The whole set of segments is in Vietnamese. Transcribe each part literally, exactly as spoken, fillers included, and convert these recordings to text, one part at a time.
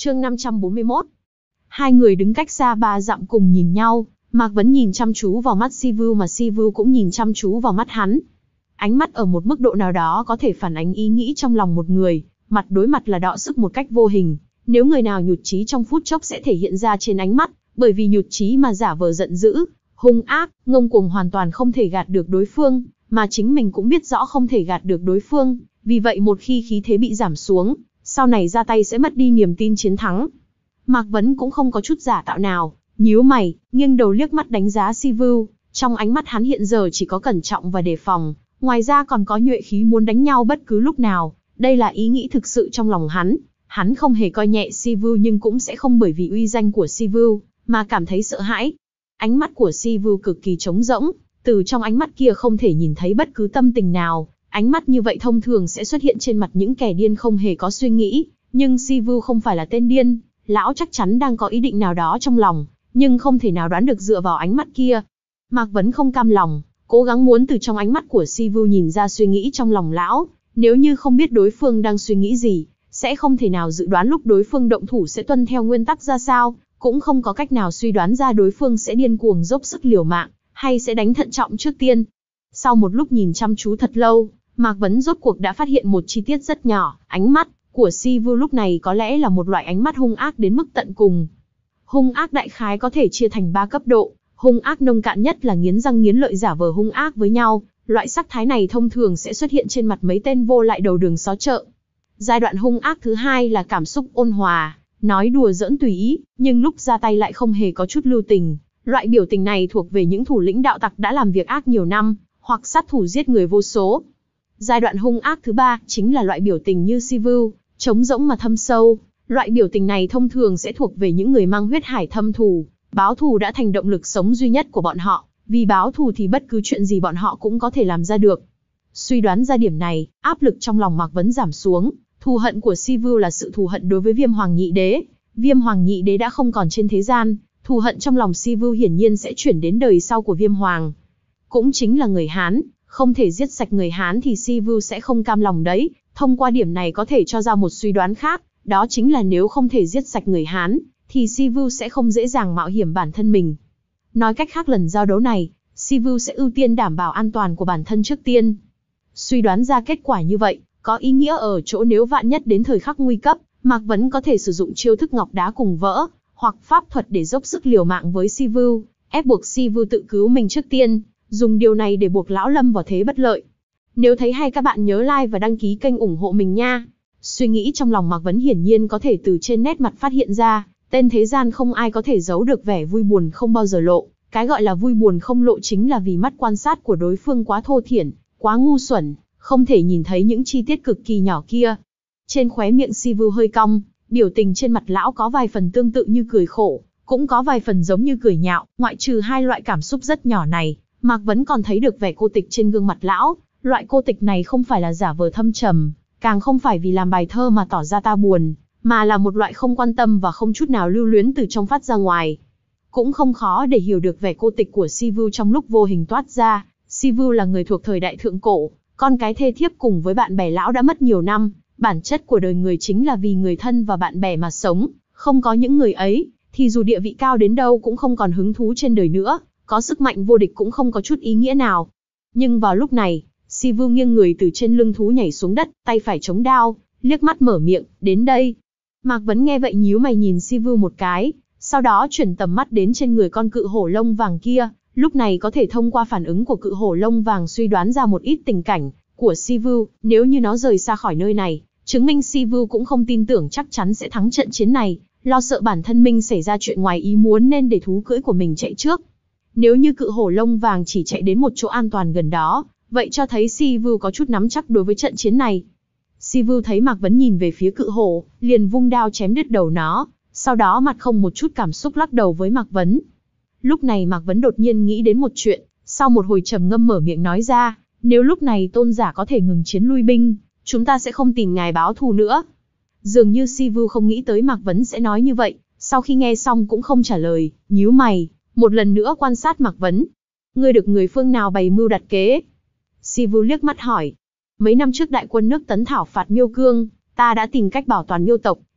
Chương năm trăm bốn mươi mốt. Hai người đứng cách xa ba dặm cùng nhìn nhau, Mạc Vấn nhìn chăm chú vào mắt Si Vu mà Si Vu cũng nhìn chăm chú vào mắt hắn. Ánh mắt ở một mức độ nào đó có thể phản ánh ý nghĩ trong lòng một người, mặt đối mặt là đọ sức một cách vô hình. Nếu người nào nhụt chí trong phút chốc sẽ thể hiện ra trên ánh mắt, bởi vì nhụt chí mà giả vờ giận dữ, hung ác, ngông cuồng hoàn toàn không thể gạt được đối phương, mà chính mình cũng biết rõ không thể gạt được đối phương, vì vậy một khi khí thế bị giảm xuống, sau này ra tay sẽ mất đi niềm tin chiến thắng. Mạc Vấn cũng không có chút giả tạo nào, nhíu mày, nghiêng đầu liếc mắt đánh giá Si Vu, trong ánh mắt hắn hiện giờ chỉ có cẩn trọng và đề phòng, ngoài ra còn có nhuệ khí muốn đánh nhau bất cứ lúc nào, đây là ý nghĩ thực sự trong lòng hắn. Hắn không hề coi nhẹ Si Vu nhưng cũng sẽ không bởi vì uy danh của Si Vu mà cảm thấy sợ hãi. Ánh mắt của Si Vu cực kỳ trống rỗng, từ trong ánh mắt kia không thể nhìn thấy bất cứ tâm tình nào. Ánh mắt như vậy thông thường sẽ xuất hiện trên mặt những kẻ điên không hề có suy nghĩ, nhưng Si Vu không phải là tên điên, lão chắc chắn đang có ý định nào đó trong lòng, nhưng không thể nào đoán được dựa vào ánh mắt kia. Mạc Vấn không cam lòng, cố gắng muốn từ trong ánh mắt của Si Vu nhìn ra suy nghĩ trong lòng lão, nếu như không biết đối phương đang suy nghĩ gì, sẽ không thể nào dự đoán lúc đối phương động thủ sẽ tuân theo nguyên tắc ra sao, cũng không có cách nào suy đoán ra đối phương sẽ điên cuồng dốc sức liều mạng, hay sẽ đánh thận trọng trước tiên. Sau một lúc nhìn chăm chú thật lâu, Mạc Vấn rốt cuộc đã phát hiện một chi tiết rất nhỏ, ánh mắt của Si Vu lúc này có lẽ là một loại ánh mắt hung ác đến mức tận cùng. Hung ác đại khái có thể chia thành ba cấp độ, hung ác nông cạn nhất là nghiến răng nghiến lợi giả vờ hung ác với nhau, loại sắc thái này thông thường sẽ xuất hiện trên mặt mấy tên vô lại đầu đường xó chợ. Giai đoạn hung ác thứ hai là cảm xúc ôn hòa, nói đùa giỡn tùy ý, nhưng lúc ra tay lại không hề có chút lưu tình. Loại biểu tình này thuộc về những thủ lĩnh đạo tặc đã làm việc ác nhiều năm, hoặc sát thủ giết người vô số. Giai đoạn hung ác thứ ba chính là loại biểu tình như Si Vu, trống rỗng mà thâm sâu. Loại biểu tình này thông thường sẽ thuộc về những người mang huyết hải thâm thù, báo thù đã thành động lực sống duy nhất của bọn họ, vì báo thù thì bất cứ chuyện gì bọn họ cũng có thể làm ra được. Suy đoán ra điểm này, áp lực trong lòng Mạc Vấn giảm xuống. Thù hận của Si Vu là sự thù hận đối với Viêm Hoàng Nhị Đế. Viêm Hoàng Nhị Đế đã không còn trên thế gian, thù hận trong lòng Si Vu hiển nhiên sẽ chuyển đến đời sau của Viêm Hoàng. Cũng chính là người Hán, không thể giết sạch người Hán thì Si Vu sẽ không cam lòng đấy. Thông qua điểm này có thể cho ra một suy đoán khác, đó chính là nếu không thể giết sạch người Hán, thì Si Vu sẽ không dễ dàng mạo hiểm bản thân mình. Nói cách khác lần giao đấu này, Si Vu sẽ ưu tiên đảm bảo an toàn của bản thân trước tiên. Suy đoán ra kết quả như vậy, có ý nghĩa ở chỗ nếu vạn nhất đến thời khắc nguy cấp, Mạc Vấn có thể sử dụng chiêu thức ngọc đá cùng vỡ, hoặc pháp thuật để dốc sức liều mạng với Si Vu, ép buộc Si Vu tự cứu mình trước tiên, dùng điều này để buộc lão lâm vào thế bất lợi. Nếu thấy hay các bạn nhớ like và đăng ký kênh ủng hộ mình nha. Suy nghĩ trong lòng Mạc Vấn hiển nhiên có thể từ trên nét mặt phát hiện ra, tên thế gian không ai có thể giấu được vẻ vui buồn không bao giờ lộ. Cái gọi là vui buồn không lộ chính là vì mắt quan sát của đối phương quá thô thiển, quá ngu xuẩn, không thể nhìn thấy những chi tiết cực kỳ nhỏ kia. Trên khóe miệng Si Vu hơi cong, biểu tình trên mặt lão có vài phần tương tự như cười khổ, cũng có vài phần giống như cười nhạo, ngoại trừ hai loại cảm xúc rất nhỏ này, Mạc Vấn còn thấy được vẻ cô tịch trên gương mặt lão. Loại cô tịch này không phải là giả vờ thâm trầm, càng không phải vì làm bài thơ mà tỏ ra ta buồn, mà là một loại không quan tâm và không chút nào lưu luyến từ trong phát ra ngoài. Cũng không khó để hiểu được vẻ cô tịch của Si Vu trong lúc vô hình toát ra. Si Vu là người thuộc thời đại thượng cổ, con cái thê thiếp cùng với bạn bè lão đã mất nhiều năm, bản chất của đời người chính là vì người thân và bạn bè mà sống, không có những người ấy, thì dù địa vị cao đến đâu cũng không còn hứng thú trên đời nữa, có sức mạnh vô địch cũng không có chút ý nghĩa nào. Nhưng vào lúc này, Si Vu nghiêng người từ trên lưng thú nhảy xuống đất, tay phải chống đao, liếc mắt mở miệng, đến đây. Mạc Vấn nghe vậy nhíu mày nhìn Si Vu một cái, sau đó chuyển tầm mắt đến trên người con cự hổ lông vàng kia, lúc này có thể thông qua phản ứng của cự hổ lông vàng suy đoán ra một ít tình cảnh của Si Vu, nếu như nó rời xa khỏi nơi này, chứng minh Si Vu cũng không tin tưởng chắc chắn sẽ thắng trận chiến này, lo sợ bản thân mình xảy ra chuyện ngoài ý muốn nên để thú cưỡi của mình chạy trước. Nếu như cự hổ lông vàng chỉ chạy đến một chỗ an toàn gần đó, vậy cho thấy Si Vu có chút nắm chắc đối với trận chiến này. Si Vu thấy Mạc Vấn nhìn về phía cự hổ, liền vung đao chém đứt đầu nó, sau đó mặt không một chút cảm xúc lắc đầu với Mạc Vấn. Lúc này Mạc Vấn đột nhiên nghĩ đến một chuyện, sau một hồi trầm ngâm mở miệng nói ra, nếu lúc này tôn giả có thể ngừng chiến lui binh, chúng ta sẽ không tìm ngài báo thù nữa. Dường như Si Vu không nghĩ tới Mạc Vấn sẽ nói như vậy, sau khi nghe xong cũng không trả lời, nhíu mày, một lần nữa quan sát Mạc Vấn. Ngươi được người phương nào bày mưu đặt kế? Si Vu liếc mắt hỏi. Mấy năm trước đại quân nước Tấn thảo phạt Miêu Cương, ta đã tìm cách bảo toàn Miêu tộc,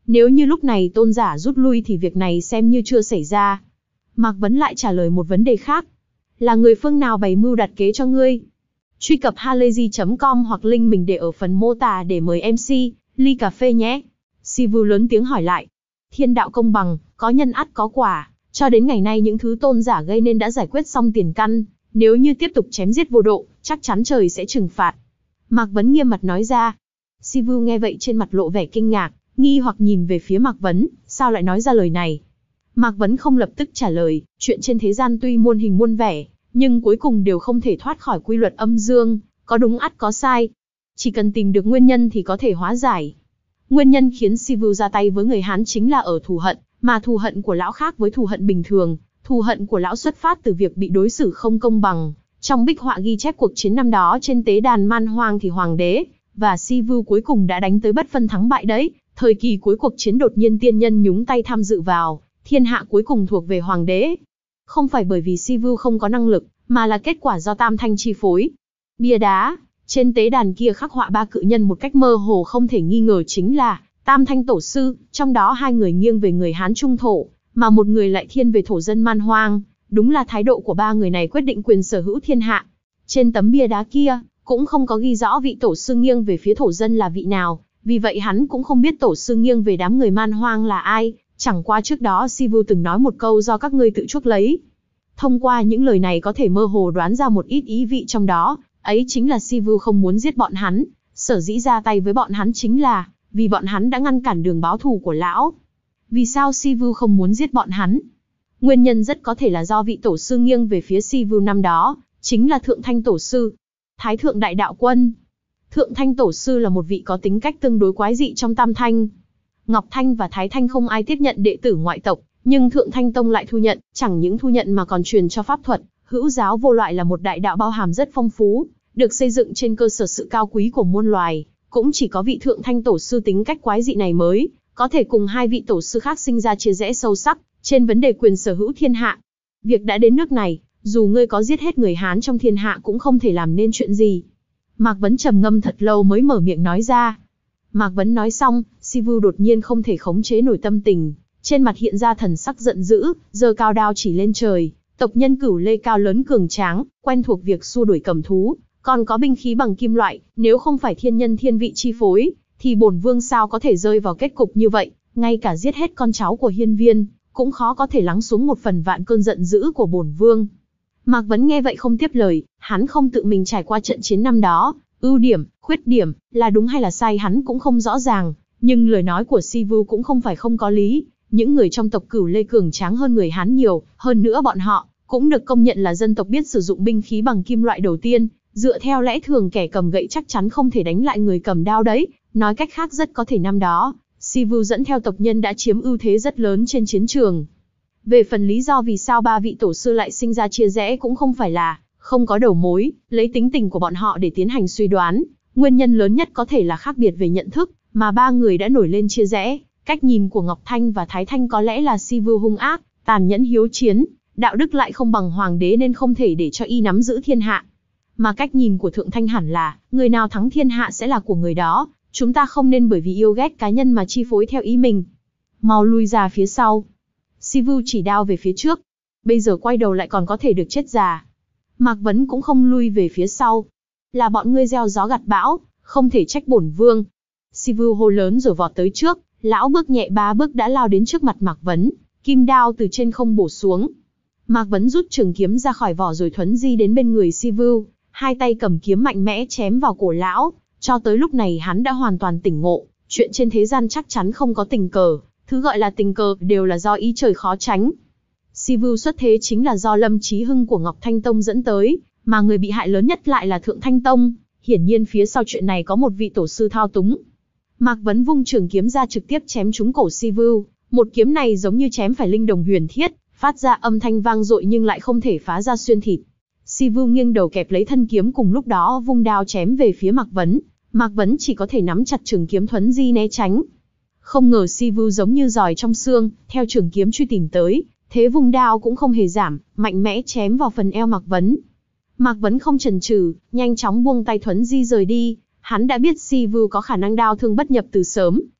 Nếu như lúc này tôn giả rút lui thì việc này xem như chưa xảy ra. Mạc Vấn lại trả lời một vấn đề khác. Là người phương nào bày mưu đặt kế cho ngươi? Truy cập halayzi chấm com hoặc link mình để ở phần mô tả để mời em xê, ly cà phê nhé. Sivu lớn tiếng hỏi lại. Thiên đạo công bằng, có nhân ắt có quả. Cho đến ngày nay những thứ tôn giả gây nên đã giải quyết xong tiền căn. Nếu như tiếp tục chém giết vô độ, chắc chắn trời sẽ trừng phạt. Mạc Vấn nghiêm mặt nói ra. Sivu nghe vậy trên mặt lộ vẻ kinh ngạc, nghi hoặc nhìn về phía Mạc Vấn, sao lại nói ra lời này? Mạc Vấn không lập tức trả lời, chuyện trên thế gian tuy muôn hình muôn vẻ, nhưng cuối cùng đều không thể thoát khỏi quy luật âm dương, có đúng ắt có sai. Chỉ cần tìm được nguyên nhân thì có thể hóa giải. Nguyên nhân khiến Sivu ra tay với người Hán chính là ở thù hận, mà thù hận của lão khác với thù hận bình thường. Thù hận của lão xuất phát từ việc bị đối xử không công bằng. Trong bích họa ghi chép cuộc chiến năm đó trên tế đàn Man Hoang thì hoàng đế và Sivu cuối cùng đã đánh tới bất phân thắng bại đấy. Thời kỳ cuối cuộc chiến đột nhiên tiên nhân nhúng tay tham dự vào, thiên hạ cuối cùng thuộc về hoàng đế. Không phải bởi vì Sivu không có năng lực, mà là kết quả do tam thanh chi phối. Bia đá, trên tế đàn kia khắc họa ba cự nhân một cách mơ hồ không thể nghi ngờ chính là tam thanh tổ sư, trong đó hai người nghiêng về người Hán Trung Thổ, mà một người lại thiên về thổ dân Man Hoang. Đúng là thái độ của ba người này quyết định quyền sở hữu thiên hạ. Trên tấm bia đá kia, cũng không có ghi rõ vị tổ sư nghiêng về phía thổ dân là vị nào, vì vậy hắn cũng không biết tổ sư nghiêng về đám người Man Hoang là ai, chẳng qua trước đó Sivu từng nói một câu do các ngươi tự chuốc lấy. Thông qua những lời này có thể mơ hồ đoán ra một ít ý vị trong đó, ấy chính là Sivu không muốn giết bọn hắn, sở dĩ ra tay với bọn hắn chính là vì bọn hắn đã ngăn cản đường báo thù của lão. Vì sao Sivu không muốn giết bọn hắn? Nguyên nhân rất có thể là do vị tổ sư nghiêng về phía Sivu năm đó, chính là Thượng Thanh Tổ sư, Thái Thượng Đại Đạo Quân. Thượng Thanh Tổ sư là một vị có tính cách tương đối quái dị trong Tam Thanh. Ngọc Thanh và Thái Thanh không ai tiếp nhận đệ tử ngoại tộc, nhưng Thượng Thanh Tông lại thu nhận, chẳng những thu nhận mà còn truyền cho pháp thuật. Hữu giáo vô loại là một đại đạo bao hàm rất phong phú, được xây dựng trên cơ sở sự cao quý của muôn loài. Cũng chỉ có vị Thượng Thanh Tổ sư tính cách quái dị này mới có thể cùng hai vị tổ sư khác sinh ra chia rẽ sâu sắc trên vấn đề quyền sở hữu thiên hạ. Việc đã đến nước này, dù ngươi có giết hết người Hán trong thiên hạ cũng không thể làm nên chuyện gì. Mạc Vấn trầm ngâm thật lâu mới mở miệng nói ra. Mạc Vấn nói xong, Sivu đột nhiên không thể khống chế nổi tâm tình, trên mặt hiện ra thần sắc giận dữ, giơ cao đao chỉ lên trời. Tộc nhân Cửu Lê cao lớn cường tráng, quen thuộc việc xua đuổi cầm thú, còn có binh khí bằng kim loại, nếu không phải thiên nhân thiên vị chi phối, thì bổn vương sao có thể rơi vào kết cục như vậy, ngay cả giết hết con cháu của Hiên Viên, cũng khó có thể lắng xuống một phần vạn cơn giận dữ của bổn vương. Mạc Vấn nghe vậy không tiếp lời, hắn không tự mình trải qua trận chiến năm đó, ưu điểm, khuyết điểm, là đúng hay là sai hắn cũng không rõ ràng, nhưng lời nói của Sivu cũng không phải không có lý. Những người trong tộc Cửu Lê cường tráng hơn người Hán nhiều, hơn nữa bọn họ cũng được công nhận là dân tộc biết sử dụng binh khí bằng kim loại đầu tiên. Dựa theo lẽ thường kẻ cầm gậy chắc chắn không thể đánh lại người cầm đao đấy. Nói cách khác rất có thể năm đó, Sivu dẫn theo tộc nhân đã chiếm ưu thế rất lớn trên chiến trường. Về phần lý do vì sao ba vị tổ sư lại sinh ra chia rẽ cũng không phải là không có đầu mối, lấy tính tình của bọn họ để tiến hành suy đoán. Nguyên nhân lớn nhất có thể là khác biệt về nhận thức, mà ba người đã nổi lên chia rẽ. Cách nhìn của Ngọc Thanh và Thái Thanh có lẽ là Sivu hung ác, tàn nhẫn hiếu chiến, đạo đức lại không bằng hoàng đế nên không thể để cho y nắm giữ thiên hạ. Mà cách nhìn của Thượng Thanh hẳn là, người nào thắng thiên hạ sẽ là của người đó, chúng ta không nên bởi vì yêu ghét cá nhân mà chi phối theo ý mình. Mau lui ra phía sau. Sivu chỉ đao về phía trước. Bây giờ quay đầu lại còn có thể được chết già. Mạc Vấn cũng không lui về phía sau. Là bọn ngươi gieo gió gặt bão, không thể trách bổn vương. Sivu hô lớn rồi vọt tới trước. Lão bước nhẹ ba bước đã lao đến trước mặt Mạc Vấn, kim đao từ trên không bổ xuống. Mạc Vấn rút trường kiếm ra khỏi vỏ rồi thuấn di đến bên người Sivu, hai tay cầm kiếm mạnh mẽ chém vào cổ lão. Cho tới lúc này hắn đã hoàn toàn tỉnh ngộ, chuyện trên thế gian chắc chắn không có tình cờ, thứ gọi là tình cờ đều là do ý trời khó tránh. Sivu xuất thế chính là do Lâm Chí Hưng của Ngọc Thanh Tông dẫn tới, mà người bị hại lớn nhất lại là Thượng Thanh Tông. Hiển nhiên phía sau chuyện này có một vị tổ sư thao túng. Mạc Vấn vung trường kiếm ra trực tiếp chém trúng cổ Sivu, một kiếm này giống như chém phải linh đồng huyền thiết, phát ra âm thanh vang dội nhưng lại không thể phá ra xuyên thịt. Sivu nghiêng đầu kẹp lấy thân kiếm cùng lúc đó vung đao chém về phía Mạc Vấn, Mạc Vấn chỉ có thể nắm chặt trường kiếm thuấn di né tránh. Không ngờ Sivu giống như giòi trong xương, theo trường kiếm truy tìm tới, thế vung đao cũng không hề giảm, mạnh mẽ chém vào phần eo Mạc Vấn. Mạc Vấn không chần chừ, nhanh chóng buông tay thuấn di rời đi. Hắn đã biết Sivu có khả năng đao thương bất nhập từ sớm,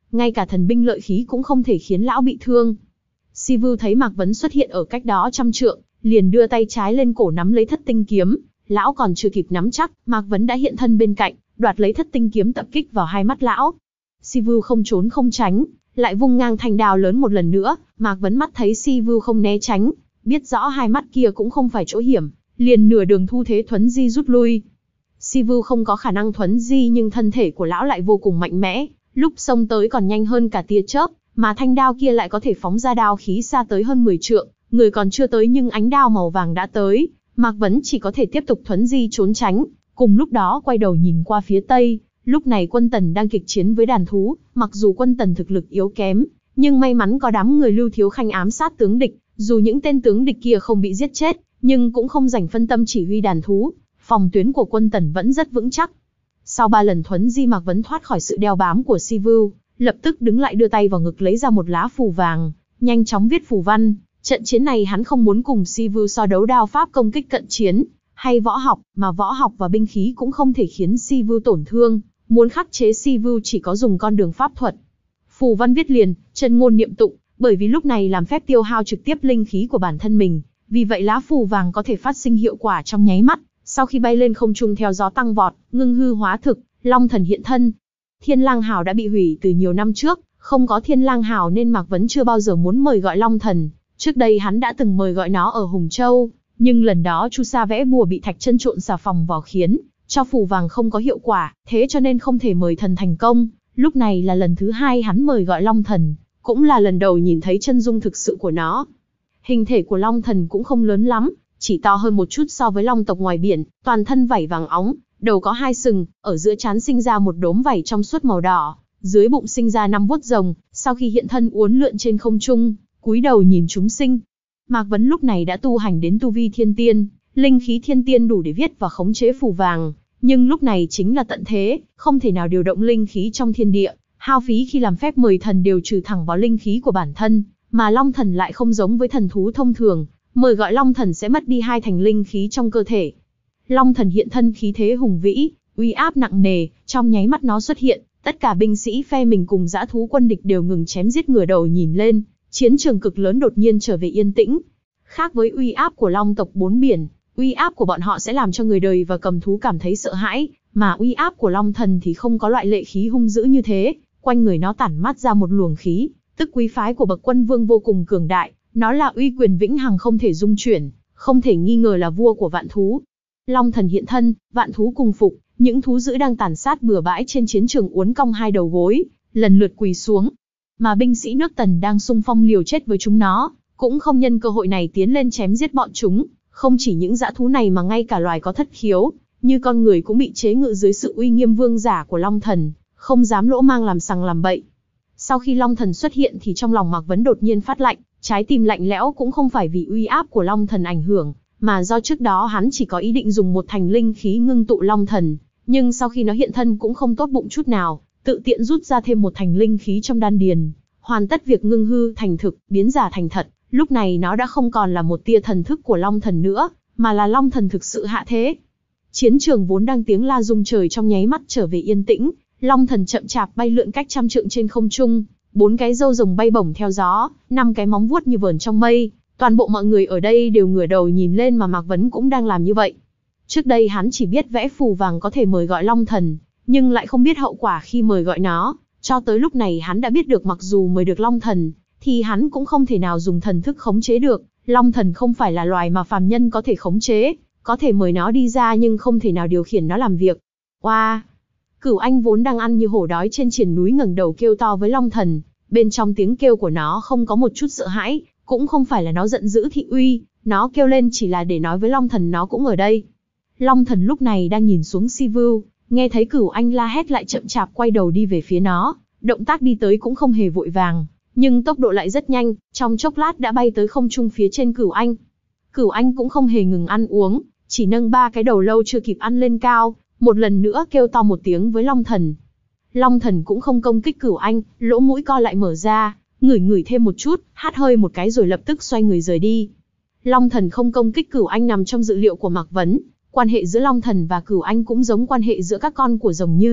ngay cả thần binh lợi khí cũng không thể khiến lão bị thương. Sivu thấy Mạc Vấn xuất hiện ở cách đó trăm trượng, liền đưa tay trái lên cổ nắm lấy thất tinh kiếm. Lão còn chưa kịp nắm chắc, Mạc Vấn đã hiện thân bên cạnh, đoạt lấy thất tinh kiếm tập kích vào hai mắt lão. Sivu không trốn không tránh, lại vung ngang thanh đao lớn một lần nữa. Mạc Vấn mắt thấy Sivu không né tránh, biết rõ hai mắt kia cũng không phải chỗ hiểm, liền nửa đường thu thế thuấn di rút lui. Sivu không có khả năng thuấn di, nhưng thân thể của lão lại vô cùng mạnh mẽ, lúc xông tới còn nhanh hơn cả tia chớp, mà thanh đao kia lại có thể phóng ra đao khí xa tới hơn mười trượng, người còn chưa tới nhưng ánh đao màu vàng đã tới. Mạc Vấn chỉ có thể tiếp tục thuấn di trốn tránh, cùng lúc đó quay đầu nhìn qua phía tây. Lúc này quân Tần đang kịch chiến với đàn thú, mặc dù quân Tần thực lực yếu kém, nhưng may mắn có đám người Lưu Thiếu Khanh ám sát tướng địch, dù những tên tướng địch kia không bị giết chết, nhưng cũng không dành phân tâm chỉ huy đàn thú, phòng tuyến của quân Tần vẫn rất vững chắc. Sau ba lần thuấn di, Mạc Vấn thoát khỏi sự đeo bám của Sivu, lập tức đứng lại đưa tay vào ngực lấy ra một lá phù vàng, nhanh chóng viết phù văn. Trận chiến này hắn không muốn cùng Sivu so đấu đao pháp công kích cận chiến, hay võ học, mà võ học và binh khí cũng không thể khiến Sivu tổn thương, muốn khắc chế Sivu chỉ có dùng con đường pháp thuật. Phù văn viết liền, chân ngôn niệm tụng, bởi vì lúc này làm phép tiêu hao trực tiếp linh khí của bản thân mình, vì vậy lá phù vàng có thể phát sinh hiệu quả trong nháy mắt, sau khi bay lên không trung theo gió tăng vọt, ngưng hư hóa thực, Long Thần hiện thân. Thiên Lang Hào đã bị hủy từ nhiều năm trước, không có Thiên Lang Hào nên Mạc Vấn chưa bao giờ muốn mời gọi Long Thần. Trước đây hắn đã từng mời gọi nó ở Hùng Châu, nhưng lần đó Chu Sa vẽ bùa bị Thạch Chân trộn xà phòng vào khiến cho phù vàng không có hiệu quả, thế cho nên không thể mời thần thành công. Lúc này là lần thứ hai hắn mời gọi Long Thần, cũng là lần đầu nhìn thấy chân dung thực sự của nó. Hình thể của Long Thần cũng không lớn lắm, chỉ to hơn một chút so với long tộc ngoài biển, toàn thân vảy vàng óng, đầu có hai sừng, ở giữa trán sinh ra một đốm vảy trong suốt màu đỏ, dưới bụng sinh ra năm vuốt rồng, sau khi hiện thân uốn lượn trên không trung, cúi đầu nhìn chúng sinh. Mạc Vấn lúc này đã tu hành đến tu vi thiên tiên, linh khí thiên tiên đủ để viết và khống chế phù vàng, nhưng lúc này chính là tận thế, không thể nào điều động linh khí trong thiên địa, hao phí khi làm phép mời thần đều trừ thẳng vào linh khí của bản thân, mà Long Thần lại không giống với thần thú thông thường, mời gọi Long Thần sẽ mất đi hai thành linh khí trong cơ thể. Long Thần hiện thân khí thế hùng vĩ, uy áp nặng nề, trong nháy mắt nó xuất hiện, tất cả binh sĩ phe mình cùng dã thú quân địch đều ngừng chém giết, ngửa đầu nhìn lên, chiến trường cực lớn đột nhiên trở về yên tĩnh. Khác với uy áp của Long tộc bốn biển, uy áp của bọn họ sẽ làm cho người đời và cầm thú cảm thấy sợ hãi, mà uy áp của Long Thần thì không có loại lệ khí hung dữ như thế, quanh người nó tản mát ra một luồng khí, tức quý phái của bậc quân vương vô cùng cường đại, nó là uy quyền vĩnh hằng không thể dung chuyển, không thể nghi ngờ là vua của vạn thú. Long Thần hiện thân, vạn thú cùng phục, những thú dữ đang tàn sát bừa bãi trên chiến trường uốn cong hai đầu gối, lần lượt quỳ xuống. Mà binh sĩ nước Tần đang xung phong liều chết với chúng nó, cũng không nhân cơ hội này tiến lên chém giết bọn chúng. Không chỉ những dã thú này mà ngay cả loài có thất khiếu, như con người cũng bị chế ngự dưới sự uy nghiêm vương giả của Long Thần, không dám lỗ mang làm sằng làm bậy. Sau khi Long Thần xuất hiện thì trong lòng Mạc Vấn đột nhiên phát lạnh, trái tim lạnh lẽo cũng không phải vì uy áp của Long Thần ảnh hưởng, mà do trước đó hắn chỉ có ý định dùng một thành linh khí ngưng tụ Long Thần, nhưng sau khi nó hiện thân cũng không tốt bụng chút nào, tự tiện rút ra thêm một thành linh khí trong đan điền, hoàn tất việc ngưng hư thành thực, biến giả thành thật. Lúc này nó đã không còn là một tia thần thức của Long Thần nữa, mà là Long Thần thực sự hạ thế. Chiến trường vốn đang tiếng la rung trời trong nháy mắt trở về yên tĩnh, Long Thần chậm chạp bay lượn cách trăm trượng trên không trung, bốn cái râu rồng bay bổng theo gió, năm cái móng vuốt như vờn trong mây, toàn bộ mọi người ở đây đều ngửa đầu nhìn lên, mà Mạc Vấn cũng đang làm như vậy. Trước đây hắn chỉ biết vẽ phù vàng có thể mời gọi Long Thần, nhưng lại không biết hậu quả khi mời gọi nó, cho tới lúc này hắn đã biết được mặc dù mời được Long Thần, thì hắn cũng không thể nào dùng thần thức khống chế được. Long Thần không phải là loài mà phàm nhân có thể khống chế, có thể mời nó đi ra nhưng không thể nào điều khiển nó làm việc. Oa! Wow. Cửu Anh vốn đang ăn như hổ đói trên triền núi ngẩng đầu kêu to với Long Thần, bên trong tiếng kêu của nó không có một chút sợ hãi, cũng không phải là nó giận dữ thị uy, nó kêu lên chỉ là để nói với Long Thần nó cũng ở đây. Long Thần lúc này đang nhìn xuống Sivu, nghe thấy Cửu Anh la hét lại chậm chạp quay đầu đi về phía nó, động tác đi tới cũng không hề vội vàng, nhưng tốc độ lại rất nhanh, trong chốc lát đã bay tới không trung phía trên Cửu Anh. Cửu Anh cũng không hề ngừng ăn uống, chỉ nâng ba cái đầu lâu chưa kịp ăn lên cao, một lần nữa kêu to một tiếng với Long Thần. Long Thần cũng không công kích Cửu Anh, lỗ mũi co lại mở ra, ngửi ngửi thêm một chút, hắt hơi một cái rồi lập tức xoay người rời đi. Long Thần không công kích Cửu Anh nằm trong dự liệu của Mạc Vấn, quan hệ giữa Long Thần và Cửu Anh cũng giống quan hệ giữa các con của rồng như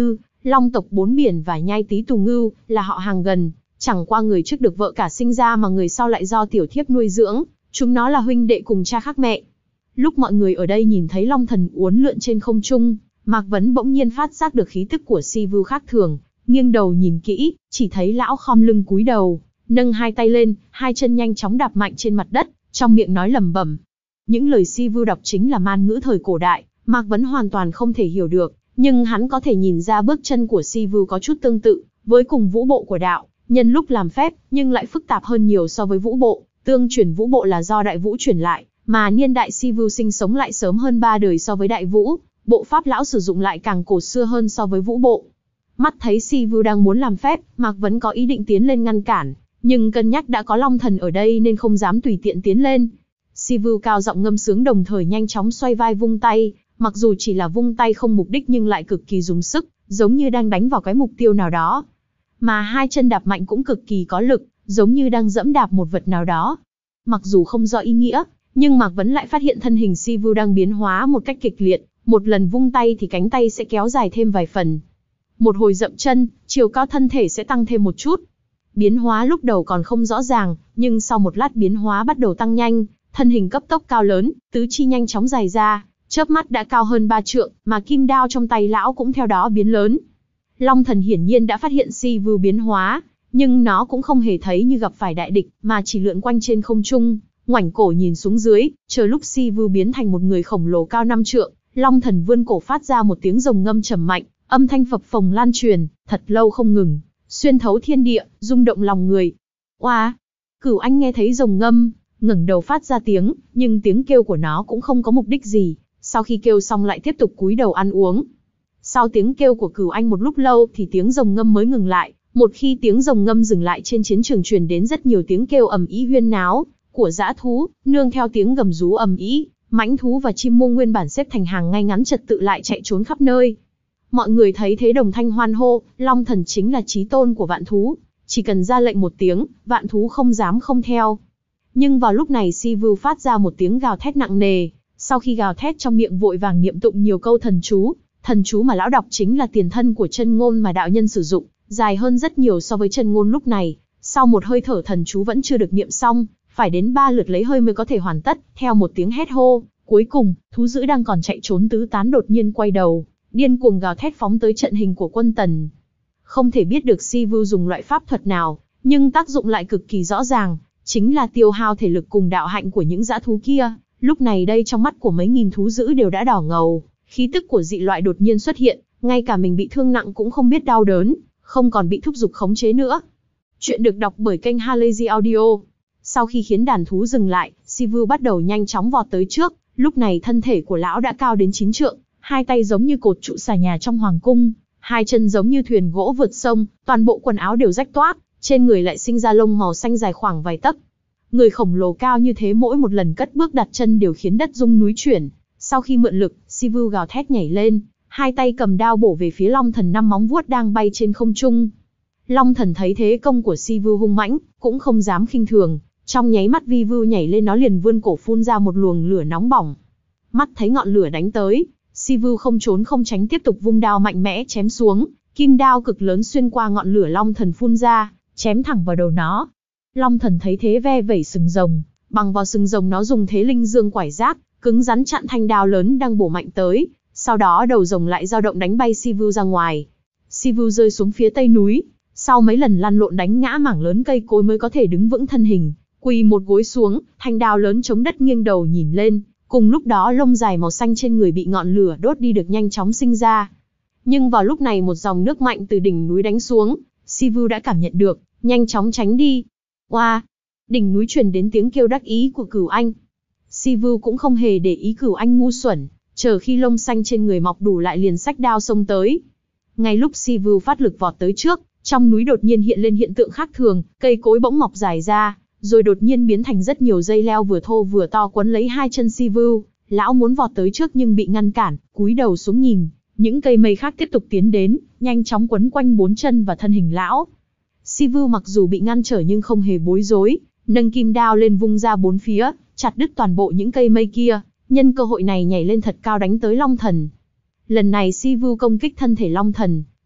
Long tộc Bốn Biển và Nhai Tý Tù Ngưu là họ hàng gần, chẳng qua người trước được vợ cả sinh ra mà người sau lại do tiểu thiếp nuôi dưỡng, chúng nó là huynh đệ cùng cha khác mẹ. Lúc mọi người ở đây nhìn thấy Long Thần uốn lượn trên không trung, Mạc Vấn bỗng nhiên phát giác được khí tức của Si Vu khác thường, nghiêng đầu nhìn kỹ, chỉ thấy lão khom lưng cúi đầu, nâng hai tay lên, hai chân nhanh chóng đạp mạnh trên mặt đất, trong miệng nói lẩm bẩm. Những lời Si Vu đọc chính là man ngữ thời cổ đại, Mạc Vấn hoàn toàn không thể hiểu được, nhưng hắn có thể nhìn ra bước chân của Si Vu có chút tương tự với cùng vũ bộ của đạo nhân lúc làm phép, nhưng lại phức tạp hơn nhiều so với vũ bộ. Tương truyền vũ bộ là do Đại Vũ truyền lại, mà niên đại Si Vu sinh sống lại sớm hơn ba đời so với Đại Vũ, bộ pháp lão sử dụng lại càng cổ xưa hơn so với vũ bộ. Mắt thấy Si Vu đang muốn làm phép, Mạc Vấn có ý định tiến lên ngăn cản, nhưng cân nhắc đã có Long Thần ở đây nên không dám tùy tiện tiến lên. Si Vu cao giọng ngâm sướng đồng thời nhanh chóng xoay vai vung tay, mặc dù chỉ là vung tay không mục đích nhưng lại cực kỳ dùng sức, giống như đang đánh vào cái mục tiêu nào đó. Mà hai chân đạp mạnh cũng cực kỳ có lực, giống như đang dẫm đạp một vật nào đó. Mặc dù không rõ ý nghĩa, nhưng Mạc Vấn lại phát hiện thân hình Si Vu đang biến hóa một cách kịch liệt, một lần vung tay thì cánh tay sẽ kéo dài thêm vài phần. Một hồi dậm chân, chiều cao thân thể sẽ tăng thêm một chút. Biến hóa lúc đầu còn không rõ ràng, nhưng sau một lát biến hóa bắt đầu tăng nhanh, thân hình cấp tốc cao lớn, tứ chi nhanh chóng dài ra, chớp mắt đã cao hơn ba trượng, mà kim đao trong tay lão cũng theo đó biến lớn. Long Thần hiển nhiên đã phát hiện Si Vu biến hóa, nhưng nó cũng không hề thấy như gặp phải đại địch, mà chỉ lượn quanh trên không trung, ngoảnh cổ nhìn xuống dưới, chờ lúc Si Vu biến thành một người khổng lồ cao năm trượng, Long Thần vươn cổ phát ra một tiếng rồng ngâm trầm mạnh, âm thanh phập phồng lan truyền, thật lâu không ngừng, xuyên thấu thiên địa, rung động lòng người. Oa! Cửu Anh nghe thấy rồng ngâm, ngẩng đầu phát ra tiếng, nhưng tiếng kêu của nó cũng không có mục đích gì, sau khi kêu xong lại tiếp tục cúi đầu ăn uống. Sau tiếng kêu của Cửu Anh một lúc lâu thì tiếng rồng ngâm mới ngừng lại, một khi tiếng rồng ngâm dừng lại trên chiến trường truyền đến rất nhiều tiếng kêu ầm ĩ huyên náo của dã thú, nương theo tiếng gầm rú ầm ĩ, mãnh thú và chim muông nguyên bản xếp thành hàng ngay ngắn trật tự lại chạy trốn khắp nơi. Mọi người thấy thế đồng thanh hoan hô, Long Thần chính là chí tôn của vạn thú, chỉ cần ra lệnh một tiếng, vạn thú không dám không theo. Nhưng vào lúc này Si Vu phát ra một tiếng gào thét nặng nề, sau khi gào thét trong miệng vội vàng niệm tụng nhiều câu thần chú, thần chú mà lão đọc chính là tiền thân của chân ngôn mà đạo nhân sử dụng, dài hơn rất nhiều so với chân ngôn lúc này. Sau một hơi thở thần chú vẫn chưa được niệm xong, phải đến ba lượt lấy hơi mới có thể hoàn tất. Theo một tiếng hét hô, cuối cùng, thú dữ đang còn chạy trốn tứ tán đột nhiên quay đầu, điên cuồng gào thét phóng tới trận hình của quân Tần. Không thể biết được Si Vu dùng loại pháp thuật nào, nhưng tác dụng lại cực kỳ rõ ràng, chính là tiêu hao thể lực cùng đạo hạnh của những dã thú kia. Lúc này đây trong mắt của mấy nghìn thú dữ đều đã đỏ ngầu, khí tức của dị loại đột nhiên xuất hiện, ngay cả mình bị thương nặng cũng không biết đau đớn, không còn bị thúc giục khống chế nữa. Chuyện được đọc bởi kênh Halazy Audio. Sau khi khiến đàn thú dừng lại, Si Vu bắt đầu nhanh chóng vọt tới trước, lúc này thân thể của lão đã cao đến chín trượng, hai tay giống như cột trụ xà nhà trong hoàng cung, hai chân giống như thuyền gỗ vượt sông, toàn bộ quần áo đều rách toác, trên người lại sinh ra lông màu xanh dài khoảng vài tấc. Người khổng lồ cao như thế mỗi một lần cất bước đặt chân đều khiến đất rung núi chuyển. Sau khi mượn lực, Si Vu gào thét nhảy lên, hai tay cầm đao bổ về phía Long Thần năm móng vuốt đang bay trên không trung. Long Thần thấy thế công của Si Vu hung mãnh, cũng không dám khinh thường, trong nháy mắt vi vu nhảy lên nó liền vươn cổ phun ra một luồng lửa nóng bỏng. Mắt thấy ngọn lửa đánh tới, Si Vu không trốn không tránh tiếp tục vung đao mạnh mẽ chém xuống, kim đao cực lớn xuyên qua ngọn lửa Long Thần phun ra, chém thẳng vào đầu nó. Long Thần thấy thế ve vẩy sừng rồng, bằng vào sừng rồng nó dùng thế linh dương quải giác, cứng rắn chặn thanh đao lớn đang bổ mạnh tới, sau đó đầu rồng lại dao động đánh bay Si Vu ra ngoài. Si Vu rơi xuống phía tây núi, sau mấy lần lăn lộn đánh ngã mảng lớn cây cối mới có thể đứng vững thân hình, quỳ một gối xuống, thanh đao lớn chống đất nghiêng đầu nhìn lên, cùng lúc đó lông dài màu xanh trên người bị ngọn lửa đốt đi được nhanh chóng sinh ra. Nhưng vào lúc này một dòng nước mạnh từ đỉnh núi đánh xuống, Si Vu đã cảm nhận được, nhanh chóng tránh đi. Oa! Đỉnh núi truyền đến tiếng kêu đắc ý của Cửu Anh. Si Vu cũng không hề để ý Cửu Anh ngu xuẩn, chờ khi lông xanh trên người mọc đủ lại liền xách đao xông tới. Ngay lúc Si Vu phát lực vọt tới trước, trong núi đột nhiên hiện lên hiện tượng khác thường, cây cối bỗng mọc dài ra, rồi đột nhiên biến thành rất nhiều dây leo vừa thô vừa to quấn lấy hai chân Si Vu. Lão muốn vọt tới trước nhưng bị ngăn cản, cúi đầu xuống nhìn, những cây mây khác tiếp tục tiến đến, nhanh chóng quấn quanh bốn chân và thân hình lão. Si Vu mặc dù bị ngăn trở nhưng không hề bối rối, nâng kim đao lên vung ra bốn phía, chặt đứt toàn bộ những cây mây kia, nhân cơ hội này nhảy lên thật cao đánh tới Long Thần. Lần này Si Vu công kích thân thể Long Thần,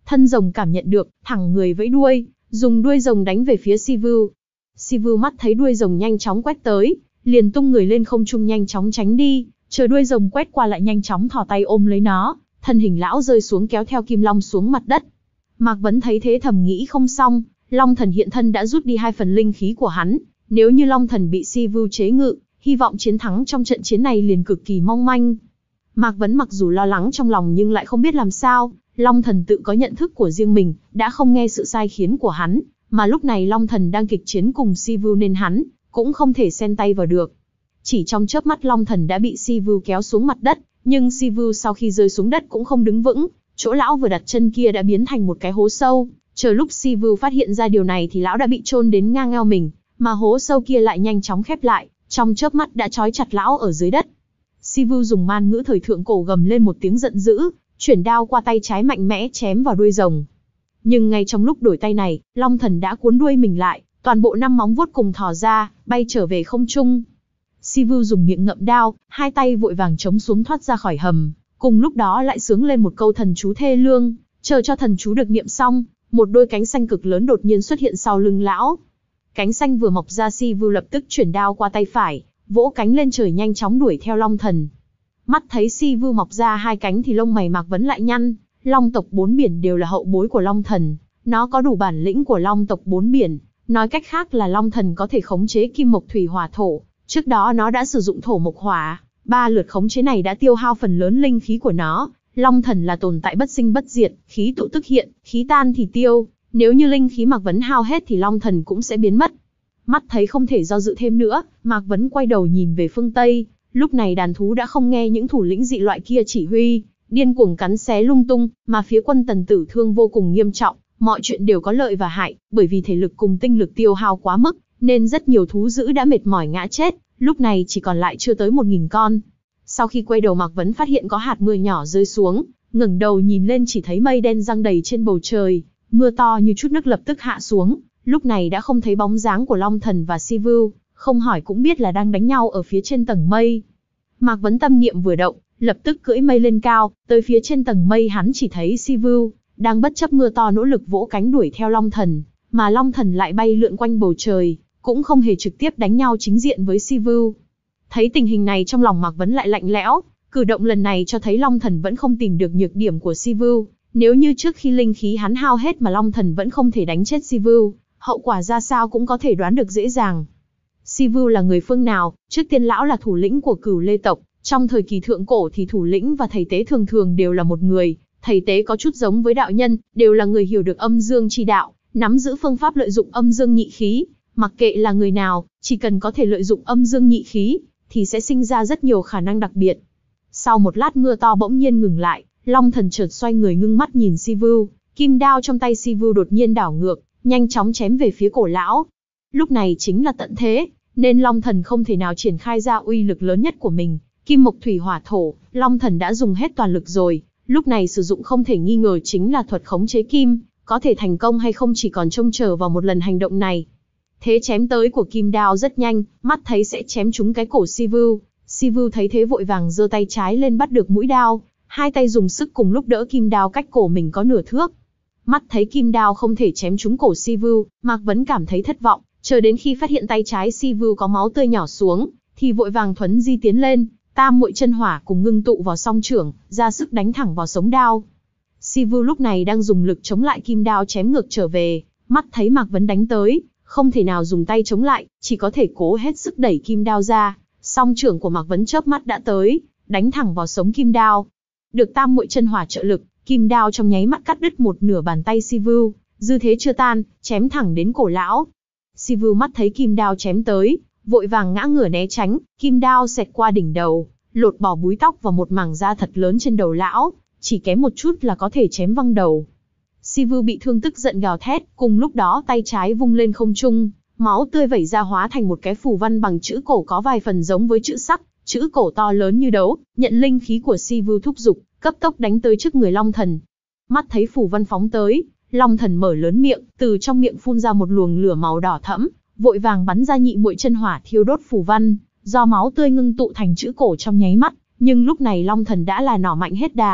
Thân rồng cảm nhận được, thẳng người vẫy đuôi, dùng đuôi rồng đánh về phía Sivu. Sivu mắt thấy đuôi rồng nhanh chóng quét tới, liền tung người lên không trung nhanh chóng tránh đi, chờ đuôi rồng quét qua lại nhanh chóng thò tay ôm lấy nó, thân hình lão rơi xuống kéo theo Kim Long xuống mặt đất. Mạc Vấn thấy thế thầm nghĩ không xong, Long Thần hiện thân đã rút đi hai phần linh khí của hắn, nếu như Long Thần bị Sivu chế ngự, hy vọng chiến thắng trong trận chiến này liền cực kỳ mong manh. Mạc Vấn mặc dù lo lắng trong lòng nhưng lại không biết làm sao, Long Thần tự có nhận thức của riêng mình, đã không nghe sự sai khiến của hắn, mà lúc này Long Thần đang kịch chiến cùng Sivu nên hắn cũng không thể xen tay vào được. Chỉ trong chớp mắt Long Thần đã bị Sivu kéo xuống mặt đất, nhưng Sivu sau khi rơi xuống đất cũng không đứng vững, chỗ lão vừa đặt chân kia đã biến thành một cái hố sâu, chờ lúc Sivu phát hiện ra điều này thì lão đã bị chôn đến ngang eo mình, mà hố sâu kia lại nhanh chóng khép lại, trong chớp mắt đã trói chặt lão ở dưới đất. Sivu dùng man ngữ thời thượng cổ gầm lên một tiếng giận dữ, chuyển đao qua tay trái mạnh mẽ chém vào đuôi rồng. Nhưng ngay trong lúc đổi tay này, Long Thần đã cuốn đuôi mình lại, toàn bộ năm móng vuốt cùng thò ra, bay trở về không trung. Sivu dùng miệng ngậm đao, hai tay vội vàng chống xuống thoát ra khỏi hầm, cùng lúc đó lại sướng lên một câu thần chú thê lương, chờ cho thần chú được niệm xong, một đôi cánh xanh cực lớn đột nhiên xuất hiện sau lưng lão. Cánh xanh vừa mọc ra, Sivu lập tức chuyển đao qua tay phải, vỗ cánh lên trời nhanh chóng đuổi theo Long Thần. Mắt thấy Sivu mọc ra hai cánh thì lông mày Mạc Vấn lại nhăn, Long tộc bốn biển đều là hậu bối của Long Thần, nó có đủ bản lĩnh của Long tộc bốn biển, nói cách khác là Long Thần có thể khống chế kim mộc thủy hỏa thổ, trước đó nó đã sử dụng thổ mộc hỏa, ba lượt khống chế này đã tiêu hao phần lớn linh khí của nó. Long Thần là tồn tại bất sinh bất diệt, khí tụ tức hiện, khí tan thì tiêu, nếu như linh khí Mạc Vấn hao hết thì Long Thần cũng sẽ biến mất. Mắt thấy không thể do dự thêm nữa, Mạc Vấn quay đầu nhìn về phương Tây, lúc này đàn thú đã không nghe những thủ lĩnh dị loại kia chỉ huy, điên cuồng cắn xé lung tung, mà phía quân Tần tử thương vô cùng nghiêm trọng, mọi chuyện đều có lợi và hại, bởi vì thể lực cùng tinh lực tiêu hao quá mức, nên rất nhiều thú dữ đã mệt mỏi ngã chết, lúc này chỉ còn lại chưa tới một nghìn con. Sau khi quay đầu Mạc Vấn phát hiện có hạt mưa nhỏ rơi xuống, ngẩng đầu nhìn lên chỉ thấy mây đen giăng đầy trên bầu trời, mưa to như chút nước lập tức hạ xuống, lúc này đã không thấy bóng dáng của Long Thần và Sivu, không hỏi cũng biết là đang đánh nhau ở phía trên tầng mây. Mạc Vấn tâm niệm vừa động, lập tức cưỡi mây lên cao, tới phía trên tầng mây hắn chỉ thấy Sivu đang bất chấp mưa to nỗ lực vỗ cánh đuổi theo Long Thần, mà Long Thần lại bay lượn quanh bầu trời, cũng không hề trực tiếp đánh nhau chính diện với Sivu. Thấy tình hình này trong lòng Mạc Vấn lại lạnh lẽo, cử động lần này cho thấy Long Thần vẫn không tìm được nhược điểm của Sivu, nếu như trước khi linh khí hắn hao hết mà Long Thần vẫn không thể đánh chết Sivu, hậu quả ra sao cũng có thể đoán được dễ dàng. Sivu là người phương nào? Trước tiên lão là thủ lĩnh của Cửu Lê tộc, trong thời kỳ thượng cổ thì thủ lĩnh và thầy tế thường thường đều là một người, thầy tế có chút giống với đạo nhân, đều là người hiểu được âm dương chi đạo, nắm giữ phương pháp lợi dụng âm dương nhị khí, mặc kệ là người nào, chỉ cần có thể lợi dụng âm dương nhị khí, thì sẽ sinh ra rất nhiều khả năng đặc biệt. Sau một lát mưa to bỗng nhiên ngừng lại, Long Thần chợt xoay người ngưng mắt nhìn Sivu, kim đao trong tay Sivu đột nhiên đảo ngược, nhanh chóng chém về phía cổ lão. Lúc này chính là tận thế, nên Long Thần không thể nào triển khai ra uy lực lớn nhất của mình, kim mộc thủy hỏa thổ, Long Thần đã dùng hết toàn lực rồi, lúc này sử dụng không thể nghi ngờ chính là thuật khống chế kim, có thể thành công hay không chỉ còn trông chờ vào một lần hành động này. Thế chém tới của kim đao rất nhanh, mắt thấy sẽ chém trúng cái cổ Sivu. Sivu thấy thế vội vàng giơ tay trái lên bắt được mũi đao, hai tay dùng sức cùng lúc đỡ kim đao cách cổ mình có nửa thước. Mắt thấy kim đao không thể chém trúng cổ Sivu, Mạc Vấn cảm thấy thất vọng, chờ đến khi phát hiện tay trái Sivu có máu tươi nhỏ xuống, thì vội vàng thuấn di tiến lên, tam muội chân hỏa cùng ngưng tụ vào song trưởng, ra sức đánh thẳng vào sống đao. Sivu lúc này đang dùng lực chống lại kim đao chém ngược trở về, mắt thấy Mạc Vấn đánh tới, không thể nào dùng tay chống lại, chỉ có thể cố hết sức đẩy kim đao ra. Song trưởng của Mạc Vấn chớp mắt đã tới, đánh thẳng vào sống kim đao. Được tam muội chân hỏa trợ lực, kim đao trong nháy mắt cắt đứt một nửa bàn tay Sivu, dư thế chưa tan, chém thẳng đến cổ lão. Sivu mắt thấy kim đao chém tới, vội vàng ngã ngửa né tránh, kim đao xẹt qua đỉnh đầu, lột bỏ búi tóc và một mảng da thật lớn trên đầu lão, chỉ kém một chút là có thể chém văng đầu. Sivu bị thương tức giận gào thét, cùng lúc đó tay trái vung lên không trung, máu tươi vẩy ra hóa thành một cái phù văn bằng chữ cổ có vài phần giống với chữ sắc, chữ cổ to lớn như đấu, nhận linh khí của Sivu thúc giục, cấp tốc đánh tới trước người Long Thần. Mắt thấy phù văn phóng tới, Long Thần mở lớn miệng, từ trong miệng phun ra một luồng lửa màu đỏ thẫm, vội vàng bắn ra nhị muội chân hỏa thiêu đốt phù văn, do máu tươi ngưng tụ thành chữ cổ trong nháy mắt, nhưng lúc này Long Thần đã là nỏ mạnh hết đà,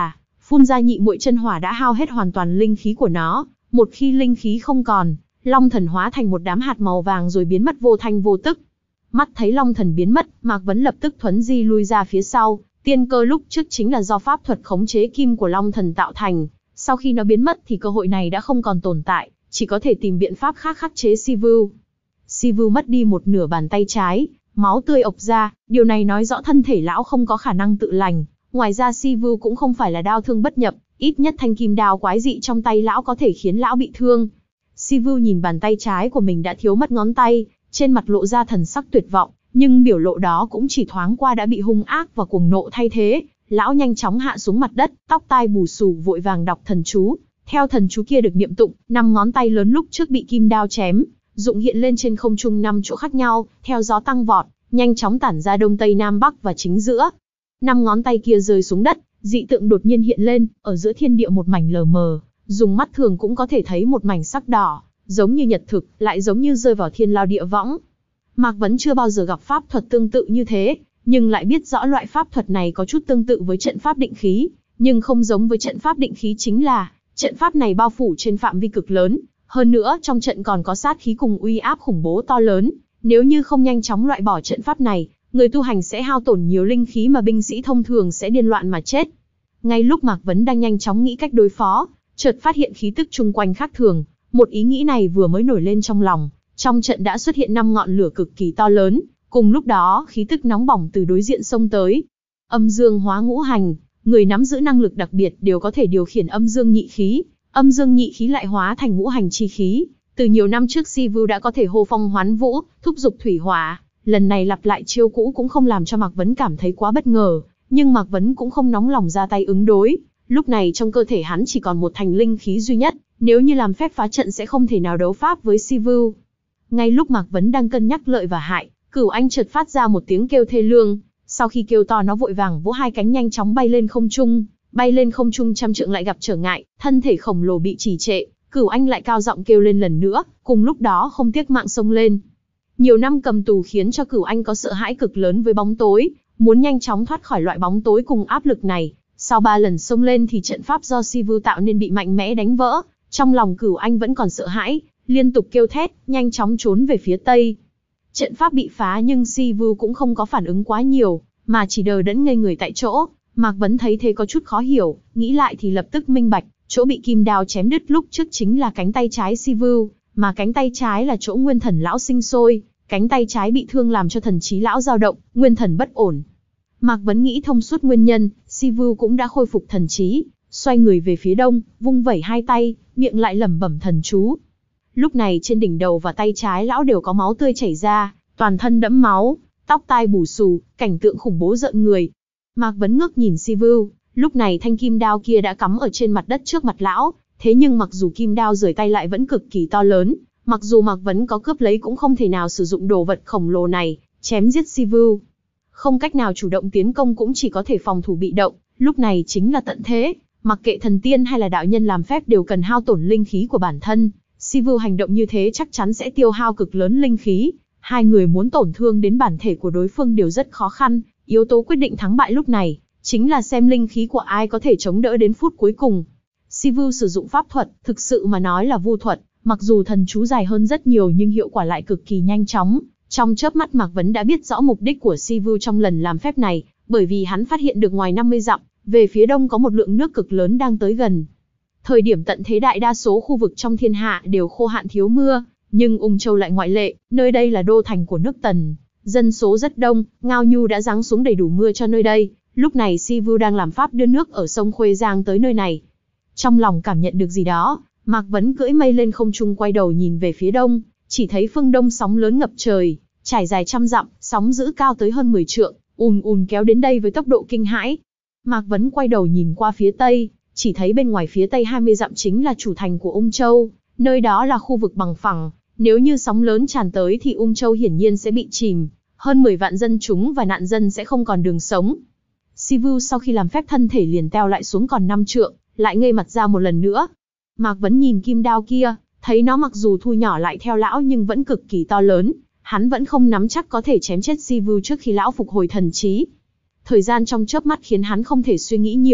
phun ra nhị muội chân hỏa đã hao hết hoàn toàn linh khí của nó. Một khi linh khí không còn, Long Thần hóa thành một đám hạt màu vàng rồi biến mất vô thanh vô tức. Mắt thấy Long Thần biến mất, Mạc Vấn lập tức thuấn di lui ra phía sau. Tiên cơ lúc trước chính là do pháp thuật khống chế kim của Long Thần tạo thành. Sau khi nó biến mất thì cơ hội này đã không còn tồn tại, chỉ có thể tìm biện pháp khác khắc chế Sivu. Sivu mất đi một nửa bàn tay trái, máu tươi ộc ra, điều này nói rõ thân thể lão không có khả năng tự lành. Ngoài ra Sivu cũng không phải là đao thương bất nhập, ít nhất thanh kim đao quái dị trong tay lão có thể khiến lão bị thương. Sivu nhìn bàn tay trái của mình đã thiếu mất ngón tay, trên mặt lộ ra thần sắc tuyệt vọng, nhưng biểu lộ đó cũng chỉ thoáng qua đã bị hung ác và cuồng nộ thay thế. Lão nhanh chóng hạ xuống mặt đất, tóc tai bù xù vội vàng đọc thần chú. Theo thần chú kia được niệm tụng, năm ngón tay lớn lúc trước bị kim đao chém, dụng hiện lên trên không trung năm chỗ khác nhau, theo gió tăng vọt, nhanh chóng tản ra đông tây nam bắc và chính giữa. Năm ngón tay kia rơi xuống đất, dị tượng đột nhiên hiện lên, ở giữa thiên địa một mảnh lờ mờ, dùng mắt thường cũng có thể thấy một mảnh sắc đỏ, giống như nhật thực, lại giống như rơi vào thiên lao địa võng. Mạc Vấn chưa bao giờ gặp pháp thuật tương tự như thế, nhưng lại biết rõ loại pháp thuật này có chút tương tự với trận pháp định khí, nhưng không giống với trận pháp định khí chính là, trận pháp này bao phủ trên phạm vi cực lớn, hơn nữa trong trận còn có sát khí cùng uy áp khủng bố to lớn, nếu như không nhanh chóng loại bỏ trận pháp này, người tu hành sẽ hao tổn nhiều linh khí mà binh sĩ thông thường sẽ điên loạn mà chết. Ngay lúc Mạc Vấn đang nhanh chóng nghĩ cách đối phó, chợt phát hiện khí tức chung quanh khác thường, một ý nghĩ này vừa mới nổi lên trong lòng, trong trận đã xuất hiện năm ngọn lửa cực kỳ to lớn, cùng lúc đó khí tức nóng bỏng từ đối diện xông tới. Âm dương hóa ngũ hành, người nắm giữ năng lực đặc biệt đều có thể điều khiển âm dương nhị khí, âm dương nhị khí lại hóa thành ngũ hành chi khí. Từ nhiều năm trước Sivu đã có thể hô phong hoán vũ, thúc giục thủy hỏa, lần này lặp lại chiêu cũ cũng không làm cho Mạc Vấn cảm thấy quá bất ngờ, nhưng Mạc Vấn cũng không nóng lòng ra tay ứng đối. Lúc này trong cơ thể hắn chỉ còn một thành linh khí duy nhất, nếu như làm phép phá trận sẽ không thể nào đấu pháp với Sivu. Ngay lúc Mạc Vấn đang cân nhắc lợi và hại, Cửu Anh chợt phát ra một tiếng kêu thê lương, sau khi kêu to nó vội vàng vỗ hai cánh nhanh chóng bay lên không trung, bay lên không trung trăm trượng lại gặp trở ngại, thân thể khổng lồ bị trì trệ, Cửu Anh lại cao giọng kêu lên lần nữa, cùng lúc đó không tiếc mạng xông lên. Nhiều năm cầm tù khiến cho Cửu Anh có sợ hãi cực lớn với bóng tối, muốn nhanh chóng thoát khỏi loại bóng tối cùng áp lực này. Sau ba lần xông lên thì trận pháp do Sivu tạo nên bị mạnh mẽ đánh vỡ, trong lòng Cửu Anh vẫn còn sợ hãi, liên tục kêu thét, nhanh chóng trốn về phía tây. Trận pháp bị phá nhưng Sivu cũng không có phản ứng quá nhiều, mà chỉ đờ đẫn ngây người tại chỗ. Mạc Vấn thấy thế có chút khó hiểu, nghĩ lại thì lập tức minh bạch, chỗ bị kim đao chém đứt lúc trước chính là cánh tay trái Sivu, mà cánh tay trái là chỗ nguyên thần lão sinh sôi, cánh tay trái bị thương làm cho thần trí lão dao động, nguyên thần bất ổn. Mạc Vấn nghĩ thông suốt nguyên nhân, Sivu cũng đã khôi phục thần trí, xoay người về phía đông, vung vẩy hai tay, miệng lại lẩm bẩm thần chú. Lúc này trên đỉnh đầu và tay trái lão đều có máu tươi chảy ra, toàn thân đẫm máu, tóc tai bù xù, cảnh tượng khủng bố rợn người. Mạc Vấn ngước nhìn Sivu, lúc này thanh kim đao kia đã cắm ở trên mặt đất trước mặt lão, thế nhưng mặc dù kim đao rời tay lại vẫn cực kỳ to lớn, mặc dù Mạc Vấn có cướp lấy cũng không thể nào sử dụng đồ vật khổng lồ này, chém giết Sivu. Không cách nào chủ động tiến công cũng chỉ có thể phòng thủ bị động, lúc này chính là tận thế, mặc kệ thần tiên hay là đạo nhân làm phép đều cần hao tổn linh khí của bản thân. Sivu hành động như thế chắc chắn sẽ tiêu hao cực lớn linh khí, hai người muốn tổn thương đến bản thể của đối phương đều rất khó khăn, yếu tố quyết định thắng bại lúc này chính là xem linh khí của ai có thể chống đỡ đến phút cuối cùng. Sivu sử dụng pháp thuật, thực sự mà nói là vu thuật, mặc dù thần chú dài hơn rất nhiều nhưng hiệu quả lại cực kỳ nhanh chóng. Trong chớp mắt Mạc Vấn đã biết rõ mục đích của Sivu trong lần làm phép này, bởi vì hắn phát hiện được ngoài năm mươi dặm, về phía đông có một lượng nước cực lớn đang tới gần. Thời điểm tận thế đại đa số khu vực trong thiên hạ đều khô hạn thiếu mưa, nhưng Ung Châu lại ngoại lệ, nơi đây là đô thành của nước Tần, dân số rất đông, Ngao Nhu đã giáng xuống đầy đủ mưa cho nơi đây. Lúc này Sivu đang làm pháp đưa nước ở sông Khuê Giang tới nơi này. Trong lòng cảm nhận được gì đó, Mạc Vấn cưỡi mây lên không trung quay đầu nhìn về phía đông, chỉ thấy phương đông sóng lớn ngập trời, trải dài trăm dặm, sóng dữ cao tới hơn mười trượng, ùn ùn kéo đến đây với tốc độ kinh hãi. Mạc Vấn quay đầu nhìn qua phía tây, chỉ thấy bên ngoài phía tây hai mươi dặm chính là chủ thành của Ung Châu, nơi đó là khu vực bằng phẳng, nếu như sóng lớn tràn tới thì Ung Châu hiển nhiên sẽ bị chìm, hơn mười vạn dân chúng và nạn dân sẽ không còn đường sống. Sivu sau khi làm phép thân thể liền teo lại xuống còn năm trượng, lại ngây mặt ra một lần nữa. Mạc Vấn nhìn kim đao kia, thấy nó mặc dù thu nhỏ lại theo lão nhưng vẫn cực kỳ to lớn, hắn vẫn không nắm chắc có thể chém chết Sivu trước khi lão phục hồi thần trí. Thời gian trong chớp mắt khiến hắn không thể suy nghĩ nhiều,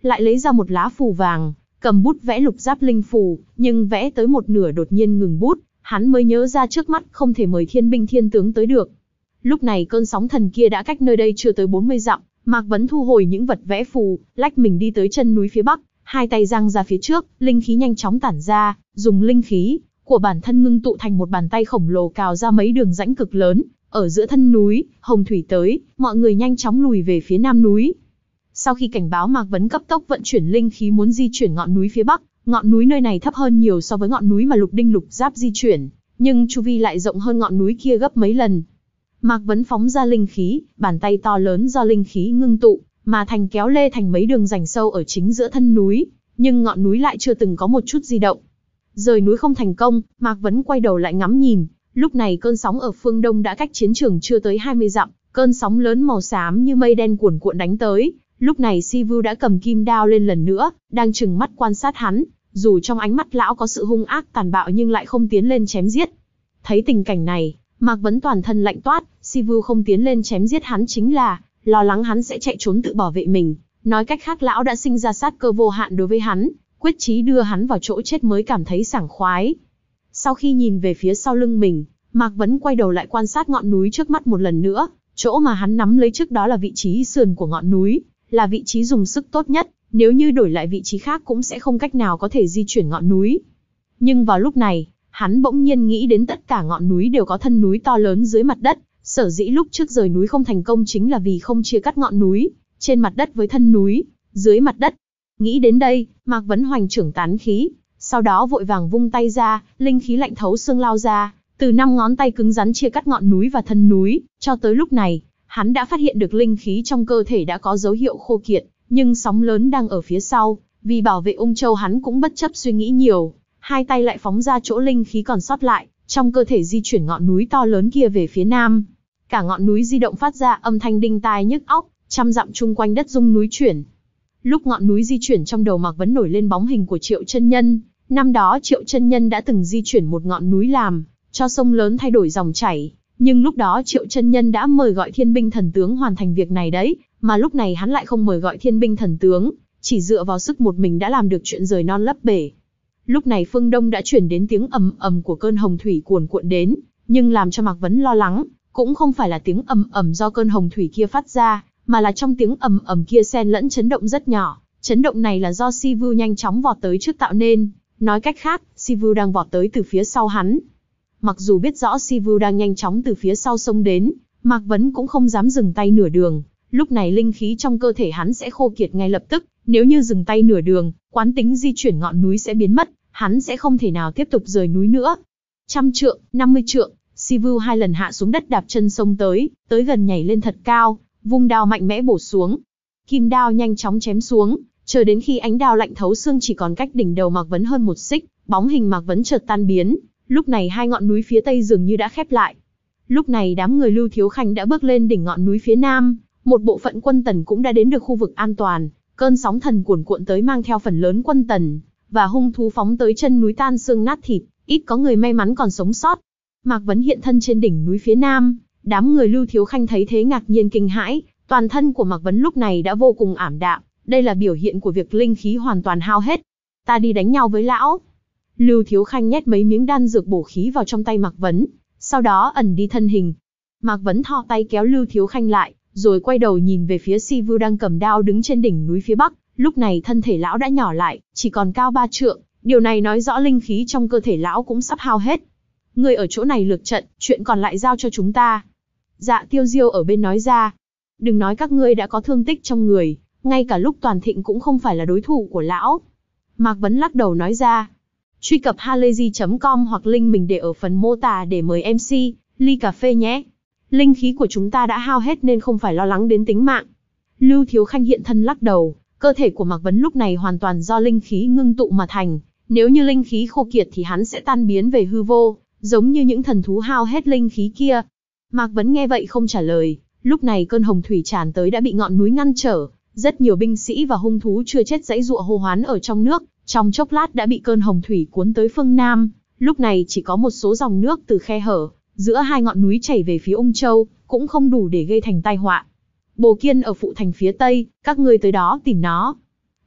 lại lấy ra một lá phù vàng, cầm bút vẽ lục giáp linh phù, nhưng vẽ tới một nửa đột nhiên ngừng bút, hắn mới nhớ ra trước mắt không thể mời thiên binh thiên tướng tới được. Lúc này cơn sóng thần kia đã cách nơi đây chưa tới bốn mươi dặm, Mạc Vấn thu hồi những vật vẽ phù, lách mình đi tới chân núi phía bắc, hai tay giang ra phía trước, linh khí nhanh chóng tản ra, dùng linh khí của bản thân ngưng tụ thành một bàn tay khổng lồ cào ra mấy đường rãnh cực lớn, ở giữa thân núi, hồng thủy tới, mọi người nhanh chóng lùi về phía nam núi. Sau khi cảnh báo Mạc Vấn cấp tốc vận chuyển linh khí muốn di chuyển ngọn núi phía bắc, ngọn núi nơi này thấp hơn nhiều so với ngọn núi mà Lục Đinh Lục Giáp di chuyển, nhưng chu vi lại rộng hơn ngọn núi kia gấp mấy lần. Mạc Vấn phóng ra linh khí, bàn tay to lớn do linh khí ngưng tụ, mà thành kéo lê thành mấy đường rãnh sâu ở chính giữa thân núi, nhưng ngọn núi lại chưa từng có một chút di động. Rời núi không thành công, Mạc Vấn quay đầu lại ngắm nhìn, lúc này cơn sóng ở phương đông đã cách chiến trường chưa tới hai mươi dặm, cơn sóng lớn màu xám như mây đen cuồn cuộn đánh tới. Lúc này Sivu đã cầm kim đao lên lần nữa, đang trừng mắt quan sát hắn, dù trong ánh mắt lão có sự hung ác tàn bạo nhưng lại không tiến lên chém giết. Thấy tình cảnh này, Mạc Vấn toàn thân lạnh toát, Sivu không tiến lên chém giết hắn chính là lo lắng hắn sẽ chạy trốn tự bảo vệ mình. Nói cách khác lão đã sinh ra sát cơ vô hạn đối với hắn, quyết chí đưa hắn vào chỗ chết mới cảm thấy sảng khoái. Sau khi nhìn về phía sau lưng mình, Mạc Vấn quay đầu lại quan sát ngọn núi trước mắt một lần nữa, chỗ mà hắn nắm lấy trước đó là vị trí sườn của ngọn núi, là vị trí dùng sức tốt nhất, nếu như đổi lại vị trí khác cũng sẽ không cách nào có thể di chuyển ngọn núi. Nhưng vào lúc này, hắn bỗng nhiên nghĩ đến tất cả ngọn núi đều có thân núi to lớn dưới mặt đất, sở dĩ lúc trước rời núi không thành công chính là vì không chia cắt ngọn núi, trên mặt đất với thân núi, dưới mặt đất. Nghĩ đến đây, Mạc Vấn hoành trưởng tán khí, sau đó vội vàng vung tay ra, linh khí lạnh thấu xương lao ra, từ năm ngón tay cứng rắn chia cắt ngọn núi và thân núi, cho tới lúc này, hắn đã phát hiện được linh khí trong cơ thể đã có dấu hiệu khô kiệt, nhưng sóng lớn đang ở phía sau, vì bảo vệ Ung Châu hắn cũng bất chấp suy nghĩ nhiều, hai tay lại phóng ra chỗ linh khí còn sót lại, trong cơ thể di chuyển ngọn núi to lớn kia về phía nam. Cả ngọn núi di động phát ra âm thanh đinh tai nhức óc, trăm dặm chung quanh đất rung núi chuyển. Lúc ngọn núi di chuyển trong đầu Mạc Vấn nổi lên bóng hình của Triệu Chân Nhân, năm đó Triệu Chân Nhân đã từng di chuyển một ngọn núi làm cho sông lớn thay đổi dòng chảy. Nhưng lúc đó Triệu Chân Nhân đã mời gọi thiên binh thần tướng hoàn thành việc này đấy, mà lúc này hắn lại không mời gọi thiên binh thần tướng, chỉ dựa vào sức một mình đã làm được chuyện rời non lấp bể. Lúc này phương đông đã chuyển đến tiếng ầm ầm của cơn hồng thủy cuồn cuộn đến, nhưng làm cho Mạc Vấn lo lắng, cũng không phải là tiếng ầm ầm do cơn hồng thủy kia phát ra, mà là trong tiếng ầm ầm kia xen lẫn chấn động rất nhỏ. Chấn động này là do Sivu nhanh chóng vọt tới trước tạo nên, nói cách khác, Sivu đang vọt tới từ phía sau hắn. Mặc dù biết rõ Sivu đang nhanh chóng từ phía sau xông đến, Mạc Vấn cũng không dám dừng tay nửa đường. Lúc này linh khí trong cơ thể hắn sẽ khô kiệt ngay lập tức, nếu như dừng tay nửa đường, quán tính di chuyển ngọn núi sẽ biến mất, hắn sẽ không thể nào tiếp tục rời núi nữa. Trăm trượng, năm mươi trượng, Sivu hai lần hạ xuống đất đạp chân xông tới, tới gần nhảy lên thật cao, vung đao mạnh mẽ bổ xuống. Kim đao nhanh chóng chém xuống, chờ đến khi ánh đao lạnh thấu xương chỉ còn cách đỉnh đầu Mạc Vấn hơn một xích, bóng hình Mạc Vấn chợt tan biến. Lúc này hai ngọn núi phía tây dường như đã khép lại. Lúc này đám người Lưu Thiếu Khanh đã bước lên đỉnh ngọn núi phía nam, một bộ phận quân Tần cũng đã đến được khu vực an toàn. Cơn sóng thần cuồn cuộn tới mang theo phần lớn quân Tần và hung thú phóng tới chân núi tan xương nát thịt, ít có người may mắn còn sống sót. Mạc Vấn hiện thân trên đỉnh núi phía nam, đám người Lưu Thiếu Khanh thấy thế ngạc nhiên kinh hãi, toàn thân của Mạc Vấn lúc này đã vô cùng ảm đạm, đây là biểu hiện của việc linh khí hoàn toàn hao hết. Ta đi đánh nhau với lão. Lưu Thiếu Khanh nhét mấy miếng đan dược bổ khí vào trong tay Mạc Vấn, sau đó ẩn đi thân hình. Mạc Vấn thò tay kéo Lưu Thiếu Khanh lại, rồi quay đầu nhìn về phía Sivu đang cầm đao đứng trên đỉnh núi phía bắc. Lúc này thân thể lão đã nhỏ lại, chỉ còn cao ba trượng, điều này nói rõ linh khí trong cơ thể lão cũng sắp hao hết. Người ở chỗ này lược trận, chuyện còn lại giao cho chúng ta. Dạ Tiêu Diêu ở bên nói ra. Đừng nói các ngươi đã có thương tích trong người, ngay cả lúc toàn thịnh cũng không phải là đối thủ của lão. Mạc Vấn lắc đầu nói ra. Truy cập halayzi chấm com hoặc link mình để ở phần mô tả để mời em xê, ly cà phê nhé. Linh khí của chúng ta đã hao hết nên không phải lo lắng đến tính mạng. Lưu Thiếu Khanh hiện thân lắc đầu, cơ thể của Mạc Vấn lúc này hoàn toàn do linh khí ngưng tụ mà thành. Nếu như linh khí khô kiệt thì hắn sẽ tan biến về hư vô, giống như những thần thú hao hết linh khí kia. Mạc Vấn nghe vậy không trả lời, lúc này cơn hồng thủy tràn tới đã bị ngọn núi ngăn trở, rất nhiều binh sĩ và hung thú chưa chết giãy giụa hô hoán ở trong nước, trong chốc lát đã bị cơn hồng thủy cuốn tới phương Nam, lúc này chỉ có một số dòng nước từ khe hở giữa hai ngọn núi chảy về phía Ung Châu, cũng không đủ để gây thành tai họa. Bồ Kiên ở phụ thành phía Tây, các ngươi tới đó tìm nó.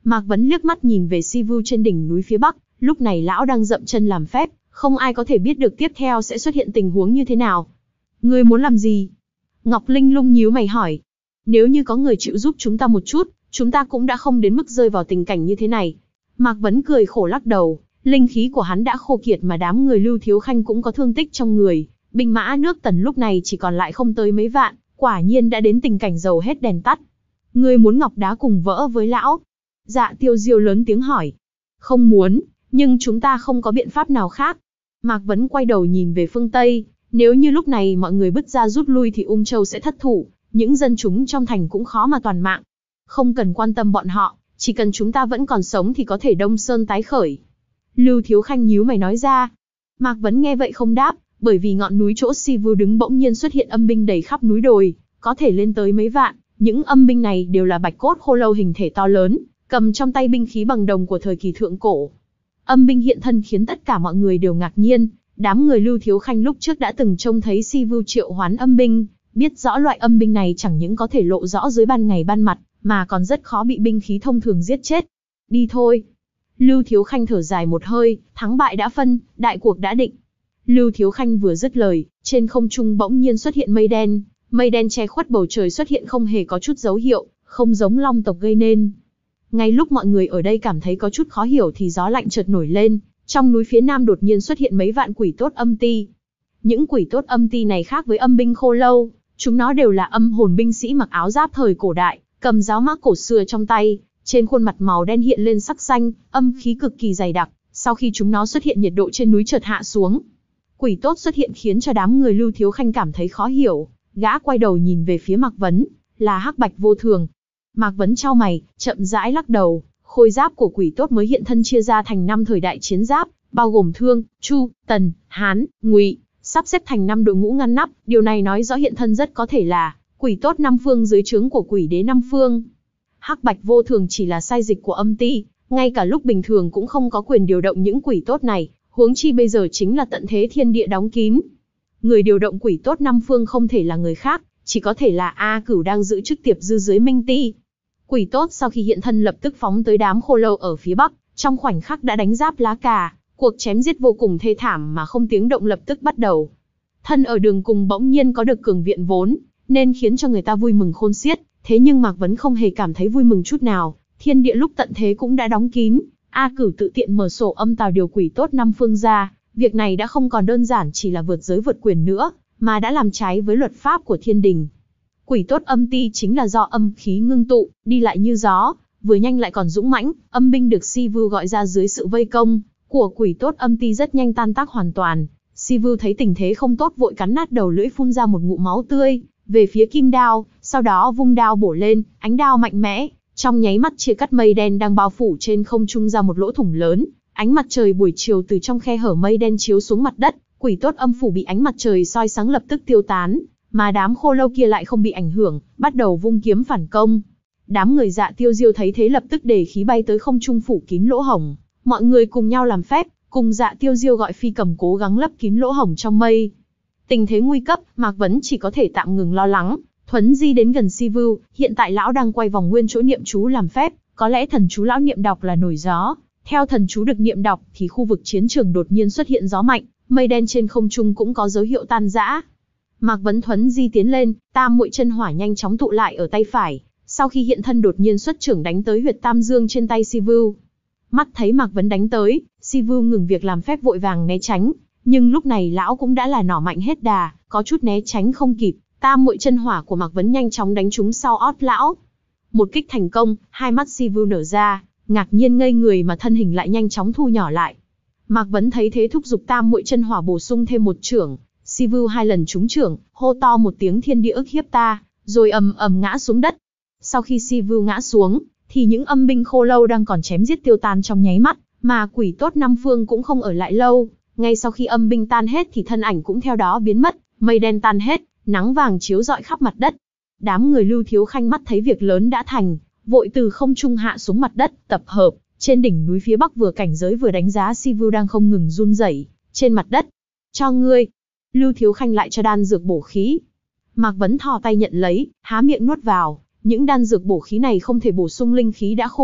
Mạc Vấn liếc mắt nhìn về Sivu trên đỉnh núi phía bắc, lúc này lão đang dậm chân làm phép, không ai có thể biết được tiếp theo sẽ xuất hiện tình huống như thế nào. Ngươi muốn làm gì? Ngọc Linh Lung nhíu mày hỏi. Nếu như có người chịu giúp chúng ta một chút, chúng ta cũng đã không đến mức rơi vào tình cảnh như thế này. Mạc Vấn cười khổ lắc đầu, linh khí của hắn đã khô kiệt mà đám người Lưu Thiếu Khanh cũng có thương tích trong người. Binh mã nước Tần lúc này chỉ còn lại không tới mấy vạn, quả nhiên đã đến tình cảnh dầu hết đèn tắt. Ngươi muốn ngọc đá cùng vỡ với lão? Dạ Tiêu Diêu lớn tiếng hỏi. Không muốn, nhưng chúng ta không có biện pháp nào khác. Mạc Vấn quay đầu nhìn về phương Tây, nếu như lúc này mọi người bứt ra rút lui thì Ung Châu sẽ thất thủ, những dân chúng trong thành cũng khó mà toàn mạng. Không cần quan tâm bọn họ, chỉ cần chúng ta vẫn còn sống thì có thể Đông Sơn tái khởi. Lưu Thiếu Khanh nhíu mày nói ra. Mạc Vấn nghe vậy không đáp, bởi vì ngọn núi chỗ Sivu đứng bỗng nhiên xuất hiện âm binh đầy khắp núi đồi, có thể lên tới mấy vạn. Những âm binh này đều là bạch cốt khô lâu hình thể to lớn, cầm trong tay binh khí bằng đồng của thời kỳ thượng cổ. Âm binh hiện thân khiến tất cả mọi người đều ngạc nhiên. Đám người Lưu Thiếu Khanh lúc trước đã từng trông thấy Sivu triệu hoán âm binh, biết rõ loại âm binh này chẳng những có thể lộ rõ dưới ban ngày ban mặt, mà còn rất khó bị binh khí thông thường giết chết. Đi thôi. Lưu Thiếu Khanh thở dài một hơi, thắng bại đã phân, đại cuộc đã định. Lưu Thiếu Khanh vừa dứt lời, trên không trung bỗng nhiên xuất hiện mây đen, mây đen che khuất bầu trời xuất hiện không hề có chút dấu hiệu, không giống long tộc gây nên. Ngay lúc mọi người ở đây cảm thấy có chút khó hiểu thì gió lạnh chợt nổi lên, trong núi phía nam đột nhiên xuất hiện mấy vạn quỷ tốt âm ti. Những quỷ tốt âm ti này khác với âm binh khô lâu, chúng nó đều là âm hồn binh sĩ mặc áo giáp thời cổ đại, cầm giáo mác cổ xưa trong tay, trên khuôn mặt màu đen hiện lên sắc xanh, âm khí cực kỳ dày đặc. Sau khi chúng nó xuất hiện nhiệt độ trên núi chợt hạ xuống. Quỷ tốt xuất hiện khiến cho đám người Lưu Thiếu Khanh cảm thấy khó hiểu, gã quay đầu nhìn về phía Mạc Vấn, là hắc bạch vô thường. Mạc Vấn chau mày, chậm rãi lắc đầu, khôi giáp của quỷ tốt mới hiện thân chia ra thành năm thời đại chiến giáp, bao gồm Thương, Chu, Tần, Hán, Ngụy, sắp xếp thành năm đội ngũ ngăn nắp, điều này nói rõ hiện thân rất có thể là quỷ tốt năm phương dưới trướng của quỷ đế năm phương. Hắc bạch vô thường chỉ là sai dịch của âm ti, ngay cả lúc bình thường cũng không có quyền điều động những quỷ tốt này, huống chi bây giờ chính là tận thế thiên địa đóng kín. Người điều động quỷ tốt năm phương không thể là người khác, chỉ có thể là A Cửu đang giữ chức tiệp dư dưới Minh Ti. Quỷ tốt sau khi hiện thân lập tức phóng tới đám khô lâu ở phía bắc, trong khoảnh khắc đã đánh giáp lá cà, cuộc chém giết vô cùng thê thảm mà không tiếng động lập tức bắt đầu. Thân ở đường cùng bỗng nhiên có được cường viện vốn, nên khiến cho người ta vui mừng khôn xiết, thế nhưng Mạc Vấn không hề cảm thấy vui mừng chút nào, thiên địa lúc tận thế cũng đã đóng kín, A Cửu tự tiện mở sổ âm tào điều quỷ tốt năm phương ra, việc này đã không còn đơn giản chỉ là vượt giới vượt quyền nữa, mà đã làm trái với luật pháp của thiên đình. Quỷ tốt âm ti chính là do âm khí ngưng tụ, đi lại như gió, vừa nhanh lại còn dũng mãnh, âm binh được Sivu gọi ra dưới sự vây công của quỷ tốt âm ti rất nhanh tan tác hoàn toàn. Sivu thấy tình thế không tốt vội cắn nát đầu lưỡi phun ra một ngụm máu tươi, về phía kim đao, sau đó vung đao bổ lên, ánh đao mạnh mẽ, trong nháy mắt chia cắt mây đen đang bao phủ trên không trung ra một lỗ thủng lớn, ánh mặt trời buổi chiều từ trong khe hở mây đen chiếu xuống mặt đất, quỷ tốt âm phủ bị ánh mặt trời soi sáng lập tức tiêu tán, mà đám khô lâu kia lại không bị ảnh hưởng, bắt đầu vung kiếm phản công. Đám người Dạ Tiêu Diêu thấy thế lập tức để khí bay tới không trung phủ kín lỗ hổng, mọi người cùng nhau làm phép, cùng Dạ Tiêu Diêu gọi phi cầm cố gắng lấp kín lỗ hổng trong mây. Tình thế nguy cấp, Mạc Vấn chỉ có thể tạm ngừng lo lắng, thuấn di đến gần Sivu, hiện tại lão đang quay vòng nguyên chỗ niệm chú làm phép, có lẽ thần chú lão niệm đọc là nổi gió. Theo thần chú được niệm đọc thì khu vực chiến trường đột nhiên xuất hiện gió mạnh, mây đen trên không trung cũng có dấu hiệu tan rã. Mạc Vấn thuấn di tiến lên, tam muội chân hỏa nhanh chóng tụ lại ở tay phải, sau khi hiện thân đột nhiên xuất trưởng đánh tới huyệt tam dương trên tay Sivu. Mắt thấy Mạc Vấn đánh tới, Sivu ngừng việc làm phép vội vàng né tránh, nhưng lúc này lão cũng đã là nỏ mạnh hết đà, có chút né tránh không kịp, tam muội chân hỏa của Mạc Vấn nhanh chóng đánh trúng sau ót lão. Một kích thành công, hai mắt Sivu nở ra, ngạc nhiên ngây người mà thân hình lại nhanh chóng thu nhỏ lại. Mạc Vấn thấy thế thúc giục tam muội chân hỏa bổ sung thêm một chưởng, Sivu hai lần trúng chưởng, hô to một tiếng thiên địa ức hiếp ta, rồi ầm ầm ngã xuống đất. Sau khi Sivu ngã xuống, thì những âm binh khô lâu đang còn chém giết tiêu tan trong nháy mắt, mà quỷ tốt năm phương cũng không ở lại lâu. Ngay sau khi âm binh tan hết thì thân ảnh cũng theo đó biến mất, mây đen tan hết, nắng vàng chiếu rọi khắp mặt đất. Đám người Lưu Thiếu Khanh mắt thấy việc lớn đã thành, vội từ không trung hạ xuống mặt đất, tập hợp, trên đỉnh núi phía bắc vừa cảnh giới vừa đánh giá Sivu đang không ngừng run rẩy trên mặt đất. Cho ngươi. Lưu Thiếu Khanh lại cho đan dược bổ khí. Mạc Vấn thò tay nhận lấy, há miệng nuốt vào, những đan dược bổ khí này không thể bổ sung linh khí đã khô kiệt,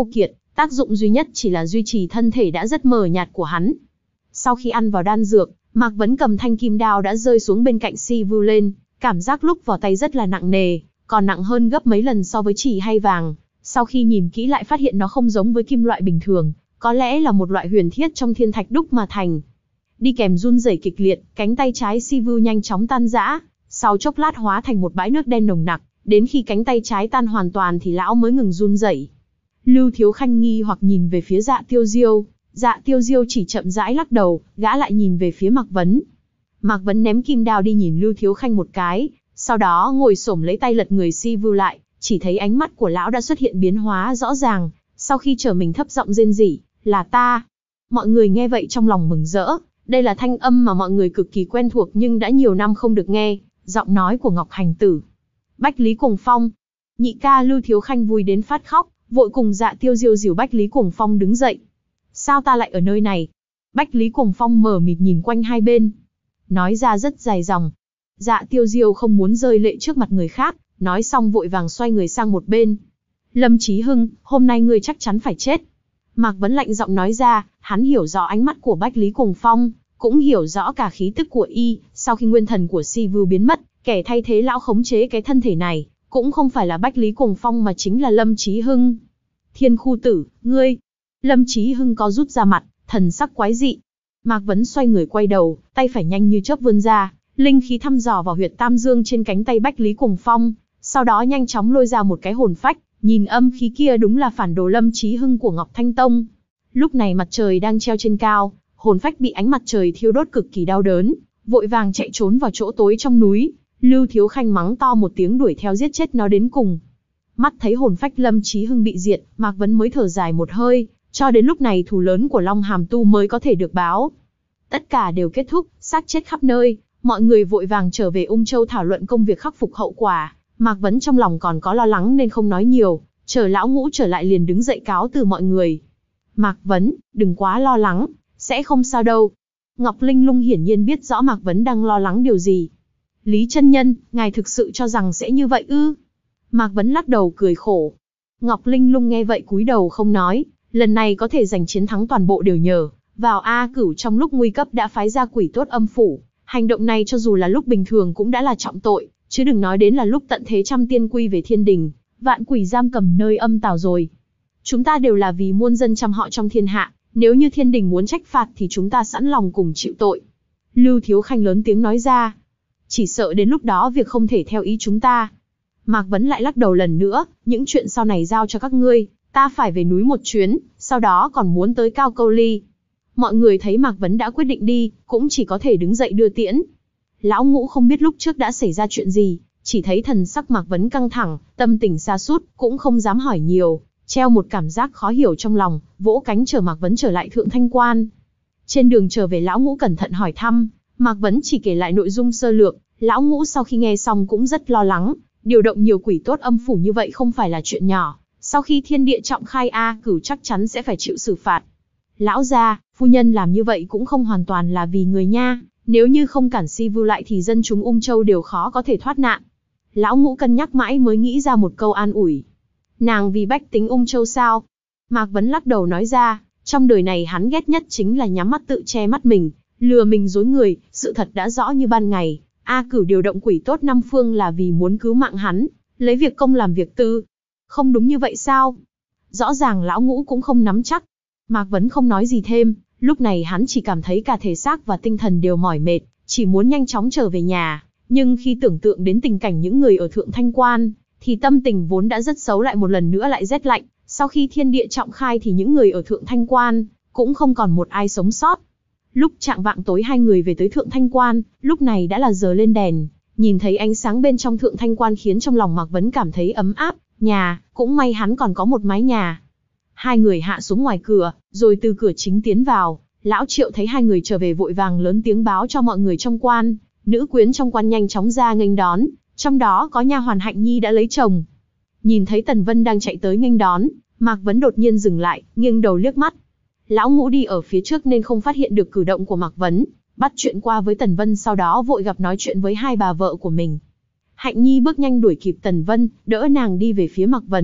tác dụng duy nhất chỉ là duy trì thân thể đã rất mờ nhạt của hắn. Sau khi ăn vào đan dược, Mạc Vấn cầm thanh kim đao đã rơi xuống bên cạnh Si Vu lên, cảm giác lúc vào tay rất là nặng nề, còn nặng hơn gấp mấy lần so với chì hay vàng. Sau khi nhìn kỹ lại phát hiện nó không giống với kim loại bình thường, có lẽ là một loại huyền thiết trong thiên thạch đúc mà thành. Đi kèm run rẩy kịch liệt, cánh tay trái Si Vu nhanh chóng tan rã, sau chốc lát hóa thành một bãi nước đen nồng nặc, đến khi cánh tay trái tan hoàn toàn thì lão mới ngừng run rẩy. Lưu Thiếu Khanh nghi hoặc nhìn về phía Dạ Tiêu Diêu, Dạ Tiêu Diêu chỉ chậm rãi lắc đầu, gã lại nhìn về phía Mạc Vấn. Mạc Vấn ném kim đao đi nhìn Lưu Thiếu Khanh một cái, sau đó ngồi xổm lấy tay lật người Si Vu lại, chỉ thấy ánh mắt của lão đã xuất hiện biến hóa rõ ràng, sau khi trở mình thấp giọng rên rỉ, là ta. Mọi người nghe vậy trong lòng mừng rỡ, đây là thanh âm mà mọi người cực kỳ quen thuộc nhưng đã nhiều năm không được nghe, giọng nói của Ngọc Hành Tử. Bách Lý Cuồng Phong. Nhị ca Lưu Thiếu Khanh vui đến phát khóc, vội cùng Dạ Tiêu Diêu dìu Bách Lý Cuồng Phong đứng dậy. Sao ta lại ở nơi này? Bách Lý Cuồng Phong mờ mịt nhìn quanh hai bên, nói ra rất dài dòng. Dạ Tiêu Diêu không muốn rơi lệ trước mặt người khác, nói xong vội vàng xoay người sang một bên. Lâm Chí Hưng, hôm nay ngươi chắc chắn phải chết. Mạc Vấn lạnh giọng nói ra, hắn hiểu rõ ánh mắt của Bách Lý Cuồng Phong, cũng hiểu rõ cả khí tức của y. Sau khi nguyên thần của Si Vu biến mất, kẻ thay thế lão khống chế cái thân thể này, cũng không phải là Bách Lý Cuồng Phong mà chính là Lâm Chí Hưng. Thiên Khu Tử, ngươi. Lâm Chí Hưng có rút ra mặt, thần sắc quái dị. Mạc Vấn xoay người quay đầu, tay phải nhanh như chớp vươn ra, linh khí thăm dò vào huyệt tam dương trên cánh tay Bách Lý Cuồng Phong, sau đó nhanh chóng lôi ra một cái hồn phách, nhìn âm khí kia đúng là phản đồ Lâm Chí Hưng của Ngọc Thanh Tông. Lúc này mặt trời đang treo trên cao, hồn phách bị ánh mặt trời thiêu đốt cực kỳ đau đớn, vội vàng chạy trốn vào chỗ tối trong núi. Lưu Thiếu Khanh mắng to một tiếng đuổi theo giết chết nó đến cùng. Mắt thấy hồn phách Lâm Chí Hưng bị diệt, Mạc Vấn mới thở dài một hơi, cho đến lúc này thù lớn của Long Hàm Tu mới có thể được báo. Tất cả đều kết thúc, xác chết khắp nơi, mọi người vội vàng trở về Ung Châu thảo luận công việc khắc phục hậu quả. Mạc Vấn trong lòng còn có lo lắng nên không nói nhiều, chờ lão ngũ trở lại liền đứng dậy cáo từ mọi người. Mạc Vấn, đừng quá lo lắng, sẽ không sao đâu. Ngọc Linh Lung hiển nhiên biết rõ Mạc Vấn đang lo lắng điều gì. Lý chân nhân, ngài thực sự cho rằng sẽ như vậy ư? Mạc Vấn lắc đầu cười khổ. Ngọc Linh Lung nghe vậy cúi đầu không nói, lần này có thể giành chiến thắng toàn bộ đều nhờ vào A Cửu trong lúc nguy cấp đã phái ra quỷ tốt âm phủ. Hành động này cho dù là lúc bình thường cũng đã là trọng tội, chứ đừng nói đến là lúc tận thế trăm tiên quy về thiên đình, vạn quỷ giam cầm nơi âm tào rồi. Chúng ta đều là vì muôn dân trăm họ trong thiên hạ, nếu như thiên đình muốn trách phạt thì chúng ta sẵn lòng cùng chịu tội. Lưu Thiếu Khanh lớn tiếng nói ra. Chỉ sợ đến lúc đó việc không thể theo ý chúng ta. Mạc Vấn lại lắc đầu lần nữa, những chuyện sau này giao cho các ngươi, ta phải về núi một chuyến, sau đó còn muốn tới Cao Câu Ly. Mọi người thấy Mạc Vấn đã quyết định đi, cũng chỉ có thể đứng dậy đưa tiễn. Lão Ngũ không biết lúc trước đã xảy ra chuyện gì, chỉ thấy thần sắc Mạc Vấn căng thẳng, tâm tình sa sút, cũng không dám hỏi nhiều, treo một cảm giác khó hiểu trong lòng, vỗ cánh chờ Mạc Vấn trở lại Thượng Thanh Quan. Trên đường trở về Lão Ngũ cẩn thận hỏi thăm, Mạc Vấn chỉ kể lại nội dung sơ lược. Lão Ngũ sau khi nghe xong cũng rất lo lắng, điều động nhiều quỷ tốt âm phủ như vậy không phải là chuyện nhỏ, sau khi thiên địa trọng khai A Cửu chắc chắn sẽ phải chịu xử phạt. Lão gia, phu nhân làm như vậy cũng không hoàn toàn là vì người nha, nếu như không cản Si Vu lại thì dân chúng Ung Châu đều khó có thể thoát nạn. Lão Ngũ cân nhắc mãi mới nghĩ ra một câu an ủi. Nàng vì bách tính Ung Châu sao? Mạc Vấn lắc đầu nói ra, trong đời này hắn ghét nhất chính là nhắm mắt tự che mắt mình, lừa mình dối người, sự thật đã rõ như ban ngày. A Cửu điều động quỷ tốt năm phương là vì muốn cứu mạng hắn, lấy việc công làm việc tư. Không đúng như vậy sao? Rõ ràng Lão Ngũ cũng không nắm chắc. Mạc Vấn không nói gì thêm, lúc này hắn chỉ cảm thấy cả thể xác và tinh thần đều mỏi mệt, chỉ muốn nhanh chóng trở về nhà. Nhưng khi tưởng tượng đến tình cảnh những người ở Thượng Thanh Quan, thì tâm tình vốn đã rất xấu lại một lần nữa lại rét lạnh. Sau khi thiên địa trọng khai thì những người ở Thượng Thanh Quan cũng không còn một ai sống sót. Lúc chạng vạng tối hai người về tới Thượng Thanh Quan, lúc này đã là giờ lên đèn, nhìn thấy ánh sáng bên trong Thượng Thanh Quan khiến trong lòng Mạc Vấn cảm thấy ấm áp, nhà, cũng may hắn còn có một mái nhà. Hai người hạ xuống ngoài cửa, rồi từ cửa chính tiến vào, Lão Triệu thấy hai người trở về vội vàng lớn tiếng báo cho mọi người trong quan, nữ quyến trong quan nhanh chóng ra nghênh đón, trong đó có nha hoàn Hạnh Nhi đã lấy chồng. Nhìn thấy Tần Vân đang chạy tới nghênh đón, Mạc Vấn đột nhiên dừng lại, nghiêng đầu liếc mắt. Lão Ngũ đi ở phía trước nên không phát hiện được cử động của Mạc Vấn, bắt chuyện qua với Tần Vân sau đó vội gặp nói chuyện với hai bà vợ của mình. Hạnh Nhi bước nhanh đuổi kịp Tần Vân, đỡ nàng đi về phía Mạc Vấn,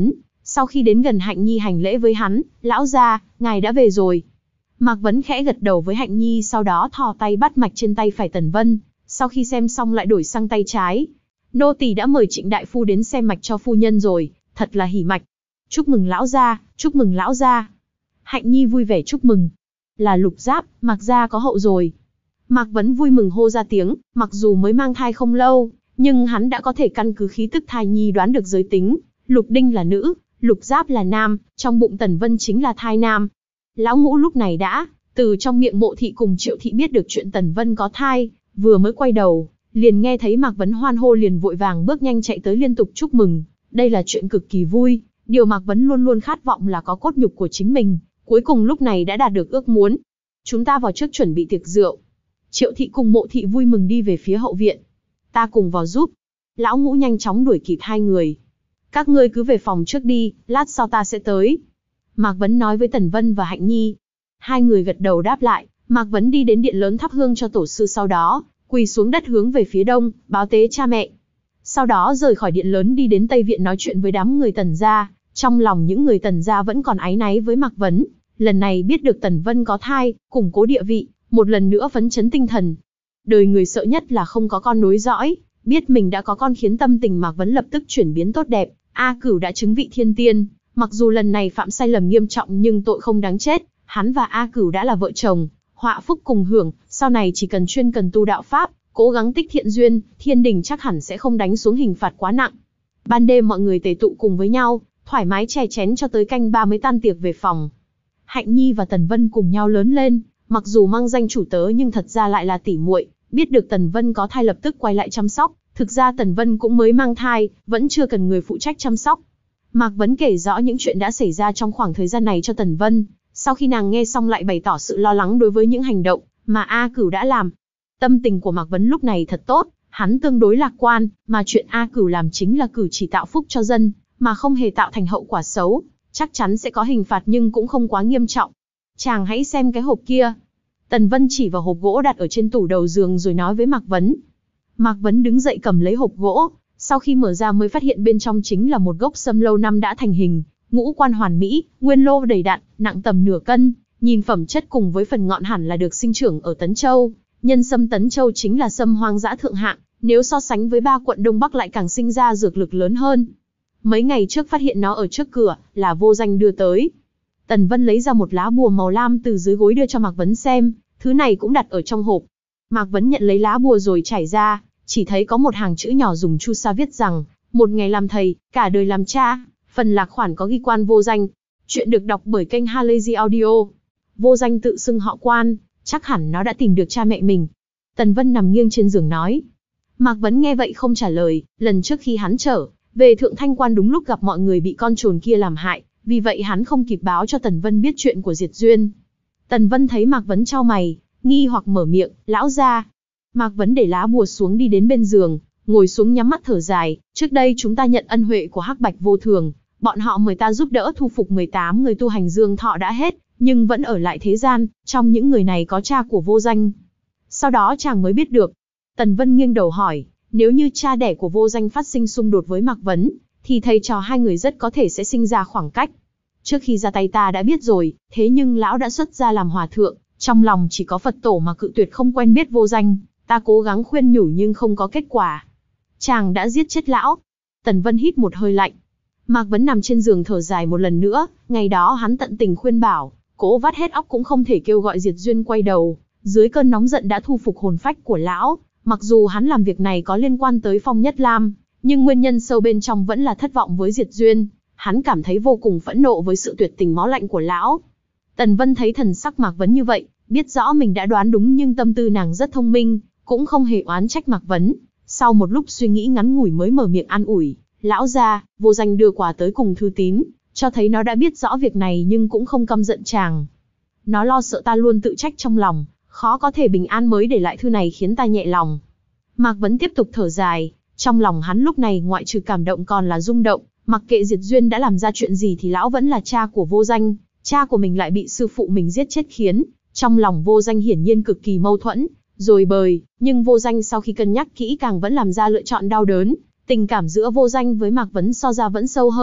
Sau khi đến gần Hạnh Nhi hành lễ với hắn, lão gia, ngài đã về rồi. Mạc Vấn khẽ gật đầu với Hạnh Nhi, sau đó thò tay bắt mạch trên tay phải Tần Vân, sau khi xem xong lại đổi sang tay trái. Nô tỳ đã mời Trịnh đại phu đến xem mạch cho phu nhân rồi, thật là hỉ mạch. Chúc mừng lão gia, chúc mừng lão gia. Hạnh Nhi vui vẻ chúc mừng. Là Lục Giáp, Mạc gia có hậu rồi. Mạc Vấn vui mừng hô ra tiếng, mặc dù mới mang thai không lâu, nhưng hắn đã có thể căn cứ khí tức thai nhi đoán được giới tính. Lục Đinh là nữ, Lục Giáp là nam, trong bụng Tần Vân chính là thai nam. Lão Ngũ lúc này đã từ trong miệng Mộ thị cùng Triệu thị biết được chuyện Tần Vân có thai, vừa mới quay đầu, liền nghe thấy Mạc Vấn hoan hô, liền vội vàng bước nhanh chạy tới liên tục chúc mừng. Đây là chuyện cực kỳ vui, điều Mạc Vấn luôn luôn khát vọng là có cốt nhục của chính mình, cuối cùng lúc này đã đạt được ước muốn. Chúng ta vào trước chuẩn bị tiệc rượu. Triệu thị cùng Mộ thị vui mừng đi về phía hậu viện. Ta cùng vào giúp. Lão Ngũ nhanh chóng đuổi kịp hai người. Các ngươi cứ về phòng trước đi, lát sau ta sẽ tới. Mạc Vấn nói với Tần Vân và Hạnh Nhi. Hai người gật đầu đáp lại, Mạc Vấn đi đến điện lớn thắp hương cho tổ sư, sau đó quỳ xuống đất hướng về phía đông, báo tế cha mẹ. Sau đó rời khỏi điện lớn đi đến Tây Viện nói chuyện với đám người Tần gia. Trong lòng những người Tần gia vẫn còn áy náy với Mạc Vấn. Lần này biết được Tần Vân có thai, củng cố địa vị, một lần nữa phấn chấn tinh thần. Đời người sợ nhất là không có con nối dõi, biết mình đã có con khiến tâm tình Mạc Vấn lập tức chuyển biến tốt đẹp. A Cửu đã chứng vị thiên tiên, mặc dù lần này phạm sai lầm nghiêm trọng nhưng tội không đáng chết, hắn và A Cửu đã là vợ chồng, họa phúc cùng hưởng, sau này chỉ cần chuyên cần tu đạo pháp, cố gắng tích thiện duyên, thiên đình chắc hẳn sẽ không đánh xuống hình phạt quá nặng. Ban đêm mọi người tề tụ cùng với nhau, thoải mái chè chén cho tới canh ba mới tan tiệc về phòng. Hạnh Nhi và Tần Vân cùng nhau lớn lên, mặc dù mang danh chủ tớ nhưng thật ra lại là tỉ muội. Biết được Tần Vân có thai lập tức quay lại chăm sóc. Thực ra Tần Vân cũng mới mang thai, vẫn chưa cần người phụ trách chăm sóc. Mạc Vấn kể rõ những chuyện đã xảy ra trong khoảng thời gian này cho Tần Vân. Sau khi nàng nghe xong lại bày tỏ sự lo lắng đối với những hành động mà A Cửu đã làm. Tâm tình của Mạc Vấn lúc này thật tốt, hắn tương đối lạc quan, mà chuyện A Cửu làm chính là cử chỉ tạo phúc cho dân, mà không hề tạo thành hậu quả xấu. Chắc chắn sẽ có hình phạt nhưng cũng không quá nghiêm trọng. Chàng hãy xem cái hộp kia. Tần Vân chỉ vào hộp gỗ đặt ở trên tủ đầu giường rồi nói với Mạc Vấn. Mạc Vấn đứng dậy cầm lấy hộp gỗ, sau khi mở ra mới phát hiện bên trong chính là một gốc sâm lâu năm đã thành hình, ngũ quan hoàn mỹ, nguyên lô đầy đặn, nặng tầm nửa cân, nhìn phẩm chất cùng với phần ngọn hẳn là được sinh trưởng ở Tấn Châu. Nhân sâm Tấn Châu chính là sâm hoang dã thượng hạng, nếu so sánh với ba quận Đông Bắc lại càng sinh ra dược lực lớn hơn. Mấy ngày trước phát hiện nó ở trước cửa, là Vô Danh đưa tới. Tần Vân lấy ra một lá bùa màu lam từ dưới gối đưa cho Mạc Vấn xem, thứ này cũng đặt ở trong hộp. Mạc Vấn nhận lấy lá bùa rồi trải ra, chỉ thấy có một hàng chữ nhỏ dùng chu sa viết rằng, một ngày làm thầy, cả đời làm cha, phần lạc khoản có ghi quan Vô Danh. Chuyện được đọc bởi kênh Halazy Audio. Vô Danh tự xưng họ Quan, chắc hẳn nó đã tìm được cha mẹ mình. Tần Vân nằm nghiêng trên giường nói. Mạc Vấn nghe vậy không trả lời, lần trước khi hắn trở về Thượng Thanh Quan đúng lúc gặp mọi người bị con trồn kia làm hại, vì vậy hắn không kịp báo cho Tần Vân biết chuyện của Diệt Duyên. Tần Vân thấy Mạc Vấn chau mày, nghi hoặc mở miệng, lão gia. Mạc Vấn để lá bùa xuống đi đến bên giường, ngồi xuống nhắm mắt thở dài, trước đây chúng ta nhận ân huệ của Hắc Bạch Vô Thường, bọn họ mời ta giúp đỡ thu phục mười tám người tu hành dương thọ đã hết, nhưng vẫn ở lại thế gian, trong những người này có cha của Vô Danh. Sau đó chàng mới biết được. Tần Vân nghiêng đầu hỏi, nếu như cha đẻ của Vô Danh phát sinh xung đột với Mạc Vấn, thì thầy trò hai người rất có thể sẽ sinh ra khoảng cách. Trước khi ra tay ta đã biết rồi, thế nhưng lão đã xuất gia làm hòa thượng, trong lòng chỉ có Phật tổ mà cự tuyệt không quen biết Vô Danh, ta cố gắng khuyên nhủ nhưng không có kết quả. Chàng đã giết chết lão. Tần Vân hít một hơi lạnh. Mạc Vấn nằm trên giường thở dài một lần nữa, ngày đó hắn tận tình khuyên bảo, cố vắt hết óc cũng không thể kêu gọi Diệt Duyên quay đầu, dưới cơn nóng giận đã thu phục hồn phách của lão. Mặc dù hắn làm việc này có liên quan tới Phong Nhất Lam, nhưng nguyên nhân sâu bên trong vẫn là thất vọng với Diệt Duyên. Hắn cảm thấy vô cùng phẫn nộ với sự tuyệt tình máu lạnh của lão. Tần Vân thấy thần sắc Mạc Vấn như vậy, biết rõ mình đã đoán đúng nhưng tâm tư nàng rất thông minh, cũng không hề oán trách Mạc Vấn. Sau một lúc suy nghĩ ngắn ngủi mới mở miệng an ủi, lão gia, Vô Danh đưa quà tới cùng thư tín, cho thấy nó đã biết rõ việc này nhưng cũng không căm giận chàng. Nó lo sợ ta luôn tự trách trong lòng, khó có thể bình an mới để lại thư này khiến ta nhẹ lòng. Mạc Vấn tiếp tục thở dài, trong lòng hắn lúc này ngoại trừ cảm động còn là rung động, mặc kệ Diệt Duyên đã làm ra chuyện gì thì lão vẫn là cha của Vô Danh, cha của mình lại bị sư phụ mình giết chết khiến trong lòng Vô Danh hiển nhiên cực kỳ mâu thuẫn, rồi bời, nhưng Vô Danh sau khi cân nhắc kỹ càng vẫn làm ra lựa chọn đau đớn, tình cảm giữa Vô Danh với Mạc Vấn so ra vẫn sâu hơn,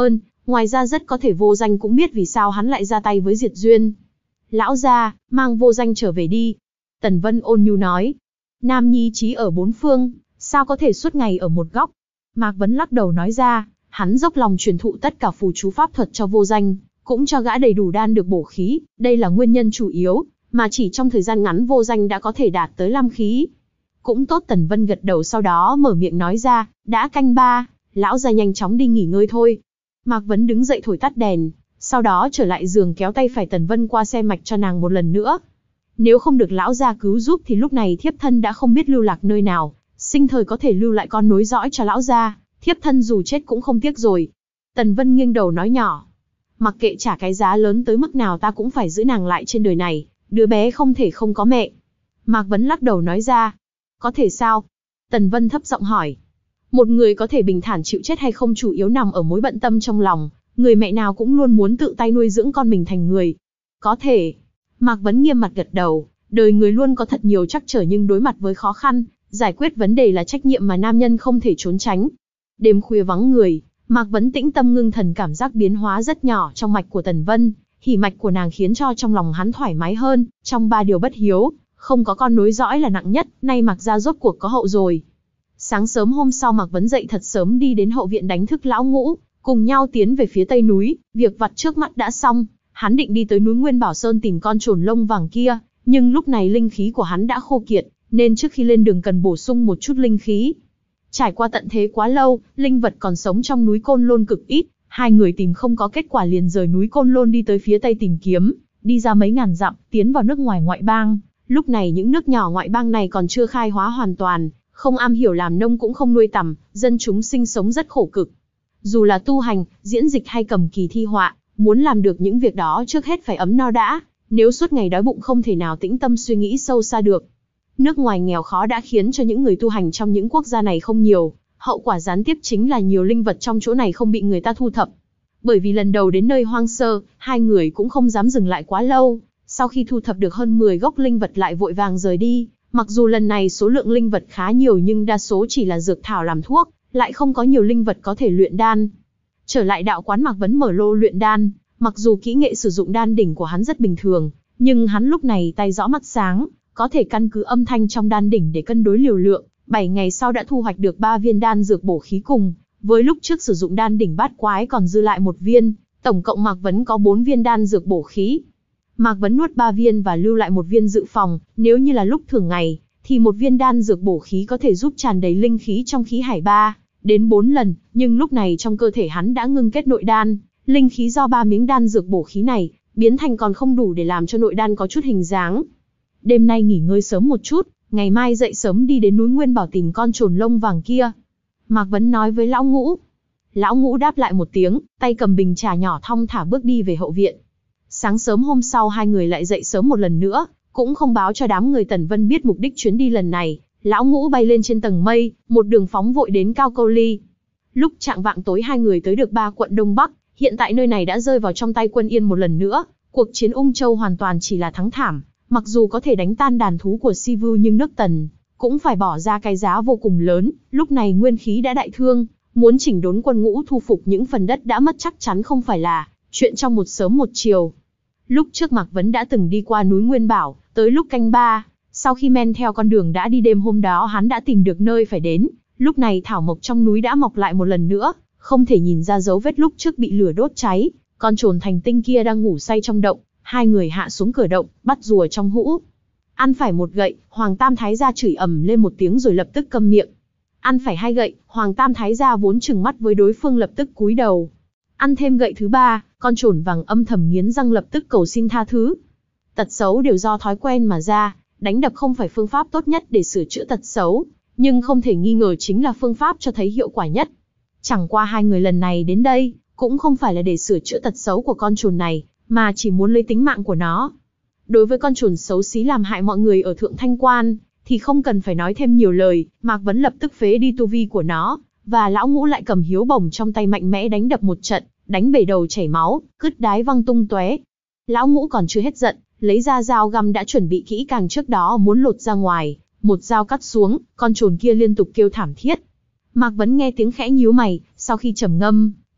Ngoài ra rất có thể Vô Danh cũng biết vì sao hắn lại ra tay với Diệt Duyên. Lão gia, mang Vô Danh trở về đi. Tần Vân ôn nhu nói. Nam nhi trí ở bốn phương, sao có thể suốt ngày ở một góc. Mạc Vấn lắc đầu nói ra, hắn dốc lòng truyền thụ tất cả phù chú pháp thuật cho Vô Danh, cũng cho gã đầy đủ đan được bổ khí, đây là nguyên nhân chủ yếu, mà chỉ trong thời gian ngắn Vô Danh đã có thể đạt tới lam khí. Cũng tốt. Tần Vân gật đầu sau đó mở miệng nói ra, đã canh ba, lão gia nhanh chóng đi nghỉ ngơi thôi. Mạc Vấn đứng dậy thổi tắt đèn, sau đó trở lại giường kéo tay phải Tần Vân qua xem mạch cho nàng một lần nữa. Nếu không được lão gia cứu giúp thì lúc này thiếp thân đã không biết lưu lạc nơi nào, sinh thời có thể lưu lại con nối dõi cho lão gia, thiếp thân dù chết cũng không tiếc rồi. Tần Vân nghiêng đầu nói nhỏ, mặc kệ trả cái giá lớn tới mức nào ta cũng phải giữ nàng lại trên đời này, đứa bé không thể không có mẹ. Mạc Vấn lắc đầu nói ra, có thể sao? Tần Vân thấp giọng hỏi. Một người có thể bình thản chịu chết hay không chủ yếu nằm ở mối bận tâm trong lòng, người mẹ nào cũng luôn muốn tự tay nuôi dưỡng con mình thành người. Có thể. Mạc Vấn nghiêm mặt gật đầu, đời người luôn có thật nhiều trắc trở nhưng đối mặt với khó khăn, giải quyết vấn đề là trách nhiệm mà nam nhân không thể trốn tránh. Đêm khuya vắng người, Mạc Vấn tĩnh tâm ngưng thần cảm giác biến hóa rất nhỏ trong mạch của Tần Vân, hỉ mạch của nàng khiến cho trong lòng hắn thoải mái hơn, trong ba điều bất hiếu, không có con nối dõi là nặng nhất, nay Mạc gia rốt cuộc có hậu rồi. Sáng sớm hôm sau Mạc Vấn dậy thật sớm đi đến hậu viện đánh thức lão Ngũ, cùng nhau tiến về phía tây núi, việc vặt trước mắt đã xong, hắn định đi tới núi Nguyên Bảo Sơn tìm con trồn lông vàng kia, nhưng lúc này linh khí của hắn đã khô kiệt, nên trước khi lên đường cần bổ sung một chút linh khí. Trải qua tận thế quá lâu, linh vật còn sống trong núi Côn Lôn cực ít, hai người tìm không có kết quả liền rời núi Côn Lôn đi tới phía tây tìm kiếm, đi ra mấy ngàn dặm, tiến vào nước ngoài ngoại bang. Lúc này những nước nhỏ ngoại bang này còn chưa khai hóa hoàn toàn, không am hiểu làm nông cũng không nuôi tầm, dân chúng sinh sống rất khổ cực. Dù là tu hành, diễn dịch hay cầm kỳ thi họa, muốn làm được những việc đó trước hết phải ấm no đã, nếu suốt ngày đói bụng không thể nào tĩnh tâm suy nghĩ sâu xa được. Nước ngoài nghèo khó đã khiến cho những người tu hành trong những quốc gia này không nhiều, hậu quả gián tiếp chính là nhiều linh vật trong chỗ này không bị người ta thu thập. Bởi vì lần đầu đến nơi hoang sơ, hai người cũng không dám dừng lại quá lâu, sau khi thu thập được hơn mười gốc linh vật lại vội vàng rời đi. Mặc dù lần này số lượng linh vật khá nhiều nhưng đa số chỉ là dược thảo làm thuốc, lại không có nhiều linh vật có thể luyện đan. Trở lại đạo quán Mạc Vấn mở lô luyện đan, mặc dù kỹ nghệ sử dụng đan đỉnh của hắn rất bình thường, nhưng hắn lúc này tay rõ mắt sáng, có thể căn cứ âm thanh trong đan đỉnh để cân đối liều lượng. bảy ngày sau đã thu hoạch được ba viên đan dược bổ khí cùng, với lúc trước sử dụng đan đỉnh bát quái còn dư lại một viên, tổng cộng Mạc Vấn có bốn viên đan dược bổ khí. Mạc Vấn nuốt ba viên và lưu lại một viên dự phòng, nếu như là lúc thường ngày, thì một viên đan dược bổ khí có thể giúp tràn đầy linh khí trong khí hải ba đến bốn lần, nhưng lúc này trong cơ thể hắn đã ngưng kết nội đan, linh khí do ba miếng đan dược bổ khí này biến thành còn không đủ để làm cho nội đan có chút hình dáng. Đêm nay nghỉ ngơi sớm một chút, ngày mai dậy sớm đi đến núi Nguyên Bảo tìm con trồn lông vàng kia. Mạc Vấn nói với lão Ngũ. Lão Ngũ đáp lại một tiếng, tay cầm bình trà nhỏ thong thả bước đi về hậu viện. Sáng sớm hôm sau hai người lại dậy sớm một lần nữa, cũng không báo cho đám người Tần Vân biết mục đích chuyến đi lần này. Lão Ngũ bay lên trên tầng mây, một đường phóng vội đến Cao Câu Ly. Lúc chạng vạng tối hai người tới được ba quận Đông Bắc, hiện tại nơi này đã rơi vào trong tay quân Yên một lần nữa. Cuộc chiến Ung Châu hoàn toàn chỉ là thắng thảm, mặc dù có thể đánh tan đàn thú của Sivu nhưng nước Tần cũng phải bỏ ra cái giá vô cùng lớn. Lúc này nguyên khí đã đại thương, muốn chỉnh đốn quân ngũ thu phục những phần đất đã mất chắc chắn không phải là chuyện trong một sớm một chiều. Lúc trước Mạc Vấn đã từng đi qua núi Nguyên Bảo, tới lúc canh ba, sau khi men theo con đường đã đi đêm hôm đó hắn đã tìm được nơi phải đến. Lúc này thảo mộc trong núi đã mọc lại một lần nữa, không thể nhìn ra dấu vết lúc trước bị lửa đốt cháy. Con trồn thành tinh kia đang ngủ say trong động, hai người hạ xuống cửa động, bắt rùa trong hũ. Ăn phải một gậy, Hoàng Tam Thái gia chửi ầm lên một tiếng rồi lập tức câm miệng. Ăn phải hai gậy, Hoàng Tam Thái gia vốn trừng mắt với đối phương lập tức cúi đầu. Ăn thêm gậy thứ ba, con trồn vàng âm thầm nghiến răng lập tức cầu xin tha thứ. Tật xấu đều do thói quen mà ra, đánh đập không phải phương pháp tốt nhất để sửa chữa tật xấu, nhưng không thể nghi ngờ chính là phương pháp cho thấy hiệu quả nhất. Chẳng qua hai người lần này đến đây, cũng không phải là để sửa chữa tật xấu của con trồn này, mà chỉ muốn lấy tính mạng của nó. Đối với con trồn xấu xí làm hại mọi người ở Thượng Thanh Quan, thì không cần phải nói thêm nhiều lời, Mạc Vấn lập tức phế đi tu vi của nó, và lão Ngũ lại cầm hiếu bổng trong tay mạnh mẽ đánh đập một trận, đánh bể đầu chảy máu, cứt đái văng tung tóe. Lão Ngũ còn chưa hết giận, lấy ra dao găm đã chuẩn bị kỹ càng trước đó muốn lột ra ngoài, một dao cắt xuống, con trồn kia liên tục kêu thảm thiết. Mạc Vấn nghe tiếng khẽ nhíu mày, sau khi trầm ngâm,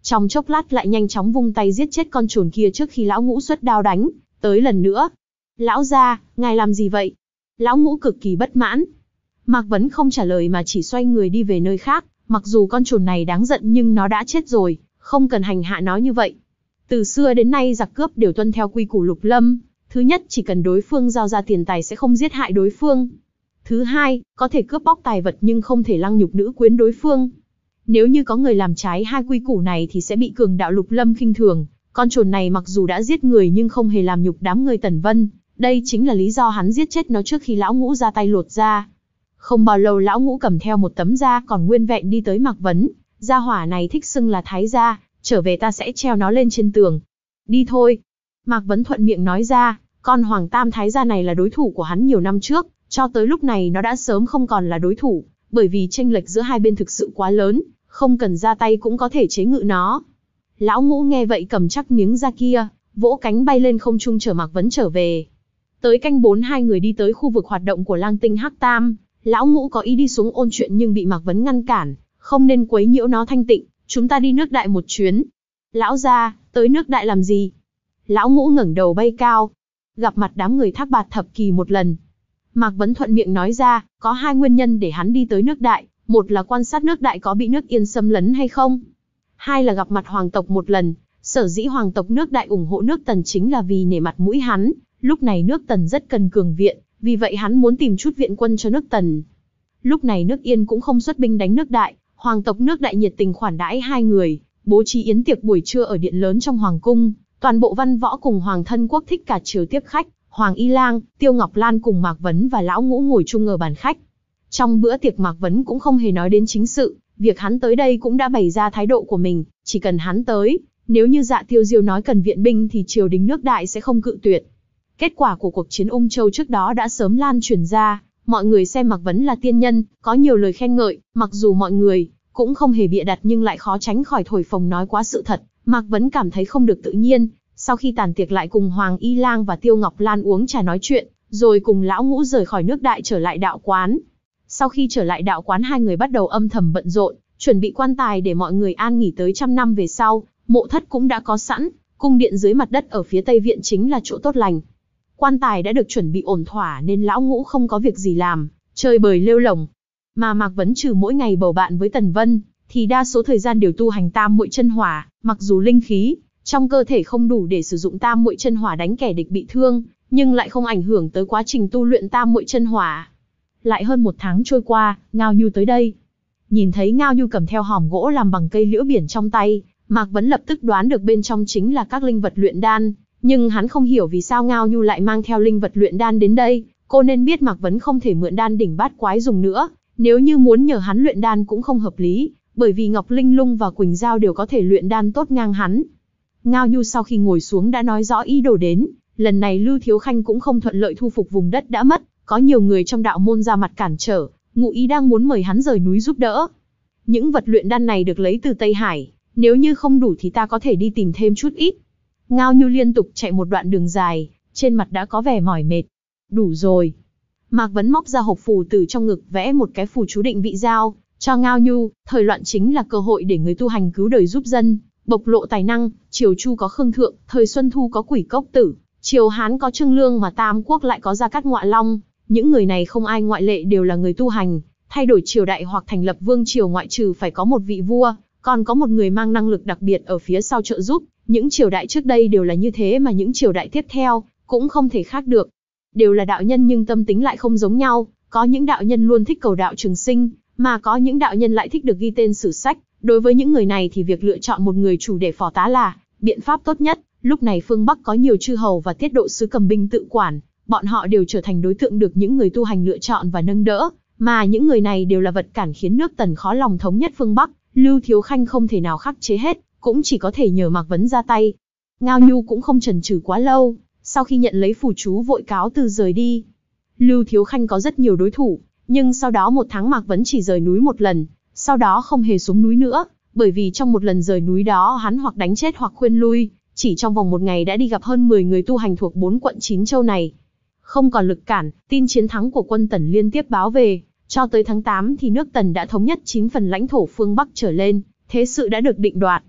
trong chốc lát lại nhanh chóng vung tay giết chết con trồn kia trước khi lão ngũ xuất đao đánh tới lần nữa. Lão gia, ngài làm gì vậy? Lão ngũ cực kỳ bất mãn. Mạc Vấn không trả lời mà chỉ xoay người đi về nơi khác, mặc dù con trồn này đáng giận nhưng nó đã chết rồi, không cần hành hạ nó như vậy. Từ xưa đến nay giặc cướp đều tuân theo quy củ Lục Lâm, thứ nhất chỉ cần đối phương giao ra tiền tài sẽ không giết hại đối phương. Thứ hai, có thể cướp bóc tài vật nhưng không thể lăng nhục nữ quyến đối phương. Nếu như có người làm trái hai quy củ này thì sẽ bị cường đạo Lục Lâm khinh thường. Con trồn này mặc dù đã giết người nhưng không hề làm nhục đám người Tần Vân, đây chính là lý do hắn giết chết nó trước khi lão ngũ ra tay lột da. Không bao lâu lão ngũ cầm theo một tấm da còn nguyên vẹn đi tới Mạc Vấn, gia hỏa này thích xưng là thái gia, trở về ta sẽ treo nó lên trên tường. Đi thôi. Mạc Vấn thuận miệng nói ra, con Hoàng Tam thái gia này là đối thủ của hắn nhiều năm trước, cho tới lúc này nó đã sớm không còn là đối thủ, bởi vì chênh lệch giữa hai bên thực sự quá lớn, không cần ra tay cũng có thể chế ngự nó. Lão ngũ nghe vậy cầm chắc miếng da kia, vỗ cánh bay lên không trung chở Mạc Vấn trở về. Tới canh bốn hai người đi tới khu vực hoạt động của Lang Tinh Hắc Tam, lão ngũ có ý đi xuống ôn chuyện nhưng bị Mạc Vấn ngăn cản, không nên quấy nhiễu nó thanh tịnh, chúng ta đi nước đại một chuyến. Lão gia, tới nước đại làm gì? Lão ngũ ngẩng đầu bay cao, gặp mặt đám người Thác Bạt Thập Kỳ một lần. Mạc Vấn thuận miệng nói ra, có hai nguyên nhân để hắn đi tới nước đại, một là quan sát nước đại có bị nước Yên xâm lấn hay không, hai là gặp mặt hoàng tộc một lần. Sở dĩ hoàng tộc nước đại ủng hộ nước Tần chính là vì nể mặt mũi hắn, lúc này nước Tần rất cần cường viện, vì vậy hắn muốn tìm chút viện quân cho nước Tần. Lúc này nước Yên cũng không xuất binh đánh nước đại, hoàng tộc nước đại nhiệt tình khoản đãi hai người, bố trí yến tiệc buổi trưa ở điện lớn trong hoàng cung, toàn bộ văn võ cùng hoàng thân quốc thích cả triều tiếp khách. Hoàng Y Lang, Tiêu Ngọc Lan cùng Mạc Vấn và lão ngũ ngồi chung ở bàn khách. Trong bữa tiệc Mạc Vấn cũng không hề nói đến chính sự, việc hắn tới đây cũng đã bày ra thái độ của mình, chỉ cần hắn tới, nếu như Dạ Tiêu Diêu nói cần viện binh thì triều đình nước đại sẽ không cự tuyệt. Kết quả của cuộc chiến Ung Châu trước đó đã sớm lan truyền ra, mọi người xem Mạc Vấn là tiên nhân, có nhiều lời khen ngợi, mặc dù mọi người cũng không hề bịa đặt nhưng lại khó tránh khỏi thổi phồng nói quá sự thật, Mạc Vấn cảm thấy không được tự nhiên. Sau khi tàn tiệc lại cùng Hoàng Y Lang và Tiêu Ngọc Lan uống trà nói chuyện, rồi cùng lão ngũ rời khỏi nước đại trở lại đạo quán. Sau khi trở lại đạo quán hai người bắt đầu âm thầm bận rộn, chuẩn bị quan tài để mọi người an nghỉ tới trăm năm về sau, mộ thất cũng đã có sẵn, cung điện dưới mặt đất ở phía tây viện chính là chỗ tốt lành. Quan tài đã được chuẩn bị ổn thỏa nên lão ngũ không có việc gì làm, chơi bời lêu lổng. Mà Mạc Vấn trừ mỗi ngày bầu bạn với Tần Vân, thì đa số thời gian đều tu hành tam muội chân hỏa, mặc dù linh khí trong cơ thể không đủ để sử dụng tam muội chân hỏa đánh kẻ địch bị thương, nhưng lại không ảnh hưởng tới quá trình tu luyện tam muội chân hỏa. Lại hơn một tháng trôi qua, Ngao Nhu tới đây. Nhìn thấy Ngao Nhu cầm theo hòm gỗ làm bằng cây liễu biển trong tay, Mạc Vấn lập tức đoán được bên trong chính là các linh vật luyện đan, nhưng hắn không hiểu vì sao Ngao Nhu lại mang theo linh vật luyện đan đến đây. Cô nên biết Mạc Vấn không thể mượn đan đỉnh bát quái dùng nữa, nếu như muốn nhờ hắn luyện đan cũng không hợp lý, bởi vì Ngọc Linh Lung và Quỳnh Giao đều có thể luyện đan tốt ngang hắn. Ngao Nhu sau khi ngồi xuống đã nói rõ ý đồ đến, lần này Lưu Thiếu Khanh cũng không thuận lợi thu phục vùng đất đã mất, có nhiều người trong đạo môn ra mặt cản trở, ngụ ý đang muốn mời hắn rời núi giúp đỡ. Những vật luyện đan này được lấy từ Tây Hải, nếu như không đủ thì ta có thể đi tìm thêm chút ít. Ngao Nhu liên tục chạy một đoạn đường dài, trên mặt đã có vẻ mỏi mệt. Đủ rồi. Mạc Vấn móc ra hộp phù từ trong ngực vẽ một cái phù chú định vị giao, cho Ngao Nhu, thời loạn chính là cơ hội để người tu hành cứu đời giúp dân, bộc lộ tài năng, triều Chu có Khương Thượng, thời Xuân Thu có Quỷ Cốc Tử, triều Hán có Trương Lương mà Tam Quốc lại có Gia Cát Ngọa Long, những người này không ai ngoại lệ đều là người tu hành, thay đổi triều đại hoặc thành lập vương triều ngoại trừ phải có một vị vua, còn có một người mang năng lực đặc biệt ở phía sau trợ giúp, những triều đại trước đây đều là như thế mà những triều đại tiếp theo cũng không thể khác được. Đều là đạo nhân nhưng tâm tính lại không giống nhau, có những đạo nhân luôn thích cầu đạo trường sinh, mà có những đạo nhân lại thích được ghi tên sử sách. Đối với những người này thì việc lựa chọn một người chủ để phò tá là biện pháp tốt nhất. Lúc này phương Bắc có nhiều chư hầu và tiết độ sứ cầm binh tự quản, bọn họ đều trở thành đối tượng được những người tu hành lựa chọn và nâng đỡ, mà những người này đều là vật cản khiến nước Tần khó lòng thống nhất phương Bắc. Lưu Thiếu Khanh không thể nào khắc chế hết, cũng chỉ có thể nhờ Mạc Vấn ra tay. Ngao Nhu cũng không chần chừ quá lâu, sau khi nhận lấy phù chú vội cáo từ rời đi. Lưu Thiếu Khanh có rất nhiều đối thủ, nhưng sau đó một tháng Mạc Vấn chỉ rời núi một lần, sau đó không hề xuống núi nữa, bởi vì trong một lần rời núi đó hắn hoặc đánh chết hoặc khuyên lui, chỉ trong vòng một ngày đã đi gặp hơn mười người tu hành thuộc bốn quận chín châu này. Không còn lực cản, tin chiến thắng của quân Tần liên tiếp báo về, cho tới tháng tám thì nước Tần đã thống nhất chín phần lãnh thổ phương Bắc trở lên, thế sự đã được định đoạt.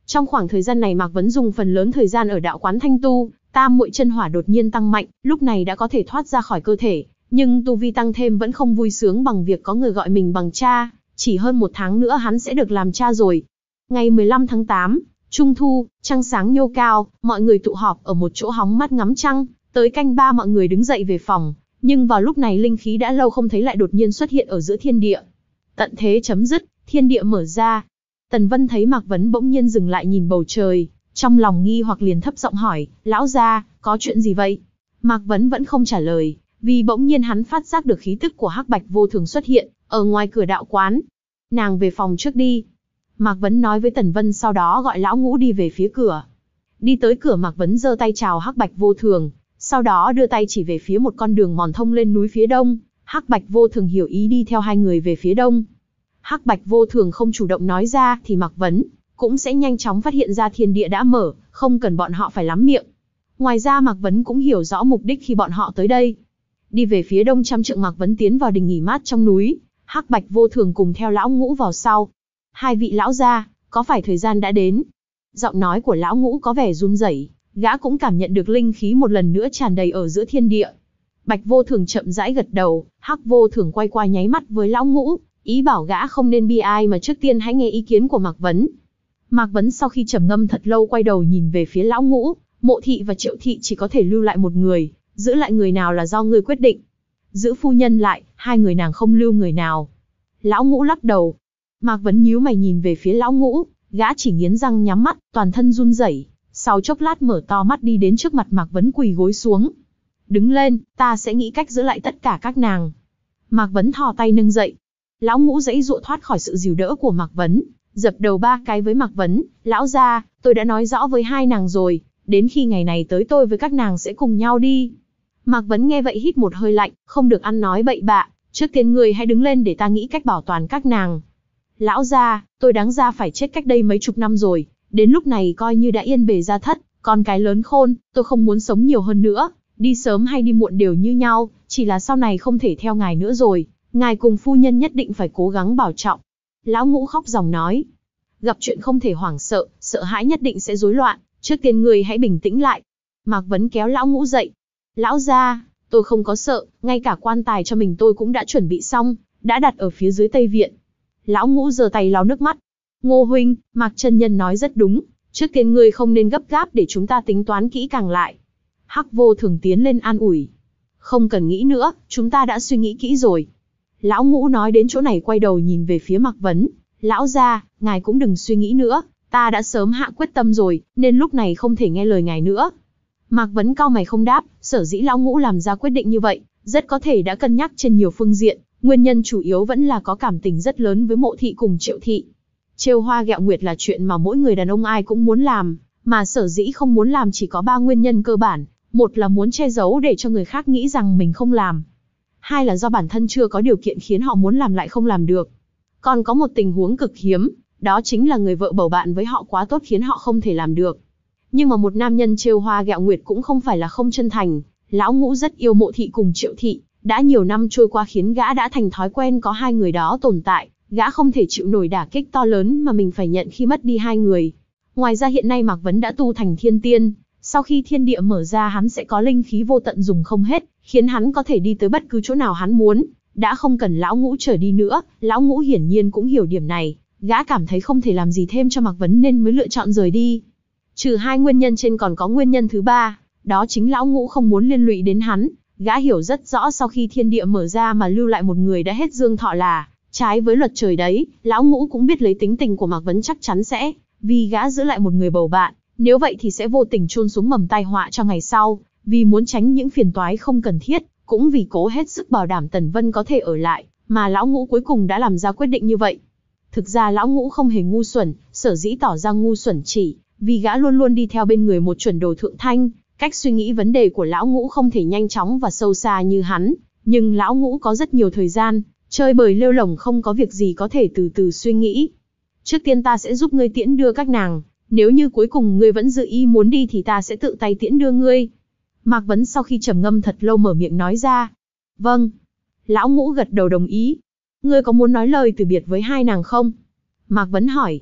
Trong khoảng thời gian này Mạc Vấn dùng phần lớn thời gian ở đạo quán thanh tu, tam muội chân hỏa đột nhiên tăng mạnh, lúc này đã có thể thoát ra khỏi cơ thể, nhưng tu vi tăng thêm vẫn không vui sướng bằng việc có người gọi mình bằng cha, chỉ hơn một tháng nữa hắn sẽ được làm cha rồi. Ngày mười lăm tháng tám, Trung thu, trăng sáng nhô cao, mọi người tụ họp ở một chỗ hóng mát ngắm trăng, tới canh ba mọi người đứng dậy về phòng, nhưng vào lúc này linh khí đã lâu không thấy lại đột nhiên xuất hiện ở giữa thiên địa. Tận thế chấm dứt, thiên địa mở ra. Tần Vân thấy Mạc Vấn bỗng nhiên dừng lại nhìn bầu trời, trong lòng nghi hoặc liền thấp giọng hỏi, lão gia, có chuyện gì vậy? Mạc Vấn vẫn không trả lời, vì bỗng nhiên hắn phát giác được khí tức của Hắc Bạch Vô Thường xuất hiện, ở ngoài cửa đạo quán. Nàng về phòng trước đi. Mạc Vấn nói với Tần Vân, sau đó gọi lão ngũ đi về phía cửa. Đi tới cửa Mạc Vấn giơ tay chào Hắc Bạch Vô Thường, sau đó đưa tay chỉ về phía một con đường mòn thông lên núi phía đông. Hắc Bạch Vô Thường hiểu ý đi theo hai người về phía đông. Hắc Bạch Vô Thường không chủ động nói ra thì Mạc Vấn cũng sẽ nhanh chóng phát hiện ra thiên địa đã mở, không cần bọn họ phải lắm miệng. Ngoài ra Mạc Vấn cũng hiểu rõ mục đích khi bọn họ tới đây. Đi về phía đông trăm trượng Mạc Vấn tiến vào đình nghỉ mát trong núi, Hắc Bạch Vô Thường cùng theo lão ngũ vào sau. Hai vị lão gia, có phải thời gian đã đến? Giọng nói của lão ngũ có vẻ run rẩy, gã cũng cảm nhận được linh khí một lần nữa tràn đầy ở giữa thiên địa. Bạch Vô Thường chậm rãi gật đầu, Hắc Vô Thường quay qua nháy mắt với lão ngũ, ý bảo gã không nên bi ai mà trước tiên hãy nghe ý kiến của Mạc Vấn. Mạc Vấn sau khi trầm ngâm thật lâu quay đầu nhìn về phía lão ngũ, Mộ thị và Triệu thị chỉ có thể lưu lại một người, giữ lại người nào là do ngươi quyết định. Giữ phu nhân lại, hai người nàng không lưu người nào. Lão ngũ lắc đầu. Mạc Vấn nhíu mày nhìn về phía lão ngũ, gã chỉ nghiến răng nhắm mắt, toàn thân run rẩy. Sau chốc lát mở to mắt đi đến trước mặt Mạc Vấn quỳ gối xuống. Đứng lên, ta sẽ nghĩ cách giữ lại tất cả các nàng. Mạc Vấn thò tay nâng dậy. Lão ngũ giãy giụa thoát khỏi sự dìu đỡ của Mạc Vấn, dập đầu ba cái với Mạc Vấn. Lão gia, tôi đã nói rõ với hai nàng rồi, đến khi ngày này tới tôi với các nàng sẽ cùng nhau đi. Mạc Vấn nghe vậy hít một hơi lạnh, không được ăn nói bậy bạ, trước tiên người hãy đứng lên để ta nghĩ cách bảo toàn các nàng. Lão gia, tôi đáng ra phải chết cách đây mấy chục năm rồi, đến lúc này coi như đã yên bề gia thất, con cái lớn khôn, tôi không muốn sống nhiều hơn nữa, đi sớm hay đi muộn đều như nhau, chỉ là sau này không thể theo ngài nữa rồi, ngài cùng phu nhân nhất định phải cố gắng bảo trọng. Lão ngũ khóc ròng nói, gặp chuyện không thể hoảng sợ, sợ hãi nhất định sẽ rối loạn, trước tiên người hãy bình tĩnh lại. Mạc Vấn kéo lão ngũ dậy. Lão gia, tôi không có sợ, ngay cả quan tài cho mình tôi cũng đã chuẩn bị xong, đã đặt ở phía dưới Tây Viện. Lão ngũ giơ tay lau nước mắt. Ngô huynh, Mạc chân nhân nói rất đúng, trước tiên ngươi không nên gấp gáp để chúng ta tính toán kỹ càng lại. Hắc Vô Thường tiến lên an ủi. Không cần nghĩ nữa, chúng ta đã suy nghĩ kỹ rồi. Lão ngũ nói đến chỗ này quay đầu nhìn về phía Mạc Vấn. Lão gia, ngài cũng đừng suy nghĩ nữa, ta đã sớm hạ quyết tâm rồi, nên lúc này không thể nghe lời ngài nữa. Mạc Vấn cau mày không đáp, sở dĩ lão ngũ làm ra quyết định như vậy, rất có thể đã cân nhắc trên nhiều phương diện, nguyên nhân chủ yếu vẫn là có cảm tình rất lớn với Mộ thị cùng Triệu thị. Trêu hoa ghẹo nguyệt là chuyện mà mỗi người đàn ông ai cũng muốn làm, mà sở dĩ không muốn làm chỉ có ba nguyên nhân cơ bản, một là muốn che giấu để cho người khác nghĩ rằng mình không làm, hai là do bản thân chưa có điều kiện khiến họ muốn làm lại không làm được. Còn có một tình huống cực hiếm, đó chính là người vợ bầu bạn với họ quá tốt khiến họ không thể làm được. Nhưng mà một nam nhân trêu hoa ghẹo nguyệt cũng không phải là không chân thành, lão ngũ rất yêu Mộ thị cùng Triệu thị, đã nhiều năm trôi qua khiến gã đã thành thói quen có hai người đó tồn tại, gã không thể chịu nổi đả kích to lớn mà mình phải nhận khi mất đi hai người. Ngoài ra hiện nay Mạc Vấn đã tu thành thiên tiên, sau khi thiên địa mở ra hắn sẽ có linh khí vô tận dùng không hết, khiến hắn có thể đi tới bất cứ chỗ nào hắn muốn, đã không cần lão ngũ trở đi nữa. Lão ngũ hiển nhiên cũng hiểu điểm này, gã cảm thấy không thể làm gì thêm cho Mạc Vấn nên mới lựa chọn rời đi. Trừ hai nguyên nhân trên còn có nguyên nhân thứ ba, đó chính lão ngũ không muốn liên lụy đến hắn. Gã hiểu rất rõ sau khi thiên địa mở ra mà lưu lại một người đã hết dương thọ là trái với luật trời đấy. Lão ngũ cũng biết lấy tính tình của Mạc Vấn chắc chắn sẽ vì gã giữ lại một người bầu bạn, nếu vậy thì sẽ vô tình chôn xuống mầm tai họa cho ngày sau. Vì muốn tránh những phiền toái không cần thiết, cũng vì cố hết sức bảo đảm Tần Vân có thể ở lại, mà lão ngũ cuối cùng đã làm ra quyết định như vậy. Thực ra lão ngũ không hề ngu xuẩn, sở dĩ tỏ ra ngu xuẩn chỉ vì gã luôn luôn đi theo bên người một chuẩn đồ thượng thanh. Cách suy nghĩ vấn đề của lão ngũ không thể nhanh chóng và sâu xa như hắn, nhưng lão ngũ có rất nhiều thời gian, chơi bời lêu lổng không có việc gì có thể từ từ suy nghĩ. Trước tiên ta sẽ giúp ngươi tiễn đưa các nàng, nếu như cuối cùng ngươi vẫn dự ý muốn đi thì ta sẽ tự tay tiễn đưa ngươi. Mạc Vấn sau khi trầm ngâm thật lâu mở miệng nói ra. Vâng. Lão ngũ gật đầu đồng ý. Ngươi có muốn nói lời từ biệt với hai nàng không? Mạc Vấn hỏi.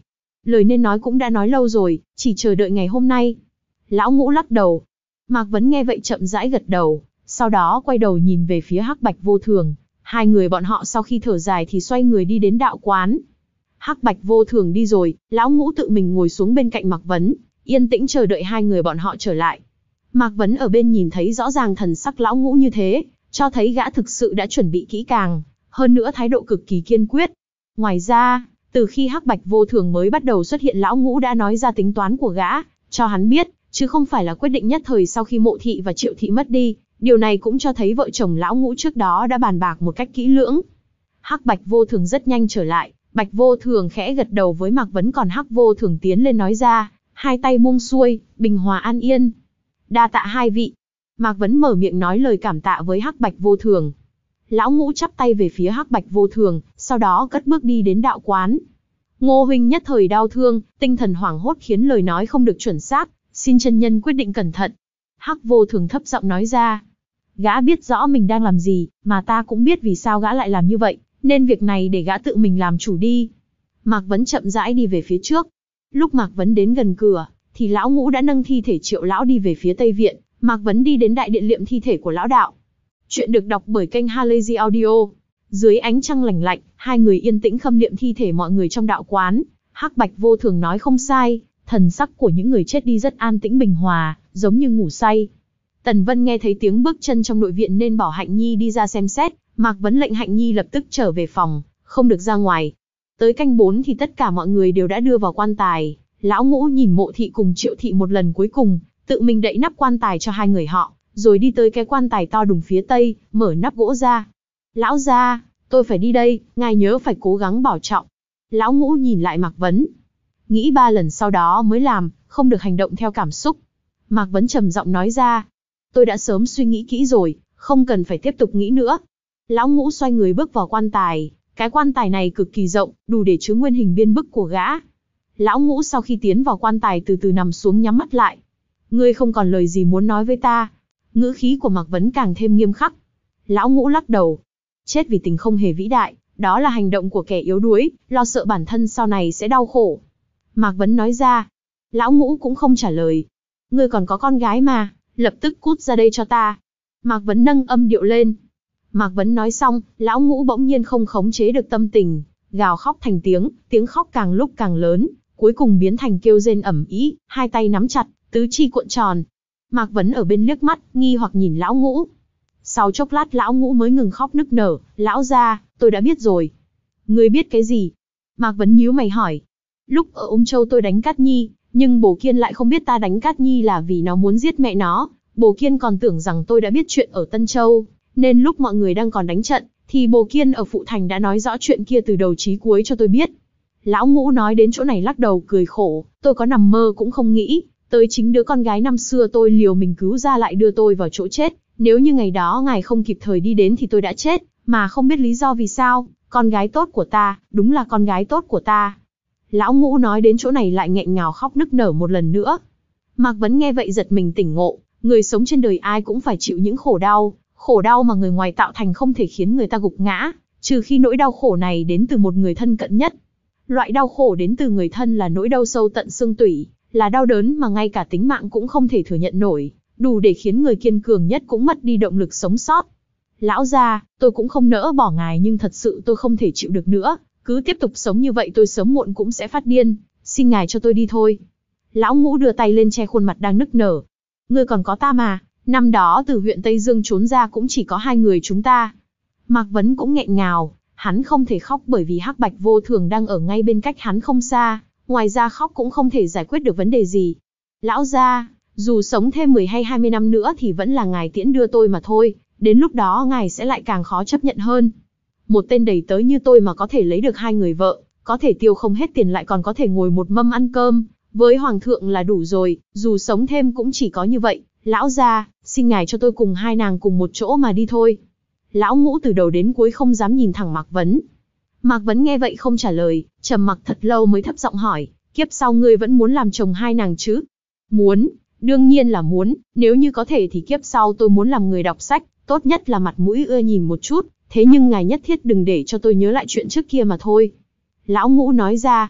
Lời nên nói cũng đã nói lâu rồi, chỉ chờ đợi ngày hôm nay. Lão Ngũ lắc đầu. Mạc Vấn nghe vậy chậm rãi gật đầu, sau đó quay đầu nhìn về phía Hắc Bạch Vô Thường. Hai người bọn họ sau khi thở dài thì xoay người đi đến đạo quán. Hắc Bạch Vô Thường đi rồi, Lão Ngũ tự mình ngồi xuống bên cạnh Mạc Vấn, yên tĩnh chờ đợi hai người bọn họ trở lại. Mạc Vấn ở bên nhìn thấy rõ ràng thần sắc Lão Ngũ như thế, cho thấy gã thực sự đã chuẩn bị kỹ càng, hơn nữa thái độ cực kỳ kiên quyết. Ngoài ra, từ khi Hắc Bạch Vô Thường mới bắt đầu xuất hiện, Lão Ngũ đã nói ra tính toán của gã, cho hắn biết, chứ không phải là quyết định nhất thời sau khi Mộ Thị và Triệu Thị mất đi. Điều này cũng cho thấy vợ chồng Lão Ngũ trước đó đã bàn bạc một cách kỹ lưỡng. Hắc Bạch Vô Thường rất nhanh trở lại, Bạch Vô Thường khẽ gật đầu với Mạc Vấn, còn Hắc Vô Thường tiến lên nói ra, hai tay buông xuôi, bình hòa an yên. Đa tạ hai vị. Mạc Vấn mở miệng nói lời cảm tạ với Hắc Bạch Vô Thường. Lão Ngũ chắp tay về phía Hắc Bạch Vô Thường, sau đó cất bước đi đến đạo quán. Ngô huynh nhất thời đau thương, tinh thần hoảng hốt khiến lời nói không được chuẩn xác, xin chân nhân quyết định cẩn thận. Hắc Vô Thường thấp giọng nói ra. Gã biết rõ mình đang làm gì, mà ta cũng biết vì sao gã lại làm như vậy, nên việc này để gã tự mình làm chủ đi. Mạc Vấn chậm rãi đi về phía trước. Lúc Mạc Vấn đến gần cửa, thì Lão Ngũ đã nâng thi thể Triệu lão đi về phía Tây Viện. Mạc Vấn đi đến đại điện liệm thi thể của lão đạo. Chuyện được đọc bởi kênh Halazy Audio. Dưới ánh trăng lành lạnh, hai người yên tĩnh khâm liệm thi thể mọi người trong đạo quán. Hắc Bạch Vô Thường nói không sai, thần sắc của những người chết đi rất an tĩnh bình hòa, giống như ngủ say. Tần Vân nghe thấy tiếng bước chân trong nội viện nên bảo Hạnh Nhi đi ra xem xét. Mạc Vấn lệnh Hạnh Nhi lập tức trở về phòng, không được ra ngoài. Tới canh bốn thì tất cả mọi người đều đã đưa vào quan tài. Lão Ngũ nhìn Mộ Thị cùng Triệu Thị một lần cuối cùng, tự mình đậy nắp quan tài cho hai người họ, rồi đi tới cái quan tài to đùng phía tây, mở nắp gỗ ra. Lão gia, tôi phải đi đây, ngài nhớ phải cố gắng bảo trọng. Lão Ngũ nhìn lại Mạc Vấn, nghĩ ba lần sau đó mới làm, không được hành động theo cảm xúc. Mạc Vấn trầm giọng nói ra, tôi đã sớm suy nghĩ kỹ rồi, không cần phải tiếp tục nghĩ nữa. Lão Ngũ xoay người bước vào quan tài, cái quan tài này cực kỳ rộng, đủ để chứa nguyên hình biên bức của gã. Lão Ngũ sau khi tiến vào quan tài từ từ nằm xuống nhắm mắt lại. Ngươi không còn lời gì muốn nói với ta? Ngữ khí của Mạc Vấn càng thêm nghiêm khắc. Lão Ngũ lắc đầu. Chết vì tình không hề vĩ đại, đó là hành động của kẻ yếu đuối, lo sợ bản thân sau này sẽ đau khổ. Mạc Vấn nói ra. Lão Ngũ cũng không trả lời. Ngươi còn có con gái mà, lập tức cút ra đây cho ta. Mạc Vấn nâng âm điệu lên. Mạc Vấn nói xong, Lão Ngũ bỗng nhiên không khống chế được tâm tình, gào khóc thành tiếng, tiếng khóc càng lúc càng lớn, cuối cùng biến thành kêu rên ầm ĩ, hai tay nắm chặt, tứ chi cuộn tròn. Mạc Vấn ở bên liếc mắt, nghi hoặc nhìn Lão Ngũ. Sau chốc lát Lão Ngũ mới ngừng khóc nức nở. Lão gia, tôi đã biết rồi. Ngươi biết cái gì? Mạc Vấn nhíu mày hỏi. Lúc ở Ung Châu tôi đánh Cát Nhi, nhưng Bồ Kiên lại không biết ta đánh Cát Nhi là vì nó muốn giết mẹ nó. Bồ Kiên còn tưởng rằng tôi đã biết chuyện ở Tân Châu, nên lúc mọi người đang còn đánh trận, thì Bồ Kiên ở Phụ Thành đã nói rõ chuyện kia từ đầu chí cuối cho tôi biết. Lão Ngũ nói đến chỗ này lắc đầu cười khổ, tôi có nằm mơ cũng không nghĩ, tới chính đứa con gái năm xưa tôi liều mình cứu ra lại đưa tôi vào chỗ chết. Nếu như ngày đó ngài không kịp thời đi đến thì tôi đã chết, mà không biết lý do vì sao. Con gái tốt của ta, đúng là con gái tốt của ta. Lão Ngũ nói đến chỗ này lại nghẹn ngào khóc nức nở một lần nữa. Mạc Vấn nghe vậy giật mình tỉnh ngộ, người sống trên đời ai cũng phải chịu những khổ đau, khổ đau mà người ngoài tạo thành không thể khiến người ta gục ngã, trừ khi nỗi đau khổ này đến từ một người thân cận nhất. Loại đau khổ đến từ người thân là nỗi đau sâu tận xương tủy, là đau đớn mà ngay cả tính mạng cũng không thể thừa nhận nổi, đủ để khiến người kiên cường nhất cũng mất đi động lực sống sót. Lão gia, tôi cũng không nỡ bỏ ngài nhưng thật sự tôi không thể chịu được nữa, cứ tiếp tục sống như vậy tôi sớm muộn cũng sẽ phát điên, xin ngài cho tôi đi thôi. Lão Ngũ đưa tay lên che khuôn mặt đang nức nở. Ngươi còn có ta mà, năm đó từ huyện Tây Dương trốn ra cũng chỉ có hai người chúng ta. Mạc Vấn cũng nghẹn ngào, hắn không thể khóc bởi vì Hắc Bạch Vô Thường đang ở ngay bên cách hắn không xa, ngoài ra khóc cũng không thể giải quyết được vấn đề gì. Lão gia, dù sống thêm mười hay hai mươi năm nữa thì vẫn là ngài tiễn đưa tôi mà thôi, đến lúc đó ngài sẽ lại càng khó chấp nhận hơn. Một tên đầy tớ như tôi mà có thể lấy được hai người vợ, có thể tiêu không hết tiền lại còn có thể ngồi một mâm ăn cơm với hoàng thượng là đủ rồi, dù sống thêm cũng chỉ có như vậy. Lão gia, xin ngài cho tôi cùng hai nàng cùng một chỗ mà đi thôi. Lão Ngũ từ đầu đến cuối không dám nhìn thẳng Mạc Vấn. Mạc Vấn nghe vậy không trả lời, trầm mặc thật lâu mới thấp giọng hỏi, kiếp sau ngươi vẫn muốn làm chồng hai nàng chứ? Muốn, đương nhiên là muốn, nếu như có thể thì kiếp sau tôi muốn làm người đọc sách, tốt nhất là mặt mũi ưa nhìn một chút, thế nhưng ngài nhất thiết đừng để cho tôi nhớ lại chuyện trước kia mà thôi. Lão Ngũ nói ra,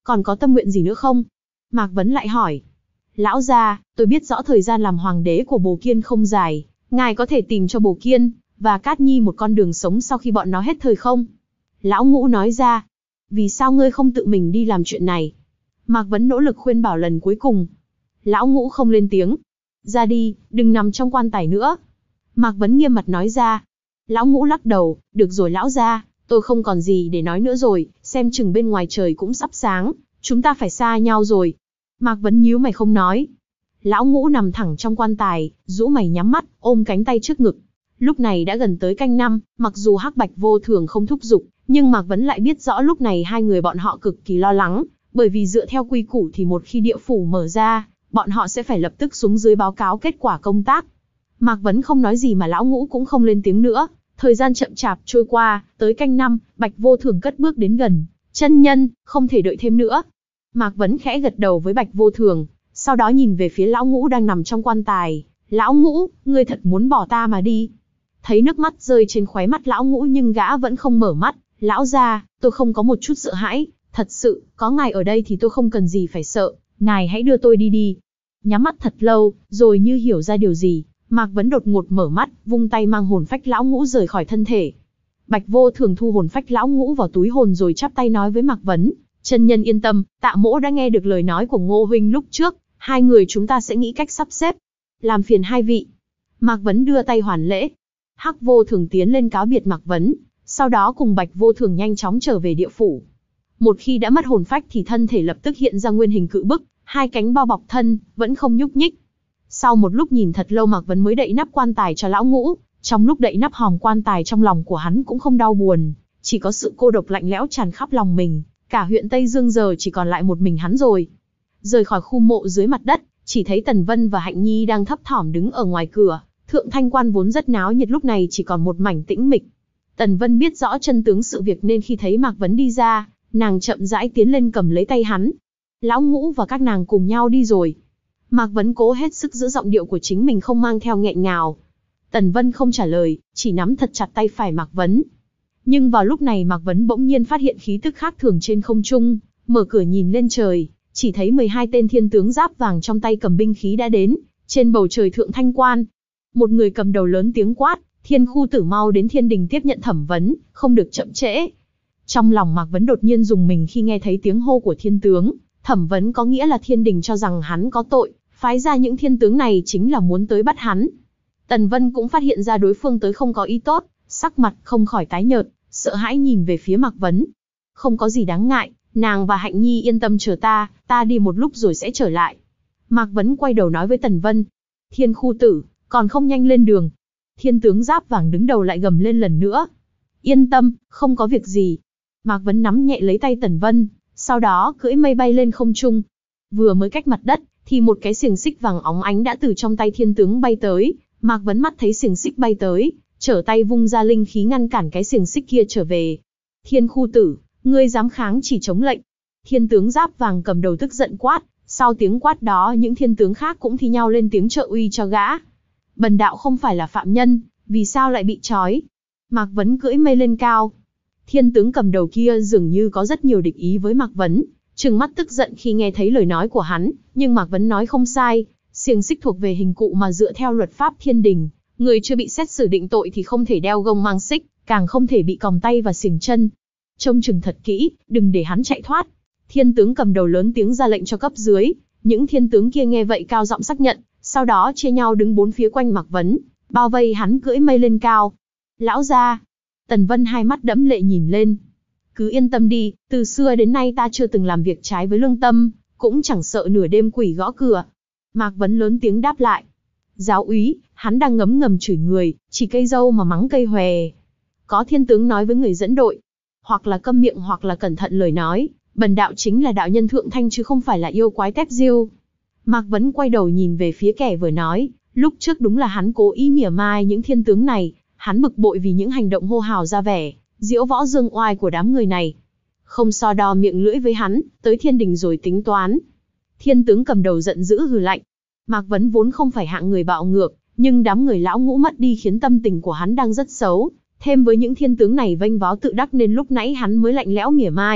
Còn có tâm nguyện gì nữa không? Mạc Vấn lại hỏi. Lão gia, tôi biết rõ thời gian làm hoàng đế của Bồ Kiên không dài, ngài có thể tìm cho Bồ Kiên và Cát Nhi một con đường sống sau khi bọn nó hết thời không? Lão Ngũ nói ra. Vì sao ngươi không tự mình đi làm chuyện này? Mạc Vấn nỗ lực khuyên bảo lần cuối cùng. Lão Ngũ không lên tiếng. Ra đi, đừng nằm trong quan tài nữa. Mạc Vấn nghiêm mặt nói ra. Lão Ngũ lắc đầu, được rồi lão gia, tôi không còn gì để nói nữa rồi, xem chừng bên ngoài trời cũng sắp sáng, chúng ta phải xa nhau rồi. Mạc Vấn nhíu mày không nói. Lão Ngũ nằm thẳng trong quan tài, rũ mày nhắm mắt, ôm cánh tay trước ngực. Lúc này đã gần tới canh năm, mặc dù Hắc Bạch Vô Thường không thúc giục, nhưng Mạc Vấn lại biết rõ lúc này hai người bọn họ cực kỳ lo lắng, bởi vì dựa theo quy củ thì một khi địa phủ mở ra, bọn họ sẽ phải lập tức xuống dưới báo cáo kết quả công tác. Mạc Vấn không nói gì mà Lão Ngũ cũng không lên tiếng nữa. Thời gian chậm chạp trôi qua, tới canh năm, Bạch Vô Thường cất bước đến gần. Chân nhân, không thể đợi thêm nữa. Mạc Vấn khẽ gật đầu với Bạch Vô Thường, sau đó nhìn về phía Lão Ngũ đang nằm trong quan tài. Lão Ngũ, ngươi thật muốn bỏ ta mà đi. Thấy nước mắt rơi trên khóe mắt Lão Ngũ nhưng gã vẫn không mở mắt. Lão gia, tôi không có một chút sợ hãi, thật sự, có ngài ở đây thì tôi không cần gì phải sợ, ngài hãy đưa tôi đi đi. Nhắm mắt thật lâu, rồi như hiểu ra điều gì, Mạc Vấn đột ngột mở mắt, vung tay mang hồn phách Lão Ngũ rời khỏi thân thể. Bạch Vô Thường thu hồn phách Lão Ngũ vào túi hồn rồi chắp tay nói với Mạc Vấn, chân nhân yên tâm, Tạ Mỗ đã nghe được lời nói của Ngô huynh lúc trước, hai người chúng ta sẽ nghĩ cách sắp xếp. Làm phiền hai vị. Mạc Vấn đưa tay hoàn lễ. Hắc Vô Thường tiến lên cáo biệt Mạc Vấn, sau đó cùng Bạch Vô Thường nhanh chóng trở về địa phủ. Một khi đã mất hồn phách thì thân thể lập tức hiện ra nguyên hình cự bức, hai cánh bao bọc thân, vẫn không nhúc nhích. Sau một lúc nhìn thật lâu Mạc Vấn mới đậy nắp quan tài cho Lão Ngũ, trong lúc đậy nắp hòm quan tài trong lòng của hắn cũng không đau buồn, chỉ có sự cô độc lạnh lẽo tràn khắp lòng mình, cả huyện Tây Dương giờ chỉ còn lại một mình hắn rồi. Rời khỏi khu mộ dưới mặt đất, chỉ thấy Tần Vân và Hạnh Nhi đang thấp thỏm đứng ở ngoài cửa, Thượng Thanh Quan vốn rất náo nhiệt lúc này chỉ còn một mảnh tĩnh mịch. Tần Vân biết rõ chân tướng sự việc nên khi thấy Mạc Vấn đi ra, nàng chậm rãi tiến lên cầm lấy tay hắn. Lão Ngũ và các nàng cùng nhau đi rồi. Mạc Vấn cố hết sức giữ giọng điệu của chính mình không mang theo nghẹn ngào. Tần Vân không trả lời, chỉ nắm thật chặt tay phải Mạc Vấn. Nhưng vào lúc này Mạc Vấn bỗng nhiên phát hiện khí tức khác thường trên không trung, mở cửa nhìn lên trời, chỉ thấy mười hai tên thiên tướng giáp vàng trong tay cầm binh khí đã đến, trên bầu trời Thượng Thanh Quan. Một người cầm đầu lớn tiếng quát, Thiên Khu Tử mau đến thiên đình tiếp nhận thẩm vấn, không được chậm trễ. Trong lòng Mạc Vấn đột nhiên rùng mình khi nghe thấy tiếng hô của thiên tướng, thẩm vấn có nghĩa là thiên đình cho rằng hắn có tội, phái ra những thiên tướng này chính là muốn tới bắt hắn. Tần Vân cũng phát hiện ra đối phương tới không có ý tốt, sắc mặt không khỏi tái nhợt, sợ hãi nhìn về phía Mạc Vấn. Không có gì đáng ngại, nàng và Hạnh Nhi yên tâm chờ ta, ta đi một lúc rồi sẽ trở lại. Mạc Vấn quay đầu nói với Tần Vân. Thiên Khu Tử, còn không nhanh lên đường. Thiên tướng giáp vàng đứng đầu lại gầm lên lần nữa. Yên tâm, không có việc gì. Mạc Vấn nắm nhẹ lấy tay Tần Vân, sau đó cưỡi mây bay lên không trung. Vừa mới cách mặt đất, thì một cái xiềng xích vàng óng ánh đã từ trong tay thiên tướng bay tới. Mạc Vấn mắt thấy xiềng xích bay tới, trở tay vung ra linh khí ngăn cản cái xiềng xích kia trở về. Thiên Khu Tử, ngươi dám kháng chỉ chống lệnh. Thiên tướng giáp vàng cầm đầu tức giận quát, sau tiếng quát đó những thiên tướng khác cũng thi nhau lên tiếng trợ uy cho gã. Bần đạo không phải là phạm nhân, vì sao lại bị trói? Mạc Vấn cưỡi mây lên cao. Thiên tướng cầm đầu kia dường như có rất nhiều địch ý với Mạc Vấn, trừng mắt tức giận khi nghe thấy lời nói của hắn, nhưng Mạc Vấn nói không sai, xiềng xích thuộc về hình cụ mà dựa theo luật pháp thiên đình, người chưa bị xét xử định tội thì không thể đeo gông mang xích, càng không thể bị còng tay và xiềng chân. Trông chừng thật kỹ, đừng để hắn chạy thoát. Thiên tướng cầm đầu lớn tiếng ra lệnh cho cấp dưới, những thiên tướng kia nghe vậy cao giọng xác nhận, sau đó chia nhau đứng bốn phía quanh Mạc Vấn, bao vây hắn cưỡi mây lên cao. Lão gia, Tần Vân hai mắt đẫm lệ nhìn lên. Cứ yên tâm đi, từ xưa đến nay ta chưa từng làm việc trái với lương tâm, cũng chẳng sợ nửa đêm quỷ gõ cửa. Mạc Vấn lớn tiếng đáp lại. Giáo úy, hắn đang ngấm ngầm chửi người, chỉ cây dâu mà mắng cây hòe. Có thiên tướng nói với người dẫn đội, hoặc là câm miệng hoặc là cẩn thận lời nói, bần đạo chính là đạo nhân Thượng Thanh chứ không phải là yêu quái tép diêu. Mạc Vấn quay đầu nhìn về phía kẻ vừa nói, lúc trước đúng là hắn cố ý mỉa mai những thiên tướng này, hắn bực bội vì những hành động hô hào ra vẻ, diễu võ dương oai của đám người này. Không so đo miệng lưỡi với hắn, tới thiên đình rồi tính toán. Thiên tướng cầm đầu giận dữ hừ lạnh. Mạc Vấn vốn không phải hạng người bạo ngược, nhưng đám người lão ngũ mất đi khiến tâm tình của hắn đang rất xấu. Thêm với những thiên tướng này vênh váo tự đắc nên lúc nãy hắn mới lạnh lẽo mỉa mai,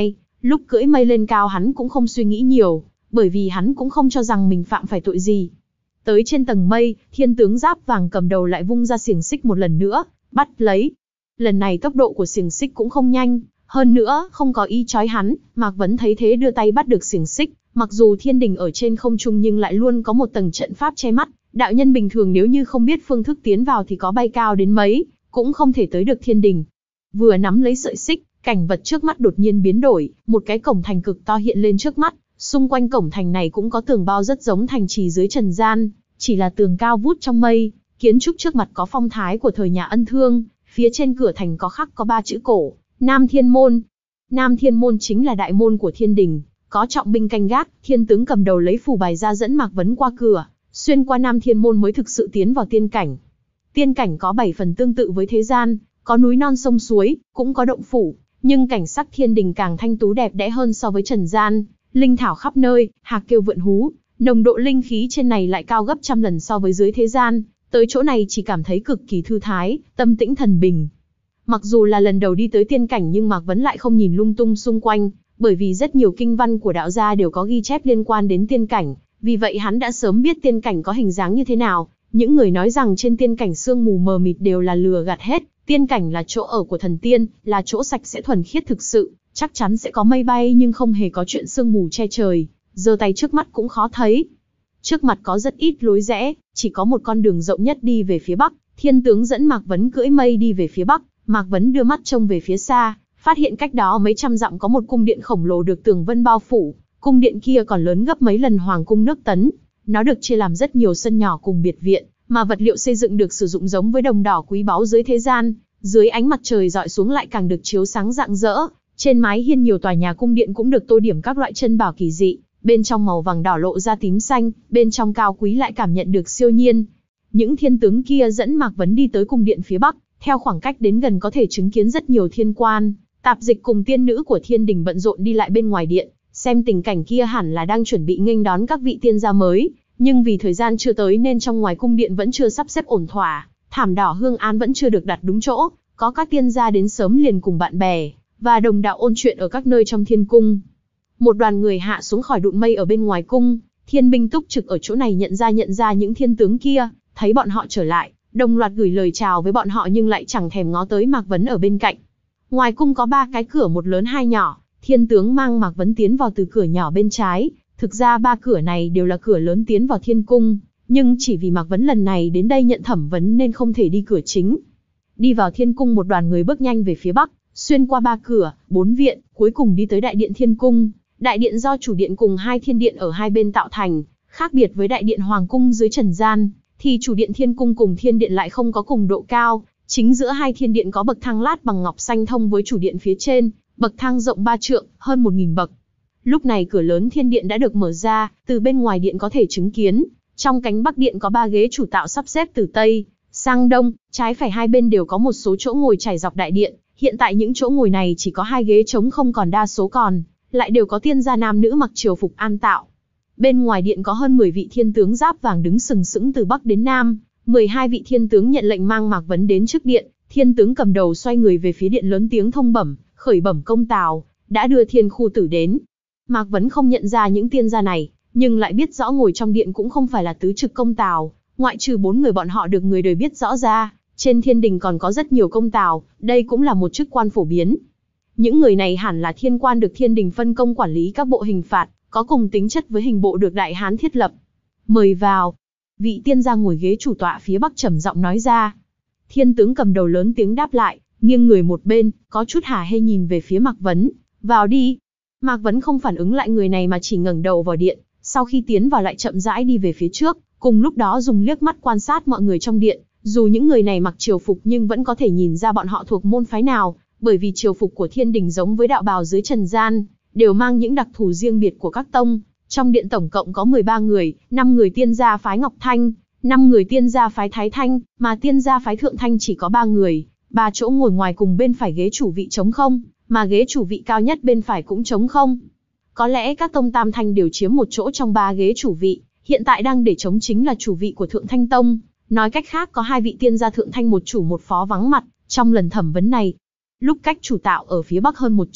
Lúc cưỡi mây lên cao hắn cũng không suy nghĩ nhiều, bởi vì hắn cũng không cho rằng mình phạm phải tội gì. Tới trên tầng mây, thiên tướng giáp vàng cầm đầu lại vung ra xiềng xích một lần nữa, bắt lấy. Lần này tốc độ của xiềng xích cũng không nhanh, hơn nữa không có ý trói hắn. Mạc Vấn thấy thế đưa tay bắt được xiềng xích. Mặc dù thiên đình ở trên không trung nhưng lại luôn có một tầng trận pháp che mắt. Đạo nhân bình thường nếu như không biết phương thức tiến vào thì có bay cao đến mấy, cũng không thể tới được thiên đình. Vừa nắm lấy sợi xích, cảnh vật trước mắt đột nhiên biến đổi, một cái cổng thành cực to hiện lên trước mắt. Xung quanh cổng thành này cũng có tường bao rất giống thành trì dưới trần gian, chỉ là tường cao vút trong mây. Kiến trúc trước mặt có phong thái của thời nhà Ân Thương, phía trên cửa thành có khắc có ba chữ cổ, Nam Thiên Môn. Nam Thiên Môn chính là đại môn của thiên đình, có trọng binh canh gác. Thiên tướng cầm đầu lấy phù bài ra dẫn Mạc Vấn qua cửa, xuyên qua Nam Thiên Môn mới thực sự tiến vào tiên cảnh. Tiên cảnh có bảy phần tương tự với thế gian, có núi non sông suối, cũng có động phủ, nhưng cảnh sắc thiên đình càng thanh tú đẹp đẽ hơn so với trần gian. Linh thảo khắp nơi, hạc kêu vượn hú, nồng độ linh khí trên này lại cao gấp trăm lần so với dưới thế gian. Tới chỗ này chỉ cảm thấy cực kỳ thư thái, tâm tĩnh thần bình. Mặc dù là lần đầu đi tới tiên cảnh nhưng Mạc Vấn lại không nhìn lung tung xung quanh, bởi vì rất nhiều kinh văn của đạo gia đều có ghi chép liên quan đến tiên cảnh, vì vậy hắn đã sớm biết tiên cảnh có hình dáng như thế nào. Những người nói rằng trên tiên cảnh sương mù mờ mịt đều là lừa gạt hết, tiên cảnh là chỗ ở của thần tiên, là chỗ sạch sẽ thuần khiết thực sự, chắc chắn sẽ có mây bay nhưng không hề có chuyện sương mù che trời, giơ tay trước mắt cũng khó thấy. Trước mặt có rất ít lối rẽ, chỉ có một con đường rộng nhất đi về phía bắc. Thiên tướng dẫn Mạc Vấn cưỡi mây đi về phía bắc. Mạc Vấn đưa mắt trông về phía xa, phát hiện cách đó mấy trăm dặm có một cung điện khổng lồ được tường vân bao phủ. Cung điện kia còn lớn gấp mấy lần hoàng cung nước Tấn. Nó được chia làm rất nhiều sân nhỏ cùng biệt viện, mà vật liệu xây dựng được sử dụng giống với đồng đỏ quý báu dưới thế gian. Dưới ánh mặt trời rọi xuống lại càng được chiếu sáng rạng rỡ. Trên mái hiên nhiều tòa nhà cung điện cũng được tô điểm các loại chân bảo kỳ dị. Bên trong màu vàng đỏ lộ ra tím xanh, bên trong cao quý lại cảm nhận được siêu nhiên. Những thiên tướng kia dẫn Mạc Vấn đi tới cung điện phía bắc, theo khoảng cách đến gần có thể chứng kiến rất nhiều thiên quan, tạp dịch cùng tiên nữ của thiên đình bận rộn đi lại bên ngoài điện, xem tình cảnh kia hẳn là đang chuẩn bị nghênh đón các vị tiên gia mới, nhưng vì thời gian chưa tới nên trong ngoài cung điện vẫn chưa sắp xếp ổn thỏa, thảm đỏ hương án vẫn chưa được đặt đúng chỗ, có các tiên gia đến sớm liền cùng bạn bè và đồng đạo ôn chuyện ở các nơi trong thiên cung. Một đoàn người hạ xuống khỏi đụn mây ở bên ngoài cung, thiên binh túc trực ở chỗ này nhận ra nhận ra những thiên tướng kia, thấy bọn họ trở lại, đồng loạt gửi lời chào với bọn họ nhưng lại chẳng thèm ngó tới Mạc Vấn ở bên cạnh. Ngoài cung có ba cái cửa, một lớn hai nhỏ, thiên tướng mang Mạc Vấn tiến vào từ cửa nhỏ bên trái. Thực ra ba cửa này đều là cửa lớn tiến vào thiên cung, nhưng chỉ vì Mạc Vấn lần này đến đây nhận thẩm vấn nên không thể đi cửa chính. Đi vào thiên cung, một đoàn người bước nhanh về phía bắc, xuyên qua ba cửa, bốn viện, cuối cùng đi tới đại điện thiên cung. Đại điện do chủ điện cùng hai thiên điện ở hai bên tạo thành, khác biệt với đại điện hoàng cung dưới trần gian, thì chủ điện thiên cung cùng thiên điện lại không có cùng độ cao. Chính giữa hai thiên điện có bậc thang lát bằng ngọc xanh thông với chủ điện phía trên, bậc thang rộng ba trượng, hơn một nghìn bậc. Lúc này cửa lớn thiên điện đã được mở ra, từ bên ngoài điện có thể chứng kiến, trong cánh bắc điện có ba ghế chủ tạo sắp xếp từ tây sang đông, trái phải hai bên đều có một số chỗ ngồi trải dọc đại điện. Hiện tại những chỗ ngồi này chỉ có hai ghế trống không, còn đa số còn lại đều có tiên gia nam nữ mặc triều phục an tạo. Bên ngoài điện có hơn mười vị thiên tướng giáp vàng đứng sừng sững từ bắc đến nam, mười hai vị thiên tướng nhận lệnh mang Mạc Vấn đến trước điện. Thiên tướng cầm đầu xoay người về phía điện lớn tiếng thông bẩm, khởi bẩm công tào, đã đưa thiên khu tử đến. Mạc Vấn không nhận ra những tiên gia này, nhưng lại biết rõ ngồi trong điện cũng không phải là tứ trực công tào, ngoại trừ bốn người bọn họ được người đời biết rõ ra, trên thiên đình còn có rất nhiều công tào, đây cũng là một chức quan phổ biến. Những người này hẳn là thiên quan được thiên đình phân công quản lý các bộ hình phạt, có cùng tính chất với hình bộ được Đại Hán thiết lập. Mời vào. Vị tiên gia ngồi ghế chủ tọa phía bắc trầm giọng nói ra. Thiên tướng cầm đầu lớn tiếng đáp lại, nghiêng người một bên, có chút hả hê nhìn về phía Mạc Vấn. Vào đi. Mạc Vấn không phản ứng lại người này mà chỉ ngẩng đầu vào điện, sau khi tiến vào lại chậm rãi đi về phía trước, cùng lúc đó dùng liếc mắt quan sát mọi người trong điện. Dù những người này mặc triều phục nhưng vẫn có thể nhìn ra bọn họ thuộc môn phái nào, bởi vì triều phục của thiên đình giống với đạo bào dưới trần gian, đều mang những đặc thù riêng biệt của các tông. Trong điện tổng cộng có mười ba người, năm người tiên gia phái Ngọc Thanh, năm người tiên gia phái Thái Thanh, mà tiên gia phái Thượng Thanh chỉ có ba người, ba chỗ ngồi ngoài cùng bên phải ghế chủ vị trống không, mà ghế chủ vị cao nhất bên phải cũng trống không. Có lẽ các tông tam thanh đều chiếm một chỗ trong ba ghế chủ vị, hiện tại đang để trống chính là chủ vị của Thượng Thanh Tông. Nói cách khác có hai vị tiên gia Thượng Thanh một chủ một phó vắng mặt trong lần thẩm vấn này. Lúc cách chủ tạo ở phía bắc hơn một trượng,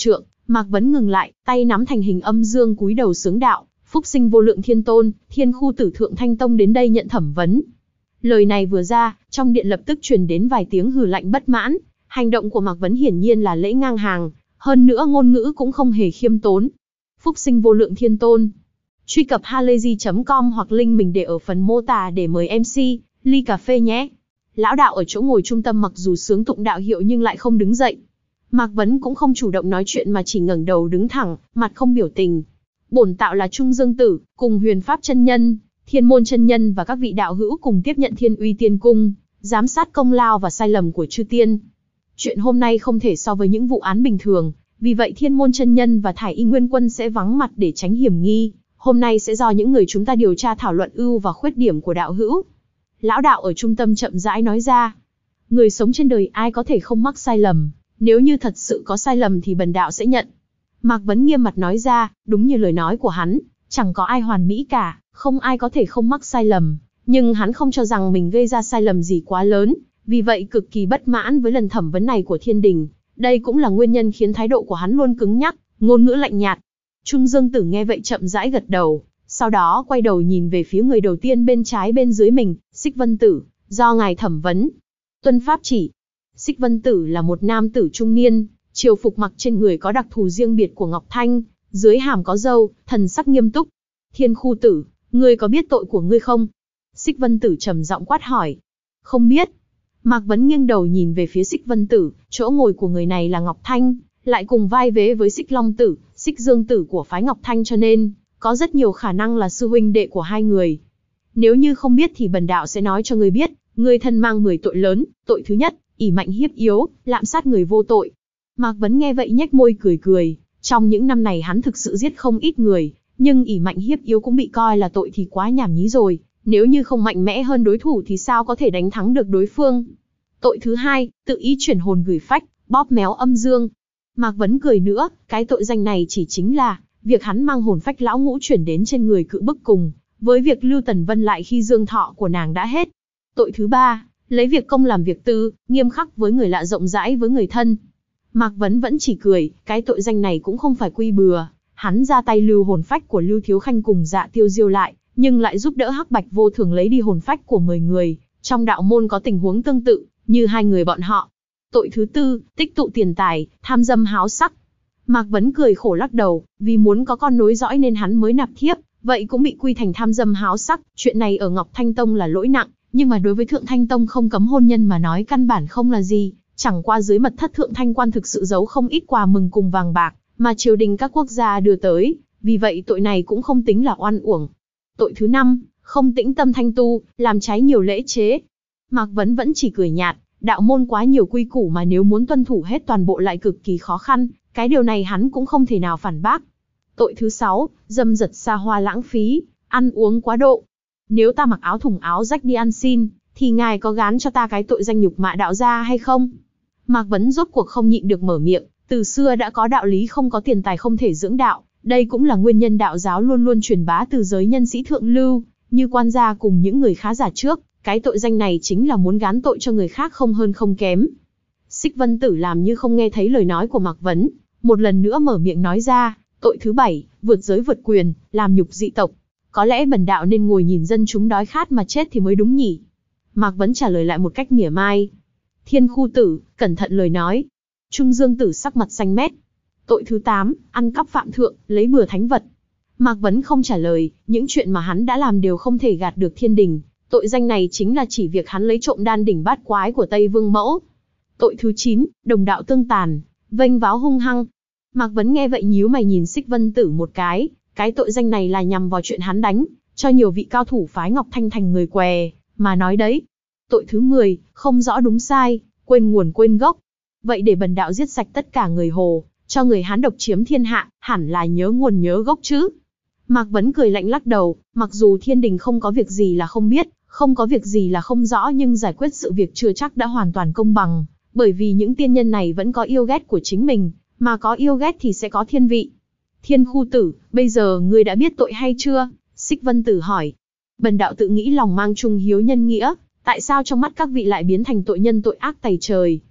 Mạc Vấn ngừng lại, tay nắm thành hình âm dương cúi đầu sướng đạo, phúc sinh vô lượng thiên tôn, thiên khu tử thượng thanh tông đến đây nhận thẩm vấn. Lời này vừa ra, trong điện lập tức truyền đến vài tiếng hừ lạnh bất mãn, hành động của Mạc Vấn hiển nhiên là lễ ngang hàng, hơn nữa ngôn ngữ cũng không hề khiêm tốn. Phúc sinh vô lượng thiên tôn. Truy cập halayzi chấm com hoặc link mình để ở phần mô tả để mời em xê, ly cà phê nhé. Lão đạo ở chỗ ngồi trung tâm mặc dù sướng tụng đạo hiệu nhưng lại không đứng dậy. Mạc Vấn cũng không chủ động nói chuyện mà chỉ ngẩng đầu đứng thẳng, mặt không biểu tình. Bổn tạo là Trung Dương Tử, cùng Huyền Pháp chân nhân, Thiên Môn chân nhân và các vị đạo hữu cùng tiếp nhận Thiên Uy Tiên cung, giám sát công lao và sai lầm của chư tiên. Chuyện hôm nay không thể so với những vụ án bình thường, vì vậy Thiên Môn chân nhân và Thải Y Nguyên Quân sẽ vắng mặt để tránh hiểm nghi. Hôm nay sẽ do những người chúng ta điều tra thảo luận ưu và khuyết điểm của đạo hữu. Lão đạo ở trung tâm chậm rãi nói ra. Người sống trên đời ai có thể không mắc sai lầm, nếu như thật sự có sai lầm thì bần đạo sẽ nhận. Mạc Vấn nghiêm mặt nói ra, đúng như lời nói của hắn, chẳng có ai hoàn mỹ cả, không ai có thể không mắc sai lầm, nhưng hắn không cho rằng mình gây ra sai lầm gì quá lớn, vì vậy cực kỳ bất mãn với lần thẩm vấn này của thiên đình. Đây cũng là nguyên nhân khiến thái độ của hắn luôn cứng nhắc, ngôn ngữ lạnh nhạt. Trung Dương Tử nghe vậy chậm rãi gật đầu, sau đó quay đầu nhìn về phía người đầu tiên bên trái bên dưới mình, Xích Vân Tử, do ngài thẩm vấn. Tuân pháp chỉ. Xích Vân Tử là một nam tử trung niên, triều phục mặc trên người có đặc thù riêng biệt của Ngọc Thanh, dưới hàm có râu, thần sắc nghiêm túc. Thiên Khu Tử, ngươi có biết tội của ngươi không? Xích Vân Tử trầm giọng quát hỏi. Không biết. Mạc Vấn nghiêng đầu nhìn về phía Xích Vân Tử, chỗ ngồi của người này là Ngọc Thanh, lại cùng vai vế với Xích Long Tử, Xích Dương Tử của phái Ngọc Thanh cho nên, có rất nhiều khả năng là sư huynh đệ của hai người. Nếu như không biết thì bần đạo sẽ nói cho ngươi biết, ngươi thân mang mười tội lớn, tội thứ nhất, ỷ mạnh hiếp yếu, lạm sát người vô tội. Mạc Vấn nghe vậy nhếch môi cười cười, trong những năm này hắn thực sự giết không ít người, nhưng ỷ mạnh hiếp yếu cũng bị coi là tội thì quá nhảm nhí rồi, nếu như không mạnh mẽ hơn đối thủ thì sao có thể đánh thắng được đối phương. Tội thứ hai, tự ý chuyển hồn gửi phách, bóp méo âm dương. Mạc Vấn cười nữa, cái tội danh này chỉ chính là việc hắn mang hồn phách lão ngũ chuyển đến trên người Cự Bức cùng với việc Lưu Tần Vân lại khi dương thọ của nàng đã hết. Tội thứ ba, lấy việc công làm việc tư, nghiêm khắc với người lạ rộng rãi với người thân. Mạc Vấn vẫn chỉ cười, cái tội danh này cũng không phải quy bừa, hắn ra tay lưu hồn phách của Lưu Thiếu Khanh cùng Dạ Tiêu Diêu lại, nhưng lại giúp đỡ Hắc Bạch Vô Thường lấy đi hồn phách của mười người, trong đạo môn có tình huống tương tự, như hai người bọn họ. Tội thứ tư, tích tụ tiền tài, tham dâm háo sắc. Mạc Vấn cười khổ lắc đầu, vì muốn có con nối dõi nên hắn mới nạp thiếp, vậy cũng bị quy thành tham dâm háo sắc. Chuyện này ở Ngọc Thanh Tông là lỗi nặng, nhưng mà đối với Thượng Thanh Tông không cấm hôn nhân mà nói căn bản không là gì. Chẳng qua dưới mật thất Thượng Thanh Quan thực sự giấu không ít quà mừng cùng vàng bạc, mà triều đình các quốc gia đưa tới, vì vậy tội này cũng không tính là oan uổng. Tội thứ năm, không tĩnh tâm thanh tu, làm trái nhiều lễ chế. Mạc Vấn vẫn chỉ cười nhạt, đạo môn quá nhiều quy củ mà nếu muốn tuân thủ hết toàn bộ lại cực kỳ khó khăn, cái điều này hắn cũng không thể nào phản bác. Tội thứ sáu, dâm dật xa hoa lãng phí, ăn uống quá độ. Nếu ta mặc áo thùng áo rách đi ăn xin, thì ngài có gán cho ta cái tội danh nhục mạ đạo gia hay không? Mạc Vấn rốt cuộc không nhịn được mở miệng, từ xưa đã có đạo lý không có tiền tài không thể dưỡng đạo, đây cũng là nguyên nhân đạo giáo luôn luôn truyền bá từ giới nhân sĩ thượng lưu, như quan gia cùng những người khá giả trước, cái tội danh này chính là muốn gán tội cho người khác không hơn không kém. Xích Vân Tử làm như không nghe thấy lời nói của Mạc Vấn, một lần nữa mở miệng nói ra, tội thứ bảy, vượt giới vượt quyền, làm nhục dị tộc. Có lẽ bần đạo nên ngồi nhìn dân chúng đói khát mà chết thì mới đúng nhỉ? Mạc Vấn trả lời lại một cách mỉa mai. Thiên Khu Tử, cẩn thận lời nói. Trung Dương Tử sắc mặt xanh mét. Tội thứ tám, ăn cắp phạm thượng, lấy bừa thánh vật. Mạc Vấn không trả lời, những chuyện mà hắn đã làm đều không thể gạt được thiên đình. Tội danh này chính là chỉ việc hắn lấy trộm đan đỉnh bát quái của Tây Vương Mẫu. Tội thứ chín, đồng đạo tương tàn, vênh váo hung hăng. Mạc Vấn nghe vậy nhíu mày nhìn Xích Vân Tử một cái, cái tội danh này là nhằm vào chuyện hắn đánh, cho nhiều vị cao thủ phái Ngọc Thanh thành người què, mà nói đấy. Tội thứ mười, không rõ đúng sai, quên nguồn quên gốc. Vậy để bần đạo giết sạch tất cả người Hồ, cho người Hán độc chiếm thiên hạ, hẳn là nhớ nguồn nhớ gốc chứ. Mạc Vấn cười lạnh lắc đầu, mặc dù thiên đình không có việc gì là không biết, không có việc gì là không rõ nhưng giải quyết sự việc chưa chắc đã hoàn toàn công bằng, bởi vì những tiên nhân này vẫn có yêu ghét của chính mình, mà có yêu ghét thì sẽ có thiên vị. Thiên Khu Tử, bây giờ ngươi đã biết tội hay chưa? Xích Vân Tử hỏi. Bần đạo tự nghĩ lòng mang trung hiếu nhân nghĩa, tại sao trong mắt các vị lại biến thành tội nhân tội ác tày trời?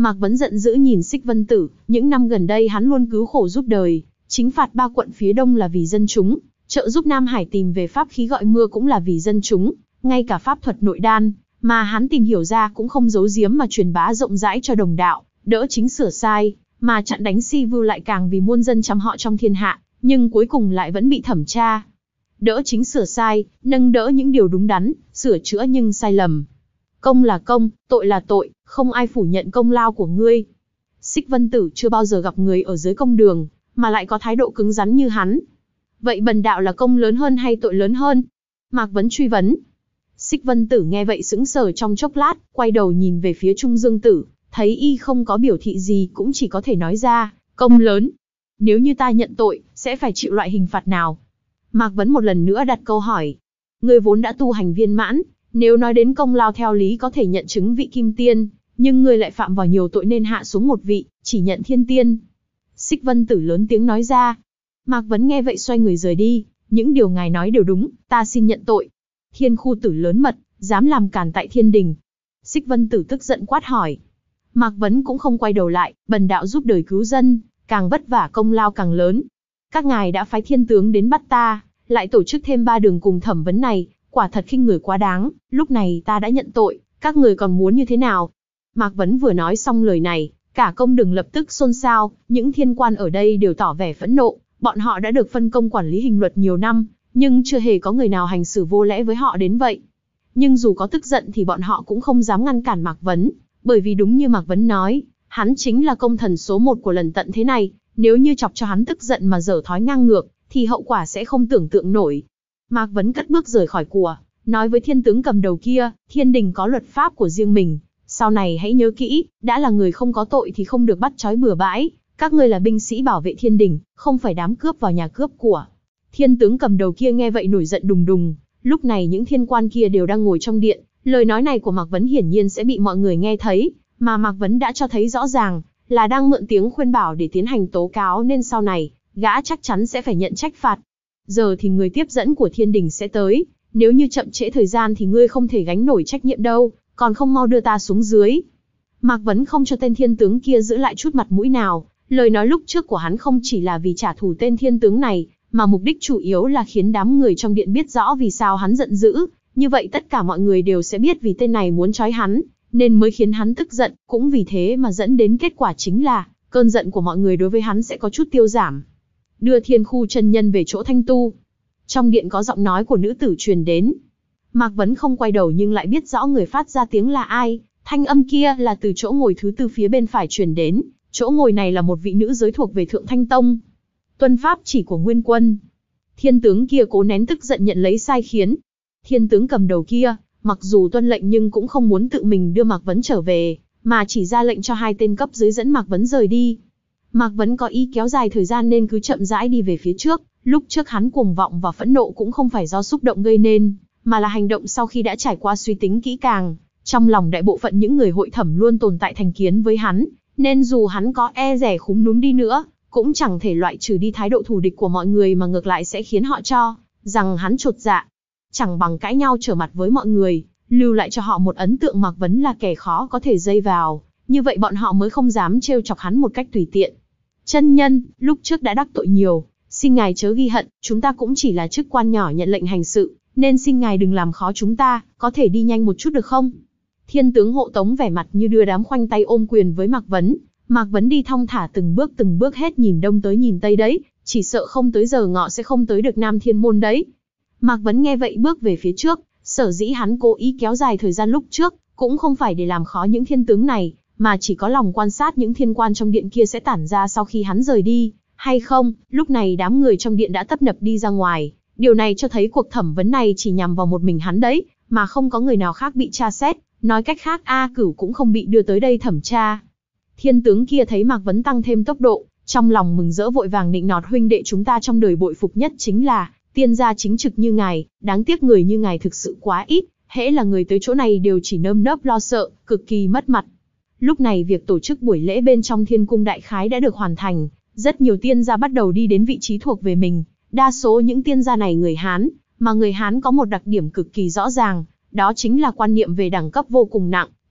Mạc Vấn giận dữ nhìn Xích Vân Tử, những năm gần đây hắn luôn cứu khổ giúp đời, chính phạt ba quận phía đông là vì dân chúng, trợ giúp Nam Hải tìm về pháp khí gọi mưa cũng là vì dân chúng, ngay cả pháp thuật nội đan mà hắn tìm hiểu ra cũng không giấu giếm mà truyền bá rộng rãi cho đồng đạo, đỡ chính sửa sai, mà chặn đánh Si Vu lại càng vì muôn dân chăm họ trong thiên hạ, nhưng cuối cùng lại vẫn bị thẩm tra. Đỡ chính sửa sai, nâng đỡ những điều đúng đắn, sửa chữa nhưng sai lầm. Công là công, tội là tội, không ai phủ nhận công lao của ngươi. Xích Vân Tử chưa bao giờ gặp người ở dưới công đường, mà lại có thái độ cứng rắn như hắn. Vậy bần đạo là công lớn hơn hay tội lớn hơn? Mạc Vấn truy vấn. Xích Vân Tử nghe vậy sững sờ trong chốc lát, quay đầu nhìn về phía Trung Dương Tử, thấy y không có biểu thị gì cũng chỉ có thể nói ra, công lớn. Nếu như ta nhận tội, sẽ phải chịu loại hình phạt nào? Mạc Vấn một lần nữa đặt câu hỏi. Ngươi vốn đã tu hành viên mãn, nếu nói đến công lao theo lý có thể nhận chứng vị kim tiên, nhưng ngươi lại phạm vào nhiều tội nên hạ xuống một vị, chỉ nhận thiên tiên. Xích Vân Tử lớn tiếng nói ra. Mạc Vấn nghe vậy xoay người rời đi, những điều ngài nói đều đúng, ta xin nhận tội. Thiên Khu Tử lớn mật, dám làm cản tại thiên đình. Xích Vân Tử tức giận quát hỏi. Mạc Vấn cũng không quay đầu lại, bần đạo giúp đời cứu dân, càng vất vả công lao càng lớn. Các ngài đã phái thiên tướng đến bắt ta, lại tổ chức thêm ba đường cùng thẩm vấn này, quả thật khinh người quá đáng, lúc này ta đã nhận tội, các người còn muốn như thế nào? Mạc Vấn vừa nói xong lời này, cả công đường lập tức xôn xao, những thiên quan ở đây đều tỏ vẻ phẫn nộ, bọn họ đã được phân công quản lý hình luật nhiều năm, nhưng chưa hề có người nào hành xử vô lễ với họ đến vậy. Nhưng dù có tức giận thì bọn họ cũng không dám ngăn cản Mạc Vấn, bởi vì đúng như Mạc Vấn nói, hắn chính là công thần số một của lần tận thế này, nếu như chọc cho hắn tức giận mà dở thói ngang ngược, thì hậu quả sẽ không tưởng tượng nổi. Mạc Vấn cất bước rời khỏi của, nói với thiên tướng cầm đầu kia, thiên đình có luật pháp của riêng mình, sau này hãy nhớ kỹ, đã là người không có tội thì không được bắt trói bừa bãi, các ngươi là binh sĩ bảo vệ thiên đình, không phải đám cướp vào nhà cướp của. Thiên tướng cầm đầu kia nghe vậy nổi giận đùng đùng, lúc này những thiên quan kia đều đang ngồi trong điện, lời nói này của Mạc Vấn hiển nhiên sẽ bị mọi người nghe thấy, mà Mạc Vấn đã cho thấy rõ ràng là đang mượn tiếng khuyên bảo để tiến hành tố cáo nên sau này, gã chắc chắn sẽ phải nhận trách phạt. Giờ thì người tiếp dẫn của thiên đình sẽ tới, nếu như chậm trễ thời gian thì ngươi không thể gánh nổi trách nhiệm đâu, còn không mau đưa ta xuống dưới. Mạc Vấn không cho tên thiên tướng kia giữ lại chút mặt mũi nào, lời nói lúc trước của hắn không chỉ là vì trả thù tên thiên tướng này, mà mục đích chủ yếu là khiến đám người trong điện biết rõ vì sao hắn giận dữ, như vậy tất cả mọi người đều sẽ biết vì tên này muốn trói hắn, nên mới khiến hắn tức giận, cũng vì thế mà dẫn đến kết quả chính là, cơn giận của mọi người đối với hắn sẽ có chút tiêu giảm. Đưa Thiên Khu chân nhân về chỗ thanh tu. Trong điện có giọng nói của nữ tử truyền đến. Mạc Vấn không quay đầu nhưng lại biết rõ người phát ra tiếng là ai, thanh âm kia là từ chỗ ngồi thứ tư phía bên phải truyền đến, chỗ ngồi này là một vị nữ giới thuộc về Thượng Thanh Tông. Tuân pháp chỉ của Nguyên Quân. Thiên tướng kia cố nén tức giận nhận lấy sai khiến. Thiên tướng cầm đầu kia, mặc dù tuân lệnh nhưng cũng không muốn tự mình đưa Mạc Vấn trở về, mà chỉ ra lệnh cho hai tên cấp dưới dẫn Mạc Vấn rời đi. Mạc Vấn có ý kéo dài thời gian nên cứ chậm rãi đi về phía trước, lúc trước hắn cuồng vọng và phẫn nộ cũng không phải do xúc động gây nên, mà là hành động sau khi đã trải qua suy tính kỹ càng. Trong lòng đại bộ phận những người hội thẩm luôn tồn tại thành kiến với hắn, nên dù hắn có e dè khúm núm đi nữa, cũng chẳng thể loại trừ đi thái độ thù địch của mọi người mà ngược lại sẽ khiến họ cho rằng hắn chột dạ. Chẳng bằng cãi nhau trở mặt với mọi người, lưu lại cho họ một ấn tượng Mạc Vấn là kẻ khó có thể dây vào, như vậy bọn họ mới không dám trêu chọc hắn một cách tùy tiện. Chân nhân, lúc trước đã đắc tội nhiều, xin ngài chớ ghi hận, chúng ta cũng chỉ là chức quan nhỏ nhận lệnh hành sự, nên xin ngài đừng làm khó chúng ta, có thể đi nhanh một chút được không? Thiên tướng hộ tống vẻ mặt như đưa đám khoanh tay ôm quyền với Mạc Vấn. Mạc Vấn đi thong thả từng bước từng bước hết nhìn đông tới nhìn tây đấy, chỉ sợ không tới giờ ngọ sẽ không tới được Nam Thiên Môn đấy. Mạc Vấn nghe vậy bước về phía trước, sở dĩ hắn cố ý kéo dài thời gian lúc trước, cũng không phải để làm khó những thiên tướng này, mà chỉ có lòng quan sát những thiên quan trong điện kia sẽ tản ra sau khi hắn rời đi, hay không. Lúc này đám người trong điện đã tấp nập đi ra ngoài, điều này cho thấy cuộc thẩm vấn này chỉ nhằm vào một mình hắn đấy, mà không có người nào khác bị tra xét, nói cách khác A Cửu cũng không bị đưa tới đây thẩm tra. Thiên tướng kia thấy Mạc Vấn tăng thêm tốc độ, trong lòng mừng rỡ vội vàng nịnh nọt huynh đệ chúng ta trong đời bội phục nhất chính là tiên gia chính trực như ngài, đáng tiếc người như ngài thực sự quá ít, hễ là người tới chỗ này đều chỉ nơm nớp lo sợ, cực kỳ mất mặt. Lúc này việc tổ chức buổi lễ bên trong Thiên Cung đại khái đã được hoàn thành, rất nhiều tiên gia bắt đầu đi đến vị trí thuộc về mình, đa số những tiên gia này người Hán, mà người Hán có một đặc điểm cực kỳ rõ ràng, đó chính là quan niệm về đẳng cấp vô cùng nặng,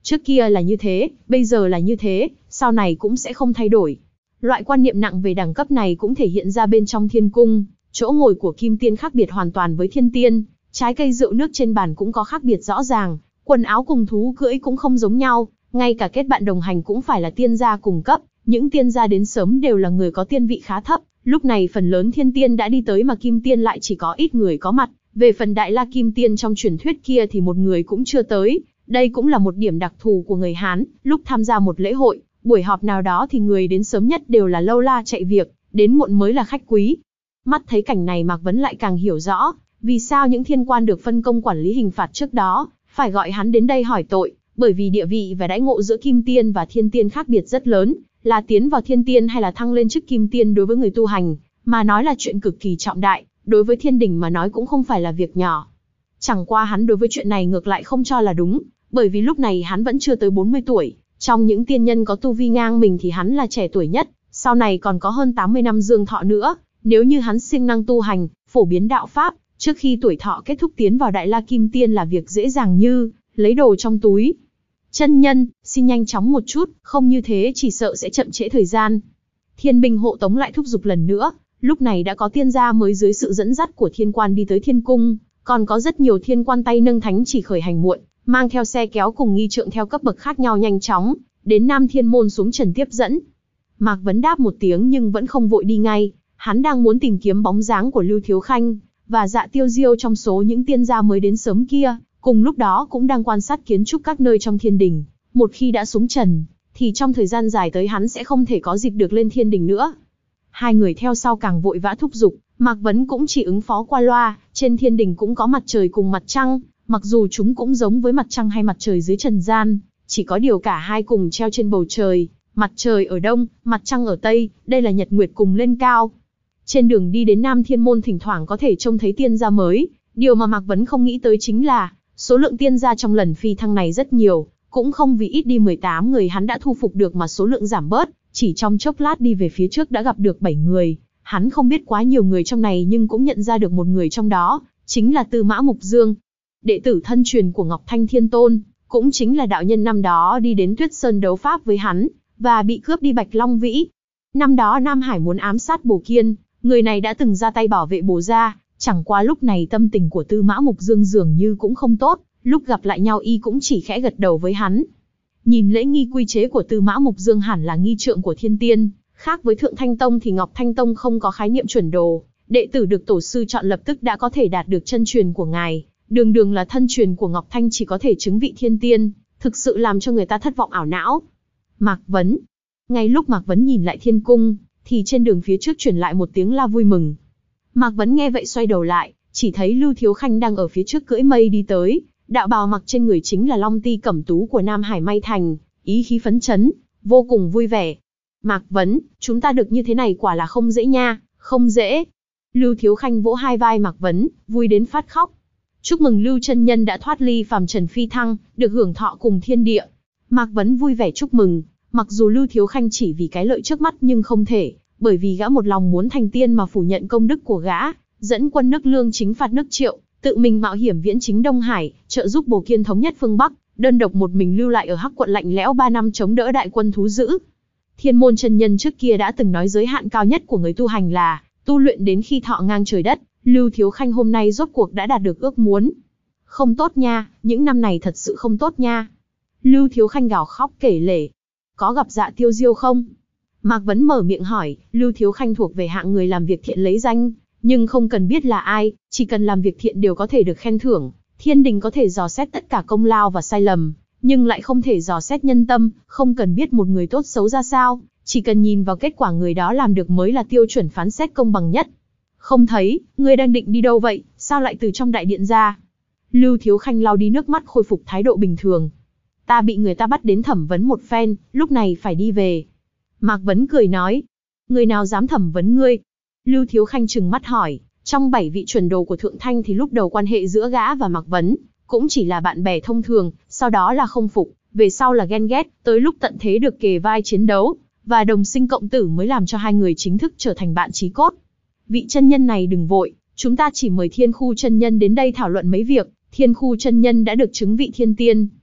Trước kia là như thế, bây giờ là như thế, sau này cũng sẽ không thay đổi. Loại quan niệm nặng về đẳng cấp này cũng thể hiện ra bên trong thiên cung, chỗ ngồi của kim tiên khác biệt hoàn toàn với thiên tiên, trái cây rượu nước trên bàn cũng có khác biệt rõ ràng, quần áo cùng thú cưỡi cũng không giống nhau, ngay cả kết bạn đồng hành cũng phải là tiên gia cùng cấp, những tiên gia đến sớm đều là người có tiên vị khá thấp, lúc này phần lớn thiên tiên đã đi tới mà kim tiên lại chỉ có ít người có mặt, về phần đại la kim tiên trong truyền thuyết kia thì một người cũng chưa tới, đây cũng là một điểm đặc thù của người Hán, lúc tham gia một lễ hội, buổi họp nào đó thì người đến sớm nhất đều là lâu la chạy việc, đến muộn mới là khách quý. Mắt thấy cảnh này Mạc Vấn lại càng hiểu rõ, vì sao những thiên quan được phân công quản lý hình phạt trước đó, phải gọi hắn đến đây hỏi tội, bởi vì địa vị và đãi ngộ giữa kim tiên và thiên tiên khác biệt rất lớn, là tiến vào thiên tiên hay là thăng lên chức kim tiên đối với người tu hành, mà nói là chuyện cực kỳ trọng đại, đối với thiên đình mà nói cũng không phải là việc nhỏ. Chẳng qua hắn đối với chuyện này ngược lại không cho là đúng, bởi vì lúc này hắn vẫn chưa tới bốn mươi tuổi, trong những tiên nhân có tu vi ngang mình thì hắn là trẻ tuổi nhất, sau này còn có hơn tám mươi năm dương thọ nữa, nếu như hắn siêng năng tu hành, phổ biến đạo pháp, trước khi tuổi thọ kết thúc tiến vào đại la kim tiên là việc dễ dàng như lấy đồ trong túi. Chân nhân, xin nhanh chóng một chút, không như thế chỉ sợ sẽ chậm trễ thời gian. Thiên binh hộ tống lại thúc giục lần nữa, lúc này đã có tiên gia mới dưới sự dẫn dắt của thiên quan đi tới thiên cung, còn có rất nhiều thiên quan tay nâng thánh chỉ khởi hành muộn, mang theo xe kéo cùng nghi trượng theo cấp bậc khác nhau nhanh chóng, đến Nam Thiên Môn xuống trần tiếp dẫn. Mạc Vấn đáp một tiếng nhưng vẫn không vội đi ngay, hắn đang muốn tìm kiếm bóng dáng của Lưu Thiếu Khanh, và Dạ Tiêu Diêu trong số những tiên gia mới đến sớm kia, cùng lúc đó cũng đang quan sát kiến trúc các nơi trong thiên đình. Một khi đã xuống trần, thì trong thời gian dài tới hắn sẽ không thể có dịp được lên thiên đình nữa. Hai người theo sau càng vội vã thúc giục, Mạc Vấn cũng chỉ ứng phó qua loa, trên thiên đình cũng có mặt trời cùng mặt trăng, mặc dù chúng cũng giống với mặt trăng hay mặt trời dưới trần gian, chỉ có điều cả hai cùng treo trên bầu trời, mặt trời ở đông, mặt trăng ở tây, đây là nhật nguyệt cùng lên cao. Trên đường đi đến Nam Thiên Môn thỉnh thoảng có thể trông thấy tiên gia mới, điều mà Mạc Vấn không nghĩ tới chính là, số lượng tiên gia trong lần phi thăng này rất nhiều, cũng không vì ít đi mười tám người hắn đã thu phục được mà số lượng giảm bớt, chỉ trong chốc lát đi về phía trước đã gặp được bảy người, hắn không biết quá nhiều người trong này nhưng cũng nhận ra được một người trong đó, chính là Tư Mã Mục Dương, đệ tử thân truyền của Ngọc Thanh Thiên Tôn, cũng chính là đạo nhân năm đó đi đến Tuyết Sơn đấu pháp với hắn, và bị cướp đi Bạch Long Vĩ. Năm đó Nam Hải muốn ám sát Bồ Kiên, người này đã từng ra tay bảo vệ Bồ gia, chẳng qua lúc này tâm tình của Tư Mã Mục Dương dường như cũng không tốt, lúc gặp lại nhau y cũng chỉ khẽ gật đầu với hắn. Nhìn lễ nghi quy chế của Tư Mã Mục Dương hẳn là nghi trượng của thiên tiên, khác với Thượng Thanh Tông thì Ngọc Thanh Tông không có khái niệm chuẩn đồ, đệ tử được tổ sư chọn lập tức đã có thể đạt được chân truyền của ngài, đường đường là thân truyền của Ngọc Thanh chỉ có thể chứng vị thiên tiên, thực sự làm cho người ta thất vọng ảo não. Mạc Vấn. Ngay lúc Mạc Vấn nhìn lại thiên cung, thì trên đường phía trước truyền lại một tiếng la vui mừng. Mạc Vấn nghe vậy xoay đầu lại, chỉ thấy Lưu Thiếu Khanh đang ở phía trước cưỡi mây đi tới, đạo bào mặc trên người chính là Long Ti Cẩm Tú của Nam Hải May Thành, ý khí phấn chấn, vô cùng vui vẻ. Mạc Vấn, chúng ta được như thế này quả là không dễ nha, không dễ. Lưu Thiếu Khanh vỗ hai vai Mạc Vấn, vui đến phát khóc. Chúc mừng Lưu chân nhân đã thoát ly phàm trần phi thăng, được hưởng thọ cùng thiên địa. Mạc Vấn vui vẻ chúc mừng, mặc dù Lưu Thiếu Khanh chỉ vì cái lợi trước mắt nhưng không thể, bởi vì gã một lòng muốn thành tiên mà phủ nhận công đức của gã, dẫn quân nước Lương chính phạt nước Triệu, tự mình mạo hiểm viễn chính Đông Hải, trợ giúp Bồ Kiên thống nhất phương Bắc, đơn độc một mình lưu lại ở Hắc Quận lạnh lẽo ba năm chống đỡ đại quân thú dữ. Thiên môn chân nhân trước kia đã từng nói giới hạn cao nhất của người tu hành là tu luyện đến khi thọ ngang trời đất, Lưu Thiếu Khanh hôm nay rốt cuộc đã đạt được ước muốn. Không tốt nha, những năm này thật sự không tốt nha. Lưu Thiếu Khanh gào khóc kể lể. Có gặp Dạ Tiêu Diêu không? Mạc Vấn mở miệng hỏi, Lưu Thiếu Khanh thuộc về hạng người làm việc thiện lấy danh, nhưng không cần biết là ai, chỉ cần làm việc thiện đều có thể được khen thưởng. Thiên đình có thể dò xét tất cả công lao và sai lầm, nhưng lại không thể dò xét nhân tâm, không cần biết một người tốt xấu ra sao, chỉ cần nhìn vào kết quả người đó làm được mới là tiêu chuẩn phán xét công bằng nhất. Không thấy, ngươi đang định đi đâu vậy, sao lại từ trong đại điện ra? Lưu Thiếu Khanh lau đi nước mắt khôi phục thái độ bình thường. Ta bị người ta bắt đến thẩm vấn một phen, lúc này phải đi về. Mạc Vấn cười nói, người nào dám thẩm vấn ngươi? Lưu Thiếu Khanh trừng mắt hỏi, trong bảy vị chuẩn đồ của Thượng Thanh thì lúc đầu quan hệ giữa gã và Mạc Vấn cũng chỉ là bạn bè thông thường, sau đó là không phục, về sau là ghen ghét, tới lúc tận thế được kề vai chiến đấu, và đồng sinh cộng tử mới làm cho hai người chính thức trở thành bạn chí cốt. Vị chân nhân này đừng vội, chúng ta chỉ mời Thiên Khu chân nhân đến đây thảo luận mấy việc. Thiên Khu chân nhân đã được chứng vị thiên tiên.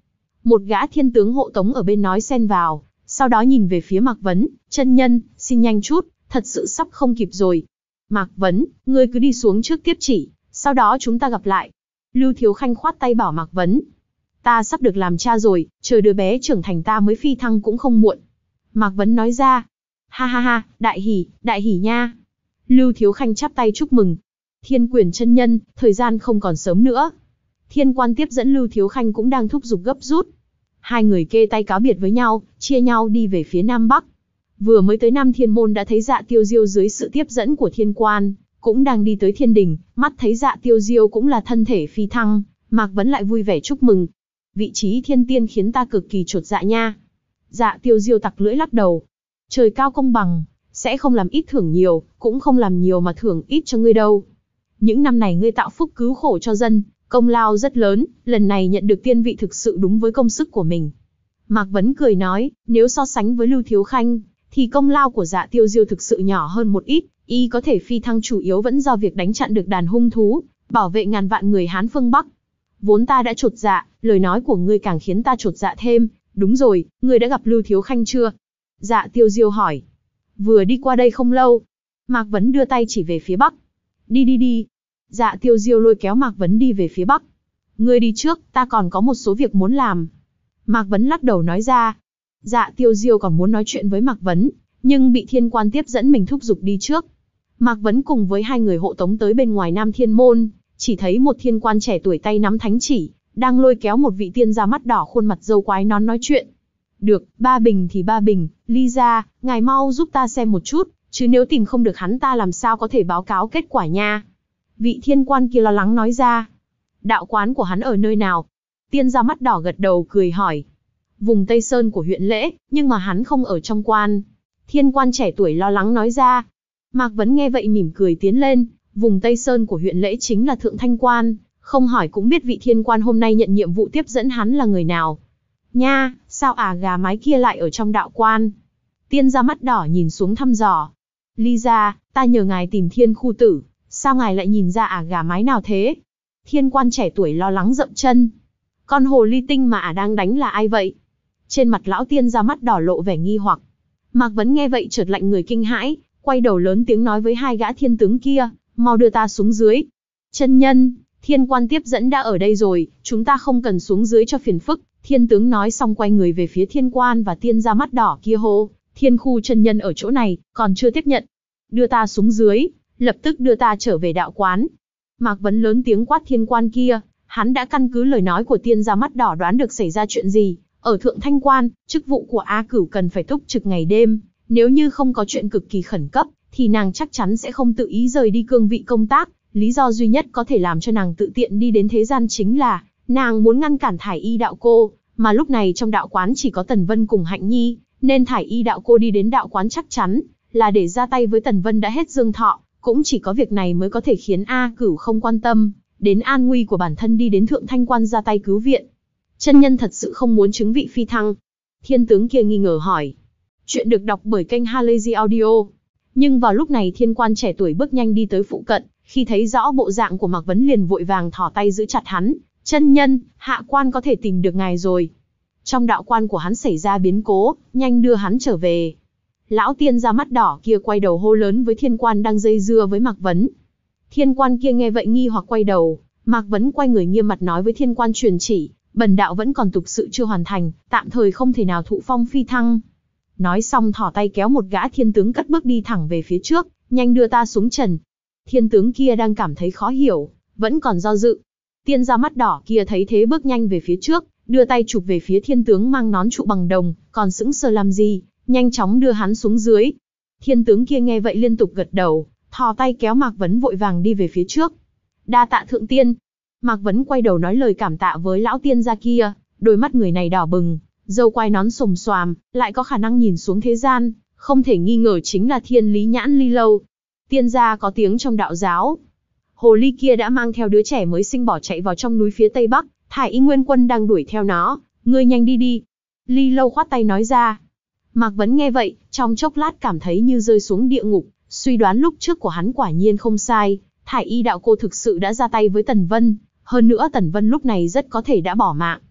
Một gã thiên tướng hộ tống ở bên nói xen vào, sau đó nhìn về phía Mạc Vấn, chân nhân, xin nhanh chút, thật sự sắp không kịp rồi. Mạc Vấn, ngươi cứ đi xuống trước tiếp chỉ, sau đó chúng ta gặp lại. Lưu Thiếu Khanh khoát tay bảo Mạc Vấn. Ta sắp được làm cha rồi, chờ đứa bé trưởng thành ta mới phi thăng cũng không muộn. Mạc Vấn nói ra. Ha ha ha, đại hỉ, đại hỉ nha. Lưu Thiếu Khanh chắp tay chúc mừng. Thiên Quyền chân nhân, thời gian không còn sớm nữa. Thiên Quan tiếp dẫn Lưu Thiếu Khanh cũng đang thúc giục gấp rút. Hai người kê tay cáo biệt với nhau, chia nhau đi về phía Nam Bắc. Vừa mới tới Nam Thiên Môn đã thấy Dạ Tiêu Diêu dưới sự tiếp dẫn của Thiên Quan, cũng đang đi tới Thiên Đình, mắt thấy Dạ Tiêu Diêu cũng là thân thể phi thăng, Mạc Vấn lại vui vẻ chúc mừng. Vị trí thiên tiên khiến ta cực kỳ chột dạ nha. Dạ Tiêu Diêu tặc lưỡi lắc đầu. Trời cao công bằng, sẽ không làm ít thưởng nhiều, cũng không làm nhiều mà thưởng ít cho ngươi đâu. Những năm này ngươi tạo phúc cứu khổ cho dân, công lao rất lớn, lần này nhận được tiên vị thực sự đúng với công sức của mình. Mạc Vấn cười nói, nếu so sánh với Lưu Thiếu Khanh, thì công lao của Dạ Tiêu Diêu thực sự nhỏ hơn một ít, y có thể phi thăng chủ yếu vẫn do việc đánh chặn được đàn hung thú, bảo vệ ngàn vạn người Hán phương Bắc. Vốn ta đã chột dạ, lời nói của ngươi càng khiến ta chột dạ thêm. Đúng rồi, ngươi đã gặp Lưu Thiếu Khanh chưa? Dạ Tiêu Diêu hỏi. Vừa đi qua đây không lâu. Mạc Vấn đưa tay chỉ về phía Bắc. Đi đi đi. Dạ Tiêu Diêu lôi kéo Mạc Vấn đi về phía Bắc. Ngươi đi trước, ta còn có một số việc muốn làm. Mạc Vấn lắc đầu nói ra. Dạ Tiêu Diêu còn muốn nói chuyện với Mạc Vấn, nhưng bị Thiên Quan tiếp dẫn mình thúc giục đi trước. Mạc Vấn cùng với hai người hộ tống tới bên ngoài Nam Thiên Môn, chỉ thấy một thiên quan trẻ tuổi tay nắm thánh chỉ, đang lôi kéo một vị tiên gia mắt đỏ khuôn mặt râu quái nón nói chuyện. Được, ba bình thì ba bình, Ly gia, ngài mau giúp ta xem một chút, chứ nếu tìm không được hắn ta làm sao có thể báo cáo kết quả nha. Vị thiên quan kia lo lắng nói ra. Đạo quán của hắn ở nơi nào? Tiên gia mắt đỏ gật đầu cười hỏi. Vùng Tây Sơn của huyện Lễ, nhưng mà hắn không ở trong quan. Thiên quan trẻ tuổi lo lắng nói ra. Mạc Vấn nghe vậy mỉm cười tiến lên, vùng Tây Sơn của huyện Lễ chính là Thượng Thanh Quan, không hỏi cũng biết vị thiên quan hôm nay nhận nhiệm vụ tiếp dẫn hắn là người nào. Nha, sao ả gà mái kia lại ở trong đạo quan? Tiên gia mắt đỏ nhìn xuống thăm dò. Ly gia, ta nhờ ngài tìm thiên khu tử, sao ngài lại nhìn ra ả gà mái nào thế? Thiên quan trẻ tuổi lo lắng dậm chân. Con hồ ly tinh mà ả đang đánh là ai vậy? Trên mặt lão tiên gia mắt đỏ lộ vẻ nghi hoặc. Mạc Vấn nghe vậy chợt lạnh người kinh hãi, quay đầu lớn tiếng nói với hai gã thiên tướng kia, mau đưa ta xuống dưới. Chân nhân, thiên quan tiếp dẫn đã ở đây rồi, chúng ta không cần xuống dưới cho phiền phức. Thiên tướng nói xong quay người về phía thiên quan và tiên gia mắt đỏ kia hô, thiên khu chân nhân ở chỗ này, còn chưa tiếp nhận. Đưa ta xuống dưới, lập tức đưa ta trở về đạo quán. Mạc Vấn lớn tiếng quát thiên quan kia, hắn đã căn cứ lời nói của tiên gia mắt đỏ đoán được xảy ra chuyện gì. Ở Thượng Thanh Quan, chức vụ của A Cửu cần phải túc trực ngày đêm, nếu như không có chuyện cực kỳ khẩn cấp, thì nàng chắc chắn sẽ không tự ý rời đi cương vị công tác. Lý do duy nhất có thể làm cho nàng tự tiện đi đến thế gian chính là, nàng muốn ngăn cản Thải Y đạo cô, mà lúc này trong đạo quán chỉ có Tần Vân cùng Hạnh Nhi, nên Thải Y đạo cô đi đến đạo quán chắc chắn là để ra tay với Tần Vân đã hết dương thọ, cũng chỉ có việc này mới có thể khiến A Cửu không quan tâm đến an nguy của bản thân đi đến Thượng Thanh Quan ra tay cứu viện. Chân nhân thật sự không muốn chứng vị phi thăng? Thiên tướng kia nghi ngờ hỏi. Chuyện được đọc bởi kênh Halazy Audio. Nhưng vào lúc này thiên quan trẻ tuổi bước nhanh đi tới phụ cận, khi thấy rõ bộ dạng của Mạc Vấn liền vội vàng thò tay giữ chặt hắn. Chân nhân, hạ quan có thể tìm được ngài rồi. Trong đạo quan của hắn xảy ra biến cố, nhanh đưa hắn trở về. Lão tiên gia mắt đỏ kia quay đầu hô lớn với thiên quan đang dây dưa với Mạc Vấn. Thiên quan kia nghe vậy nghi hoặc quay đầu, Mạc Vấn quay người nghiêm mặt nói với thiên quan truyền chỉ. Bần đạo vẫn còn tục sự chưa hoàn thành, tạm thời không thể nào thụ phong phi thăng. Nói xong thỏ tay kéo một gã thiên tướng cất bước đi thẳng về phía trước, nhanh đưa ta xuống trần. Thiên tướng kia đang cảm thấy khó hiểu, vẫn còn do dự. Tiên gia mắt đỏ kia thấy thế bước nhanh về phía trước, đưa tay chụp về phía thiên tướng mang nón trụ bằng đồng, còn sững sờ làm gì, nhanh chóng đưa hắn xuống dưới. Thiên tướng kia nghe vậy liên tục gật đầu, thò tay kéo Mạc Vấn vội vàng đi về phía trước. Đa tạ thượng tiên. Mạc Vấn quay đầu nói lời cảm tạ với lão tiên gia kia, đôi mắt người này đỏ bừng, râu quai nón xồm xoàm, lại có khả năng nhìn xuống thế gian, không thể nghi ngờ chính là Thiên Lý Nhãn Ly Lâu. Tiên gia có tiếng trong đạo giáo. Hồ ly kia đã mang theo đứa trẻ mới sinh bỏ chạy vào trong núi phía tây bắc, Thải Y Nguyên Quân đang đuổi theo nó, ngươi nhanh đi đi. Ly Lâu khoát tay nói ra. Mạc Vấn nghe vậy, trong chốc lát cảm thấy như rơi xuống địa ngục, suy đoán lúc trước của hắn quả nhiên không sai, Thải Y đạo cô thực sự đã ra tay với Tần Vân. Hơn nữa Tần Vân lúc này rất có thể đã bỏ mạng.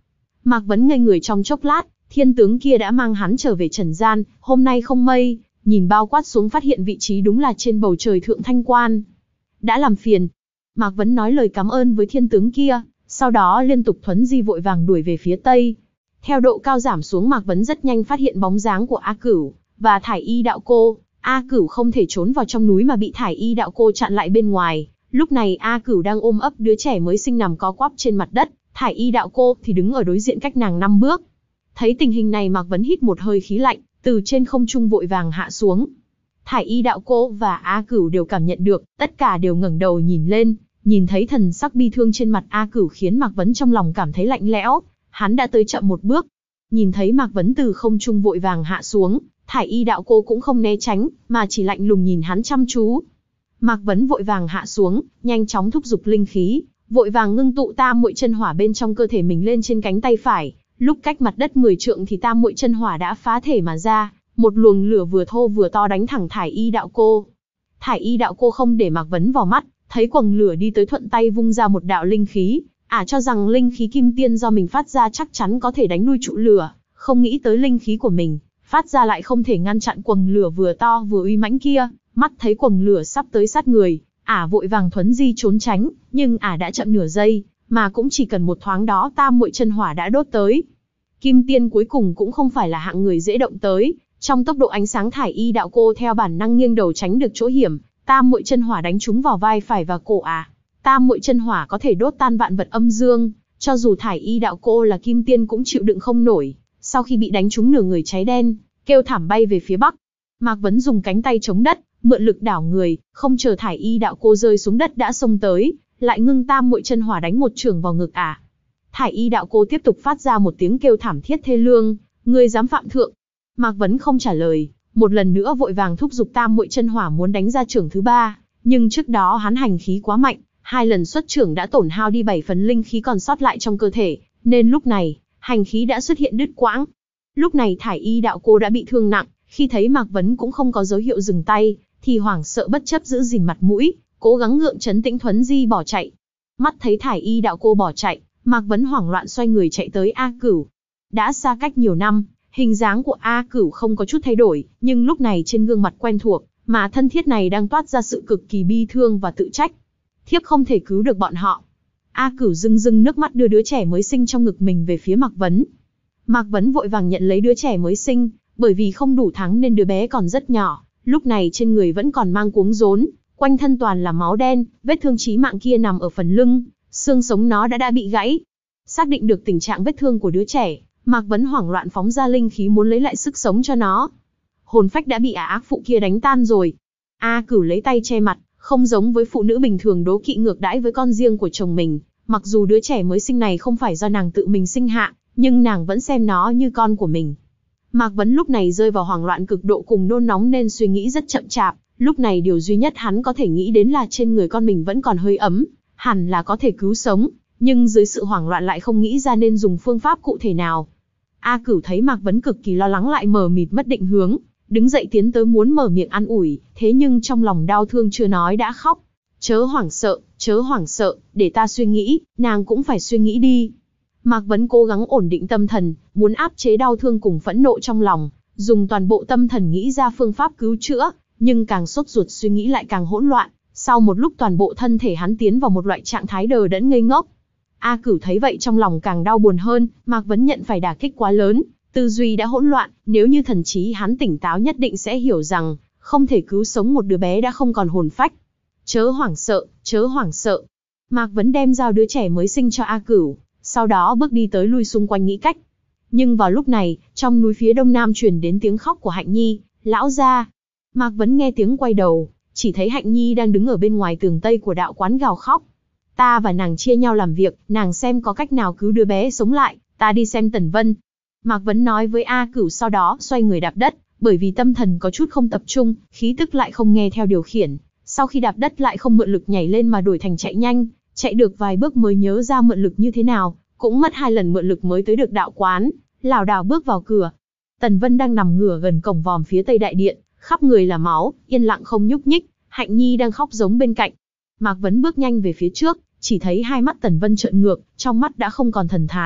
Mạc Vấn ngây người trong chốc lát, thiên tướng kia đã mang hắn trở về trần gian, hôm nay không mây, nhìn bao quát xuống phát hiện vị trí đúng là trên bầu trời thượng thanh quan. Đã làm phiền. Mạc Vấn nói lời cảm ơn với thiên tướng kia, sau đó liên tục thuấn di vội vàng đuổi về phía tây. Theo độ cao giảm xuống, Mạc Vấn rất nhanh phát hiện bóng dáng của A Cửu và Thải Y đạo cô. A Cửu không thể trốn vào trong núi mà bị Thải Y đạo cô chặn lại bên ngoài. Lúc này A Cửu đang ôm ấp đứa trẻ mới sinh nằm co quắp trên mặt đất, Thải Y đạo cô thì đứng ở đối diện cách nàng năm bước. Thấy tình hình này, Mạc Vấn hít một hơi khí lạnh, từ trên không trung vội vàng hạ xuống. Thải Y đạo cô và A Cửu đều cảm nhận được, tất cả đều ngẩng đầu nhìn lên, nhìn thấy thần sắc bi thương trên mặt A Cửu khiến Mạc Vấn trong lòng cảm thấy lạnh lẽo. Hắn đã tới chậm một bước. Nhìn thấy Mạc Vấn từ không trung vội vàng hạ xuống, Thải Y đạo cô cũng không né tránh, mà chỉ lạnh lùng nhìn hắn chăm chú. Mạc Vấn vội vàng hạ xuống, nhanh chóng thúc giục linh khí, vội vàng ngưng tụ tam muội chân hỏa bên trong cơ thể mình lên trên cánh tay phải. Lúc cách mặt đất mười trượng thì tam muội chân hỏa đã phá thể mà ra, một luồng lửa vừa thô vừa to đánh thẳng Thải Y đạo cô. Thải Y đạo cô không để Mạc Vấn vào mắt, thấy quầng lửa đi tới thuận tay vung ra một đạo linh khí, ả à, cho rằng linh khí kim tiên do mình phát ra chắc chắn có thể đánh lui trụ lửa, không nghĩ tới linh khí của mình phát ra lại không thể ngăn chặn quầng lửa vừa to vừa uy mãnh kia. Mắt thấy quầng lửa sắp tới sát người, ả à, vội vàng thuấn di trốn tránh, nhưng ả à đã chậm nửa giây, mà cũng chỉ cần một thoáng đó tam muội chân hỏa đã đốt tới. Kim tiên cuối cùng cũng không phải là hạng người dễ động tới, trong tốc độ ánh sáng Thải Y đạo cô theo bản năng nghiêng đầu tránh được chỗ hiểm, tam muội chân hỏa đánh trúng vào vai phải và cổ ả. À. Tam muội chân hỏa có thể đốt tan vạn vật âm dương, cho dù Thải Y đạo cô là kim tiên cũng chịu đựng không nổi. Sau khi bị đánh trúng nửa người cháy đen, kêu thảm bay về phía bắc. Mạc Vấn dùng cánh tay chống đất, mượn lực đảo người, không chờ Thải Y đạo cô rơi xuống đất đã xông tới, lại ngưng tam muội chân hỏa đánh một chưởng vào ngực ả. À. Thải Y đạo cô tiếp tục phát ra một tiếng kêu thảm thiết thê lương, ngươi dám phạm thượng. Mạc Vấn không trả lời, một lần nữa vội vàng thúc giục tam muội chân hỏa muốn đánh ra chưởng thứ ba, nhưng trước đó hắn hành khí quá mạnh, hai lần xuất chưởng đã tổn hao đi bảy phần linh khí còn sót lại trong cơ thể, nên lúc này, hành khí đã xuất hiện đứt quãng. Lúc này Thải Y đạo cô đã bị thương nặng, khi thấy Mạc Vấn cũng không có dấu hiệu dừng tay, thì hoảng sợ bất chấp giữ gìn mặt mũi, cố gắng gượng trấn tĩnh thuấn di bỏ chạy. Mắt thấy Thải Y đạo cô bỏ chạy, Mạc Vấn hoảng loạn xoay người chạy tới A Cửu. Đã xa cách nhiều năm, hình dáng của A Cửu không có chút thay đổi, nhưng lúc này trên gương mặt quen thuộc, mà thân thiết này đang toát ra sự cực kỳ bi thương và tự trách. Thiếp không thể cứu được bọn họ. A Cửu rưng rưng nước mắt đưa đứa trẻ mới sinh trong ngực mình về phía Mạc Vấn. Mạc Vấn vội vàng nhận lấy đứa trẻ mới sinh, bởi vì không đủ tháng nên đứa bé còn rất nhỏ, lúc này trên người vẫn còn mang cuống rốn, quanh thân toàn là máu đen, vết thương chí mạng kia nằm ở phần lưng, xương sống nó đã đã bị gãy. Xác định được tình trạng vết thương của đứa trẻ, Mạc Vấn hoảng loạn phóng ra linh khí muốn lấy lại sức sống cho nó. Hồn phách đã bị ả ác phụ kia đánh tan rồi. A Cửu lấy tay che mặt, không giống với phụ nữ bình thường đố kỵ ngược đãi với con riêng của chồng mình. Mặc dù đứa trẻ mới sinh này không phải do nàng tự mình sinh hạ, nhưng nàng vẫn xem nó như con của mình. Mạc Vấn lúc này rơi vào hoảng loạn cực độ cùng nôn nóng nên suy nghĩ rất chậm chạp. Lúc này điều duy nhất hắn có thể nghĩ đến là trên người con mình vẫn còn hơi ấm, hẳn là có thể cứu sống, nhưng dưới sự hoảng loạn lại không nghĩ ra nên dùng phương pháp cụ thể nào. A Cửu thấy Mạc Vấn cực kỳ lo lắng lại mờ mịt mất định hướng, đứng dậy tiến tới muốn mở miệng an ủi, thế nhưng trong lòng đau thương chưa nói đã khóc. Chớ hoảng sợ, chớ hoảng sợ, để ta suy nghĩ, nàng cũng phải suy nghĩ đi. Mạc Vấn cố gắng ổn định tâm thần, muốn áp chế đau thương cùng phẫn nộ trong lòng, dùng toàn bộ tâm thần nghĩ ra phương pháp cứu chữa, nhưng càng sốt ruột suy nghĩ lại càng hỗn loạn. Sau một lúc toàn bộ thân thể hắn tiến vào một loại trạng thái đờ đẫn ngây ngốc. A Cửu thấy vậy trong lòng càng đau buồn hơn, Mạc Vấn nhận phải đả kích quá lớn, tư duy đã hỗn loạn, nếu như thần trí hắn tỉnh táo nhất định sẽ hiểu rằng, không thể cứu sống một đứa bé đã không còn hồn phách. Chớ hoảng sợ, chớ hoảng sợ. Mạc Vấn đem giao đứa trẻ mới sinh cho A Cửu, sau đó bước đi tới lui xung quanh nghĩ cách. Nhưng vào lúc này, trong núi phía đông nam truyền đến tiếng khóc của Hạnh Nhi, lão gia. Mạc Vấn nghe tiếng quay đầu, chỉ thấy Hạnh Nhi đang đứng ở bên ngoài tường tây của đạo quán gào khóc. Ta và nàng chia nhau làm việc, nàng xem có cách nào cứu đứa bé sống lại, ta đi xem Tần Vân. Mạc Vấn nói với A Cửu sau đó xoay người đạp đất, bởi vì tâm thần có chút không tập trung, khí tức lại không nghe theo điều khiển. Sau khi đạp đất lại không mượn lực nhảy lên mà đổi thành chạy nhanh, chạy được vài bước mới nhớ ra mượn lực như thế nào, cũng mất hai lần mượn lực mới tới được đạo quán, lảo đảo bước vào cửa. Tần Vân đang nằm ngửa gần cổng vòm phía tây đại điện, khắp người là máu, yên lặng không nhúc nhích, Hạnh Nhi đang khóc giống bên cạnh. Mạc Vấn bước nhanh về phía trước, chỉ thấy hai mắt Tần Vân trợn ngược, trong mắt đã không còn thần thái,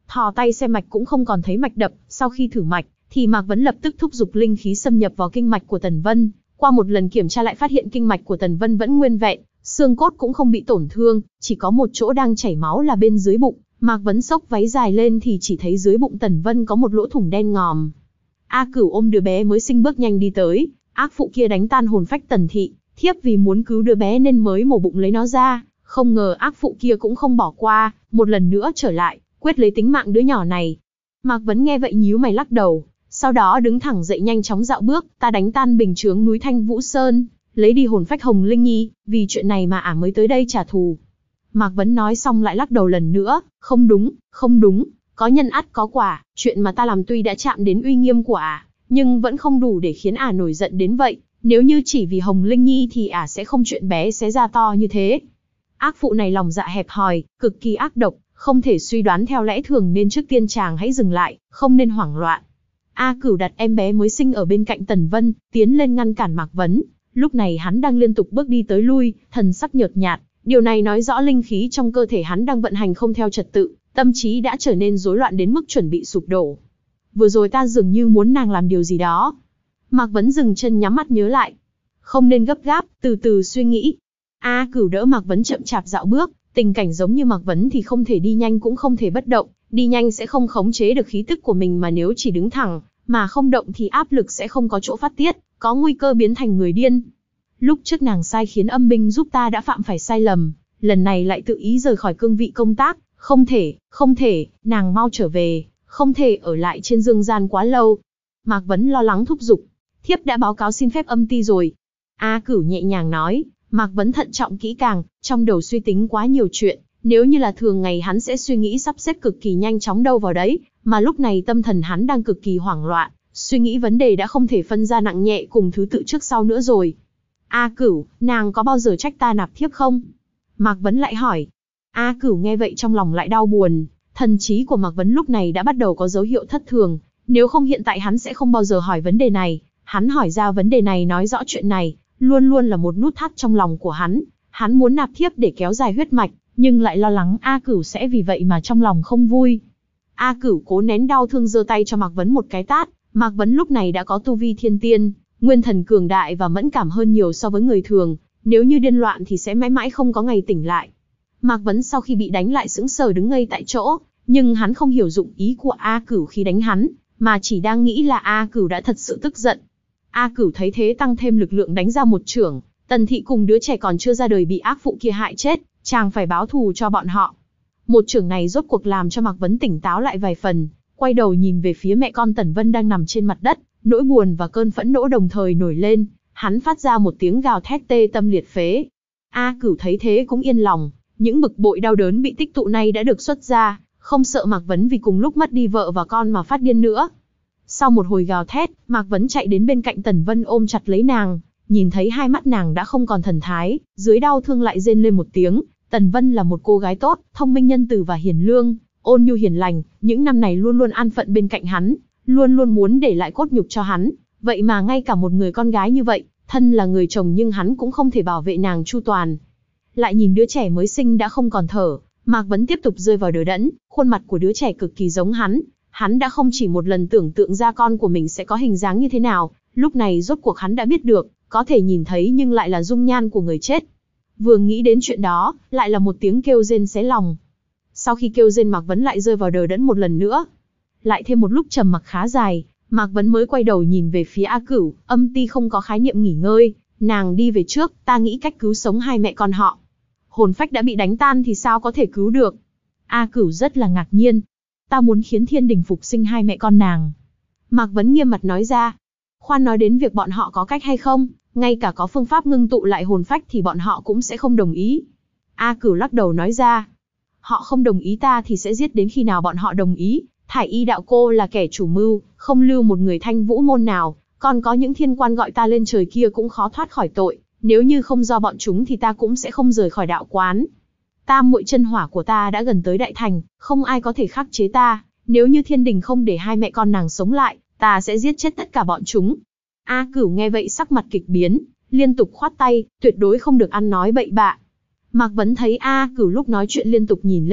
thò tay xem mạch cũng không còn thấy mạch đập, sau khi thử mạch, thì Mạc Vấn lập tức thúc giục linh khí xâm nhập vào kinh mạch của Tần Vân, qua một lần kiểm tra lại phát hiện kinh mạch của Tần Vân vẫn nguyên vẹn, xương cốt cũng không bị tổn thương, chỉ có một chỗ đang chảy máu là bên dưới bụng. Mạc Vấn xốc váy dài lên thì chỉ thấy dưới bụng Tần Vân có một lỗ thủng đen ngòm. A Cửu ôm đứa bé mới sinh bước nhanh đi tới, ác phụ kia đánh tan hồn phách Tần thị, thiếp vì muốn cứu đứa bé nên mới mổ bụng lấy nó ra, không ngờ ác phụ kia cũng không bỏ qua, một lần nữa trở lại, quyết lấy tính mạng đứa nhỏ này. Mạc Vấn nghe vậy nhíu mày lắc đầu, sau đó đứng thẳng dậy nhanh chóng dạo bước, ta đánh tan bình chướng núi Thanh Vũ Sơn, lấy đi hồn phách Hồng Linh Nhi, vì chuyện này mà ả mới tới đây trả thù. Mạc Vấn nói xong lại lắc đầu lần nữa, không đúng, không đúng, có nhân ắt có quả, chuyện mà ta làm tuy đã chạm đến uy nghiêm của ả, nhưng vẫn không đủ để khiến ả nổi giận đến vậy, nếu như chỉ vì Hồng Linh Nhi thì ả sẽ không chuyện bé xé ra to như thế. Ác phụ này lòng dạ hẹp hòi, cực kỳ ác độc, không thể suy đoán theo lẽ thường nên trước tiên chàng hãy dừng lại, không nên hoảng loạn. A Cửu đặt em bé mới sinh ở bên cạnh Tần Vân, tiến lên ngăn cản Mạc Vấn, lúc này hắn đang liên tục bước đi tới lui, thần sắc nhợt nhạt, điều này nói rõ linh khí trong cơ thể hắn đang vận hành không theo trật tự, tâm trí đã trở nên rối loạn đến mức chuẩn bị sụp đổ. Vừa rồi ta dường như muốn nàng làm điều gì đó. Mạc Vấn dừng chân nhắm mắt nhớ lại. Không nên gấp gáp, từ từ suy nghĩ. A Cửu đỡ Mạc Vấn chậm chạp dạo bước, tình cảnh giống như Mạc Vấn thì không thể đi nhanh cũng không thể bất động, đi nhanh sẽ không khống chế được khí tức của mình mà nếu chỉ đứng thẳng, mà không động thì áp lực sẽ không có chỗ phát tiết, có nguy cơ biến thành người điên. Lúc trước nàng sai khiến âm binh giúp ta đã phạm phải sai lầm, lần này lại tự ý rời khỏi cương vị công tác, không thể, không thể, nàng mau trở về, không thể ở lại trên dương gian quá lâu. Mạc Vấn lo lắng thúc giục, thiếp đã báo cáo xin phép âm ty rồi. A Cửu nhẹ nhàng nói, Mạc Vấn thận trọng kỹ càng, trong đầu suy tính quá nhiều chuyện, nếu như là thường ngày hắn sẽ suy nghĩ sắp xếp cực kỳ nhanh chóng đâu vào đấy, mà lúc này tâm thần hắn đang cực kỳ hoảng loạn, suy nghĩ vấn đề đã không thể phân ra nặng nhẹ cùng thứ tự trước sau nữa rồi. A Cửu, nàng có bao giờ trách ta nạp thiếp không? Mạc Vấn lại hỏi. A Cửu nghe vậy trong lòng lại đau buồn, thần trí của Mạc Vấn lúc này đã bắt đầu có dấu hiệu thất thường, nếu không hiện tại hắn sẽ không bao giờ hỏi vấn đề này, hắn hỏi ra vấn đề này nói rõ chuyện này, luôn luôn là một nút thắt trong lòng của hắn, hắn muốn nạp thiếp để kéo dài huyết mạch, nhưng lại lo lắng A Cửu sẽ vì vậy mà trong lòng không vui. A Cửu cố nén đau thương giơ tay cho Mạc Vấn một cái tát, Mạc Vấn lúc này đã có tu vi thiên tiên, nguyên thần cường đại và mẫn cảm hơn nhiều so với người thường, nếu như điên loạn thì sẽ mãi mãi không có ngày tỉnh lại. Mạc Vấn sau khi bị đánh lại sững sờ đứng ngây tại chỗ, nhưng hắn không hiểu dụng ý của A Cửu khi đánh hắn, mà chỉ đang nghĩ là A Cửu đã thật sự tức giận. A Cửu thấy thế tăng thêm lực lượng đánh ra một chưởng, Tần thị cùng đứa trẻ còn chưa ra đời bị ác phụ kia hại chết, chàng phải báo thù cho bọn họ. Một chưởng này rốt cuộc làm cho Mạc Vấn tỉnh táo lại vài phần, quay đầu nhìn về phía mẹ con Tần Vân đang nằm trên mặt đất, nỗi buồn và cơn phẫn nộ đồng thời nổi lên, hắn phát ra một tiếng gào thét tê tâm liệt phế. A Cửu thấy thế cũng yên lòng, những bực bội đau đớn bị tích tụ này đã được xuất ra, không sợ Mạc Vấn vì cùng lúc mất đi vợ và con mà phát điên nữa. Sau một hồi gào thét, Mạc Vấn chạy đến bên cạnh Tần Vân ôm chặt lấy nàng, nhìn thấy hai mắt nàng đã không còn thần thái, dưới đau thương lại rên lên một tiếng. Tần Vân là một cô gái tốt, thông minh nhân từ và hiền lương, ôn nhu hiền lành, những năm này luôn luôn an phận bên cạnh hắn, luôn luôn muốn để lại cốt nhục cho hắn, vậy mà ngay cả một người con gái như vậy, thân là người chồng nhưng hắn cũng không thể bảo vệ nàng chu toàn. Lại nhìn đứa trẻ mới sinh đã không còn thở, Mạc Vấn tiếp tục rơi vào đờ đẫn, khuôn mặt của đứa trẻ cực kỳ giống hắn, hắn đã không chỉ một lần tưởng tượng ra con của mình sẽ có hình dáng như thế nào, lúc này rốt cuộc hắn đã biết được, có thể nhìn thấy nhưng lại là dung nhan của người chết. Vừa nghĩ đến chuyện đó, lại là một tiếng kêu rên xé lòng. Sau khi kêu rên Mạc Vấn lại rơi vào đờ đẫn một lần nữa. Lại thêm một lúc trầm mặc khá dài, Mạc Vấn mới quay đầu nhìn về phía A Cửu, âm ty không có khái niệm nghỉ ngơi, nàng đi về trước, ta nghĩ cách cứu sống hai mẹ con họ. Hồn phách đã bị đánh tan thì sao có thể cứu được? A Cửu rất là ngạc nhiên. Ta muốn khiến thiên đình phục sinh hai mẹ con nàng. Mạc Vấn nghiêm mặt nói ra. Khoan nói đến việc bọn họ có cách hay không, ngay cả có phương pháp ngưng tụ lại hồn phách thì bọn họ cũng sẽ không đồng ý. A Cửu lắc đầu nói ra. Họ không đồng ý ta thì sẽ giết đến khi nào bọn họ đồng ý. Thải Y đạo cô là kẻ chủ mưu, không lưu một người Thanh Vũ môn nào, còn có những thiên quan gọi ta lên trời kia cũng khó thoát khỏi tội. Nếu như không do bọn chúng thì ta cũng sẽ không rời khỏi đạo quán. Tam muội chân hỏa của ta đã gần tới đại thành, không ai có thể khắc chế ta. Nếu như thiên đình không để hai mẹ con nàng sống lại, ta sẽ giết chết tất cả bọn chúng. A Cửu nghe vậy sắc mặt kịch biến, liên tục khoát tay, tuyệt đối không được ăn nói bậy bạ. Mạc Vấn thấy A Cửu lúc nói chuyện liên tục nhìn lên,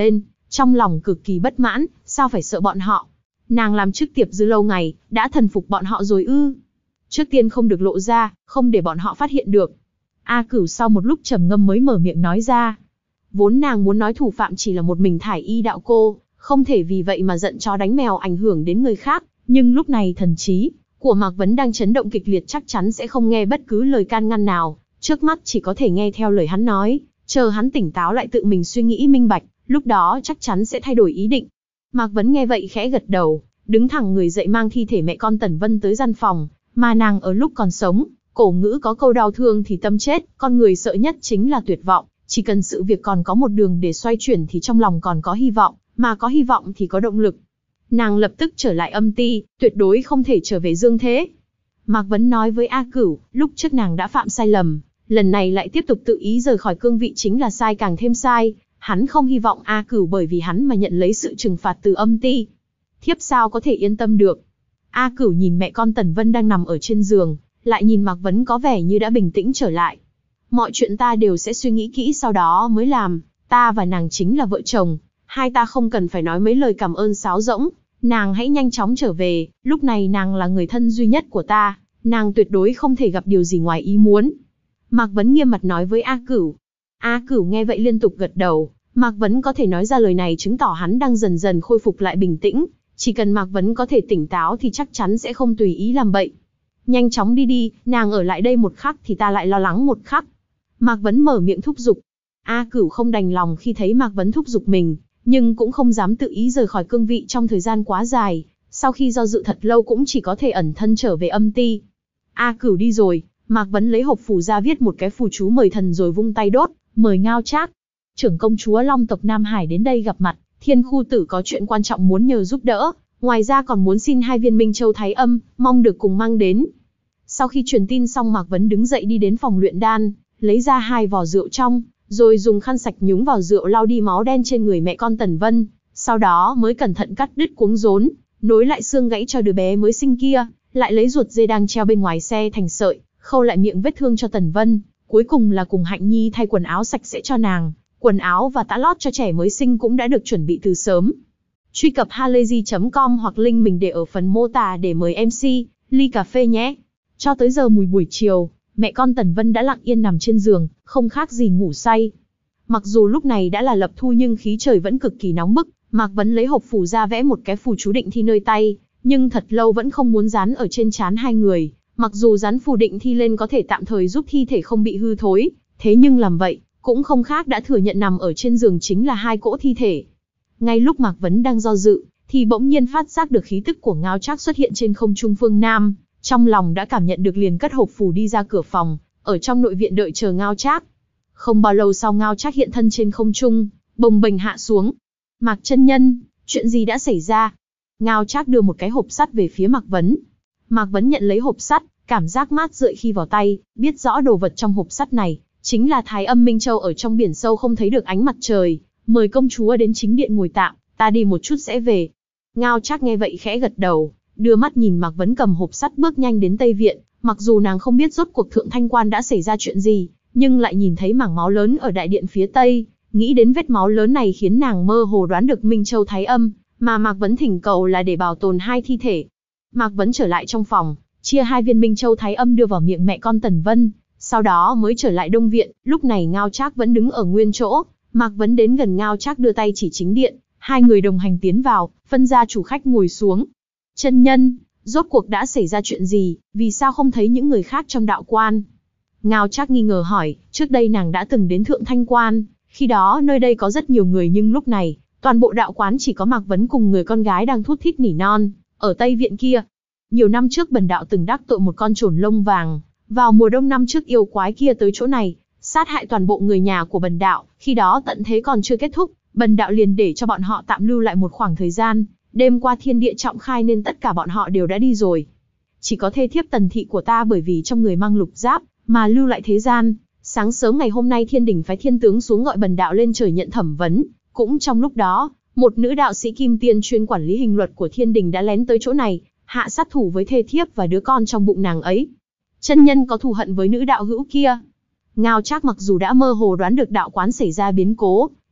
Trong lòng cực kỳ bất mãn, sao phải sợ bọn họ? Nàng làm chức tiệp dư lâu ngày, đã thần phục bọn họ rồi ư? Trước tiên không được lộ ra, không để bọn họ phát hiện được. A Cửu sau một lúc trầm ngâm mới mở miệng nói ra. Vốn nàng muốn nói thủ phạm chỉ là một mình Thải Y đạo cô, không thể vì vậy mà giận chó đánh mèo ảnh hưởng đến người khác, nhưng lúc này thần trí của Mạc Vấn đang chấn động kịch liệt, chắc chắn sẽ không nghe bất cứ lời can ngăn nào, trước mắt chỉ có thể nghe theo lời hắn nói, chờ hắn tỉnh táo lại tự mình suy nghĩ minh bạch, lúc đó chắc chắn sẽ thay đổi ý định. Mạc Vấn nghe vậy khẽ gật đầu, đứng thẳng người dậy mang thi thể mẹ con Tần Vân tới gian phòng, mà nàng ở lúc còn sống, cổ ngữ có câu đau thương thì tâm chết, con người sợ nhất chính là tuyệt vọng, chỉ cần sự việc còn có một đường để xoay chuyển thì trong lòng còn có hy vọng, mà có hy vọng thì có động lực. Nàng lập tức trở lại âm ti, tuyệt đối không thể trở về dương thế. Mạc Vấn nói với A Cửu, lúc trước nàng đã phạm sai lầm, lần này lại tiếp tục tự ý rời khỏi cương vị chính là sai càng thêm sai, hắn không hy vọng A Cửu bởi vì hắn mà nhận lấy sự trừng phạt từ âm ti. Thiếp sao có thể yên tâm được. A Cửu nhìn mẹ con Tần Vân đang nằm ở trên giường, lại nhìn Mạc Vấn có vẻ như đã bình tĩnh trở lại. Mọi chuyện ta đều sẽ suy nghĩ kỹ sau đó mới làm, ta và nàng chính là vợ chồng, hai ta không cần phải nói mấy lời cảm ơn sáo rỗng, nàng hãy nhanh chóng trở về, lúc này nàng là người thân duy nhất của ta, nàng tuyệt đối không thể gặp điều gì ngoài ý muốn. Mạc Vấn nghiêm mặt nói với A Cửu. A Cửu nghe vậy liên tục gật đầu, Mạc Vấn có thể nói ra lời này chứng tỏ hắn đang dần dần khôi phục lại bình tĩnh, chỉ cần Mạc Vấn có thể tỉnh táo thì chắc chắn sẽ không tùy ý làm bậy. Nhanh chóng đi đi, nàng ở lại đây một khắc thì ta lại lo lắng một khắc. Mạc Vấn mở miệng thúc giục. A Cửu không đành lòng khi thấy Mạc Vấn thúc giục mình, nhưng cũng không dám tự ý rời khỏi cương vị trong thời gian quá dài, sau khi do dự thật lâu cũng chỉ có thể ẩn thân trở về âm ti. A Cửu đi rồi, Mạc Vấn lấy hộp phù ra viết một cái phù chú mời thần rồi vung tay đốt, mời Ngao Trác, trưởng công chúa Long tộc Nam Hải đến đây gặp mặt, Thiên Khu Tử có chuyện quan trọng muốn nhờ giúp đỡ, ngoài ra còn muốn xin hai viên Minh Châu Thái Âm, mong được cùng mang đến. Sau khi truyền tin xong Mạc Vấn đứng dậy đi đến phòng luyện đan, lấy ra hai vò rượu trong, rồi dùng khăn sạch nhúng vào rượu lau đi máu đen trên người mẹ con Tần Vân, sau đó mới cẩn thận cắt đứt cuống rốn, nối lại xương gãy cho đứa bé mới sinh kia, lại lấy ruột dê đang treo bên ngoài xe thành sợi, khâu lại miệng vết thương cho Tần Vân, cuối cùng là cùng Hạnh Nhi thay quần áo sạch sẽ cho nàng, quần áo và tã lót cho trẻ mới sinh cũng đã được chuẩn bị từ sớm. Truy cập halayzi chấm com hoặc link mình để ở phần mô tả để mời em xê, ly cà phê nhé. Cho tới giờ mùi buổi chiều, mẹ con Tần Vân đã lặng yên nằm trên giường, không khác gì ngủ say. Mặc dù lúc này đã là lập thu nhưng khí trời vẫn cực kỳ nóng bức, Mạc Vấn lấy hộp phù ra vẽ một cái phù chú định thi nơi tay, nhưng thật lâu vẫn không muốn dán ở trên trán hai người. Mặc dù dán phù định thi lên có thể tạm thời giúp thi thể không bị hư thối, thế nhưng làm vậy, cũng không khác đã thừa nhận nằm ở trên giường chính là hai cỗ thi thể. Ngay lúc Mạc Vấn đang do dự, thì bỗng nhiên phát giác được khí tức của Ngao Trác xuất hiện trên không trung phương Nam, trong lòng đã cảm nhận được liền cất hộp phù đi ra cửa phòng, ở trong nội viện đợi chờ Ngao Trác. Không bao lâu sau Ngao Trác hiện thân trên không trung, bồng bềnh hạ xuống. Mạc chân nhân, chuyện gì đã xảy ra? Ngao Trác đưa một cái hộp sắt về phía Mạc Vấn. Mạc Vấn nhận lấy hộp sắt, cảm giác mát rượi khi vào tay, biết rõ đồ vật trong hộp sắt này chính là Thái Âm Minh Châu ở trong biển sâu không thấy được ánh mặt trời, mời công chúa đến chính điện ngồi tạm, ta đi một chút sẽ về. Ngao Trác nghe vậy khẽ gật đầu, đưa mắt nhìn Mạc Vấn cầm hộp sắt bước nhanh đến Tây Viện, mặc dù nàng không biết rốt cuộc Thượng Thanh Quan đã xảy ra chuyện gì, nhưng lại nhìn thấy mảng máu lớn ở đại điện phía Tây, nghĩ đến vết máu lớn này khiến nàng mơ hồ đoán được Minh Châu Thái Âm, mà Mạc Vấn thỉnh cầu là để bảo tồn hai thi thể. Mạc Vấn trở lại trong phòng, chia hai viên Minh Châu Thái Âm đưa vào miệng mẹ con Tần Vân, sau đó mới trở lại Đông Viện, lúc này Ngao Trác vẫn đứng ở nguyên chỗ, Mạc Vấn đến gần Ngao Trác đưa tay chỉ chính điện, hai người đồng hành tiến vào, phân ra chủ khách ngồi xuống. Chân nhân, rốt cuộc đã xảy ra chuyện gì, vì sao không thấy những người khác trong đạo quan? Ngao Trác nghi ngờ hỏi, trước đây nàng đã từng đến Thượng Thanh Quan, khi đó nơi đây có rất nhiều người nhưng lúc này, toàn bộ đạo quán chỉ có Mạc Vấn cùng người con gái đang thút thít nỉ non, ở Tây Viện kia. Nhiều năm trước bần đạo từng đắc tội một con trồn lông vàng, vào mùa đông năm trước yêu quái kia tới chỗ này, sát hại toàn bộ người nhà của bần đạo, khi đó tận thế còn chưa kết thúc, bần đạo liền để cho bọn họ tạm lưu lại một khoảng thời gian, đêm qua thiên địa trọng khai nên tất cả bọn họ đều đã đi rồi. Chỉ có thê thiếp Tần thị của ta bởi vì trong người mang lục giáp, mà lưu lại thế gian. Sáng sớm ngày hôm nay thiên đình phái thiên tướng xuống gọi bần đạo lên trời nhận thẩm vấn, cũng trong lúc đó, một nữ đạo sĩ kim tiên chuyên quản lý hình luật của thiên đình đã lén tới chỗ này, hạ sát thủ với thê thiếp và đứa con trong bụng nàng ấy. Chân nhân có thù hận với nữ đạo hữu kia? Ngao Trác mặc dù đã mơ hồ đoán được đạo quán xảy ra biến cố,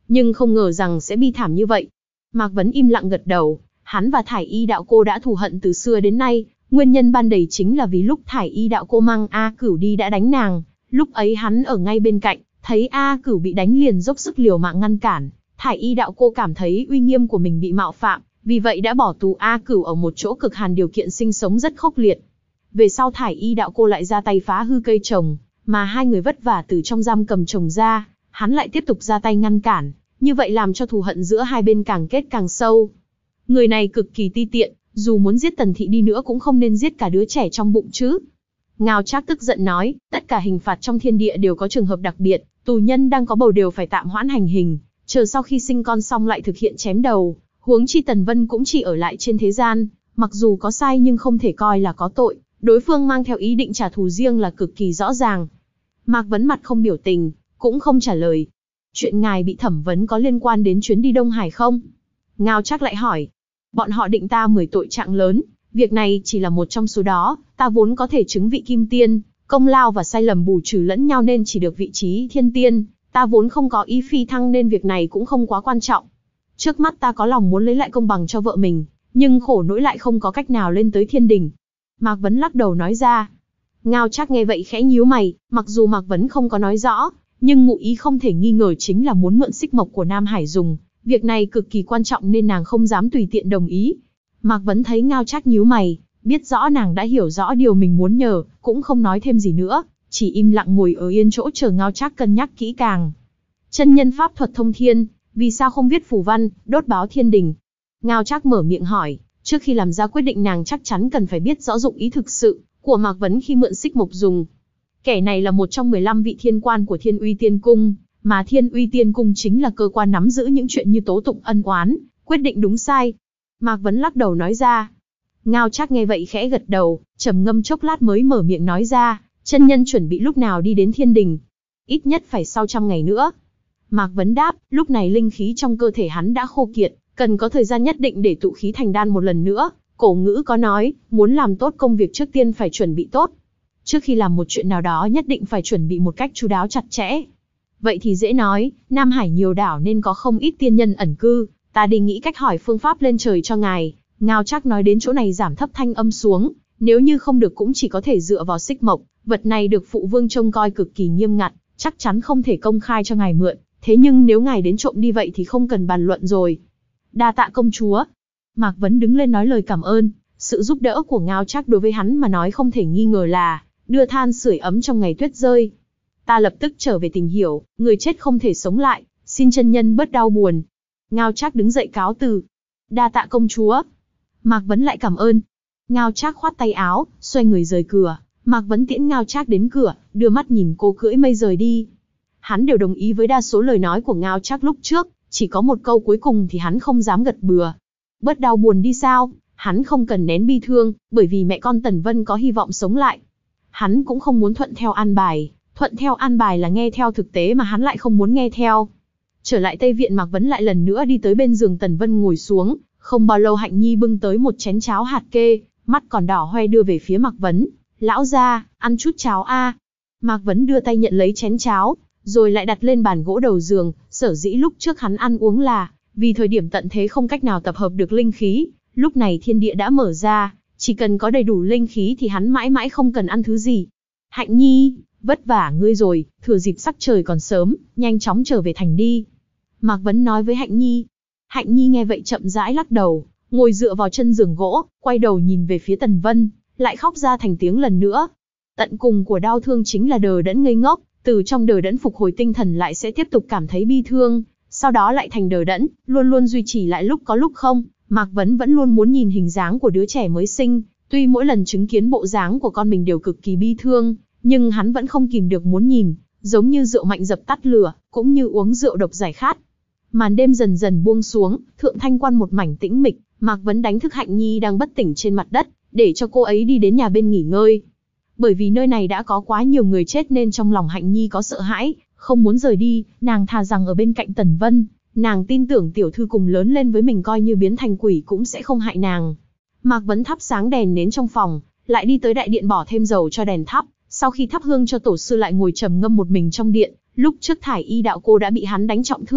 nhưng không ngờ rằng sẽ bi thảm như vậy. Mạc Vấn im lặng gật đầu, hắn và Thải Y đạo cô đã thù hận từ xưa đến nay, nguyên nhân ban đầy chính là vì lúc Thải Y đạo cô mang A Cửu đi đã đánh nàng, lúc ấy hắn ở ngay bên cạnh, thấy A Cửu bị đánh liền dốc sức liều mạng ngăn cản, Thải Y đạo cô cảm thấy uy nghiêm của mình bị mạo phạm, vì vậy đã bỏ tù A Cửu ở một chỗ cực hàn điều kiện sinh sống rất khốc liệt. Về sau Thải Y đạo cô lại ra tay phá hư cây trồng, mà hai người vất vả từ trong giam cầm trồng ra, hắn lại tiếp tục ra tay ngăn cản, như vậy làm cho thù hận giữa hai bên càng kết càng sâu. Người này cực kỳ ti tiện, dù muốn giết Tần Thị đi nữa cũng không nên giết cả đứa trẻ trong bụng chứ. Ngao Trác tức giận nói, tất cả hình phạt trong thiên địa đều có trường hợp đặc biệt, tù nhân đang có bầu đều phải tạm hoãn hành hình, chờ sau khi sinh con xong lại thực hiện chém đầu, huống chi Tần Vân cũng chỉ ở lại trên thế gian, mặc dù có sai nhưng không thể coi là có tội, đối phương mang theo ý định trả thù riêng là cực kỳ rõ ràng. Mạc Vấn mặt không biểu tình, cũng không trả lời. Chuyện ngài bị thẩm vấn có liên quan đến chuyến đi Đông Hải không? Ngao Trác lại hỏi. Bọn họ định ta mười tội trạng lớn, việc này chỉ là một trong số đó, ta vốn có thể chứng vị kim tiên, công lao và sai lầm bù trừ lẫn nhau nên chỉ được vị trí thiên tiên, ta vốn không có ý phi thăng nên việc này cũng không quá quan trọng. Trước mắt ta có lòng muốn lấy lại công bằng cho vợ mình, nhưng khổ nỗi lại không có cách nào lên tới thiên đình. Mạc Vấn lắc đầu nói ra. Ngao Trác nghe vậy khẽ nhíu mày, mặc dù Mạc Vấn không có nói rõ, nhưng ngụ ý không thể nghi ngờ chính là muốn mượn xích mộc của Nam Hải dùng. Việc này cực kỳ quan trọng nên nàng không dám tùy tiện đồng ý. Mạc Vấn thấy Ngao Trác nhíu mày, biết rõ nàng đã hiểu rõ điều mình muốn nhờ, cũng không nói thêm gì nữa, chỉ im lặng ngồi ở yên chỗ chờ Ngao Trác cân nhắc kỹ càng. Chân nhân pháp thuật thông thiên, vì sao không viết phù văn, đốt báo thiên đình? Ngao Trác mở miệng hỏi, trước khi làm ra quyết định nàng chắc chắn cần phải biết rõ dụng ý thực sự của Mạc Vấn khi mượn xích mộc dùng. Kẻ này là một trong mười lăm vị thiên quan của Thiên Uy Tiên Cung, mà Thiên Uy Tiên Cung chính là cơ quan nắm giữ những chuyện như tố tụng ân oán, quyết định đúng sai. Mạc Vấn lắc đầu nói ra. Ngao Trác nghe vậy khẽ gật đầu, trầm ngâm chốc lát mới mở miệng nói ra, chân nhân chuẩn bị lúc nào đi đến thiên đình? Ít nhất phải sau trăm ngày nữa. Mạc Vấn đáp, lúc này linh khí trong cơ thể hắn đã khô kiệt, cần có thời gian nhất định để tụ khí thành đan một lần nữa. Cổ ngữ có nói, muốn làm tốt công việc trước tiên phải chuẩn bị tốt. Trước khi làm một chuyện nào đó nhất định phải chuẩn bị một cách chu đáo chặt chẽ. Vậy thì dễ nói, Nam Hải nhiều đảo nên có không ít tiên nhân ẩn cư, ta đi nghĩ cách hỏi phương pháp lên trời cho ngài. Ngao Trác nói đến chỗ này giảm thấp thanh âm xuống, nếu như không được cũng chỉ có thể dựa vào xích mộc, vật này được phụ vương trông coi cực kỳ nghiêm ngặt, chắc chắn không thể công khai cho ngài mượn, thế nhưng nếu ngài đến trộm đi vậy thì không cần bàn luận rồi. Đa tạ công chúa. Mạc Vấn đứng lên nói lời cảm ơn, sự giúp đỡ của Ngao Trác đối với hắn mà nói không thể nghi ngờ là đưa than sưởi ấm trong ngày tuyết rơi. Ta lập tức trở về tìm hiểu, người chết không thể sống lại, xin chân nhân bớt đau buồn. Ngao Trác đứng dậy cáo từ. Đa tạ công chúa. Mạc Vấn lại cảm ơn. Ngao Trác khoát tay áo, xoay người rời cửa. Mạc Vấn tiễn Ngao Trác đến cửa, đưa mắt nhìn cô cưỡi mây rời đi. Hắn đều đồng ý với đa số lời nói của Ngao Trác lúc trước, chỉ có một câu cuối cùng thì hắn không dám gật bừa. Bớt đau buồn đi sao? Hắn không cần nén bi thương, bởi vì mẹ con Tần Vân có hy vọng sống lại. Hắn cũng không muốn thuận theo an bài, thuận theo an bài là nghe theo thực tế mà hắn lại không muốn nghe theo. Trở lại Tây Viện, Mạc Vấn lại lần nữa đi tới bên giường Tần Vân ngồi xuống, không bao lâu Hạnh Nhi bưng tới một chén cháo hạt kê, mắt còn đỏ hoe đưa về phía Mạc Vấn. Lão gia, ăn chút cháo a. Mạc Vấn đưa tay nhận lấy chén cháo, rồi lại đặt lên bàn gỗ đầu giường. Sở dĩ lúc trước hắn ăn uống là vì thời điểm tận thế không cách nào tập hợp được linh khí, lúc này thiên địa đã mở ra, chỉ cần có đầy đủ linh khí thì hắn mãi mãi không cần ăn thứ gì. Hạnh Nhi, vất vả ngươi rồi, thừa dịp sắc trời còn sớm, nhanh chóng trở về thành đi. Mạc Vấn nói với Hạnh Nhi. Hạnh Nhi nghe vậy chậm rãi lắc đầu, ngồi dựa vào chân giường gỗ, quay đầu nhìn về phía Tần Vân, lại khóc ra thành tiếng lần nữa. Tận cùng của đau thương chính là đờ đẫn ngây ngốc, từ trong đờ đẫn phục hồi tinh thần lại sẽ tiếp tục cảm thấy bi thương, sau đó lại thành đờ đẫn, luôn luôn duy trì lại lúc có lúc không. Mạc Vấn vẫn luôn muốn nhìn hình dáng của đứa trẻ mới sinh, tuy mỗi lần chứng kiến bộ dáng của con mình đều cực kỳ bi thương, nhưng hắn vẫn không kìm được muốn nhìn, giống như rượu mạnh dập tắt lửa, cũng như uống rượu độc giải khát. Màn đêm dần dần buông xuống, thượng thanh quan một mảnh tĩnh mịch, Mạc Vấn đánh thức Hạnh Nhi đang bất tỉnh trên mặt đất, để cho cô ấy đi đến nhà bên nghỉ ngơi. Bởi vì nơi này đã có quá nhiều người chết nên trong lòng Hạnh Nhi có sợ hãi, không muốn rời đi, nàng thà rằng ở bên cạnh Tần Vân. Nàng tin tưởng tiểu thư cùng lớn lên với mình coi như biến thành quỷ cũng sẽ không hại nàng. Mạc Vấn thắp sáng đèn nến trong phòng, lại đi tới đại điện bỏ thêm dầu cho đèn thắp. Sau khi thắp hương cho tổ sư lại ngồi trầm ngâm một mình trong điện. Lúc trước Thải Y đạo cô đã bị hắn đánh trọng thương,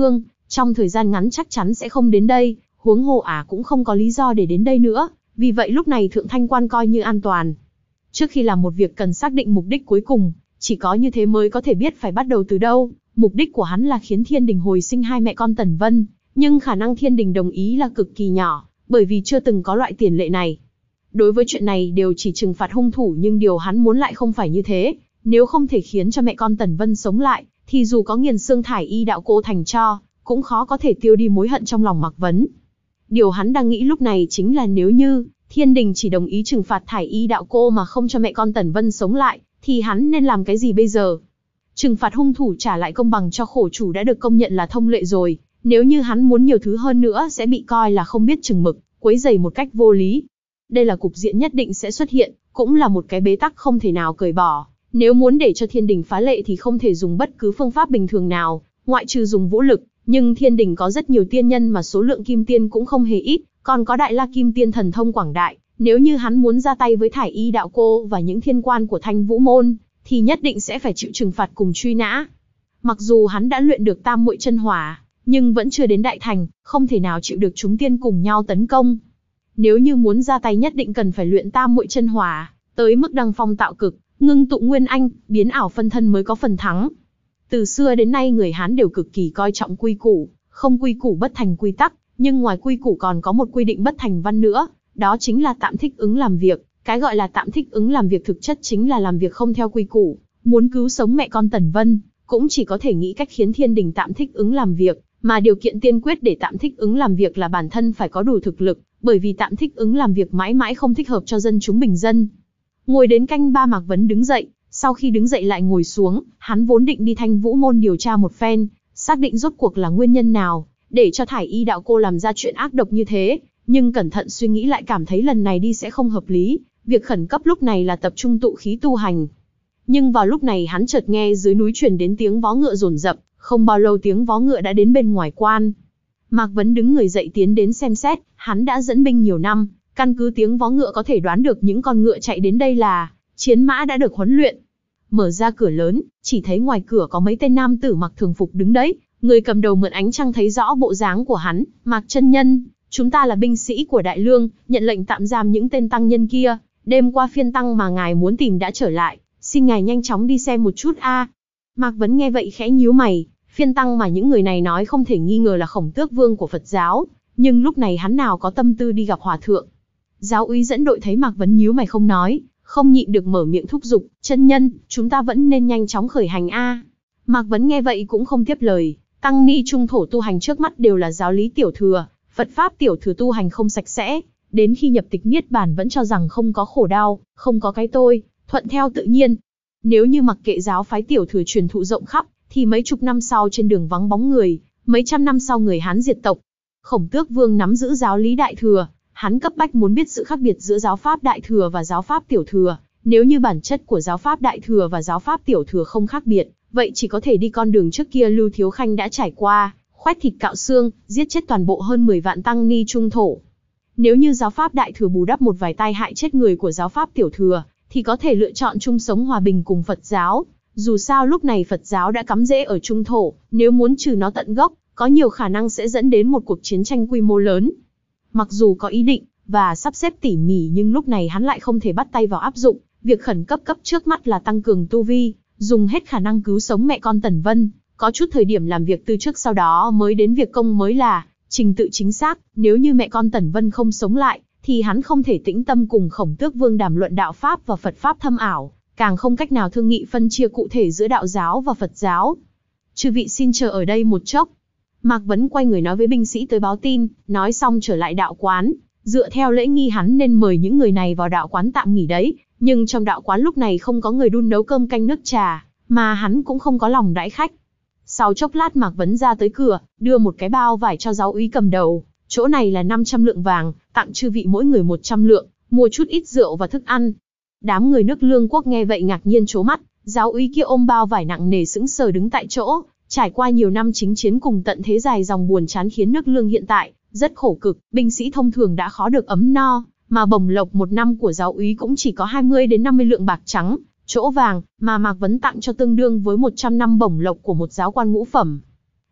Trong thời gian ngắn chắc chắn sẽ không đến đây, huống hồ ả cũng không có lý do để đến đây nữa, vì vậy lúc này Thượng Thanh Quan coi như an toàn. Trước khi làm một việc cần xác định mục đích cuối cùng, chỉ có như thế mới có thể biết phải bắt đầu từ đâu. Mục đích của hắn là khiến Thiên Đình hồi sinh hai mẹ con Tần Vân, nhưng khả năng Thiên Đình đồng ý là cực kỳ nhỏ, bởi vì chưa từng có loại tiền lệ này. Đối với chuyện này đều chỉ trừng phạt hung thủ, nhưng điều hắn muốn lại không phải như thế. Nếu không thể khiến cho mẹ con Tần Vân sống lại, thì dù có nghiền xương thải y đạo cô thành tro, cũng khó có thể tiêu đi mối hận trong lòng Mạc Vấn. Điều hắn đang nghĩ lúc này chính là nếu như Thiên Đình chỉ đồng ý trừng phạt thải y đạo cô mà không cho mẹ con Tần Vân sống lại, thì hắn nên làm cái gì bây giờ? Trừng phạt hung thủ trả lại công bằng cho khổ chủ đã được công nhận là thông lệ rồi, nếu như hắn muốn nhiều thứ hơn nữa sẽ bị coi là không biết chừng mực, quấy rầy một cách vô lý. Đây là cục diện nhất định sẽ xuất hiện, cũng là một cái bế tắc không thể nào cởi bỏ. Nếu muốn để cho Thiên Đình phá lệ thì không thể dùng bất cứ phương pháp bình thường nào, ngoại trừ dùng vũ lực, nhưng Thiên Đình có rất nhiều tiên nhân mà số lượng kim tiên cũng không hề ít, còn có Đại La Kim Tiên thần thông quảng đại, nếu như hắn muốn ra tay với thải y đạo cô và những thiên quan của Thanh Vũ môn, thì nhất định sẽ phải chịu trừng phạt cùng truy nã. Mặc dù hắn đã luyện được Tam Muội Chân Hỏa, nhưng vẫn chưa đến đại thành, không thể nào chịu được chúng tiên cùng nhau tấn công. Nếu như muốn ra tay nhất định cần phải luyện Tam Muội Chân Hỏa, tới mức đăng phong tạo cực, ngưng tụ nguyên anh, biến ảo phân thân mới có phần thắng. Từ xưa đến nay người Hán đều cực kỳ coi trọng quy củ, không quy củ bất thành quy tắc, nhưng ngoài quy củ còn có một quy định bất thành văn nữa, đó chính là tạm thích ứng làm việc. Cái gọi là tạm thích ứng làm việc thực chất chính là làm việc không theo quy củ. Muốn cứu sống mẹ con Tần Vân, cũng chỉ có thể nghĩ cách khiến Thiên Đình tạm thích ứng làm việc, mà điều kiện tiên quyết để tạm thích ứng làm việc là bản thân phải có đủ thực lực, bởi vì tạm thích ứng làm việc mãi mãi không thích hợp cho dân chúng bình dân. Ngồi đến canh ba Mạc Vấn đứng dậy, sau khi đứng dậy lại ngồi xuống, hắn vốn định đi Thanh Vũ môn điều tra một phen, xác định rốt cuộc là nguyên nhân nào, để cho thải y đạo cô làm ra chuyện ác độc như thế, nhưng cẩn thận suy nghĩ lại cảm thấy lần này đi sẽ không hợp lý, việc khẩn cấp lúc này là tập trung tụ khí tu hành. Nhưng vào lúc này hắn chợt nghe dưới núi truyền đến tiếng vó ngựa rồn rập, không bao lâu tiếng vó ngựa đã đến bên ngoài quan. Mạc Vấn đứng người dậy tiến đến xem xét, hắn đã dẫn binh nhiều năm, căn cứ tiếng vó ngựa có thể đoán được những con ngựa chạy đến đây là chiến mã đã được huấn luyện. Mở ra cửa lớn, chỉ thấy ngoài cửa có mấy tên nam tử mặc thường phục đứng đấy, người cầm đầu mượn ánh trăng thấy rõ bộ dáng của hắn. Mạc chân nhân, chúng ta là binh sĩ của Đại Lương, nhận lệnh tạm giam những tên tăng nhân kia, đêm qua phiên tăng mà ngài muốn tìm đã trở lại, xin ngài nhanh chóng đi xem một chút a. À. Mạc Vấn nghe vậy khẽ nhíu mày, phiên tăng mà những người này nói không thể nghi ngờ là Khổng Tước Vương của Phật giáo, nhưng lúc này hắn nào có tâm tư đi gặp hòa thượng. Giáo úy dẫn đội thấy Mạc Vấn nhíu mày không nói, không nhịn được mở miệng thúc giục, chân nhân, chúng ta vẫn nên nhanh chóng khởi hành a. À. Mạc Vấn nghe vậy cũng không tiếp lời, tăng ni trung thổ tu hành trước mắt đều là giáo lý tiểu thừa, Phật pháp tiểu thừa tu hành không sạch sẽ, đến khi nhập tịch niết bàn vẫn cho rằng không có khổ đau, không có cái tôi, thuận theo tự nhiên. Nếu như mặc kệ giáo phái tiểu thừa truyền thụ rộng khắp, thì mấy chục năm sau trên đường vắng bóng người, mấy trăm năm sau người Hán diệt tộc. Khổng Tước Vương nắm giữ giáo lý đại thừa, hắn cấp bách muốn biết sự khác biệt giữa giáo pháp đại thừa và giáo pháp tiểu thừa. Nếu như bản chất của giáo pháp đại thừa và giáo pháp tiểu thừa không khác biệt, vậy chỉ có thể đi con đường trước kia Lưu Thiếu Khanh đã trải qua, khoét thịt cạo xương, giết chết toàn bộ hơn mười vạn tăng ni trung thổ. Nếu như giáo pháp đại thừa bù đắp một vài tai hại chết người của giáo pháp tiểu thừa, thì có thể lựa chọn chung sống hòa bình cùng Phật giáo. Dù sao lúc này Phật giáo đã cắm rễ ở trung thổ, nếu muốn trừ nó tận gốc, có nhiều khả năng sẽ dẫn đến một cuộc chiến tranh quy mô lớn. Mặc dù có ý định và sắp xếp tỉ mỉ nhưng lúc này hắn lại không thể bắt tay vào áp dụng, việc khẩn cấp cấp trước mắt là tăng cường tu vi, dùng hết khả năng cứu sống mẹ con Tần Vân, có chút thời điểm làm việc từ trước sau đó mới đến việc công mới là trình tự chính xác. Nếu như mẹ con Tần Vân không sống lại, thì hắn không thể tĩnh tâm cùng Khổng Tước Vương đàm luận đạo pháp và Phật pháp thâm ảo, càng không cách nào thương nghị phân chia cụ thể giữa đạo giáo và Phật giáo. Chư vị xin chờ ở đây một chốc. Mạc Vấn quay người nói với binh sĩ tới báo tin, nói xong trở lại đạo quán. Dựa theo lễ nghi hắn nên mời những người này vào đạo quán tạm nghỉ đấy, nhưng trong đạo quán lúc này không có người đun nấu cơm canh nước trà, mà hắn cũng không có lòng đãi khách. Sau chốc lát Mạc Vấn ra tới cửa, đưa một cái bao vải cho giáo úy cầm đầu, chỗ này là năm trăm lượng vàng, tặng chư vị mỗi người một trăm lượng, mua chút ít rượu và thức ăn. Đám người nước Lương quốc nghe vậy ngạc nhiên trố mắt, giáo úy kia ôm bao vải nặng nề sững sờ đứng tại chỗ, trải qua nhiều năm chính chiến cùng tận thế dài dòng buồn chán khiến nước Lương hiện tại rất khổ cực, binh sĩ thông thường đã khó được ấm no, mà bổng lộc một năm của giáo úy cũng chỉ có hai mươi đến năm mươi lượng bạc trắng, chỗ vàng, mà Mạc Vấn tặng cho tương đương với một trăm năm bổng lộc của một giáo quan ngũ phẩm.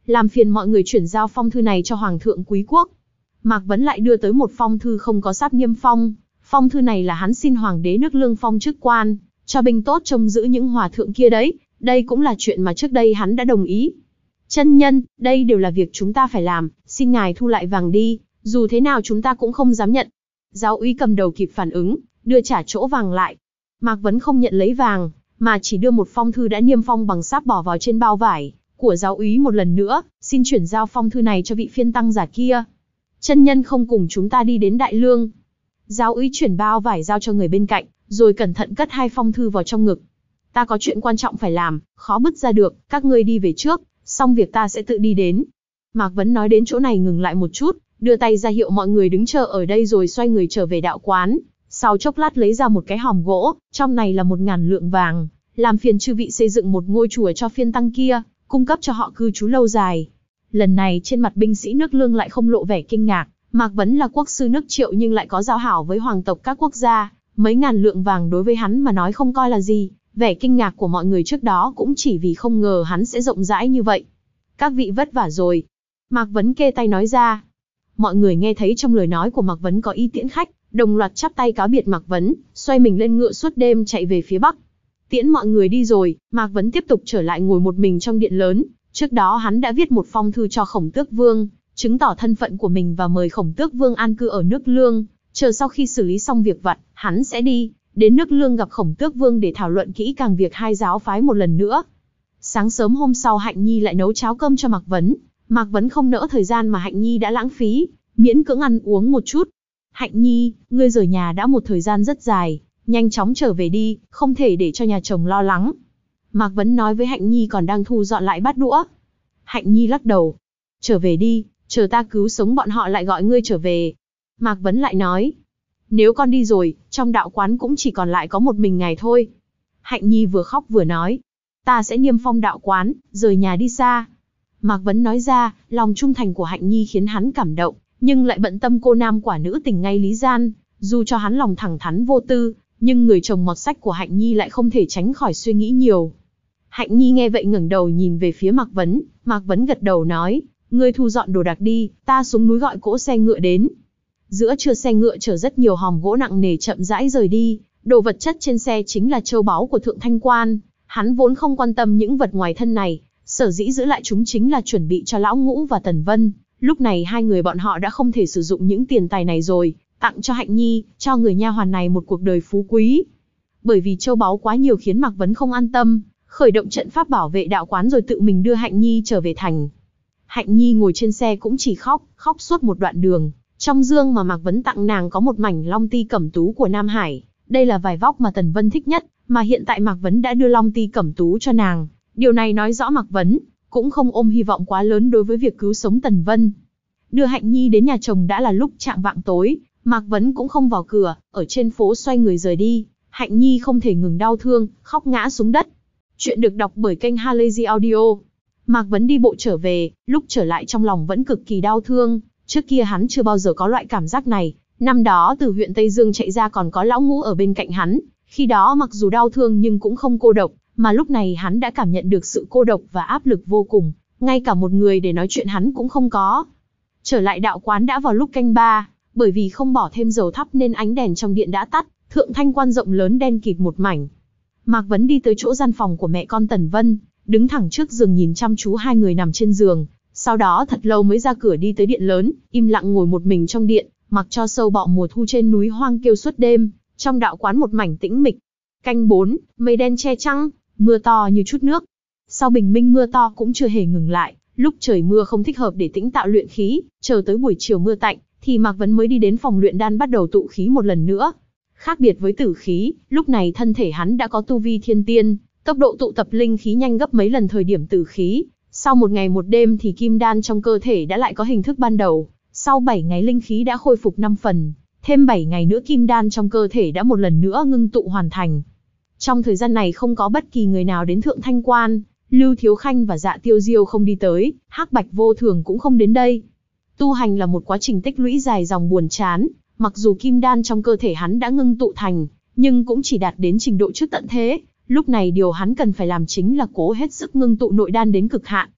làm phiền mọi người chuyển giao phong thư này cho Hoàng thượng Quý quốc. Mạc Vấn lại đưa tới một phong thư không có sáp niêm phong. Phong thư này là hắn xin Hoàng đế nước Lương phong chức quan, cho binh tốt trông giữ những hòa thượng kia đấy. Đây cũng là chuyện mà trước đây hắn đã đồng ý. Chân nhân, đây đều là việc chúng ta phải làm, xin ngài thu lại vàng đi, dù thế nào chúng ta cũng không dám nhận. Giáo úy cầm đầu kịp phản ứng, đưa trả chỗ vàng lại. Mạc Vấn không nhận lấy vàng, mà chỉ đưa một phong thư đã niêm phong bằng sáp bỏ vào trên bao vải của giáo úy một lần nữa, xin chuyển giao phong thư này cho vị phiên tăng giả kia. Chân nhân không cùng chúng ta đi đến Đại Lương. Giáo úy chuyển bao vải giao cho người bên cạnh, rồi cẩn thận cất hai phong thư vào trong ngực. Ta có chuyện quan trọng phải làm, khó bứt ra được, các ngươi đi về trước, xong việc ta sẽ tự đi đến. Mạc Vấn nói đến chỗ này ngừng lại một chút, đưa tay ra hiệu mọi người đứng chờ ở đây rồi xoay người trở về đạo quán. Sau chốc lát lấy ra một cái hòm gỗ, trong này là một ngàn lượng vàng, làm phiền chư vị xây dựng một ngôi chùa cho phiên tăng kia, cung cấp cho họ cư trú lâu dài. Lần này trên mặt binh sĩ nước Lương lại không lộ vẻ kinh ngạc, Mạc Vấn là quốc sư nước Triệu nhưng lại có giao hảo với hoàng tộc các quốc gia, mấy ngàn lượng vàng đối với hắn mà nói không coi là gì. Vẻ kinh ngạc của mọi người trước đó cũng chỉ vì không ngờ hắn sẽ rộng rãi như vậy. Các vị vất vả rồi. Mạc Vấn kê tay nói ra. Mọi người nghe thấy trong lời nói của Mạc Vấn có ý tiễn khách, đồng loạt chắp tay cáo biệt Mạc Vấn, xoay mình lên ngựa suốt đêm chạy về phía Bắc. Tiễn mọi người đi rồi, Mạc Vấn tiếp tục trở lại ngồi một mình trong điện lớn. Trước đó hắn đã viết một phong thư cho Khổng Tước Vương, chứng tỏ thân phận của mình và mời Khổng Tước Vương an cư ở nước Lương. Chờ sau khi xử lý xong việc vặt, hắn sẽ đi đến nước Lương gặp Khổng Tước Vương để thảo luận kỹ càng việc hai giáo phái một lần nữa. Sáng sớm hôm sau Hạnh Nhi lại nấu cháo cơm cho Mạc Vấn. Mạc Vấn không nỡ thời gian mà Hạnh Nhi đã lãng phí, miễn cưỡng ăn uống một chút. Hạnh Nhi, ngươi rời nhà đã một thời gian rất dài, nhanh chóng trở về đi, không thể để cho nhà chồng lo lắng. Mạc Vấn nói với Hạnh Nhi còn đang thu dọn lại bát đũa. Hạnh Nhi lắc đầu. Trở về đi, chờ ta cứu sống bọn họ lại gọi ngươi trở về. Mạc Vấn lại nói. Nếu con đi rồi, trong đạo quán cũng chỉ còn lại có một mình ngài thôi. Hạnh Nhi vừa khóc vừa nói. Ta sẽ niêm phong đạo quán, rời nhà đi xa. Mạc Vấn nói ra, lòng trung thành của Hạnh Nhi khiến hắn cảm động, nhưng lại bận tâm cô nam quả nữ tình ngay Lý Gian. Dù cho hắn lòng thẳng thắn vô tư, nhưng người chồng mọt sách của Hạnh Nhi lại không thể tránh khỏi suy nghĩ nhiều. Hạnh Nhi nghe vậy ngẩng đầu nhìn về phía Mạc Vấn, Mạc Vấn gật đầu nói, ngươi thu dọn đồ đạc đi, ta xuống núi gọi cỗ xe ngựa đến. Giữa trưa xe ngựa chở rất nhiều hòm gỗ nặng nề chậm rãi rời đi, đồ vật chất trên xe chính là châu báu của Thượng Thanh Quan. Hắn vốn không quan tâm những vật ngoài thân này, sở dĩ giữ lại chúng chính là chuẩn bị cho Lão Ngũ và Tần Vân. Lúc này hai người bọn họ đã không thể sử dụng những tiền tài này rồi, tặng cho Hạnh Nhi, cho người nha hoàn này một cuộc đời phú quý. Bởi vì châu báu quá nhiều khiến Mạc Vấn không an tâm, khởi động trận pháp bảo vệ đạo quán rồi tự mình đưa Hạnh Nhi trở về thành. Hạnh Nhi ngồi trên xe cũng chỉ khóc, khóc suốt một đoạn đường. Trong dương mà Mạc Vấn tặng nàng có một mảnh long ti cẩm tú của Nam Hải. Đây là vải vóc mà Tần Vân thích nhất, mà hiện tại Mạc Vấn đã đưa long ti cẩm tú cho nàng. Điều này nói rõ Mạc Vấn cũng không ôm hy vọng quá lớn đối với việc cứu sống Tần Vân. Đưa Hạnh Nhi đến nhà chồng đã là lúc chạng vạng tối, Mạc Vấn cũng không vào cửa, ở trên phố xoay người rời đi. Hạnh Nhi không thể ngừng đau thương, khóc ngã xuống đất. Chuyện được đọc bởi kênh Halazy Audio. Mạc Vấn đi bộ trở về, lúc trở lại trong lòng vẫn cực kỳ đau thương. Trước kia hắn chưa bao giờ có loại cảm giác này. Năm đó từ huyện Tây Dương chạy ra còn có Lão Ngũ ở bên cạnh hắn. Khi đó mặc dù đau thương nhưng cũng không cô độc, mà lúc này hắn đã cảm nhận được sự cô độc và áp lực vô cùng. Ngay cả một người để nói chuyện hắn cũng không có. Trở lại đạo quán đã vào lúc canh ba, bởi vì không bỏ thêm dầu thắp nên ánh đèn trong điện đã tắt. Thượng Thanh Quan rộng lớn đen kịt một mảnh. Mạc Vấn đi tới chỗ gian phòng của mẹ con Tần Vân, đứng thẳng trước giường nhìn chăm chú hai người nằm trên giường. Sau đó thật lâu mới ra cửa đi tới điện lớn, im lặng ngồi một mình trong điện, mặc cho sâu bọ mùa thu trên núi hoang kêu suốt đêm. Trong đạo quán một mảnh tĩnh mịch. Canh bốn, mây đen che trăng, mưa to như chút nước. Sau bình minh mưa to cũng chưa hề ngừng lại. Lúc trời mưa không thích hợp để tĩnh tạo luyện khí, chờ tới buổi chiều mưa tạnh, thì Mạc Vấn mới đi đến phòng luyện đan bắt đầu tụ khí một lần nữa. Khác biệt với tử khí, lúc này thân thể hắn đã có tu vi thiên tiên, tốc độ tụ tập linh khí nhanh gấp mấy lần thời điểm tử khí. Sau một ngày một đêm thì kim đan trong cơ thể đã lại có hình thức ban đầu. Sau bảy ngày linh khí đã khôi phục năm phần, thêm bảy ngày nữa kim đan trong cơ thể đã một lần nữa ngưng tụ hoàn thành. Trong thời gian này không có bất kỳ người nào đến Thượng Thanh Quan, Lưu Thiếu Khanh và Dạ Tiêu Diêu không đi tới, Hắc Bạch Vô Thường cũng không đến đây. Tu hành là một quá trình tích lũy dài dòng buồn chán, mặc dù kim đan trong cơ thể hắn đã ngưng tụ thành, nhưng cũng chỉ đạt đến trình độ trước tận thế. Lúc này điều hắn cần phải làm chính là cố hết sức ngưng tụ nội đan đến cực hạn,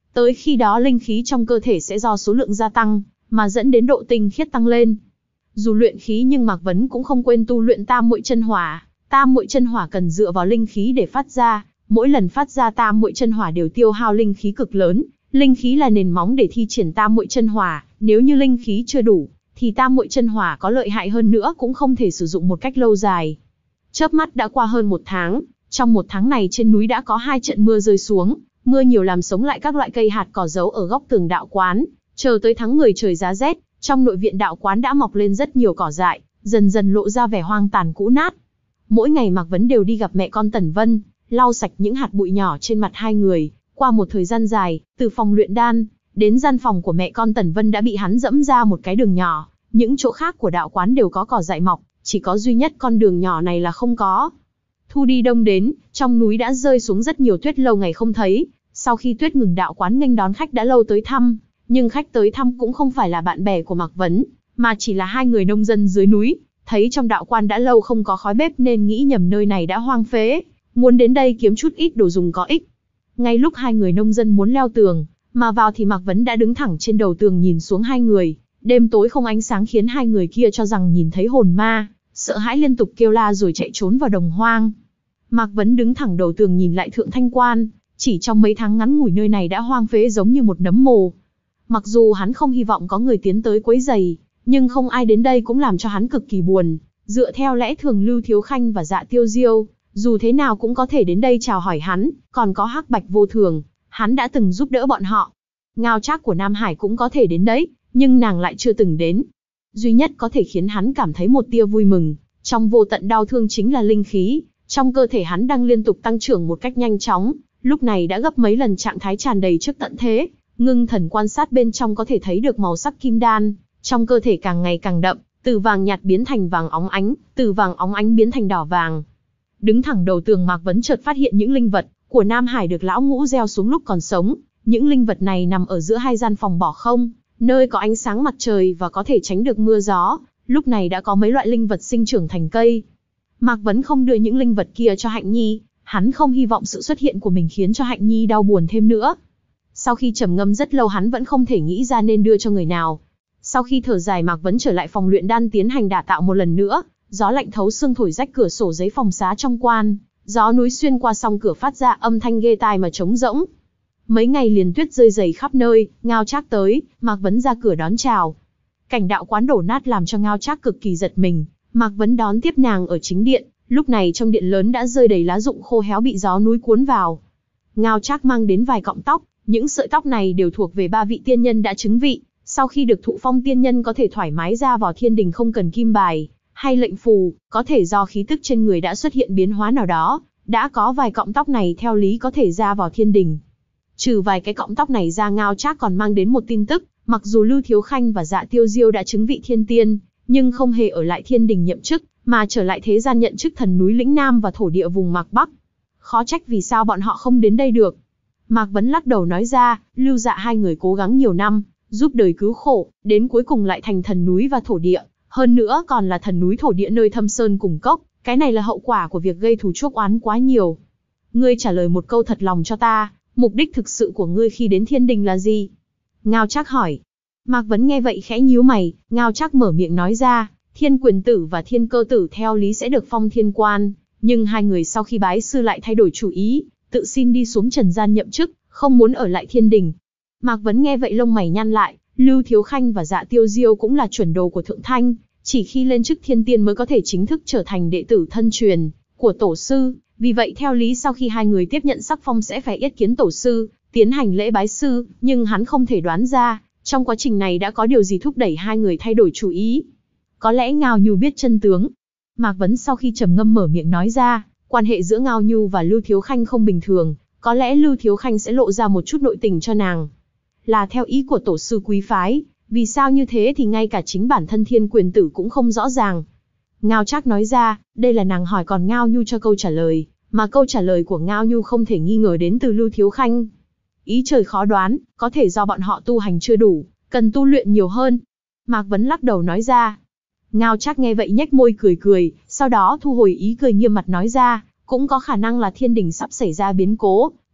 Tới khi đó linh khí trong cơ thể sẽ do số lượng gia tăng, mà dẫn đến độ tinh khiết tăng lên. Dù luyện khí nhưng Mạc Vấn cũng không quên tu luyện tam muội chân hỏa. Tam muội chân hỏa cần dựa vào linh khí để phát ra, mỗi lần phát ra tam muội chân hỏa đều tiêu hao linh khí cực lớn. Linh khí là nền móng để thi triển tam muội chân hỏa, nếu như linh khí chưa đủ, thì tam muội chân hỏa có lợi hại hơn nữa cũng không thể sử dụng một cách lâu dài. Chớp mắt đã qua hơn một tháng, trong một tháng này trên núi đã có hai trận mưa rơi xuống, mưa nhiều làm sống lại các loại cây hạt cỏ giấu ở góc tường đạo quán. Chờ tới tháng mười trời giá rét, trong nội viện đạo quán đã mọc lên rất nhiều cỏ dại, dần dần lộ ra vẻ hoang tàn cũ nát. Mỗi ngày Mạc Vấn đều đi gặp mẹ con Tần Vân, lau sạch những hạt bụi nhỏ trên mặt hai người. Qua một thời gian dài, từ phòng luyện đan đến gian phòng của mẹ con Tần Vân đã bị hắn dẫm ra một cái đường nhỏ. Những chỗ khác của đạo quán đều có cỏ dại mọc, chỉ có duy nhất con đường nhỏ này là không có. Thu đi đông đến, trong núi đã rơi xuống rất nhiều tuyết lâu ngày không thấy. Sau khi tuyết ngừng, đạo quán nghênh đón khách đã lâu tới thăm, nhưng khách tới thăm cũng không phải là bạn bè của Mạc Vấn, mà chỉ là hai người nông dân dưới núi. Thấy trong đạo quan đã lâu không có khói bếp nên nghĩ nhầm nơi này đã hoang phế, muốn đến đây kiếm chút ít đồ dùng có ích. Ngay lúc hai người nông dân muốn leo tường mà vào thì Mạc Vấn đã đứng thẳng trên đầu tường nhìn xuống hai người. Đêm tối không ánh sáng khiến hai người kia cho rằng nhìn thấy hồn ma, sợ hãi liên tục kêu la rồi chạy trốn vào đồng hoang. Mạc Vấn đứng thẳng đầu tường nhìn lại Thượng Thanh Quan, chỉ trong mấy tháng ngắn ngủi nơi này đã hoang phế giống như một nấm mồ. Mặc dù hắn không hy vọng có người tiến tới quấy rầy, nhưng không ai đến đây cũng làm cho hắn cực kỳ buồn. Dựa theo lẽ thường Lưu Thiếu Khanh và Dạ Tiêu Diêu, dù thế nào cũng có thể đến đây chào hỏi hắn, còn có Hắc Bạch Vô Thường, hắn đã từng giúp đỡ bọn họ. Ngao Trác của Nam Hải cũng có thể đến đấy, nhưng nàng lại chưa từng đến. Duy nhất có thể khiến hắn cảm thấy một tia vui mừng, trong vô tận đau thương chính là linh khí, trong cơ thể hắn đang liên tục tăng trưởng một cách nhanh chóng, lúc này đã gấp mấy lần trạng thái tràn đầy trước tận thế. Ngưng thần quan sát bên trong có thể thấy được màu sắc kim đan, trong cơ thể càng ngày càng đậm, từ vàng nhạt biến thành vàng óng ánh, từ vàng óng ánh biến thành đỏ vàng. Đứng thẳng đầu tường Mạc Vấn chợt phát hiện những linh vật của Nam Hải được lão ngũ gieo xuống lúc còn sống. Những linh vật này nằm ở giữa hai gian phòng bỏ không, nơi có ánh sáng mặt trời và có thể tránh được mưa gió. Lúc này đã có mấy loại linh vật sinh trưởng thành cây. Mạc Vấn không đưa những linh vật kia cho Hạnh Nhi, hắn không hy vọng sự xuất hiện của mình khiến cho Hạnh Nhi đau buồn thêm nữa. Sau khi trầm ngâm rất lâu hắn vẫn không thể nghĩ ra nên đưa cho người nào. Sau khi thở dài Mạc Vấn trở lại phòng luyện đan tiến hành đả tạo một lần nữa. Gió lạnh thấu xương thổi rách cửa sổ giấy phòng xá trong quan. Gió núi xuyên qua song cửa phát ra âm thanh ghê tai mà trống rỗng. Mấy ngày liền tuyết rơi dày khắp nơi, Ngao Trác tới, Mạc Vấn ra cửa đón chào. Cảnh đạo quán đổ nát làm cho Ngao Trác cực kỳ giật mình. Mạc Vấn đón tiếp nàng ở chính điện. Lúc này trong điện lớn đã rơi đầy lá rụng khô héo bị gió núi cuốn vào. Ngao Trác mang đến vài cọng tóc. Những sợi tóc này đều thuộc về ba vị tiên nhân đã chứng vị, sau khi được thụ phong tiên nhân có thể thoải mái ra vào thiên đình không cần kim bài hay lệnh phù, có thể do khí tức trên người đã xuất hiện biến hóa nào đó, đã có vài cọng tóc này theo lý có thể ra vào thiên đình. Trừ vài cái cọng tóc này ra, Ngao Trác còn mang đến một tin tức, mặc dù Lưu Thiếu Khanh và Dạ Tiêu Diêu đã chứng vị thiên tiên, nhưng không hề ở lại thiên đình nhậm chức, mà trở lại thế gian nhận chức thần núi lĩnh Nam và thổ địa vùng Mạc Bắc. Khó trách vì sao bọn họ không đến đây được. Mạc Vấn lắc đầu nói ra, Lưu Dạ hai người cố gắng nhiều năm, giúp đời cứu khổ, đến cuối cùng lại thành thần núi và thổ địa, hơn nữa còn là thần núi thổ địa nơi thâm sơn cùng cốc, cái này là hậu quả của việc gây thù chuốc oán quá nhiều. Ngươi trả lời một câu thật lòng cho ta, mục đích thực sự của ngươi khi đến thiên đình là gì? Ngao Trác hỏi. Mạc Vấn nghe vậy khẽ nhíu mày, Ngao Trác mở miệng nói ra, Thiên Quyền Tử và Thiên Cơ Tử theo lý sẽ được phong thiên quan, nhưng hai người sau khi bái sư lại thay đổi chủ ý, tự xin đi xuống trần gian nhậm chức, không muốn ở lại thiên đình. Mạc Vấn nghe vậy lông mày nhăn lại, Lưu Thiếu Khanh và Dạ Tiêu Diêu cũng là chuẩn đồ của Thượng Thanh, chỉ khi lên chức thiên tiên mới có thể chính thức trở thành đệ tử thân truyền của tổ sư, vì vậy theo lý sau khi hai người tiếp nhận sắc phong sẽ phải yết kiến tổ sư, tiến hành lễ bái sư, nhưng hắn không thể đoán ra, trong quá trình này đã có điều gì thúc đẩy hai người thay đổi chủ ý. Có lẽ Ngao Nhu biết chân tướng. Mạc Vấn sau khi trầm ngâm mở miệng nói ra, quan hệ giữa Ngao Nhu và Lưu Thiếu Khanh không bình thường, có lẽ Lưu Thiếu Khanh sẽ lộ ra một chút nội tình cho nàng. Là theo ý của tổ sư quý phái, vì sao như thế thì ngay cả chính bản thân Thiên Quyền Tử cũng không rõ ràng. Ngao Trác nói ra, đây là nàng hỏi còn Ngao Nhu cho câu trả lời, mà câu trả lời của Ngao Nhu không thể nghi ngờ đến từ Lưu Thiếu Khanh. Ý trời khó đoán, có thể do bọn họ tu hành chưa đủ, cần tu luyện nhiều hơn. Mạc Vấn lắc đầu nói ra. Ngao Trác nghe vậy nhếch môi cười cười, sau đó thu hồi ý cười nghiêm mặt nói ra, cũng có khả năng là thiên đình sắp xảy ra biến cố,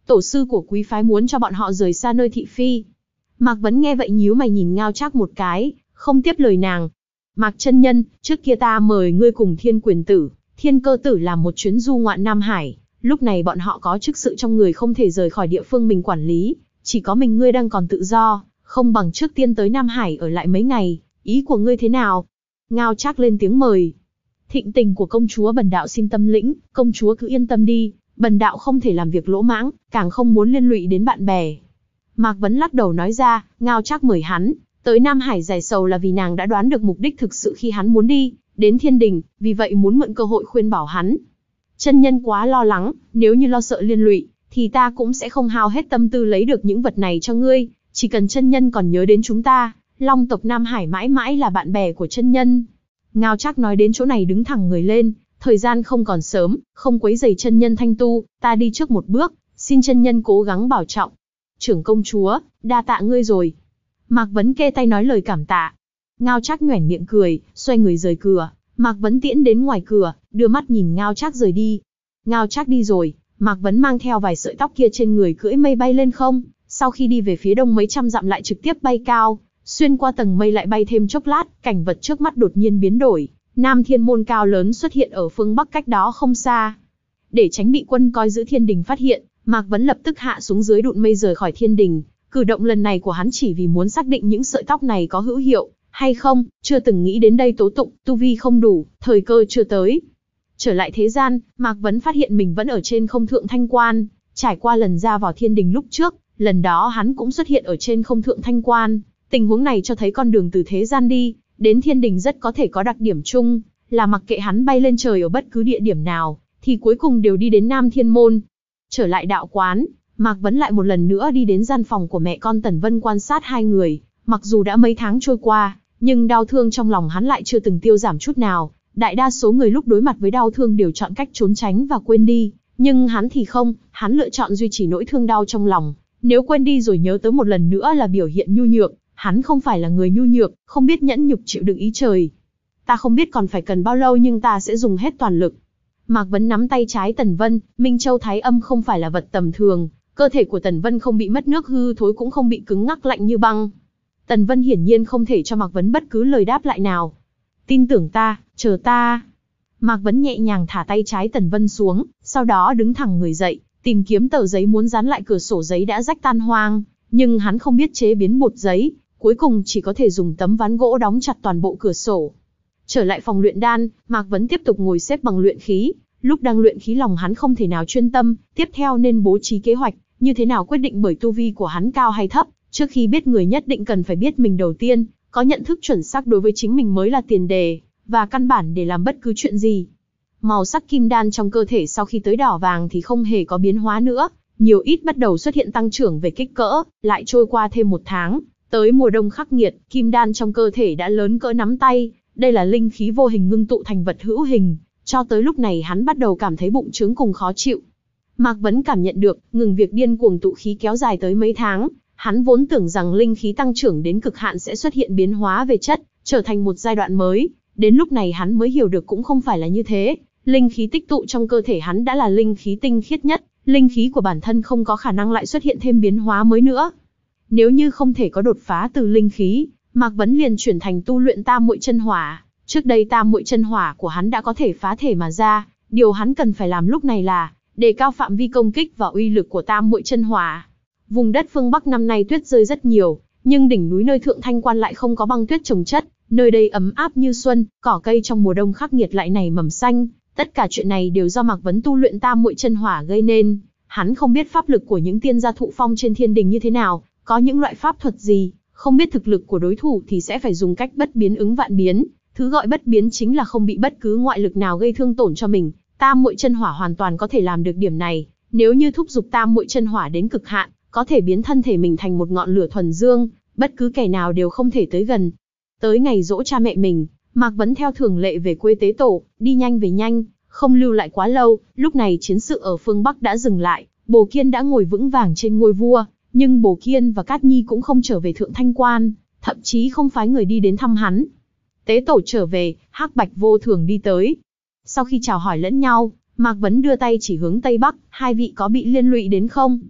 tổ sư của quý phái muốn cho bọn họ rời xa nơi thị phi. Mạc Vấn nghe vậy nhíu mày nhìn Ngao Trác một cái, không tiếp lời nàng. Mạc chân nhân, trước kia ta mời ngươi cùng Thiên Quyền Tử, Thiên Cơ Tử làm một chuyến du ngoạn Nam Hải, lúc này bọn họ có chức sự trong người không thể rời khỏi địa phương mình quản lý, chỉ có mình ngươi đang còn tự do, không bằng trước tiên tới Nam Hải ở lại mấy ngày, ý của ngươi thế nào? Ngao Trác lên tiếng mời. Thịnh tình của công chúa bần đạo xin tâm lĩnh, công chúa cứ yên tâm đi, bần đạo không thể làm việc lỗ mãng, càng không muốn liên lụy đến bạn bè. Mạc Vấn lắc đầu nói ra, Ngao Trác mời hắn tới Nam Hải giải sầu là vì nàng đã đoán được mục đích thực sự khi hắn muốn đi đến Thiên Đình, vì vậy muốn mượn cơ hội khuyên bảo hắn. Chân nhân quá lo lắng, nếu như lo sợ liên lụy, thì ta cũng sẽ không hao hết tâm tư lấy được những vật này cho ngươi, chỉ cần chân nhân còn nhớ đến chúng ta, Long tộc Nam Hải mãi mãi là bạn bè của chân nhân. Ngao Trác nói đến chỗ này đứng thẳng người lên, thời gian không còn sớm, không quấy rầy chân nhân thanh tu, ta đi trước một bước, xin chân nhân cố gắng bảo trọng. Trưởng công chúa, đa tạ ngươi rồi. Mạc Vấn kê tay nói lời cảm tạ. Ngao Trác nhoẻn miệng cười, xoay người rời cửa. Mạc Vấn tiễn đến ngoài cửa, đưa mắt nhìn Ngao Trác rời đi. Ngao Trác đi rồi, Mạc Vấn mang theo vài sợi tóc kia trên người cưỡi mây bay lên không, sau khi đi về phía đông mấy trăm dặm lại trực tiếp bay cao, xuyên qua tầng mây lại bay thêm chốc lát, cảnh vật trước mắt đột nhiên biến đổi, Nam Thiên Môn cao lớn xuất hiện ở phương bắc cách đó không xa. Để tránh bị quân coi giữ Thiên Đình phát hiện, Mạc Vấn lập tức hạ xuống dưới đụn mây rời khỏi Thiên Đình. Cử động lần này của hắn chỉ vì muốn xác định những sợi tóc này có hữu hiệu hay không, chưa từng nghĩ đến đây tố tụng, tu vi không đủ, thời cơ chưa tới. Trở lại thế gian, Mạc Vấn phát hiện mình vẫn ở trên không thượng thanh quan, trải qua lần ra vào Thiên Đình lúc trước, lần đó hắn cũng xuất hiện ở trên không thượng thanh quan. Tình huống này cho thấy con đường từ thế gian đi đến Thiên Đình rất có thể có đặc điểm chung, là mặc kệ hắn bay lên trời ở bất cứ địa điểm nào, thì cuối cùng đều đi đến Nam Thiên Môn. Trở lại đạo quán, Mạc Vấn lại một lần nữa đi đến gian phòng của mẹ con Tần Vân quan sát hai người. Mặc dù đã mấy tháng trôi qua, nhưng đau thương trong lòng hắn lại chưa từng tiêu giảm chút nào. Đại đa số người lúc đối mặt với đau thương đều chọn cách trốn tránh và quên đi, nhưng hắn thì không, hắn lựa chọn duy trì nỗi thương đau trong lòng. Nếu quên đi rồi nhớ tới một lần nữa là biểu hiện nhu nhược, hắn không phải là người nhu nhược, không biết nhẫn nhục chịu đựng ý trời. Ta không biết còn phải cần bao lâu nhưng ta sẽ dùng hết toàn lực. Mạc Vấn nắm tay trái Tần Vân, Minh Châu Thái Âm không phải là vật tầm thường, cơ thể của Tần Vân không bị mất nước hư thối cũng không bị cứng ngắc lạnh như băng. Tần Vân hiển nhiên không thể cho Mạc Vấn bất cứ lời đáp lại nào. Tin tưởng ta, chờ ta. Mạc Vấn nhẹ nhàng thả tay trái Tần Vân xuống, sau đó đứng thẳng người dậy, tìm kiếm tờ giấy muốn dán lại cửa sổ giấy đã rách tan hoang, nhưng hắn không biết chế biến bột giấy, cuối cùng chỉ có thể dùng tấm ván gỗ đóng chặt toàn bộ cửa sổ. Trở lại phòng luyện đan, Mạc Vấn tiếp tục ngồi xếp bằng luyện khí. Lúc đang luyện khí lòng hắn không thể nào chuyên tâm, tiếp theo nên bố trí kế hoạch, như thế nào quyết định bởi tu vi của hắn cao hay thấp. Trước khi biết người nhất định cần phải biết mình đầu tiên, có nhận thức chuẩn xác đối với chính mình mới là tiền đề, và căn bản để làm bất cứ chuyện gì. Màu sắc kim đan trong cơ thể sau khi tới đỏ vàng thì không hề có biến hóa nữa, nhiều ít bắt đầu xuất hiện tăng trưởng về kích cỡ, lại trôi qua thêm một tháng. Tới mùa đông khắc nghiệt, kim đan trong cơ thể đã lớn cỡ nắm tay, đây là linh khí vô hình ngưng tụ thành vật hữu hình. Cho tới lúc này hắn bắt đầu cảm thấy bụng trướng cùng khó chịu. Mạc Vấn cảm nhận được, ngừng việc điên cuồng tụ khí kéo dài tới mấy tháng, hắn vốn tưởng rằng linh khí tăng trưởng đến cực hạn sẽ xuất hiện biến hóa về chất, trở thành một giai đoạn mới. Đến lúc này hắn mới hiểu được cũng không phải là như thế, linh khí tích tụ trong cơ thể hắn đã là linh khí tinh khiết nhất, linh khí của bản thân không có khả năng lại xuất hiện thêm biến hóa mới nữa. Nếu như không thể có đột phá từ linh khí, Mạc Vấn liền chuyển thành tu luyện Tam Muội Chân Hỏa. Trước đây Tam Muội Chân Hỏa của hắn đã có thể phá thể mà ra, điều hắn cần phải làm lúc này là đề cao phạm vi công kích và uy lực của Tam Muội Chân Hỏa. Vùng đất phương Bắc năm nay tuyết rơi rất nhiều, nhưng đỉnh núi nơi Thượng Thanh Quan lại không có băng tuyết chồng chất, nơi đây ấm áp như xuân, cỏ cây trong mùa đông khắc nghiệt lại nảy mầm xanh. Tất cả chuyện này đều do Mạc Vấn tu luyện Tam Muội Chân Hỏa gây nên. Hắn không biết pháp lực của những tiên gia thụ phong trên thiên đình như thế nào, có những loại pháp thuật gì, không biết thực lực của đối thủ thì sẽ phải dùng cách bất biến ứng vạn biến. Thứ gọi bất biến chính là không bị bất cứ ngoại lực nào gây thương tổn cho mình. Tam Muội Chân Hỏa hoàn toàn có thể làm được điểm này. Nếu như thúc giục Tam Muội Chân Hỏa đến cực hạn, có thể biến thân thể mình thành một ngọn lửa thuần dương, bất cứ kẻ nào đều không thể tới gần. Tới ngày giỗ cha mẹ mình, Mạc Vấn theo thường lệ về quê tế tổ, đi nhanh về nhanh, không lưu lại quá lâu. Lúc này chiến sự ở phương Bắc đã dừng lại, Bồ Kiên đã ngồi vững vàng trên ngôi vua, nhưng Bồ Kiên và Cát Nhi cũng không trở về Thượng Thanh Quan, thậm chí không phái người đi đến thăm hắn. Tế tổ trở về, Hắc Bạch Vô Thường đi tới. Sau khi chào hỏi lẫn nhau, Mạc Vấn đưa tay chỉ hướng Tây Bắc, hai vị có bị liên lụy đến không?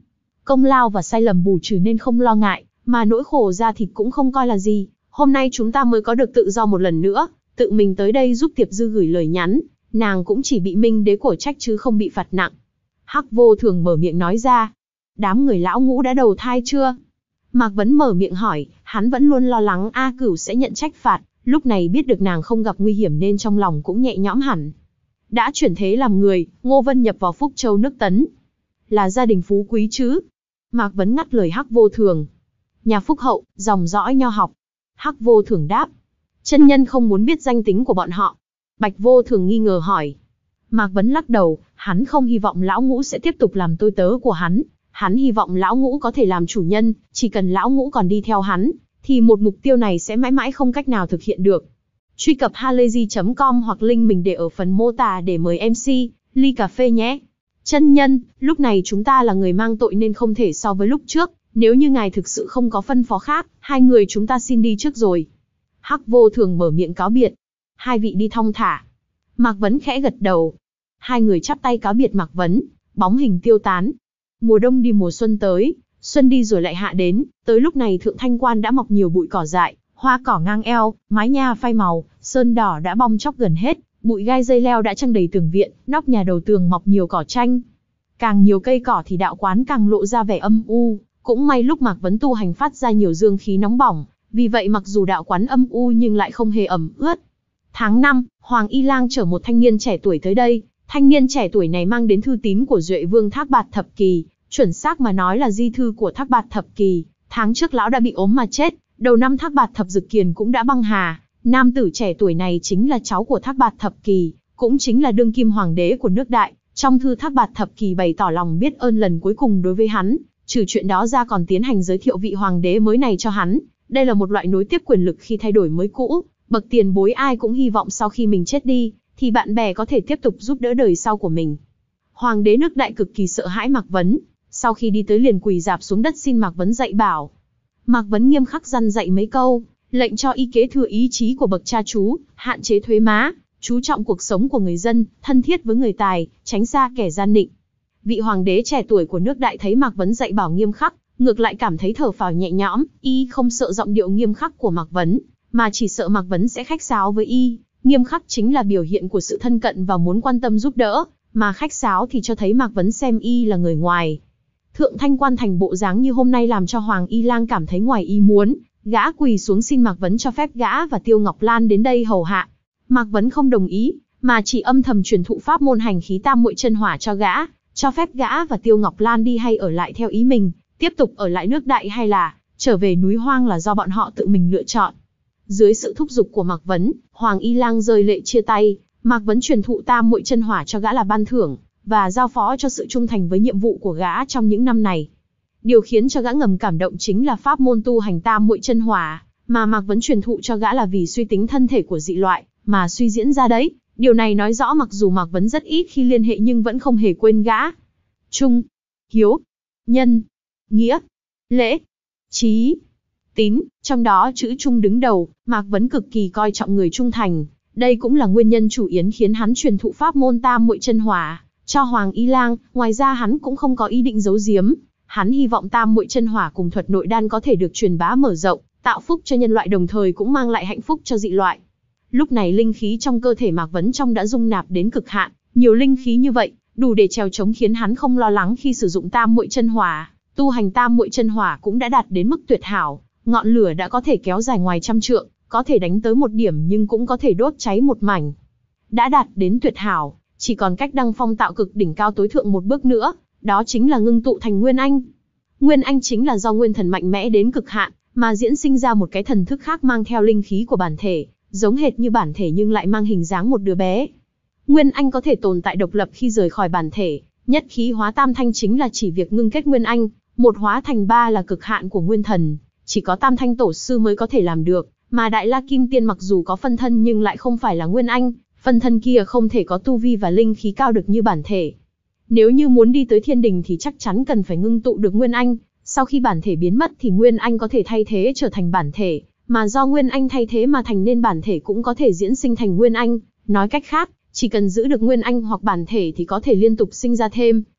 Công lao và sai lầm bù trừ nên không lo ngại, mà nỗi khổ da thịt cũng không coi là gì. Hôm nay chúng ta mới có được tự do một lần nữa, tự mình tới đây giúp Tiệp Dư gửi lời nhắn, nàng cũng chỉ bị Minh Đế cổ trách chứ không bị phạt nặng. Hắc Vô Thường mở miệng nói ra. Đám người lão ngũ đã đầu thai chưa? Mạc Vấn mở miệng hỏi, hắn vẫn luôn lo lắng A Cửu sẽ nhận trách phạt, lúc này biết được nàng không gặp nguy hiểm nên trong lòng cũng nhẹ nhõm hẳn. Đã chuyển thế làm người, Ngô Vân nhập vào Phúc Châu nước Tấn. Là gia đình phú quý chứ? Mạc Vấn ngắt lời Hắc Vô Thường. Nhà phúc hậu, dòng dõi nho học. Hắc Vô Thường đáp. Chân nhân không muốn biết danh tính của bọn họ. Bạch Vô Thường nghi ngờ hỏi. Mạc Vấn lắc đầu, hắn không hy vọng lão ngũ sẽ tiếp tục làm tôi tớ của hắn. Hắn hy vọng lão ngũ có thể làm chủ nhân, chỉ cần lão ngũ còn đi theo hắn, thì một mục tiêu này sẽ mãi mãi không cách nào thực hiện được. Truy cập halayzi chấm com hoặc link mình để ở phần mô tả để mời em xê, ly cà phê nhé. Chân nhân, lúc này chúng ta là người mang tội nên không thể so với lúc trước, nếu như ngài thực sự không có phân phó khác, hai người chúng ta xin đi trước rồi. Hắc Vô Thường mở miệng cáo biệt. Hai vị đi thong thả. Mạc Vấn khẽ gật đầu. Hai người chắp tay cáo biệt Mạc Vấn, bóng hình tiêu tán. Mùa đông đi mùa xuân tới, xuân đi rồi lại hạ đến, tới lúc này Thượng Thanh Quan đã mọc nhiều bụi cỏ dại, hoa cỏ ngang eo, mái nhà phai màu, sơn đỏ đã bong chóc gần hết, bụi gai dây leo đã trăng đầy tường viện, nóc nhà đầu tường mọc nhiều cỏ tranh. Càng nhiều cây cỏ thì đạo quán càng lộ ra vẻ âm u, cũng may lúc Mạc Vấn tu hành phát ra nhiều dương khí nóng bỏng, vì vậy mặc dù đạo quán âm u nhưng lại không hề ẩm ướt. Tháng năm, Hoàng Y Lang chở một thanh niên trẻ tuổi tới đây, thanh niên trẻ tuổi này mang đến thư tín của Duệ Vương Thác Bạt Thập Kỳ, chuẩn xác mà nói là di thư của Thác Bạt Thập Kỳ. Tháng trước lão đã bị ốm mà chết, đầu năm Thác Bạt Thập Dực Kiền cũng đã băng hà. Nam tử trẻ tuổi này chính là cháu của Thác Bạt Thập Kỳ, cũng chính là đương kim hoàng đế của nước Đại. Trong thư Thác Bạt Thập Kỳ bày tỏ lòng biết ơn lần cuối cùng đối với hắn, trừ chuyện đó ra còn tiến hành giới thiệu vị hoàng đế mới này cho hắn. Đây là một loại nối tiếp quyền lực khi thay đổi mới cũ, bậc tiền bối ai cũng hy vọng sau khi mình chết đi, thì bạn bè có thể tiếp tục giúp đỡ đời sau của mình. Hoàng đế nước Đại cực kỳ sợ hãi Mạc Vấn, sau khi đi tới liền quỳ rạp xuống đất xin Mạc Vấn dạy bảo. Mạc Vấn nghiêm khắc răn dạy mấy câu, lệnh cho y kế thừa ý chí của bậc cha chú, hạn chế thuế má, chú trọng cuộc sống của người dân, thân thiết với người tài, tránh xa kẻ gian nịnh. Vị hoàng đế trẻ tuổi của nước Đại thấy Mạc Vấn dạy bảo nghiêm khắc, ngược lại cảm thấy thở phào nhẹ nhõm, y không sợ giọng điệu nghiêm khắc của Mạc Vấn, mà chỉ sợ Mạc Vấn sẽ khách sáo với y. Nghiêm khắc chính là biểu hiện của sự thân cận và muốn quan tâm giúp đỡ, mà khách sáo thì cho thấy Mạc Vấn xem y là người ngoài. Thượng Thanh Quan thành bộ dáng như hôm nay làm cho Hoàng Y Lang cảm thấy ngoài ý muốn, gã quỳ xuống xin Mạc Vấn cho phép gã và Tiêu Ngọc Lan đến đây hầu hạ. Mạc Vấn không đồng ý, mà chỉ âm thầm truyền thụ pháp môn hành khí tam muội chân hỏa cho gã, cho phép gã và Tiêu Ngọc Lan đi hay ở lại theo ý mình, tiếp tục ở lại nước Đại hay là trở về núi hoang là do bọn họ tự mình lựa chọn. Dưới sự thúc giục của Mạc Vấn, Hoàng Y Lang rơi lệ chia tay, Mạc Vấn truyền thụ tam muội chân hỏa cho gã là ban thưởng, và giao phó cho sự trung thành với nhiệm vụ của gã trong những năm này. Điều khiến cho gã ngầm cảm động chính là pháp môn tu hành tam muội chân hỏa, mà Mạc Vấn truyền thụ cho gã là vì suy tính thân thể của dị loại, mà suy diễn ra đấy. Điều này nói rõ mặc dù Mạc Vấn rất ít khi liên hệ nhưng vẫn không hề quên gã. Trung, hiếu, nhân, nghĩa, lễ, trí, tín, trong đó chữ trung đứng đầu, Mạc Vấn cực kỳ coi trọng người trung thành. Đây cũng là nguyên nhân chủ yếu khiến hắn truyền thụ pháp môn tam muội chân hỏa cho Hoàng Y Lang. Ngoài ra hắn cũng không có ý định giấu giếm, hắn hy vọng tam muội chân hỏa cùng thuật nội đan có thể được truyền bá mở rộng, tạo phúc cho nhân loại đồng thời cũng mang lại hạnh phúc cho dị loại. Lúc này linh khí trong cơ thể Mạc Vấn trong đã dung nạp đến cực hạn, nhiều linh khí như vậy, đủ để trèo chống khiến hắn không lo lắng khi sử dụng tam muội chân hỏa. Tu hành tam muội chân hỏa cũng đã đạt đến mức tuyệt hảo, ngọn lửa đã có thể kéo dài ngoài trăm trượng, có thể đánh tới một điểm nhưng cũng có thể đốt cháy một mảnh. Đã đạt đến tuyệt hảo, chỉ còn cách đăng phong tạo cực đỉnh cao tối thượng một bước nữa, đó chính là ngưng tụ thành Nguyên Anh. Nguyên Anh chính là do nguyên thần mạnh mẽ đến cực hạn, mà diễn sinh ra một cái thần thức khác mang theo linh khí của bản thể, giống hệt như bản thể nhưng lại mang hình dáng một đứa bé. Nguyên Anh có thể tồn tại độc lập khi rời khỏi bản thể, nhất khí hóa tam thanh chính là chỉ việc ngưng kết Nguyên Anh, một hóa thành ba là cực hạn của nguyên thần, chỉ có tam thanh tổ sư mới có thể làm được, mà Đại La Kim Tiên mặc dù có phân thân nhưng lại không phải là Nguyên Anh, phân thân kia không thể có tu vi và linh khí cao được như bản thể. Nếu như muốn đi tới thiên đình thì chắc chắn cần phải ngưng tụ được Nguyên Anh, sau khi bản thể biến mất thì Nguyên Anh có thể thay thế trở thành bản thể, mà do Nguyên Anh thay thế mà thành nên bản thể cũng có thể diễn sinh thành Nguyên Anh. Nói cách khác, chỉ cần giữ được Nguyên Anh hoặc bản thể thì có thể liên tục sinh ra thêm,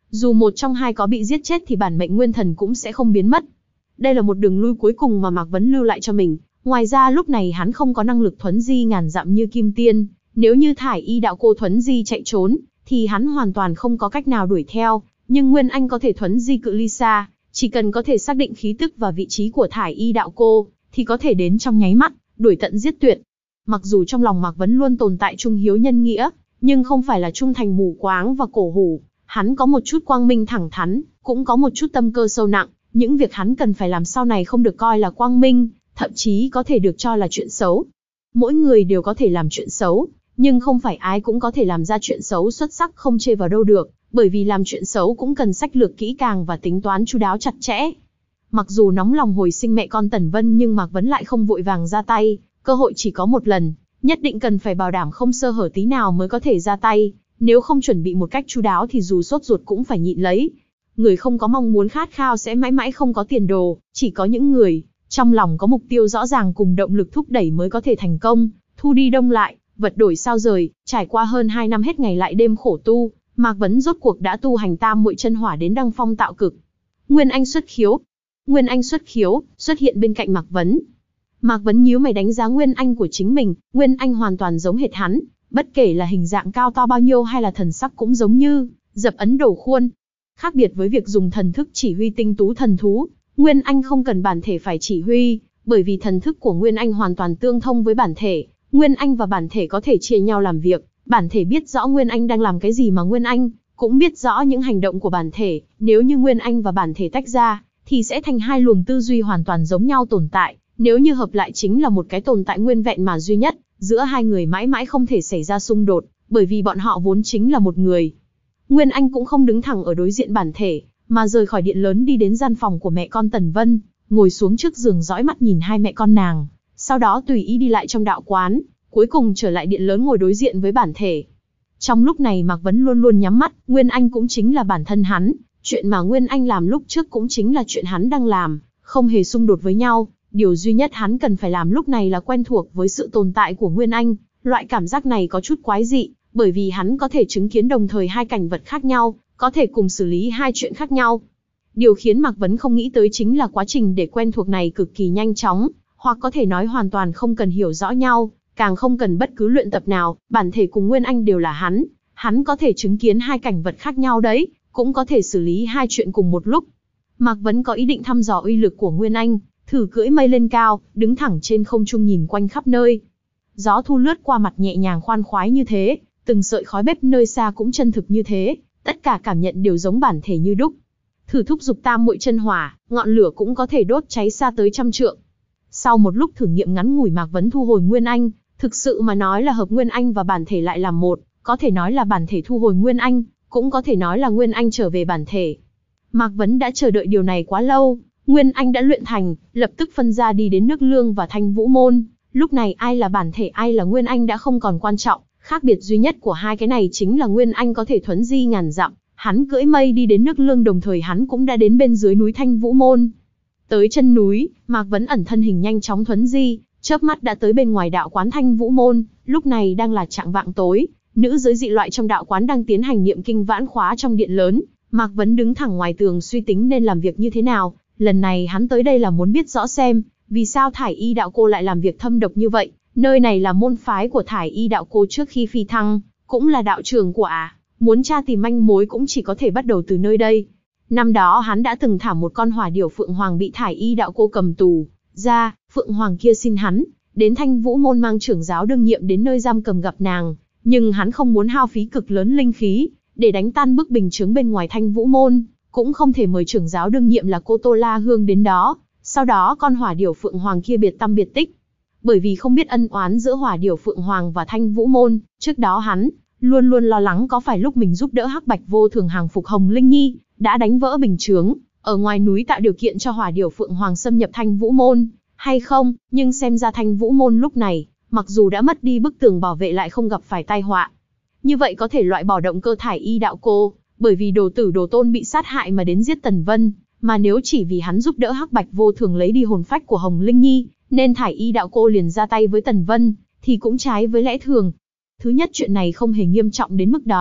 Dù một trong hai có bị giết chết thì bản mệnh nguyên thần cũng sẽ không biến mất. Đây là một đường lui cuối cùng mà Mạc Vấn lưu lại cho mình. Ngoài ra lúc này hắn không có năng lực thuấn di ngàn dặm như Kim Tiên. Nếu như Thải Y đạo cô thuấn di chạy trốn, thì hắn hoàn toàn không có cách nào đuổi theo. Nhưng Nguyên Anh có thể thuấn di cự ly xa, chỉ cần có thể xác định khí tức và vị trí của Thải Y đạo cô, thì có thể đến trong nháy mắt, đuổi tận giết tuyệt. Mặc dù trong lòng Mạc Vấn luôn tồn tại trung hiếu nhân nghĩa, nhưng không phải là trung thành mù quáng và cổ hủ. Hắn có một chút quang minh thẳng thắn, cũng có một chút tâm cơ sâu nặng. Những việc hắn cần phải làm sau này không được coi là quang minh, thậm chí có thể được cho là chuyện xấu. Mỗi người đều có thể làm chuyện xấu, nhưng không phải ai cũng có thể làm ra chuyện xấu xuất sắc không chê vào đâu được, bởi vì làm chuyện xấu cũng cần sách lược kỹ càng và tính toán chu đáo chặt chẽ. Mặc dù nóng lòng hồi sinh mẹ con Tần Vân nhưng Mạc Vấn lại không vội vàng ra tay, cơ hội chỉ có một lần, nhất định cần phải bảo đảm không sơ hở tí nào mới có thể ra tay, nếu không chuẩn bị một cách chu đáo thì dù sốt ruột cũng phải nhịn lấy. Người không có mong muốn khát khao sẽ mãi mãi không có tiền đồ, chỉ có những người trong lòng có mục tiêu rõ ràng cùng động lực thúc đẩy mới có thể thành công. Thu đi đông lại, vật đổi sao rời, trải qua hơn hai năm hết ngày lại đêm khổ tu, Mạc Vấn rốt cuộc đã tu hành tam muội chân hỏa đến đăng phong tạo cực. Nguyên Anh xuất khiếu. Nguyên Anh xuất khiếu, xuất hiện bên cạnh Mạc Vấn. Mạc Vấn nhíu mày đánh giá Nguyên Anh của chính mình, Nguyên Anh hoàn toàn giống hệt hắn, bất kể là hình dạng cao to bao nhiêu hay là thần sắc cũng giống như dập ấn đầu khuôn. Khác biệt với việc dùng thần thức chỉ huy tinh tú thần thú, Nguyên Anh không cần bản thể phải chỉ huy, bởi vì thần thức của Nguyên Anh hoàn toàn tương thông với bản thể. Nguyên Anh và bản thể có thể chia nhau làm việc, bản thể biết rõ Nguyên Anh đang làm cái gì mà Nguyên Anh cũng biết rõ những hành động của bản thể. Nếu như Nguyên Anh và bản thể tách ra, thì sẽ thành hai luồng tư duy hoàn toàn giống nhau tồn tại. Nếu như hợp lại chính là một cái tồn tại nguyên vẹn mà duy nhất, giữa hai người mãi mãi không thể xảy ra xung đột, bởi vì bọn họ vốn chính là một người. Nguyên Anh cũng không đứng thẳng ở đối diện bản thể, mà rời khỏi điện lớn đi đến gian phòng của mẹ con Tần Vân, ngồi xuống trước giường dõi mắt nhìn hai mẹ con nàng, sau đó tùy ý đi lại trong đạo quán, cuối cùng trở lại điện lớn ngồi đối diện với bản thể. Trong lúc này Mạc Vấn luôn luôn nhắm mắt, Nguyên Anh cũng chính là bản thân hắn, chuyện mà Nguyên Anh làm lúc trước cũng chính là chuyện hắn đang làm, không hề xung đột với nhau. Điều duy nhất hắn cần phải làm lúc này là quen thuộc với sự tồn tại của Nguyên Anh, loại cảm giác này có chút quái dị, bởi vì hắn có thể chứng kiến đồng thời hai cảnh vật khác nhau, có thể cùng xử lý hai chuyện khác nhau. Điều khiến Mạc Vấn không nghĩ tới chính là quá trình để quen thuộc này cực kỳ nhanh chóng, hoặc có thể nói hoàn toàn không cần hiểu rõ nhau, càng không cần bất cứ luyện tập nào, bản thể cùng Nguyên Anh đều là hắn, hắn có thể chứng kiến hai cảnh vật khác nhau đấy, cũng có thể xử lý hai chuyện cùng một lúc. Mạc Vấn có ý định thăm dò uy lực của Nguyên Anh, thử cưỡi mây lên cao, đứng thẳng trên không trung nhìn quanh khắp nơi. Gió thu lướt qua mặt nhẹ nhàng khoan khoái như thế, từng sợi khói bếp nơi xa cũng chân thực như thế, tất cả cảm nhận đều giống bản thể như đúc. Thử thúc dục tam muội chân hỏa, ngọn lửa cũng có thể đốt cháy xa tới trăm trượng. Sau một lúc thử nghiệm ngắn ngủi Mạc Vấn thu hồi Nguyên Anh, thực sự mà nói là hợp Nguyên Anh và bản thể lại làm một, có thể nói là bản thể thu hồi Nguyên Anh, cũng có thể nói là Nguyên Anh trở về bản thể. Mạc Vấn đã chờ đợi điều này quá lâu. Nguyên Anh đã luyện thành, lập tức phân ra đi đến nước Lương và Thanh Vũ Môn. Lúc này ai là bản thể ai là Nguyên Anh đã không còn quan trọng, khác biệt duy nhất của hai cái này chính là Nguyên Anh có thể thuấn di ngàn dặm, hắn cưỡi mây đi đến nước Lương đồng thời hắn cũng đã đến bên dưới núi Thanh Vũ Môn. Tới chân núi, Mạc Vấn ẩn thân hình nhanh chóng thuấn di, chớp mắt đã tới bên ngoài đạo quán Thanh Vũ Môn. Lúc này đang là trạng vạng tối, nữ giới dị loại trong đạo quán đang tiến hành niệm kinh vãn khóa trong điện lớn. Mạc Vấn đứng thẳng ngoài tường suy tính nên làm việc như thế nào. Lần này hắn tới đây là muốn biết rõ xem, vì sao Thải Y đạo cô lại làm việc thâm độc như vậy. Nơi này là môn phái của Thải Y đạo cô trước khi phi thăng, cũng là đạo trường của ả, muốn tra tìm manh mối cũng chỉ có thể bắt đầu từ nơi đây. Năm đó hắn đã từng thả một con hỏa điểu Phượng Hoàng bị Thải Y đạo cô cầm tù ra, Phượng Hoàng kia xin hắn đến Thanh Vũ Môn mang trưởng giáo đương nhiệm đến nơi giam cầm gặp nàng, nhưng hắn không muốn hao phí cực lớn linh khí để đánh tan bức bình chướng bên ngoài Thanh Vũ Môn, cũng không thể mời trưởng giáo đương nhiệm là cô Tô La Hương đến đó. Sau đó con hỏa điểu Phượng Hoàng kia biệt tăm biệt tích. Bởi vì không biết ân oán giữa hỏa điểu Phượng Hoàng và Thanh Vũ Môn, trước đó hắn luôn luôn lo lắng có phải lúc mình giúp đỡ Hắc Bạch Vô Thường hàng phục Hồng Linh Nhi, đã đánh vỡ bình chướng, ở ngoài núi tạo điều kiện cho hỏa điểu Phượng Hoàng xâm nhập Thanh Vũ Môn, hay không, nhưng xem ra Thanh Vũ Môn lúc này, mặc dù đã mất đi bức tường bảo vệ lại không gặp phải tai họa. Như vậy có thể loại bỏ động cơ Thải Y đạo cô, bởi vì đồ tử đồ tôn bị sát hại mà đến giết Tần Vân, mà nếu chỉ vì hắn giúp đỡ Hắc Bạch Vô Thường lấy đi hồn phách của Hồng Linh Nhi, nên Thải Y đạo cô liền ra tay với Tần Vân, thì cũng trái với lẽ thường. Thứ nhất chuyện này không hề nghiêm trọng đến mức đó,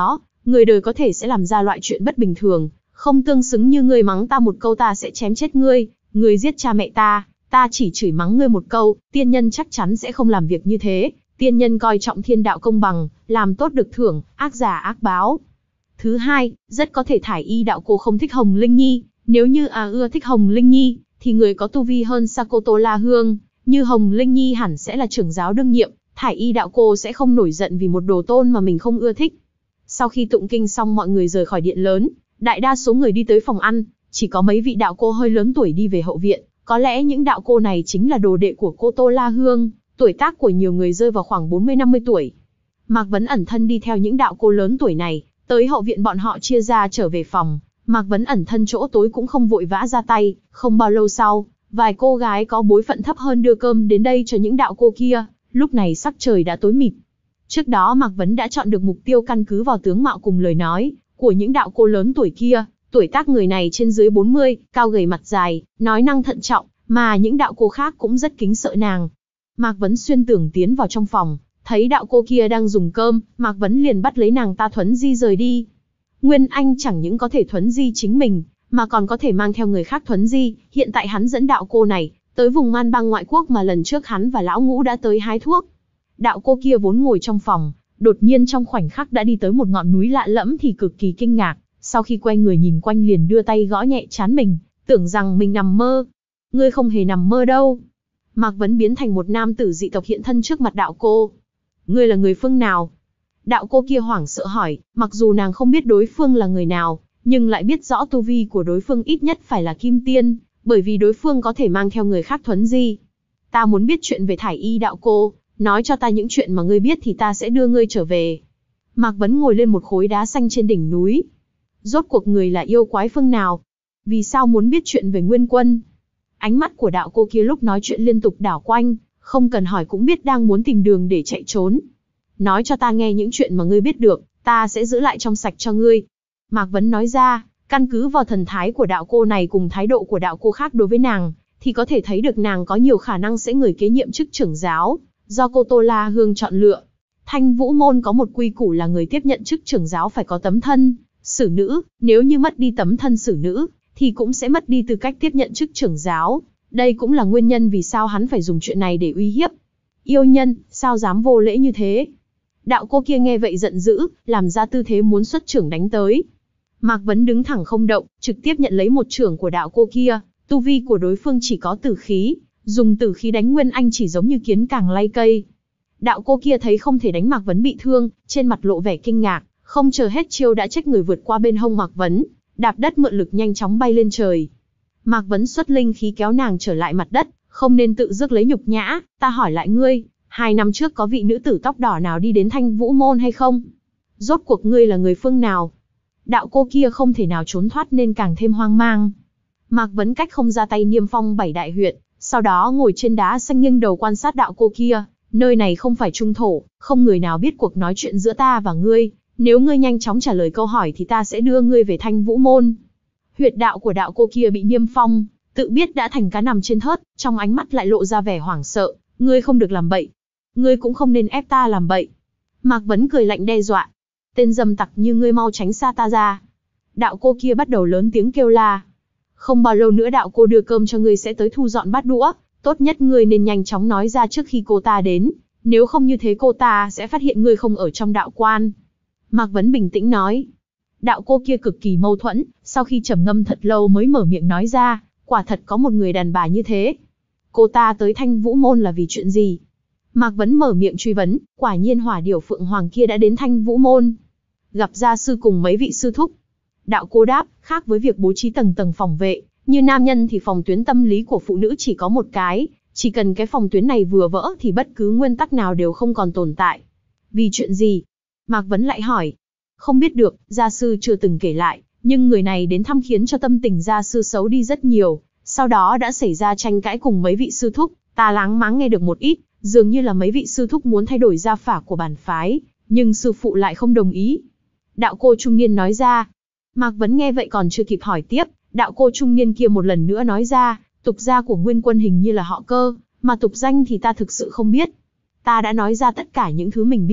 Người đời có thể sẽ làm ra loại chuyện bất bình thường, không tương xứng như ngươi mắng ta một câu ta sẽ chém chết ngươi, ngươi giết cha mẹ ta, ta chỉ chửi mắng ngươi một câu, tiên nhân chắc chắn sẽ không làm việc như thế, tiên nhân coi trọng thiên đạo công bằng, làm tốt được thưởng, ác giả ác báo. Thứ hai, rất có thể Thải Y đạo cô không thích Hồng Linh Nhi, nếu như à ưa thích Hồng Linh Nhi, thì người có tu vi hơn Sakoto La Hương, như Hồng Linh Nhi hẳn sẽ là trưởng giáo đương nhiệm, Thải Y đạo cô sẽ không nổi giận vì một đồ tôn mà mình không ưa thích. Sau khi tụng kinh xong mọi người rời khỏi điện lớn, đại đa số người đi tới phòng ăn, chỉ có mấy vị đạo cô hơi lớn tuổi đi về hậu viện, có lẽ những đạo cô này chính là đồ đệ của cô Tô La Hương, tuổi tác của nhiều người rơi vào khoảng bốn mươi năm mươi tuổi. Mạc Vấn ẩn thân đi theo những đạo cô lớn tuổi này, tới hậu viện bọn họ chia ra trở về phòng, Mạc Vấn ẩn thân chỗ tối cũng không vội vã ra tay, không bao lâu sau, vài cô gái có bối phận thấp hơn đưa cơm đến đây cho những đạo cô kia, lúc này sắc trời đã tối mịt. Trước đó Mạc Vấn đã chọn được mục tiêu căn cứ vào tướng mạo cùng lời nói của những đạo cô lớn tuổi kia, tuổi tác người này trên dưới bốn mươi, cao gầy mặt dài, nói năng thận trọng, mà những đạo cô khác cũng rất kính sợ nàng. Mạc Vấn xuyên tưởng tiến vào trong phòng, thấy đạo cô kia đang dùng cơm, Mạc Vấn liền bắt lấy nàng ta thuấn di rời đi. Nguyên Anh chẳng những có thể thuấn di chính mình, mà còn có thể mang theo người khác thuấn di, hiện tại hắn dẫn đạo cô này tới vùng man bang ngoại quốc mà lần trước hắn và lão ngũ đã tới hái thuốc. Đạo cô kia vốn ngồi trong phòng, đột nhiên trong khoảnh khắc đã đi tới một ngọn núi lạ lẫm thì cực kỳ kinh ngạc, sau khi quay người nhìn quanh liền đưa tay gõ nhẹ trán mình, tưởng rằng mình nằm mơ. Ngươi không hề nằm mơ đâu. Mạc Vấn biến thành một nam tử dị tộc hiện thân trước mặt đạo cô. Ngươi là người phương nào? Đạo cô kia hoảng sợ hỏi, mặc dù nàng không biết đối phương là người nào, nhưng lại biết rõ tu vi của đối phương ít nhất phải là kim tiên, bởi vì đối phương có thể mang theo người khác thuấn di. Ta muốn biết chuyện về Thải Y đạo cô, nói cho ta những chuyện mà ngươi biết thì ta sẽ đưa ngươi trở về. Mạc Vấn ngồi lên một khối đá xanh trên đỉnh núi. Rốt cuộc người là yêu quái phương nào? Vì sao muốn biết chuyện về Nguyên Quân? Ánh mắt của đạo cô kia lúc nói chuyện liên tục đảo quanh, không cần hỏi cũng biết đang muốn tìm đường để chạy trốn. Nói cho ta nghe những chuyện mà ngươi biết được, ta sẽ giữ lại trong sạch cho ngươi. Mạc Vấn nói ra, căn cứ vào thần thái của đạo cô này cùng thái độ của đạo cô khác đối với nàng, thì có thể thấy được nàng có nhiều khả năng sẽ người kế nhiệm chức trưởng giáo, do cô Tô La Hương chọn lựa. Thanh Vũ Môn có một quy củ là người tiếp nhận chức trưởng giáo phải có tấm thân xử nữ, nếu như mất đi tấm thân xử nữ, thì cũng sẽ mất đi tư cách tiếp nhận chức trưởng giáo. Đây cũng là nguyên nhân vì sao hắn phải dùng chuyện này để uy hiếp. Yêu nhân, sao dám vô lễ như thế? Đạo cô kia nghe vậy giận dữ, làm ra tư thế muốn xuất chưởng đánh tới. Mạc Vấn đứng thẳng không động, trực tiếp nhận lấy một chưởng của đạo cô kia. Tu vi của đối phương chỉ có tử khí, dùng tử khí đánh Nguyên Anh chỉ giống như kiến càng lay cây. Đạo cô kia thấy không thể đánh Mạc Vấn bị thương, trên mặt lộ vẻ kinh ngạc, không chờ hết chiêu đã trách người vượt qua bên hông Mạc Vấn, đạp đất mượn lực nhanh chóng bay lên trời. Mạc Vấn xuất linh khí kéo nàng trở lại mặt đất, không nên tự rước lấy nhục nhã, ta hỏi lại ngươi, hai năm trước có vị nữ tử tóc đỏ nào đi đến Thanh Vũ Môn hay không? Rốt cuộc ngươi là người phương nào? Đạo cô kia không thể nào trốn thoát nên càng thêm hoang mang. Mạc Vấn cách không ra tay niêm phong bảy đại huyệt, sau đó ngồi trên đá xanh nghiêng đầu quan sát đạo cô kia, nơi này không phải trung thổ, không người nào biết cuộc nói chuyện giữa ta và ngươi, nếu ngươi nhanh chóng trả lời câu hỏi thì ta sẽ đưa ngươi về Thanh Vũ Môn. Huyệt đạo của đạo cô kia bị niêm phong, tự biết đã thành cá nằm trên thớt, trong ánh mắt lại lộ ra vẻ hoảng sợ, ngươi không được làm bậy. Ngươi cũng không nên ép ta làm bậy. Mạc Vấn cười lạnh đe dọa. Tên dâm tặc như ngươi mau tránh xa ta ra. Đạo cô kia bắt đầu lớn tiếng kêu la. Không bao lâu nữa đạo cô đưa cơm cho ngươi sẽ tới thu dọn bát đũa, tốt nhất ngươi nên nhanh chóng nói ra trước khi cô ta đến, nếu không như thế cô ta sẽ phát hiện ngươi không ở trong đạo quan. Mạc Vấn bình tĩnh nói. Đạo cô kia cực kỳ mâu thuẫn, sau khi trầm ngâm thật lâu mới mở miệng nói ra, quả thật có một người đàn bà như thế. Cô ta tới Thanh Vũ Môn là vì chuyện gì? Mạc Vấn mở miệng truy vấn, quả nhiên hỏa điểu Phượng Hoàng kia đã đến Thanh Vũ Môn. Gặp gia sư cùng mấy vị sư thúc. Đạo cô đáp, khác với việc bố trí tầng tầng phòng vệ, như nam nhân thì phòng tuyến tâm lý của phụ nữ chỉ có một cái, chỉ cần cái phòng tuyến này vừa vỡ thì bất cứ nguyên tắc nào đều không còn tồn tại. Vì chuyện gì? Mạc Vấn lại hỏi. Không biết được, gia sư chưa từng kể lại, nhưng người này đến thăm khiến cho tâm tình gia sư xấu đi rất nhiều, sau đó đã xảy ra tranh cãi cùng mấy vị sư thúc, ta láng máng nghe được một ít, dường như là mấy vị sư thúc muốn thay đổi gia phả của bản phái, nhưng sư phụ lại không đồng ý. Đạo cô trung niên nói ra. Mạc Vấn nghe vậy còn chưa kịp hỏi tiếp, đạo cô trung niên kia một lần nữa nói ra, tục gia của Nguyên Quân hình như là họ Cơ, mà tục danh thì ta thực sự không biết. Ta đã nói ra tất cả những thứ mình biết,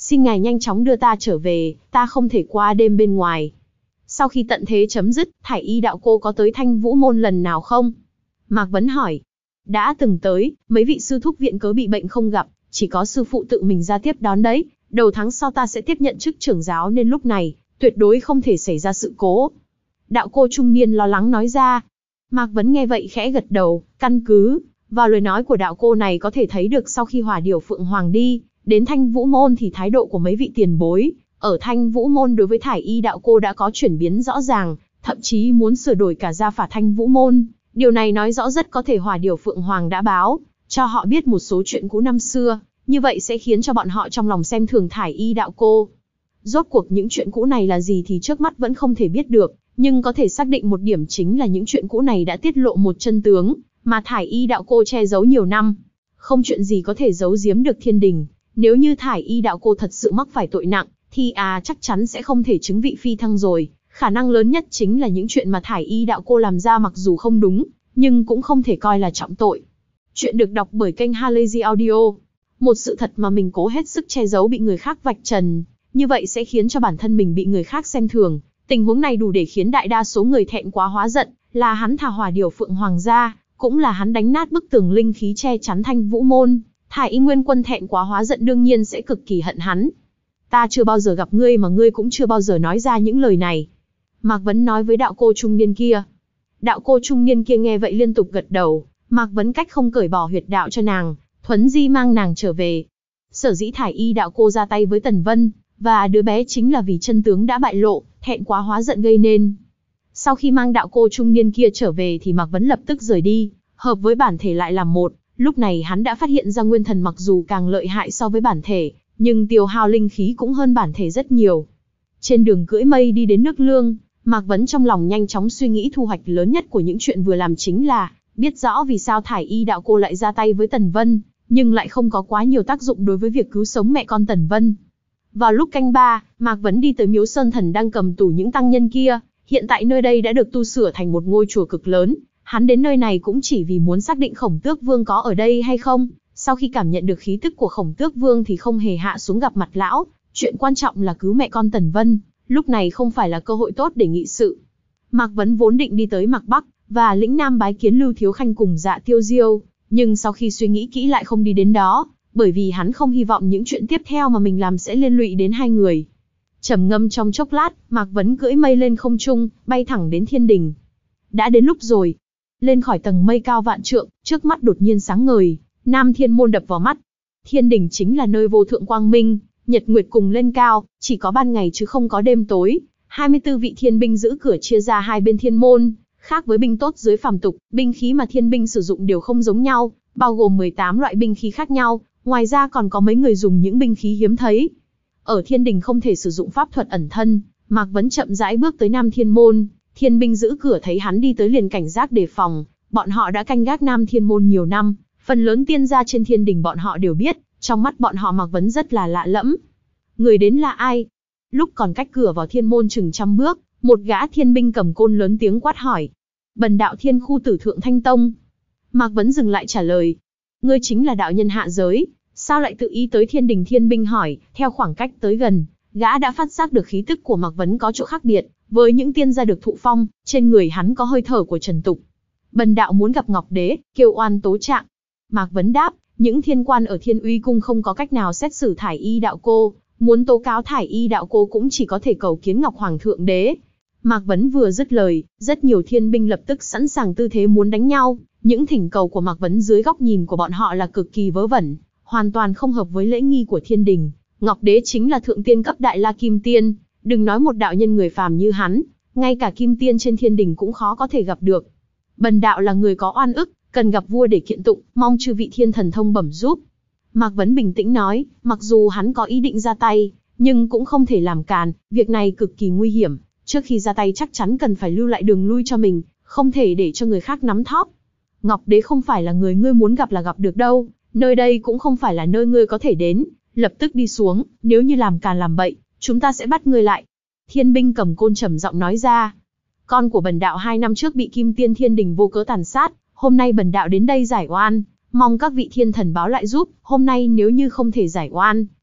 Xin ngài nhanh chóng đưa ta trở về, ta không thể qua đêm bên ngoài. Sau khi tận thế chấm dứt, Thải Y đạo cô có tới Thanh Vũ môn lần nào không? Mạc Vấn hỏi. Đã từng tới, mấy vị sư thúc viện cớ bị bệnh không gặp, chỉ có sư phụ tự mình ra tiếp đón đấy. Đầu tháng sau ta sẽ tiếp nhận chức trưởng giáo nên lúc này, tuyệt đối không thể xảy ra sự cố. Đạo cô trung niên lo lắng nói ra. Mạc Vấn nghe vậy khẽ gật đầu, căn cứ vào lời nói của đạo cô này có thể thấy được sau khi Hỏa Điểu Phượng Hoàng đi đến Thanh Vũ môn thì thái độ của mấy vị tiền bối ở Thanh Vũ môn đối với Thải Y đạo cô đã có chuyển biến rõ ràng, thậm chí muốn sửa đổi cả gia phả Thanh Vũ môn. Điều này nói rõ rất có thể Hỏa Điểu Phượng Hoàng đã báo cho họ biết một số chuyện cũ năm xưa, như vậy sẽ khiến cho bọn họ trong lòng xem thường Thải Y đạo cô. Rốt cuộc những chuyện cũ này là gì thì trước mắt vẫn không thể biết được, nhưng có thể xác định một điểm chính là những chuyện cũ này đã tiết lộ một chân tướng mà Thải Y đạo cô che giấu nhiều năm. Không chuyện gì có thể giấu giếm được thiên đình. Nếu như Thải Y đạo cô thật sự mắc phải tội nặng, thì à chắc chắn sẽ không thể chứng vị phi thăng rồi. Khả năng lớn nhất chính là những chuyện mà Thải Y đạo cô làm ra mặc dù không đúng, nhưng cũng không thể coi là trọng tội. Chuyện được đọc bởi kênh Halazy Audio. Một sự thật mà mình cố hết sức che giấu bị người khác vạch trần, như vậy sẽ khiến cho bản thân mình bị người khác xem thường. Tình huống này đủ để khiến đại đa số người thẹn quá hóa giận, là hắn thả Hỏa Điểu Phượng Hoàng ra, cũng là hắn đánh nát bức tường linh khí che chắn Thanh Vũ môn. Thải Y Nguyên Quân thẹn quá hóa giận đương nhiên sẽ cực kỳ hận hắn. Ta chưa bao giờ gặp ngươi mà ngươi cũng chưa bao giờ nói ra những lời này. Mạc Vấn nói với đạo cô trung niên kia. Đạo cô trung niên kia nghe vậy liên tục gật đầu. Mạc Vấn cách không cởi bỏ huyệt đạo cho nàng, thuấn di mang nàng trở về. Sở dĩ Thải Y đạo cô ra tay với Tần Vân và đứa bé chính là vì chân tướng đã bại lộ, thẹn quá hóa giận gây nên. Sau khi mang đạo cô trung niên kia trở về thì Mạc Vấn lập tức rời đi, hợp với bản thể lại làm một. Lúc này hắn đã phát hiện ra nguyên thần mặc dù càng lợi hại so với bản thể, nhưng tiêu hao linh khí cũng hơn bản thể rất nhiều. Trên đường cưỡi mây đi đến nước Lương, Mạc Vấn trong lòng nhanh chóng suy nghĩ thu hoạch lớn nhất của những chuyện vừa làm chính là biết rõ vì sao Thải Y đạo cô lại ra tay với Tần Vân, nhưng lại không có quá nhiều tác dụng đối với việc cứu sống mẹ con Tần Vân. Vào lúc canh ba, Mạc Vấn đi tới Miếu Sơn Thần đang cầm tù những tăng nhân kia. Hiện tại nơi đây đã được tu sửa thành một ngôi chùa cực lớn. Hắn đến nơi này cũng chỉ vì muốn xác định Khổng Tước Vương có ở đây hay không. Sau khi cảm nhận được khí tức của Khổng Tước Vương thì không hề hạ xuống gặp mặt lão. Chuyện quan trọng là cứu mẹ con Tần Vân. Lúc này không phải là cơ hội tốt để nghị sự. Mạc Vấn vốn định đi tới Mạc Bắc và lĩnh Nam bái kiến Lưu Thiếu Khanh cùng Dạ Tiêu Diêu, nhưng sau khi suy nghĩ kỹ lại không đi đến đó, bởi vì hắn không hy vọng những chuyện tiếp theo mà mình làm sẽ liên lụy đến hai người. Trầm ngâm trong chốc lát, Mạc Vấn cưỡi mây lên không trung, bay thẳng đến thiên đình. Đã đến lúc rồi. Lên khỏi tầng mây cao vạn trượng, trước mắt đột nhiên sáng ngời, Nam Thiên Môn đập vào mắt. Thiên đình chính là nơi vô thượng quang minh, nhật nguyệt cùng lên cao, chỉ có ban ngày chứ không có đêm tối. hai mươi tư vị thiên binh giữ cửa chia ra hai bên thiên môn, khác với binh tốt dưới phàm tục, binh khí mà thiên binh sử dụng đều không giống nhau, bao gồm mười tám loại binh khí khác nhau, ngoài ra còn có mấy người dùng những binh khí hiếm thấy. Ở thiên đình không thể sử dụng pháp thuật ẩn thân, Mạc Vấn chậm rãi bước tới Nam Thiên Môn, thiên binh giữ cửa thấy hắn đi tới liền cảnh giác đề phòng, bọn họ đã canh gác Nam Thiên Môn nhiều năm, phần lớn tiên gia trên thiên đình bọn họ đều biết, trong mắt bọn họ Mạc Vấn rất là lạ lẫm. Người đến là ai? Lúc còn cách cửa vào thiên môn chừng trăm bước, một gã thiên binh cầm côn lớn tiếng quát hỏi. Bần đạo Thiên Khu Tử Thượng Thanh Tông. Mạc Vấn dừng lại trả lời. Ngươi chính là đạo nhân hạ giới, sao lại tự ý tới thiên đình? Thiên binh hỏi. Theo khoảng cách tới gần, gã đã phát giác được khí tức của Mạc Vấn có chỗ khác biệt, với những tiên gia được thụ phong, trên người hắn có hơi thở của trần tục. Bần đạo muốn gặp Ngọc Đế, kêu oan tố trạng. Mạc Vấn đáp. Những thiên quan ở Thiên Uy Cung không có cách nào xét xử Thải Y đạo cô, muốn tố cáo Thải Y đạo cô cũng chỉ có thể cầu kiến Ngọc Hoàng Thượng Đế. Mạc Vấn vừa dứt lời, rất nhiều thiên binh lập tức sẵn sàng tư thế muốn đánh nhau. Những thỉnh cầu của Mạc Vấn dưới góc nhìn của bọn họ là cực kỳ vớ vẩn, hoàn toàn không hợp với lễ nghi của thiên đình. Ngọc Đế chính là thượng tiên cấp Đại La Kim Tiên, đừng nói một đạo nhân người phàm như hắn, ngay cả Kim Tiên trên thiên đình cũng khó có thể gặp được. Bần đạo là người có oan ức, cần gặp vua để kiện tụng, mong chư vị thiên thần thông bẩm giúp. Mạc Vấn bình tĩnh nói, mặc dù hắn có ý định ra tay, nhưng cũng không thể làm càn, việc này cực kỳ nguy hiểm. Trước khi ra tay chắc chắn cần phải lưu lại đường lui cho mình, không thể để cho người khác nắm thóp. Ngọc Đế không phải là người ngươi muốn gặp là gặp được đâu, nơi đây cũng không phải là nơi ngươi có thể đến, lập tức đi xuống, nếu như làm càn làm bậy, chúng ta sẽ bắt ngươi lại. Thiên binh cầm côn trầm giọng nói ra. Con của bần đạo hai năm trước bị Kim Tiên thiên đình vô cớ tàn sát, hôm nay bần đạo đến đây giải oan, mong các vị thiên thần báo lại giúp, hôm nay nếu như không thể giải oan,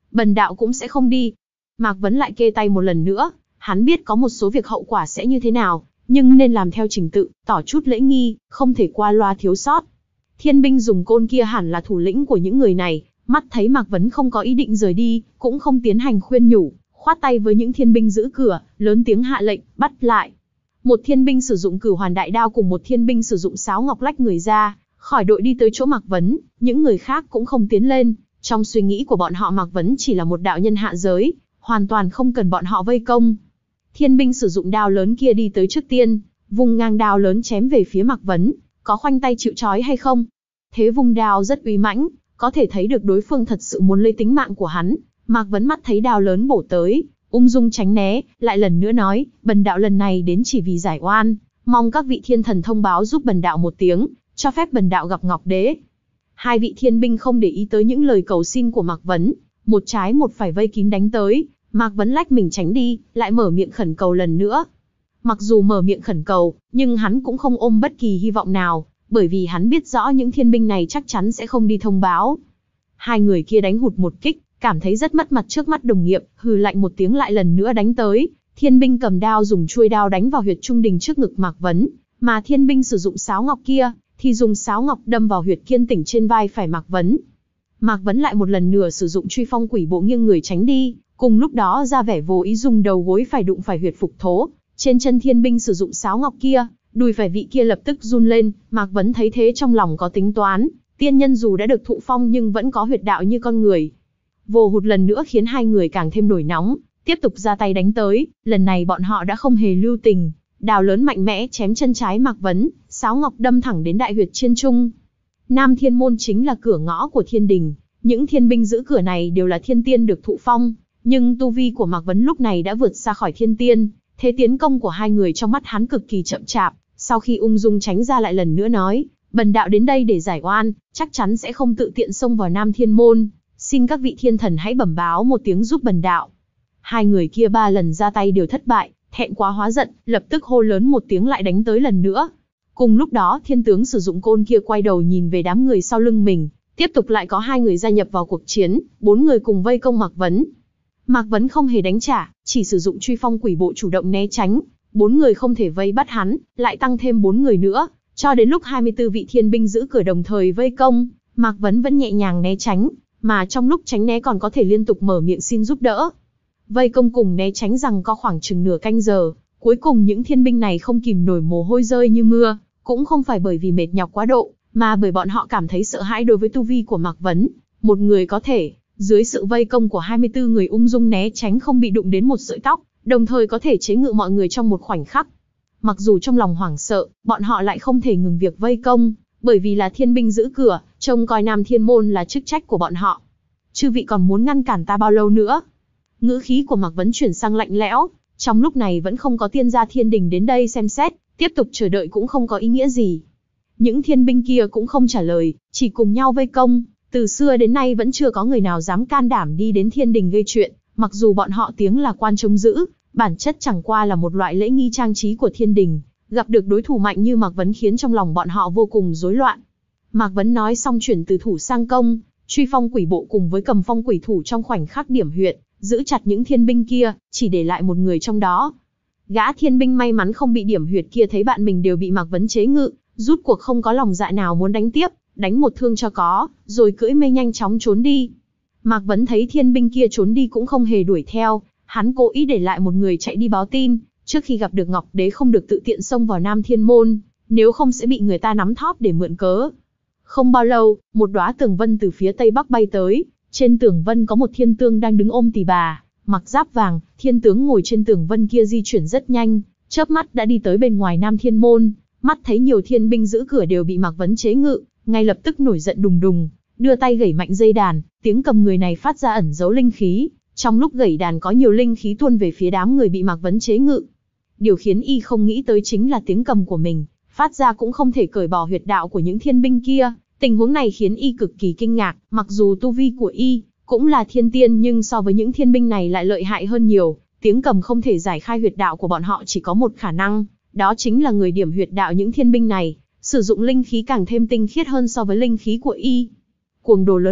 bần đạo cũng sẽ không đi. Mạc Vấn lại kê tay một lần nữa, hắn biết có một số việc hậu quả sẽ như thế nào, nhưng nên làm theo trình tự, tỏ chút lễ nghi, không thể qua loa thiếu sót. Thiên binh dùng côn kia hẳn là thủ lĩnh của những người này, mắt thấy Mạc Vấn không có ý định rời đi, cũng không tiến hành khuyên nhủ, khoát tay với những thiên binh giữ cửa, lớn tiếng hạ lệnh, bắt lại. Một thiên binh sử dụng cửu hoàn đại đao cùng một thiên binh sử dụng sáo ngọc lách người ra, khỏi đội đi tới chỗ Mạc Vấn, những người khác cũng không tiến lên. Trong suy nghĩ của bọn họ Mạc Vấn chỉ là một đạo nhân hạ giới, hoàn toàn không cần bọn họ vây công. Thiên binh sử dụng đao lớn kia đi tới trước tiên, vùng ngang đao lớn chém về phía Mạc Vấn, có khoanh tay chịu trói hay không? Thế vùng đao rất uy mãnh, có thể thấy được đối phương thật sự muốn lấy tính mạng của hắn. Mạc Vấn mắt thấy đao lớn bổ tới, ung dung tránh né, lại lần nữa nói, bần đạo lần này đến chỉ vì giải oan, mong các vị thiên thần thông báo giúp bần đạo một tiếng, cho phép bần đạo gặp Ngọc Đế. Hai vị thiên binh không để ý tới những lời cầu xin của Mạc Vấn, một trái một phải vây kín đánh tới. Mạc Vấn lách mình tránh đi, lại mở miệng khẩn cầu lần nữa. Mặc dù mở miệng khẩn cầu, nhưng hắn cũng không ôm bất kỳ hy vọng nào, bởi vì hắn biết rõ những thiên binh này chắc chắn sẽ không đi thông báo. Hai người kia đánh hụt một kích, cảm thấy rất mất mặt trước mắt đồng nghiệp, hừ lạnh một tiếng lại lần nữa đánh tới. Thiên binh cầm đao dùng chuôi đao đánh vào huyệt trung đình trước ngực Mạc Vấn, mà thiên binh sử dụng sáo ngọc kia, thì dùng sáo ngọc đâm vào huyệt kiên tỉnh trên vai phải Mạc Vấn. Mạc Vấn lại một lần nữa sử dụng truy phong quỷ bộ nghiêng người tránh đi, cùng lúc đó ra vẻ vô ý dùng đầu gối phải đụng phải huyệt phục thố. Trên chân thiên binh sử dụng sáo ngọc kia, đùi phải vị kia lập tức run lên. Mạc Vấn thấy thế trong lòng có tính toán, tiên nhân dù đã được thụ phong nhưng vẫn có huyệt đạo như con người. Vồ hụt lần nữa khiến hai người càng thêm nổi nóng, tiếp tục ra tay đánh tới. Lần này bọn họ đã không hề lưu tình, đào lớn mạnh mẽ chém chân trái Mạc Vấn, sáo ngọc đâm thẳng đến đại huyệt chiên trung. Nam Thiên Môn chính là cửa ngõ của thiên đình, những thiên binh giữ cửa này đều là thiên tiên được thụ phong, nhưng tu vi của Mạc Vấn lúc này đã vượt xa khỏi thiên tiên. Thế tiến công của hai người trong mắt hắn cực kỳ chậm chạp, sau khi ung dung tránh ra lại lần nữa nói, bần đạo đến đây để giải oan, chắc chắn sẽ không tự tiện xông vào Nam Thiên Môn, xin các vị thiên thần hãy bẩm báo một tiếng giúp bần đạo. Hai người kia ba lần ra tay đều thất bại, thẹn quá hóa giận, lập tức hô lớn một tiếng lại đánh tới lần nữa. Cùng lúc đó thiên tướng sử dụng côn kia quay đầu nhìn về đám người sau lưng mình, tiếp tục lại có hai người gia nhập vào cuộc chiến, bốn người cùng vây công Mạc Vấn. Mạc Vấn không hề đánh trả, chỉ sử dụng truy phong quỷ bộ chủ động né tránh, bốn người không thể vây bắt hắn, lại tăng thêm bốn người nữa, cho đến lúc hai mươi tư vị thiên binh giữ cửa đồng thời vây công, Mạc Vấn vẫn nhẹ nhàng né tránh, mà trong lúc tránh né còn có thể liên tục mở miệng xin giúp đỡ. Vây công cùng né tránh rằng có khoảng chừng nửa canh giờ, cuối cùng những thiên binh này không kìm nổi mồ hôi rơi như mưa, cũng không phải bởi vì mệt nhọc quá độ, mà bởi bọn họ cảm thấy sợ hãi đối với tu vi của Mạc Vấn. Một người có thể, dưới sự vây công của hai mươi tư người ung dung né tránh không bị đụng đến một sợi tóc, đồng thời có thể chế ngự mọi người trong một khoảnh khắc. Mặc dù trong lòng hoảng sợ, bọn họ lại không thể ngừng việc vây công, bởi vì là thiên binh giữ cửa, trông coi Nam Thiên Môn là chức trách của bọn họ. Chư vị còn muốn ngăn cản ta bao lâu nữa? Ngữ khí của Mạc Vấn chuyển sang lạnh lẽo, trong lúc này vẫn không có tiên gia thiên đình đến đây xem xét, tiếp tục chờ đợi cũng không có ý nghĩa gì. Những thiên binh kia cũng không trả lời, chỉ cùng nhau vây công. Từ xưa đến nay vẫn chưa có người nào dám can đảm đi đến thiên đình gây chuyện, mặc dù bọn họ tiếng là quan trông giữ, bản chất chẳng qua là một loại lễ nghi trang trí của thiên đình, gặp được đối thủ mạnh như Mạc Vấn khiến trong lòng bọn họ vô cùng rối loạn. Mạc Vấn nói xong chuyển từ thủ sang công, truy phong quỷ bộ cùng với cầm phong quỷ thủ trong khoảnh khắc điểm huyệt, giữ chặt những thiên binh kia, chỉ để lại một người trong đó. Gã thiên binh may mắn không bị điểm huyệt kia thấy bạn mình đều bị Mạc Vấn chế ngự, rút cuộc không có lòng dạ nào muốn đánh tiếp, đánh một thương cho có, rồi cưỡi mây nhanh chóng trốn đi. Mạc Vấn thấy thiên binh kia trốn đi cũng không hề đuổi theo, hắn cố ý để lại một người chạy đi báo tin, trước khi gặp được Ngọc Đế không được tự tiện xông vào Nam Thiên Môn, nếu không sẽ bị người ta nắm thóp để mượn cớ. Không bao lâu, một đóa tường vân từ phía tây bắc bay tới, trên tường vân có một thiên tướng đang đứng ôm tỳ bà, mặc giáp vàng, thiên tướng ngồi trên tường vân kia di chuyển rất nhanh, chớp mắt đã đi tới bên ngoài Nam Thiên Môn, mắt thấy nhiều thiên binh giữ cửa đều bị Mạc Vấn chế ngự, ngay lập tức nổi giận đùng đùng, đưa tay gẩy mạnh dây đàn, tiếng cầm người này phát ra ẩn giấu linh khí, trong lúc gẩy đàn có nhiều linh khí tuôn về phía đám người bị Mạc Vấn chế ngự. Điều khiến y không nghĩ tới chính là tiếng cầm của mình, phát ra cũng không thể cởi bỏ huyệt đạo của những thiên binh kia, tình huống này khiến y cực kỳ kinh ngạc, mặc dù tu vi của y cũng là thiên tiên nhưng so với những thiên binh này lại lợi hại hơn nhiều, tiếng cầm không thể giải khai huyệt đạo của bọn họ chỉ có một khả năng, đó chính là người điểm huyệt đạo những thiên binh này, sử dụng linh khí càng thêm tinh khiết hơn so với linh khí của y. Cuồng đồ lớn mật,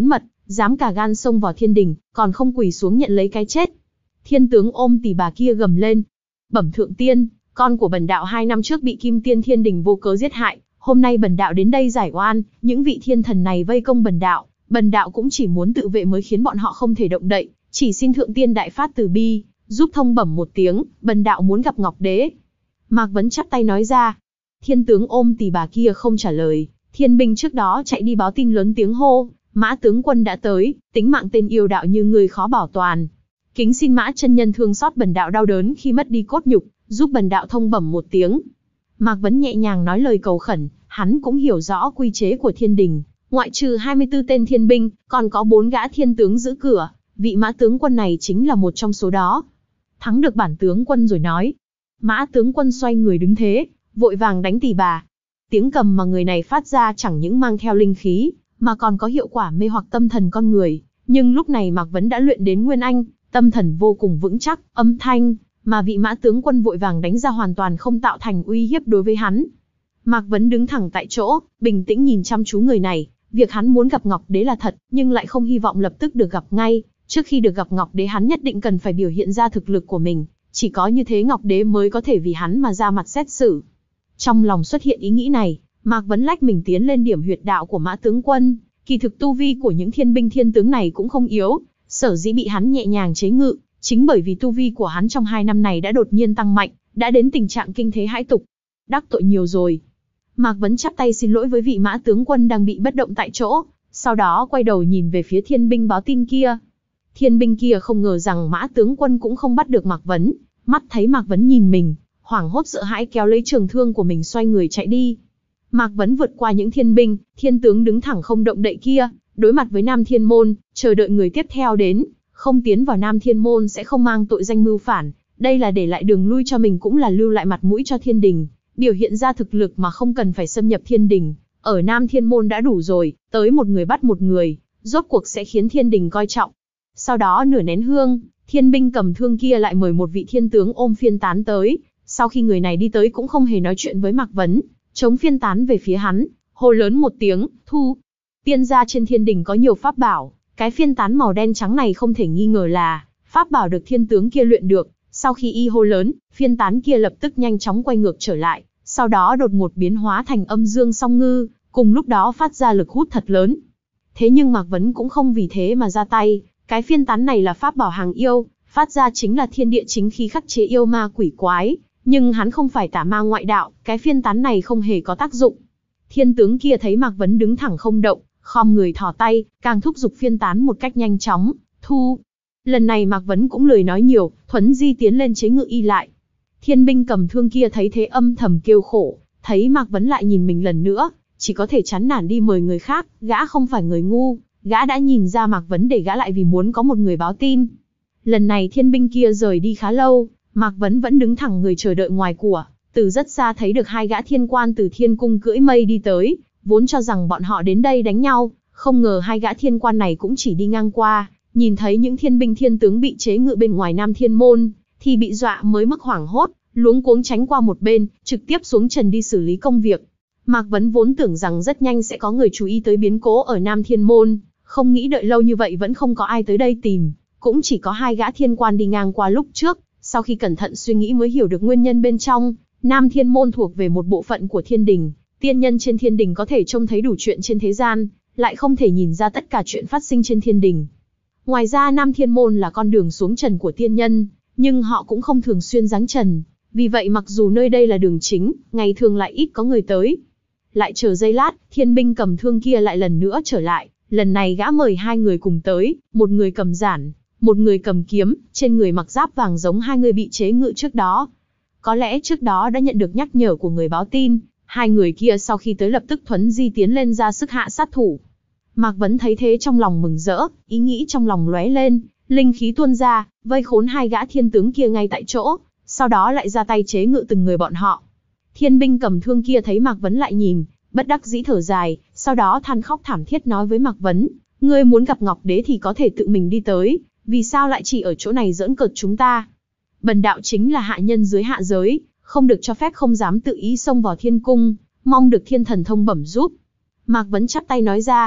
dám cả gan xông vào thiên đình, còn không quỳ xuống nhận lấy cái chết. Thiên tướng ôm tỷ bà kia gầm lên. Bẩm thượng tiên, con của bần đạo hai năm trước bị Kim Tiên Thiên Đình vô cớ giết hại, hôm nay bần đạo đến đây giải oan, những vị thiên thần này vây công bần đạo, bần đạo cũng chỉ muốn tự vệ mới khiến bọn họ không thể động đậy, chỉ xin thượng tiên đại phát từ bi, giúp thông bẩm một tiếng, bần đạo muốn gặp Ngọc Đế. Mạc Vấn chắp tay nói ra. Thiên tướng ôm tỷ bà kia không trả lời, thiên binh trước đó chạy đi báo tin lớn tiếng hô, Mã tướng quân đã tới, tính mạng tên yêu đạo như người khó bảo toàn. Kính xin Mã chân nhân thương xót bần đạo đau đớn khi mất đi cốt nhục, giúp bần đạo thông bẩm một tiếng. Mạc Vấn nhẹ nhàng nói lời cầu khẩn, hắn cũng hiểu rõ quy chế của thiên đình, ngoại trừ hai mươi tư tên thiên binh, còn có bốn gã thiên tướng giữ cửa, vị Mã tướng quân này chính là một trong số đó. Thắng được bản tướng quân rồi nói. Mã tướng quân xoay người đứng thế, vội vàng đánh tỷ bà. Tiếng cầm mà người này phát ra chẳng những mang theo linh khí, mà còn có hiệu quả mê hoặc tâm thần con người. Nhưng lúc này Mạc Vấn đã luyện đến Nguyên Anh, tâm thần vô cùng vững chắc, âm thanh mà vị Mã tướng quân vội vàng đánh ra hoàn toàn không tạo thành uy hiếp đối với hắn. Mạc Vấn đứng thẳng tại chỗ, bình tĩnh nhìn chăm chú người này. Việc hắn muốn gặp Ngọc Đế là thật, nhưng lại không hy vọng lập tức được gặp ngay. Trước khi được gặp Ngọc Đế hắn nhất định cần phải biểu hiện ra thực lực của mình. Chỉ có như thế Ngọc Đế mới có thể vì hắn mà ra mặt xét xử. Trong lòng xuất hiện ý nghĩ này, Mạc Vấn lách mình tiến lên điểm huyệt đạo của Mã tướng quân. Kỳ thực tu vi của những thiên binh thiên tướng này cũng không yếu, sở dĩ bị hắn nhẹ nhàng chế ngự, chính bởi vì tu vi của hắn trong hai năm này đã đột nhiên tăng mạnh, đã đến tình trạng kinh thế hãi tục. Đắc tội nhiều rồi. Mạc Vấn chắp tay xin lỗi với vị Mã tướng quân đang bị bất động tại chỗ, sau đó quay đầu nhìn về phía thiên binh báo tin kia. Thiên binh kia không ngờ rằng Mã tướng quân cũng không bắt được Mạc Vấn, mắt thấy Mạc Vấn nhìn mình, hoảng hốt sợ hãi kéo lấy trường thương của mình xoay người chạy đi. Mạc Vấn vượt qua những thiên binh, thiên tướng đứng thẳng không động đậy kia, đối mặt với Nam Thiên Môn, chờ đợi người tiếp theo đến, không tiến vào Nam Thiên Môn sẽ không mang tội danh mưu phản, đây là để lại đường lui cho mình cũng là lưu lại mặt mũi cho thiên đình, biểu hiện ra thực lực mà không cần phải xâm nhập thiên đình, ở Nam Thiên Môn đã đủ rồi, tới một người bắt một người, rốt cuộc sẽ khiến thiên đình coi trọng. Sau đó nửa nén hương, thiên binh cầm thương kia lại mời một vị thiên tướng ôm phiên tán tới, sau khi người này đi tới cũng không hề nói chuyện với Mạc Vấn, chống phiên tán về phía hắn, hô lớn một tiếng, thu. Tiên gia trên thiên đình có nhiều pháp bảo, cái phiên tán màu đen trắng này không thể nghi ngờ là pháp bảo được thiên tướng kia luyện được. Sau khi y hô lớn, phiên tán kia lập tức nhanh chóng quay ngược trở lại, sau đó đột ngột biến hóa thành âm dương song ngư, cùng lúc đó phát ra lực hút thật lớn. Thế nhưng Mạc Vấn cũng không vì thế mà ra tay, cái phiên tán này là pháp bảo hàng yêu, phát ra chính là thiên địa chính khí khắc chế yêu ma quỷ quái, nhưng hắn không phải tà ma ngoại đạo, cái phiên tán này không hề có tác dụng. Thiên tướng kia thấy Mạc Vấn đứng thẳng không động, khom người thò tay, càng thúc giục phiên tán một cách nhanh chóng, thu. Lần này Mạc Vấn cũng lười nói nhiều, thuấn di tiến lên chế ngự y lại. Thiên binh cầm thương kia thấy thế âm thầm kêu khổ, thấy Mạc Vấn lại nhìn mình lần nữa, chỉ có thể chán nản đi mời người khác, gã không phải người ngu, gã đã nhìn ra Mạc Vấn để gã lại vì muốn có một người báo tin. Lần này thiên binh kia rời đi khá lâu, Mạc Vấn vẫn đứng thẳng người chờ đợi ngoài của, từ rất xa thấy được hai gã thiên quan từ thiên cung cưỡi mây đi tới, vốn cho rằng bọn họ đến đây đánh nhau, không ngờ hai gã thiên quan này cũng chỉ đi ngang qua, nhìn thấy những thiên binh thiên tướng bị chế ngự bên ngoài Nam Thiên Môn, thì bị dọa mới mức hoảng hốt, luống cuống tránh qua một bên, trực tiếp xuống trần đi xử lý công việc. Mạc Vấn vốn tưởng rằng rất nhanh sẽ có người chú ý tới biến cố ở Nam Thiên Môn, không nghĩ đợi lâu như vậy vẫn không có ai tới đây tìm, cũng chỉ có hai gã thiên quan đi ngang qua lúc trước, sau khi cẩn thận suy nghĩ mới hiểu được nguyên nhân bên trong. Nam Thiên Môn thuộc về một bộ phận của thiên đình, tiên nhân trên thiên đình có thể trông thấy đủ chuyện trên thế gian, lại không thể nhìn ra tất cả chuyện phát sinh trên thiên đình. Ngoài ra Nam Thiên Môn là con đường xuống trần của tiên nhân, nhưng họ cũng không thường xuyên giáng trần, vì vậy mặc dù nơi đây là đường chính, ngày thường lại ít có người tới. Lại chờ giây lát, thiên binh cầm thương kia lại lần nữa trở lại, lần này gã mời hai người cùng tới, một người cầm giản, một người cầm kiếm, trên người mặc giáp vàng giống hai người bị chế ngự trước đó. Có lẽ trước đó đã nhận được nhắc nhở của người báo tin, hai người kia sau khi tới lập tức thuấn di tiến lên ra sức hạ sát thủ. Mạc Vấn thấy thế trong lòng mừng rỡ, ý nghĩ trong lòng lóe lên, linh khí tuôn ra, vây khốn hai gã thiên tướng kia ngay tại chỗ, sau đó lại ra tay chế ngự từng người bọn họ. Thiên binh cầm thương kia thấy Mạc Vấn lại nhìn, bất đắc dĩ thở dài, sau đó than khóc thảm thiết nói với Mạc Vấn, ngươi muốn gặp Ngọc Đế thì có thể tự mình đi tới, vì sao lại chỉ ở chỗ này giỡn cợt chúng ta? Bần đạo chính là hạ nhân dưới hạ giới, không được cho phép không dám tự ý xông vào thiên cung, mong được thiên thần thông bẩm giúp. Mạc Vấn chắp tay nói ra.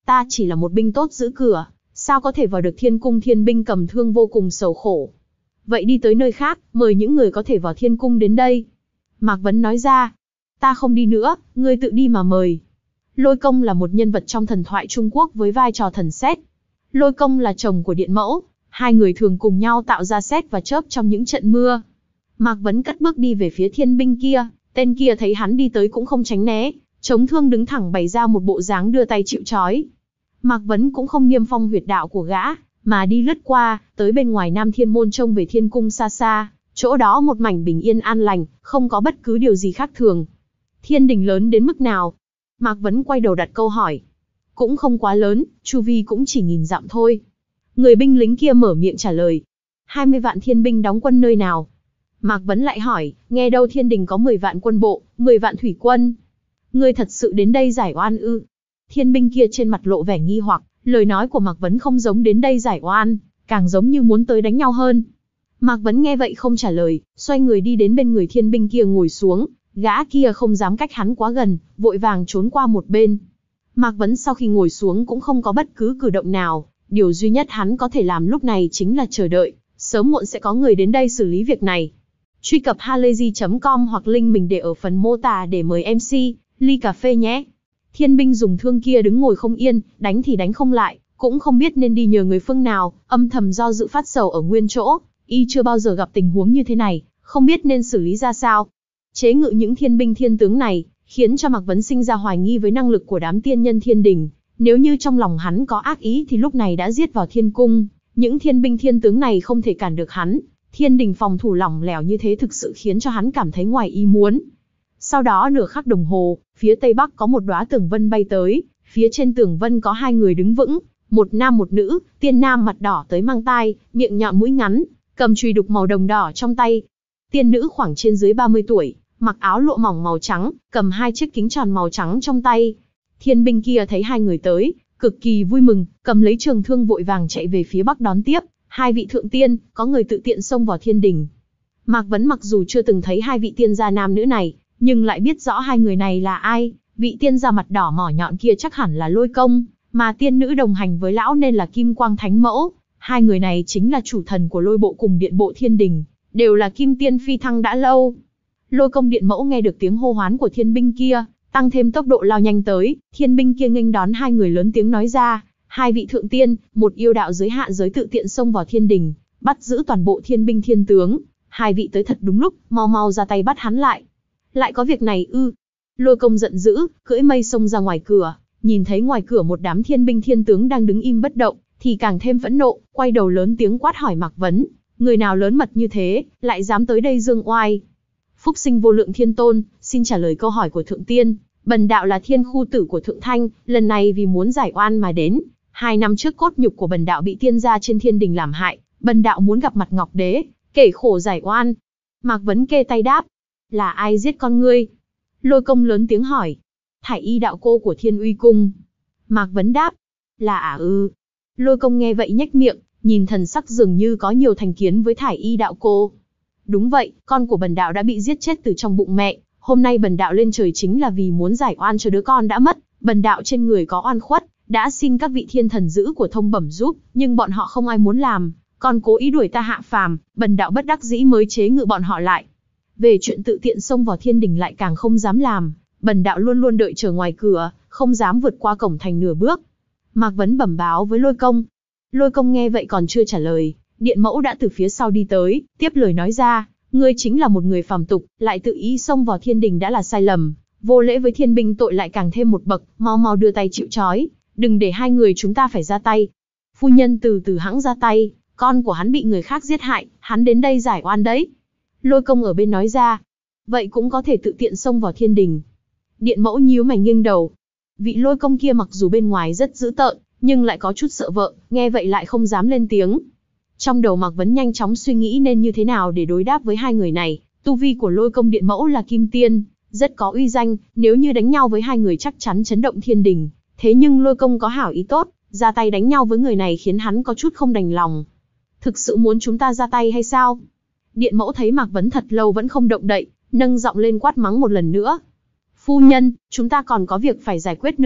Ta chỉ là một binh tốt giữ cửa, sao có thể vào được thiên cung? Thiên binh cầm thương vô cùng sầu khổ. Vậy đi tới nơi khác, mời những người có thể vào thiên cung đến đây. Mạc Vấn nói ra. Ta không đi nữa, ngươi tự đi mà mời. Lôi Công là một nhân vật trong thần thoại Trung Quốc với vai trò thần sét. Lôi Công là chồng của Điện Mẫu, hai người thường cùng nhau tạo ra sét và chớp trong những trận mưa. Mạc Vấn cất bước đi về phía thiên binh kia, tên kia thấy hắn đi tới cũng không tránh né, chống thương đứng thẳng bày ra một bộ dáng đưa tay chịu trói. Mạc Vấn cũng không niêm phong huyệt đạo của gã, mà đi lướt qua, tới bên ngoài Nam Thiên Môn trông về thiên cung xa xa, chỗ đó một mảnh bình yên an lành, không có bất cứ điều gì khác thường. Thiên đình lớn đến mức nào? Mạc Vấn quay đầu đặt câu hỏi. Cũng không quá lớn, chu vi cũng chỉ nghìn dặm thôi. Người binh lính kia mở miệng trả lời. hai mươi vạn thiên binh đóng quân nơi nào? Mạc Vấn lại hỏi, nghe đâu thiên đình có mười vạn quân bộ, mười vạn thủy quân. Ngươi thật sự đến đây giải oan ư? Thiên binh kia trên mặt lộ vẻ nghi hoặc, lời nói của Mạc Vấn không giống đến đây giải oan, càng giống như muốn tới đánh nhau hơn. Mạc Vấn nghe vậy không trả lời, xoay người đi đến bên người thiên binh kia ngồi xuống, gã kia không dám cách hắn quá gần, vội vàng trốn qua một bên. Mạc Vấn sau khi ngồi xuống cũng không có bất cứ cử động nào, điều duy nhất hắn có thể làm lúc này chính là chờ đợi, sớm muộn sẽ có người đến đây xử lý việc này. Truy cập halayzi chấm com hoặc link mình để ở phần mô tả để mời em xê, ly cà phê nhé. Thiên binh dùng thương kia đứng ngồi không yên, đánh thì đánh không lại, cũng không biết nên đi nhờ người phương nào, âm thầm do dự phát sầu ở nguyên chỗ, y chưa bao giờ gặp tình huống như thế này, không biết nên xử lý ra sao. Chế ngự những thiên binh thiên tướng này, khiến cho Mạc Vấn sinh ra hoài nghi với năng lực của đám tiên nhân thiên đình. Nếu như trong lòng hắn có ác ý thì lúc này đã giết vào thiên cung, những thiên binh thiên tướng này không thể cản được hắn. Thiên đình phòng thủ lỏng lẻo như thế thực sự khiến cho hắn cảm thấy ngoài ý muốn. Sau đó nửa khắc đồng hồ, phía tây bắc có một đóa tường vân bay tới, phía trên tường vân có hai người đứng vững, một nam một nữ, tiên nam mặt đỏ tới mang tai, miệng nhọn mũi ngắn, cầm chùy đục màu đồng đỏ trong tay. Tiên nữ khoảng trên dưới ba mươi tuổi, mặc áo lụa mỏng màu trắng, cầm hai chiếc kính tròn màu trắng trong tay. Thiên binh kia thấy hai người tới, cực kỳ vui mừng, cầm lấy trường thương vội vàng chạy về phía bắc đón tiếp. Hai vị thượng tiên, có người tự tiện xông vào thiên đình. Mạc Vấn mặc dù chưa từng thấy hai vị tiên gia nam nữ này, nhưng lại biết rõ hai người này là ai. Vị tiên gia mặt đỏ mỏ nhọn kia chắc hẳn là Lôi Công, mà tiên nữ đồng hành với lão nên là Kim Quang Thánh Mẫu. Hai người này chính là chủ thần của Lôi Bộ cùng Điện Bộ thiên đình, đều là kim tiên phi thăng đã lâu. Lôi Công Điện Mẫu nghe được tiếng hô hoán của thiên binh kia, tăng thêm tốc độ lao nhanh tới. Thiên binh kia nghênh đón hai người lớn tiếng nói ra. Hai vị thượng tiên, một yêu đạo giới hạ giới tự tiện xông vào thiên đình, bắt giữ toàn bộ thiên binh thiên tướng. Hai vị tới thật đúng lúc, mau mau ra tay bắt hắn lại. Lại có việc này ư? Lôi Công giận dữ, cưỡi mây xông ra ngoài cửa, nhìn thấy ngoài cửa một đám thiên binh thiên tướng đang đứng im bất động, thì càng thêm phẫn nộ, quay đầu lớn tiếng quát hỏi Mạc Vấn, người nào lớn mật như thế, lại dám tới đây dương oai? Phúc sinh vô lượng thiên tôn, xin trả lời câu hỏi của thượng tiên. Bần đạo là thiên khu tử của thượng thanh, lần này vì muốn giải oan mà đến. Hai năm trước cốt nhục của bần đạo bị tiên gia trên thiên đình làm hại, bần đạo muốn gặp mặt Ngọc Đế, kể khổ giải oan. Mạc Vấn kê tay đáp, là ai giết con ngươi? Lôi Công lớn tiếng hỏi, Thải Y đạo cô của Thiên Uy cung. Mạc Vấn đáp, là ả ư? Lôi Công nghe vậy nhếch miệng, nhìn thần sắc dường như có nhiều thành kiến với Thải Y đạo cô. Đúng vậy, con của bần đạo đã bị giết chết từ trong bụng mẹ, hôm nay bần đạo lên trời chính là vì muốn giải oan cho đứa con đã mất. Bần đạo trên người có oan khuất, đã xin các vị thiên thần dữ của Thông Bẩm giúp, nhưng bọn họ không ai muốn làm, còn cố ý đuổi ta hạ phàm, bần đạo bất đắc dĩ mới chế ngự bọn họ lại. Về chuyện tự tiện xông vào thiên đình lại càng không dám làm, bần đạo luôn luôn đợi chờ ngoài cửa, không dám vượt qua cổng thành nửa bước. Mạc Vấn bẩm báo với Lôi Công. Lôi Công nghe vậy còn chưa trả lời, Điện Mẫu đã từ phía sau đi tới, tiếp lời nói ra, ngươi chính là một người phàm tục, lại tự ý xông vào thiên đình đã là sai lầm, vô lễ với thiên binh tội lại càng thêm một bậc, mau mau đưa tay chịu trói, đừng để hai người chúng ta phải ra tay. Phu nhân từ từ hãng ra tay, con của hắn bị người khác giết hại, hắn đến đây giải oan đấy. Lôi Công ở bên nói ra, vậy cũng có thể tự tiện xông vào thiên đình. Điện Mẫu nhíu mày nghiêng đầu. Vị Lôi Công kia mặc dù bên ngoài rất dữ tợn, nhưng lại có chút sợ vợ, nghe vậy lại không dám lên tiếng. Trong đầu Mạc Vấn nhanh chóng suy nghĩ nên như thế nào để đối đáp với hai người này. Tu vi của Lôi Công Điện Mẫu là kim tiên, rất có uy danh, nếu như đánh nhau với hai người chắc chắn chấn động thiên đình. Thế nhưng Lôi Công có hảo ý tốt, ra tay đánh nhau với người này khiến hắn có chút không đành lòng. Thực sự muốn chúng ta ra tay hay sao? Điện Mẫu thấy Mạc Vấn thật lâu vẫn không động đậy, nâng giọng lên quát mắng một lần nữa. Phu nhân, chúng ta còn có việc phải giải quyết nữa,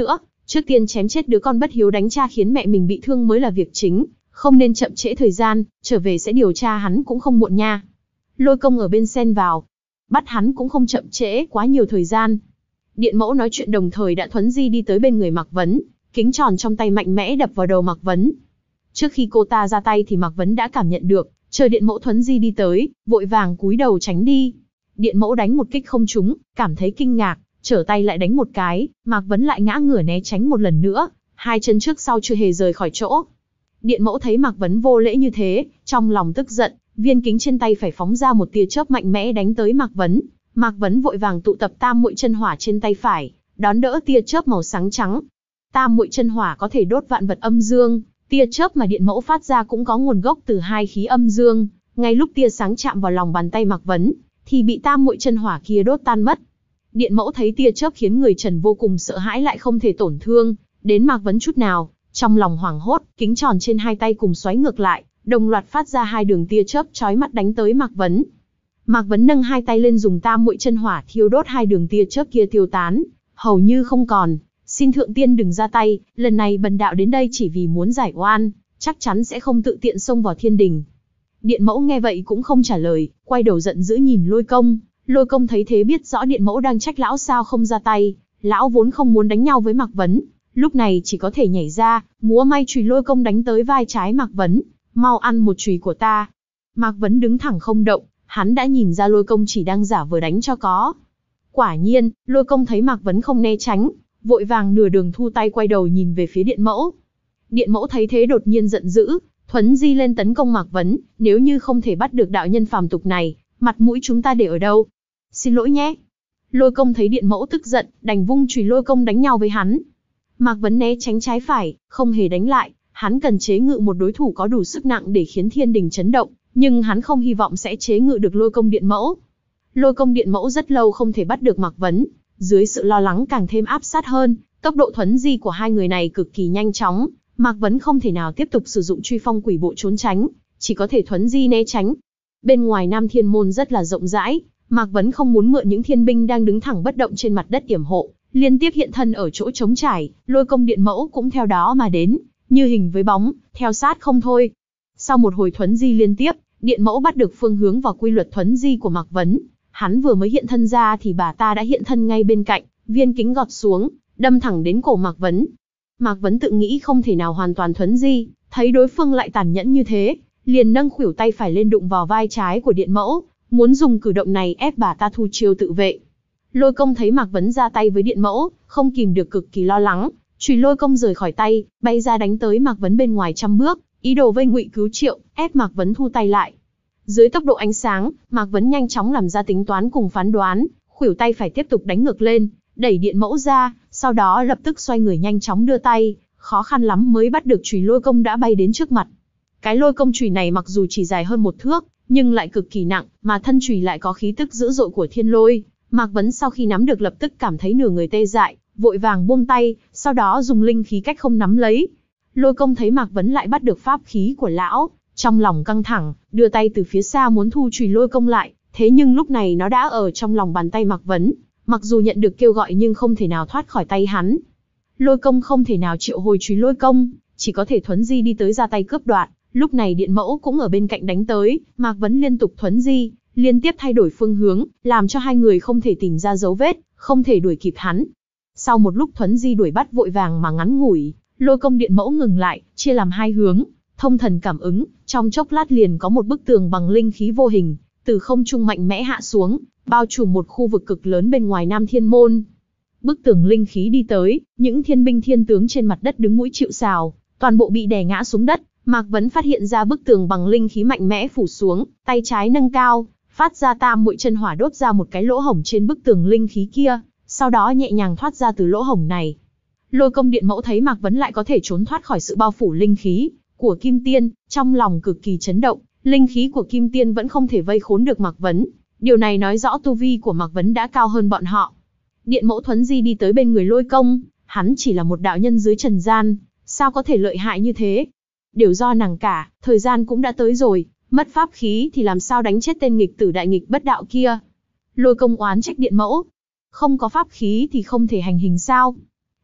Trước tiên chém chết đứa con bất hiếu đánh cha khiến mẹ mình bị thương mới là việc chính, không nên chậm trễ thời gian, trở về sẽ điều tra hắn cũng không muộn nha. Lôi Công ở bên xen vào. Bắt hắn cũng không chậm trễ quá nhiều thời gian. Điện Mẫu nói chuyện đồng thời đã thuấn di đi tới bên người Mạc Vấn, kính tròn trong tay mạnh mẽ đập vào đầu Mạc Vấn. Trước khi cô ta ra tay thì Mạc Vấn đã cảm nhận được, chờ Điện Mẫu thuấn di đi tới, vội vàng cúi đầu tránh đi. Điện Mẫu đánh một kích không trúng, cảm thấy kinh ngạc, trở tay lại đánh một cái, Mạc Vấn lại ngã ngửa né tránh một lần nữa, hai chân trước sau chưa hề rời khỏi chỗ. Điện Mẫu thấy Mạc Vấn vô lễ như thế, trong lòng tức giận, viên kính trên tay phải phóng ra một tia chớp mạnh mẽ đánh tới Mạc Vấn. Mạc Vấn vội vàng tụ tập tam muội chân hỏa trên tay phải, đón đỡ tia chớp màu sáng trắng. Tam muội chân hỏa có thể đốt vạn vật âm dương, tia chớp mà Điện Mẫu phát ra cũng có nguồn gốc từ hai khí âm dương. Ngay lúc tia sáng chạm vào lòng bàn tay Mạc Vấn, thì bị tam muội chân hỏa kia đốt tan mất. Điện Mẫu thấy tia chớp khiến người Trần vô cùng sợ hãi lại không thể tổn thương đến Mạc Vấn chút nào, trong lòng hoảng hốt, kính tròn trên hai tay cùng xoáy ngược lại, đồng loạt phát ra hai đường tia chớp chói mắt đánh tới Mạc Vấn. Mạc Vấn nâng hai tay lên dùng tam muội chân hỏa thiêu đốt hai đường tia chớp kia tiêu tán, hầu như không còn. Xin thượng tiên đừng ra tay, lần này bần đạo đến đây chỉ vì muốn giải oan, chắc chắn sẽ không tự tiện xông vào thiên đình. Điện Mẫu nghe vậy cũng không trả lời, quay đầu giận dữ nhìn Lôi Công. Lôi Công thấy thế biết rõ Điện Mẫu đang trách lão sao không ra tay, lão vốn không muốn đánh nhau với Mạc Vấn, lúc này chỉ có thể nhảy ra, múa may chùy Lôi Công đánh tới vai trái Mạc Vấn, mau ăn một chùy của ta. Mạc Vấn đứng thẳng không động, hắn đã nhìn ra Lôi Công chỉ đang giả vờ đánh cho có. Quả nhiên, Lôi Công thấy Mạc Vấn không né tránh, vội vàng nửa đường thu tay quay đầu nhìn về phía Điện Mẫu. Điện Mẫu thấy thế đột nhiên giận dữ, thuấn di lên tấn công Mạc Vấn, nếu như không thể bắt được đạo nhân phàm tục này, mặt mũi chúng ta để ở đâu? Xin lỗi nhé. Lôi Công thấy Điện Mẫu tức giận, đành vung chùy Lôi Công đánh nhau với hắn. Mạc Vấn né tránh trái phải, không hề đánh lại, hắn cần chế ngự một đối thủ có đủ sức nặng để khiến thiên đình chấn động, nhưng hắn không hy vọng sẽ chế ngự được Lôi Công Điện Mẫu. Lôi Công Điện Mẫu rất lâu không thể bắt được Mạc Vấn, dưới sự lo lắng càng thêm áp sát hơn, tốc độ thuấn di của hai người này cực kỳ nhanh chóng, Mạc Vấn không thể nào tiếp tục sử dụng truy phong quỷ bộ trốn tránh, chỉ có thể thuấn di né tránh. Bên ngoài Nam Thiên Môn rất là rộng rãi, Mạc Vấn không muốn mượn những thiên binh đang đứng thẳng bất động trên mặt đất yểm hộ, liên tiếp hiện thân ở chỗ trống trải, Lôi Công Điện Mẫu cũng theo đó mà đến, như hình với bóng, theo sát không thôi. Sau một hồi thuấn di liên tiếp, Điện Mẫu bắt được phương hướng và quy luật thuấn di của Mạc Vấn. Hắn vừa mới hiện thân ra thì bà ta đã hiện thân ngay bên cạnh, viên kính gọt xuống, đâm thẳng đến cổ Mạc Vấn. Mạc Vấn tự nghĩ không thể nào hoàn toàn thuấn di, thấy đối phương lại tàn nhẫn như thế, liền nâng khuỷu tay phải lên đụng vào vai trái của Điện Mẫu, muốn dùng cử động này ép bà ta thu chiêu tự vệ. Lôi Công thấy Mạc Vấn ra tay với Điện Mẫu, không kìm được cực kỳ lo lắng, chùy Lôi Công rời khỏi tay, bay ra đánh tới Mạc Vấn bên ngoài trăm bước, ý đồ vây ngụy cứu triệu, ép Mạc Vấn thu tay lại. Dưới tốc độ ánh sáng, Mạc Vấn nhanh chóng làm ra tính toán cùng phán đoán, khuỷu tay phải tiếp tục đánh ngược lên, đẩy Điện Mẫu ra, sau đó lập tức xoay người nhanh chóng đưa tay, khó khăn lắm mới bắt được chùy Lôi Công đã bay đến trước mặt. Cái Lôi Công chùy này mặc dù chỉ dài hơn một thước, nhưng lại cực kỳ nặng, mà thân chùy lại có khí tức dữ dội của thiên lôi. Mạc Vấn sau khi nắm được lập tức cảm thấy nửa người tê dại, vội vàng buông tay, sau đó dùng linh khí cách không nắm lấy. Lôi Công thấy Mạc Vấn lại bắt được pháp khí của lão, trong lòng căng thẳng, đưa tay từ phía xa muốn thu chùy Lôi Công lại, thế nhưng lúc này nó đã ở trong lòng bàn tay Mạc Vấn, mặc dù nhận được kêu gọi nhưng không thể nào thoát khỏi tay hắn. Lôi Công không thể nào triệu hồi chùy Lôi Công, chỉ có thể thuấn di đi tới ra tay cướp đoạt. Lúc này Điện Mẫu cũng ở bên cạnh đánh tới, Mạc Vấn liên tục thuấn di, liên tiếp thay đổi phương hướng, làm cho hai người không thể tìm ra dấu vết, không thể đuổi kịp hắn. Sau một lúc thuấn di đuổi bắt vội vàng mà ngắn ngủi, Lôi Công Điện Mẫu ngừng lại, chia làm hai hướng, thông thần cảm ứng, trong chốc lát liền có một bức tường bằng linh khí vô hình, từ không trung mạnh mẽ hạ xuống, bao trùm một khu vực cực lớn bên ngoài Nam Thiên Môn. Bức tường linh khí đi tới, những thiên binh thiên tướng trên mặt đất đứng mũi chịu sào, toàn bộ bị đè ngã xuống đất. Mạc Vấn phát hiện ra bức tường bằng linh khí mạnh mẽ phủ xuống, tay trái nâng cao, phát ra tam muội chân hỏa đốt ra một cái lỗ hổng trên bức tường linh khí kia, sau đó nhẹ nhàng thoát ra từ lỗ hổng này. Lôi Công Điện Mẫu thấy Mạc Vấn lại có thể trốn thoát khỏi sự bao phủ linh khí của Kim Tiên, trong lòng cực kỳ chấn động, linh khí của Kim Tiên vẫn không thể vây khốn được Mạc Vấn, điều này nói rõ tu vi của Mạc Vấn đã cao hơn bọn họ. Điện Mẫu thuấn di đi tới bên người Lôi Công, hắn chỉ là một đạo nhân dưới trần gian, sao có thể lợi hại như thế? Đều do nàng cả, thời gian cũng đã tới rồi, mất pháp khí thì làm sao đánh chết tên nghịch tử đại nghịch bất đạo kia. Lôi Công oán trách Điện Mẫu, không có pháp khí thì không thể hành hình sao?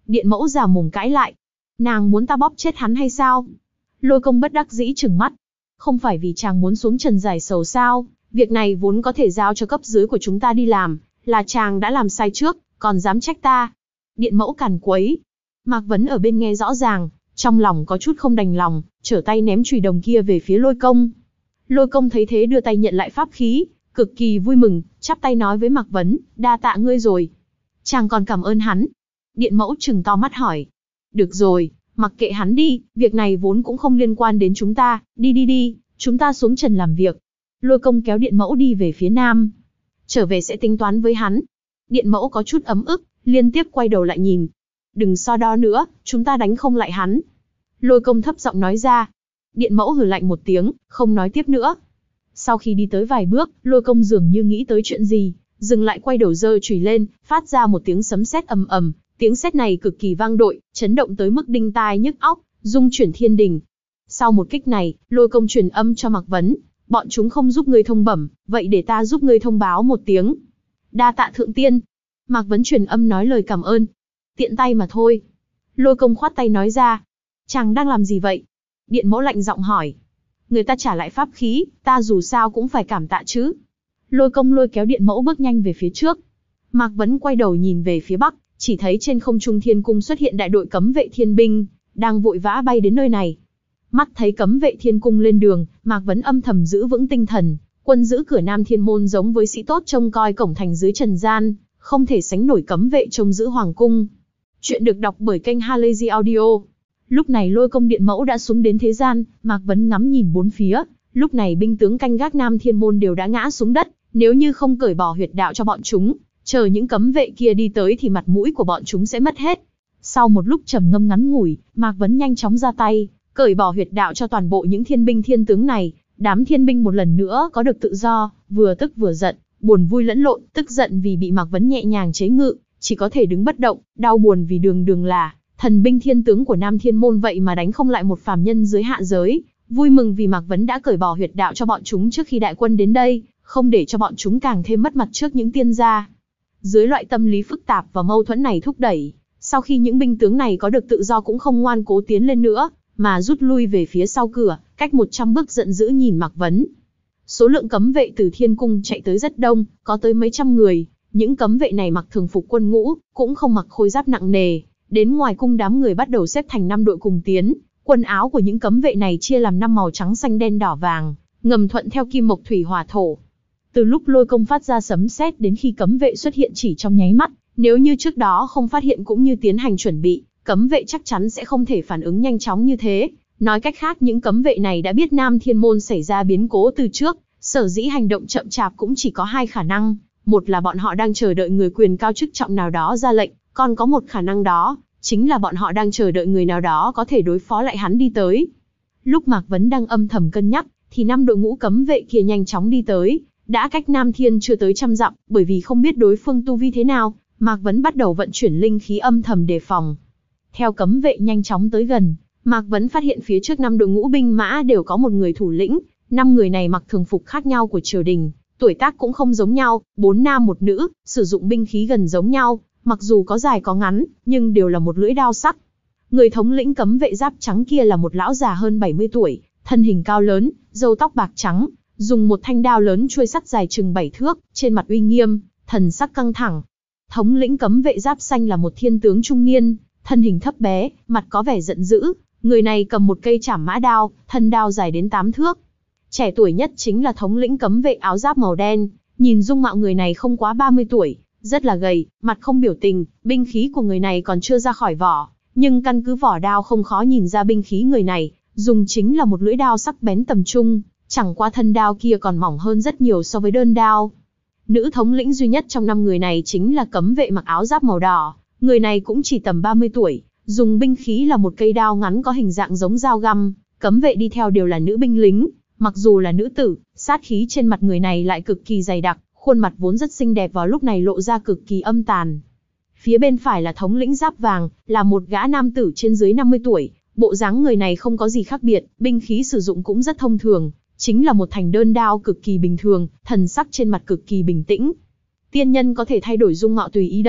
Điện mẫu già mồm cãi lại. Nàng muốn ta bóp chết hắn hay sao? Lôi Công bất đắc dĩ trừng mắt. Không phải vì chàng muốn xuống trần giải sầu sao, việc này vốn có thể giao cho cấp dưới của chúng ta đi làm, là chàng đã làm sai trước, còn dám trách ta. Điện mẫu càn quấy. Mạc Vấn ở bên nghe rõ ràng, trong lòng có chút không đành lòng, trở tay ném chùy đồng kia về phía Lôi Công. Lôi Công thấy thế đưa tay nhận lại pháp khí, cực kỳ vui mừng, chắp tay nói với Mạc Vấn, đa tạ ngươi rồi. Chàng còn cảm ơn hắn. Điện mẫu trừng to mắt hỏi. Được rồi, mặc kệ hắn đi, việc này vốn cũng không liên quan đến chúng ta, đi đi đi, chúng ta xuống trần làm việc. Lôi Công kéo điện mẫu đi về phía nam. Trở về sẽ tính toán với hắn. Điện mẫu có chút ấm ức, liên tiếp quay đầu lại nhìn. Đừng so đo nữa, chúng ta đánh không lại hắn. Lôi Công thấp giọng nói ra. Điện mẫu hừ lạnh một tiếng, không nói tiếp nữa. Sau khi đi tới vài bước, Lôi Công dường như nghĩ tới chuyện gì, dừng lại quay đầu giơ chùy lên, phát ra một tiếng sấm sét ầm ầm. Tiếng sét này cực kỳ vang dội, chấn động tới mức đinh tai nhức óc, rung chuyển thiên đình. Sau một kích này, Lôi Công truyền âm cho Mạc Vấn, bọn chúng không giúp ngươi thông bẩm, vậy để ta giúp ngươi thông báo một tiếng. Đa tạ thượng tiên. Mạc Vấn truyền âm nói lời cảm ơn. Tiện tay mà thôi. Lôi Công khoát tay nói ra. Chàng đang làm gì vậy? Điện mẫu lạnh giọng hỏi. Người ta trả lại pháp khí, ta dù sao cũng phải cảm tạ chứ. Lôi Công lôi kéo điện mẫu bước nhanh về phía trước. Mạc Vấn quay đầu nhìn về phía bắc, chỉ thấy trên không trung thiên cung xuất hiện đại đội cấm vệ thiên binh, đang vội vã bay đến nơi này. Mắt thấy cấm vệ thiên cung lên đường, Mạc Vấn âm thầm giữ vững tinh thần, quân giữ cửa Nam Thiên Môn giống với sĩ tốt trông coi cổng thành dưới trần gian, không thể sánh nổi cấm vệ trông giữ hoàng cung. Chuyện được đọc bởi kênh Halazy Audio. Lúc này Lôi Công điện mẫu đã xuống đến thế gian, Mạc Vấn ngắm nhìn bốn phía, lúc này binh tướng canh gác Nam Thiên Môn đều đã ngã xuống đất, nếu như không cởi bỏ huyệt đạo cho bọn chúng, chờ những cấm vệ kia đi tới thì mặt mũi của bọn chúng sẽ mất hết. Sau một lúc trầm ngâm ngắn ngủi, Mạc Vấn nhanh chóng ra tay, cởi bỏ huyệt đạo cho toàn bộ những thiên binh thiên tướng này. Đám thiên binh một lần nữa có được tự do, vừa tức vừa giận, buồn vui lẫn lộn, tức giận vì bị Mạc Vấn nhẹ nhàng chế ngự, chỉ có thể đứng bất động, đau buồn vì đường đường là thần binh thiên tướng của Nam Thiên Môn vậy mà đánh không lại một phàm nhân dưới hạ giới, vui mừng vì Mạc Vấn đã cởi bỏ huyệt đạo cho bọn chúng trước khi đại quân đến đây, không để cho bọn chúng càng thêm mất mặt trước những tiên gia. Dưới loại tâm lý phức tạp và mâu thuẫn này thúc đẩy, sau khi những binh tướng này có được tự do cũng không ngoan cố tiến lên nữa, mà rút lui về phía sau cửa, cách một trăm bước giận dữ nhìn Mạc Vấn. Số lượng cấm vệ từ thiên cung chạy tới rất đông, có tới mấy trăm người, những cấm vệ này mặc thường phục quân ngũ, cũng không mặc khôi giáp nặng nề, đến ngoài cung đám người bắt đầu xếp thành năm đội cùng tiến, quần áo của những cấm vệ này chia làm năm màu trắng xanh đen đỏ vàng, ngầm thuận theo kim mộc thủy hỏa thổ. Từ lúc Lôi Công phát ra sấm sét đến khi cấm vệ xuất hiện chỉ trong nháy mắt, nếu như trước đó không phát hiện cũng như tiến hành chuẩn bị, cấm vệ chắc chắn sẽ không thể phản ứng nhanh chóng như thế. Nói cách khác những cấm vệ này đã biết Nam Thiên Môn xảy ra biến cố từ trước, sở dĩ hành động chậm chạp cũng chỉ có hai khả năng, một là bọn họ đang chờ đợi người quyền cao chức trọng nào đó ra lệnh, còn có một khả năng đó, chính là bọn họ đang chờ đợi người nào đó có thể đối phó lại hắn đi tới. Lúc Mạc Vấn đang âm thầm cân nhắc, thì năm đội ngũ cấm vệ kia nhanh chóng đi tới, đã cách Nam Thiên chưa tới trăm dặm, bởi vì không biết đối phương tu vi thế nào, Mạc Vấn bắt đầu vận chuyển linh khí âm thầm đề phòng. Theo cấm vệ nhanh chóng tới gần, Mạc Vấn phát hiện phía trước năm đội ngũ binh mã đều có một người thủ lĩnh, năm người này mặc thường phục khác nhau của triều đình, tuổi tác cũng không giống nhau, bốn nam một nữ, sử dụng binh khí gần giống nhau, mặc dù có dài có ngắn, nhưng đều là một lưỡi đao sắc. Người thống lĩnh cấm vệ giáp trắng kia là một lão già hơn bảy mươi tuổi, thân hình cao lớn, râu tóc bạc trắng, dùng một thanh đao lớn chuôi sắt dài chừng bảy thước, trên mặt uy nghiêm, thần sắc căng thẳng. Thống lĩnh cấm vệ giáp xanh là một thiên tướng trung niên, thân hình thấp bé, mặt có vẻ giận dữ, người này cầm một cây trảm mã đao, thân đao dài đến tám thước. Trẻ tuổi nhất chính là thống lĩnh cấm vệ áo giáp màu đen, nhìn dung mạo người này không quá ba mươi tuổi, rất là gầy, mặt không biểu tình, binh khí của người này còn chưa ra khỏi vỏ, nhưng căn cứ vỏ đao không khó nhìn ra binh khí người này dùng chính là một lưỡi đao sắc bén tầm trung, chẳng qua thân đao kia còn mỏng hơn rất nhiều so với đơn đao. Nữ thống lĩnh duy nhất trong năm người này chính là cấm vệ mặc áo giáp màu đỏ, người này cũng chỉ tầm ba mươi tuổi, dùng binh khí là một cây đao ngắn có hình dạng giống dao găm, cấm vệ đi theo đều là nữ binh lính, mặc dù là nữ tử, sát khí trên mặt người này lại cực kỳ dày đặc, khuôn mặt vốn rất xinh đẹp vào lúc này lộ ra cực kỳ âm tàn. Phía bên phải là thống lĩnh giáp vàng, là một gã nam tử trên dưới năm mươi tuổi, bộ dáng người này không có gì khác biệt, binh khí sử dụng cũng rất thông thường, chính là một thành đơn đao cực kỳ bình thường, thần sắc trên mặt cực kỳ bình tĩnh. Tiên nhân có thể thay đổi dung mạo tùy ý đấy,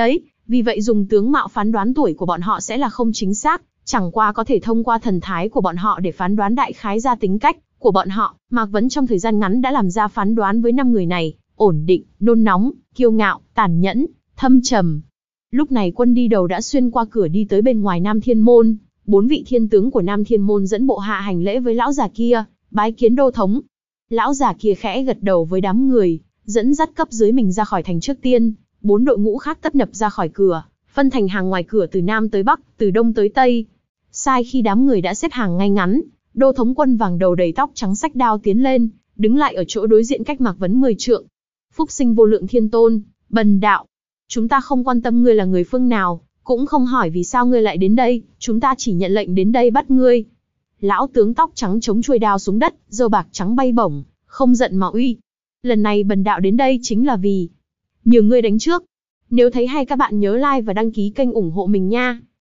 vì vậy dùng tướng mạo phán đoán tuổi của bọn họ sẽ là không chính xác, chẳng qua có thể thông qua thần thái của bọn họ để phán đoán đại khái ra tính cách của bọn họ. Mạc Vấn trong thời gian ngắn đã làm ra phán đoán với năm người này: ổn định, nôn nóng, kiêu ngạo, tàn nhẫn, thâm trầm. Lúc này quân đi đầu đã xuyên qua cửa đi tới bên ngoài Nam Thiên Môn, bốn vị thiên tướng của Nam Thiên Môn dẫn bộ hạ hành lễ với lão già kia, bái kiến đô thống. Lão già kia khẽ gật đầu với đám người, dẫn dắt cấp dưới mình ra khỏi thành trước tiên, bốn đội ngũ khác tấp nập ra khỏi cửa, phân thành hàng ngoài cửa từ Nam tới Bắc, từ Đông tới Tây. Sai khi đám người đã xếp hàng ngay ngắn, đô thống quân vàng đầu đầy tóc trắng xách đao tiến lên, đứng lại ở chỗ đối diện cách Mạc Vấn mười trượng. Phúc sinh vô lượng thiên tôn, bần đạo. Chúng ta không quan tâm ngươi là người phương nào, cũng không hỏi vì sao ngươi lại đến đây, chúng ta chỉ nhận lệnh đến đây bắt ngươi. Lão tướng tóc trắng chống chuôi đao xuống đất, râu bạc trắng bay bổng, không giận mà uy. Lần này bần đạo đến đây chính là vì nhờ ngươi đánh trước. Nếu thấy hay các bạn nhớ like và đăng ký kênh ủng hộ mình nha.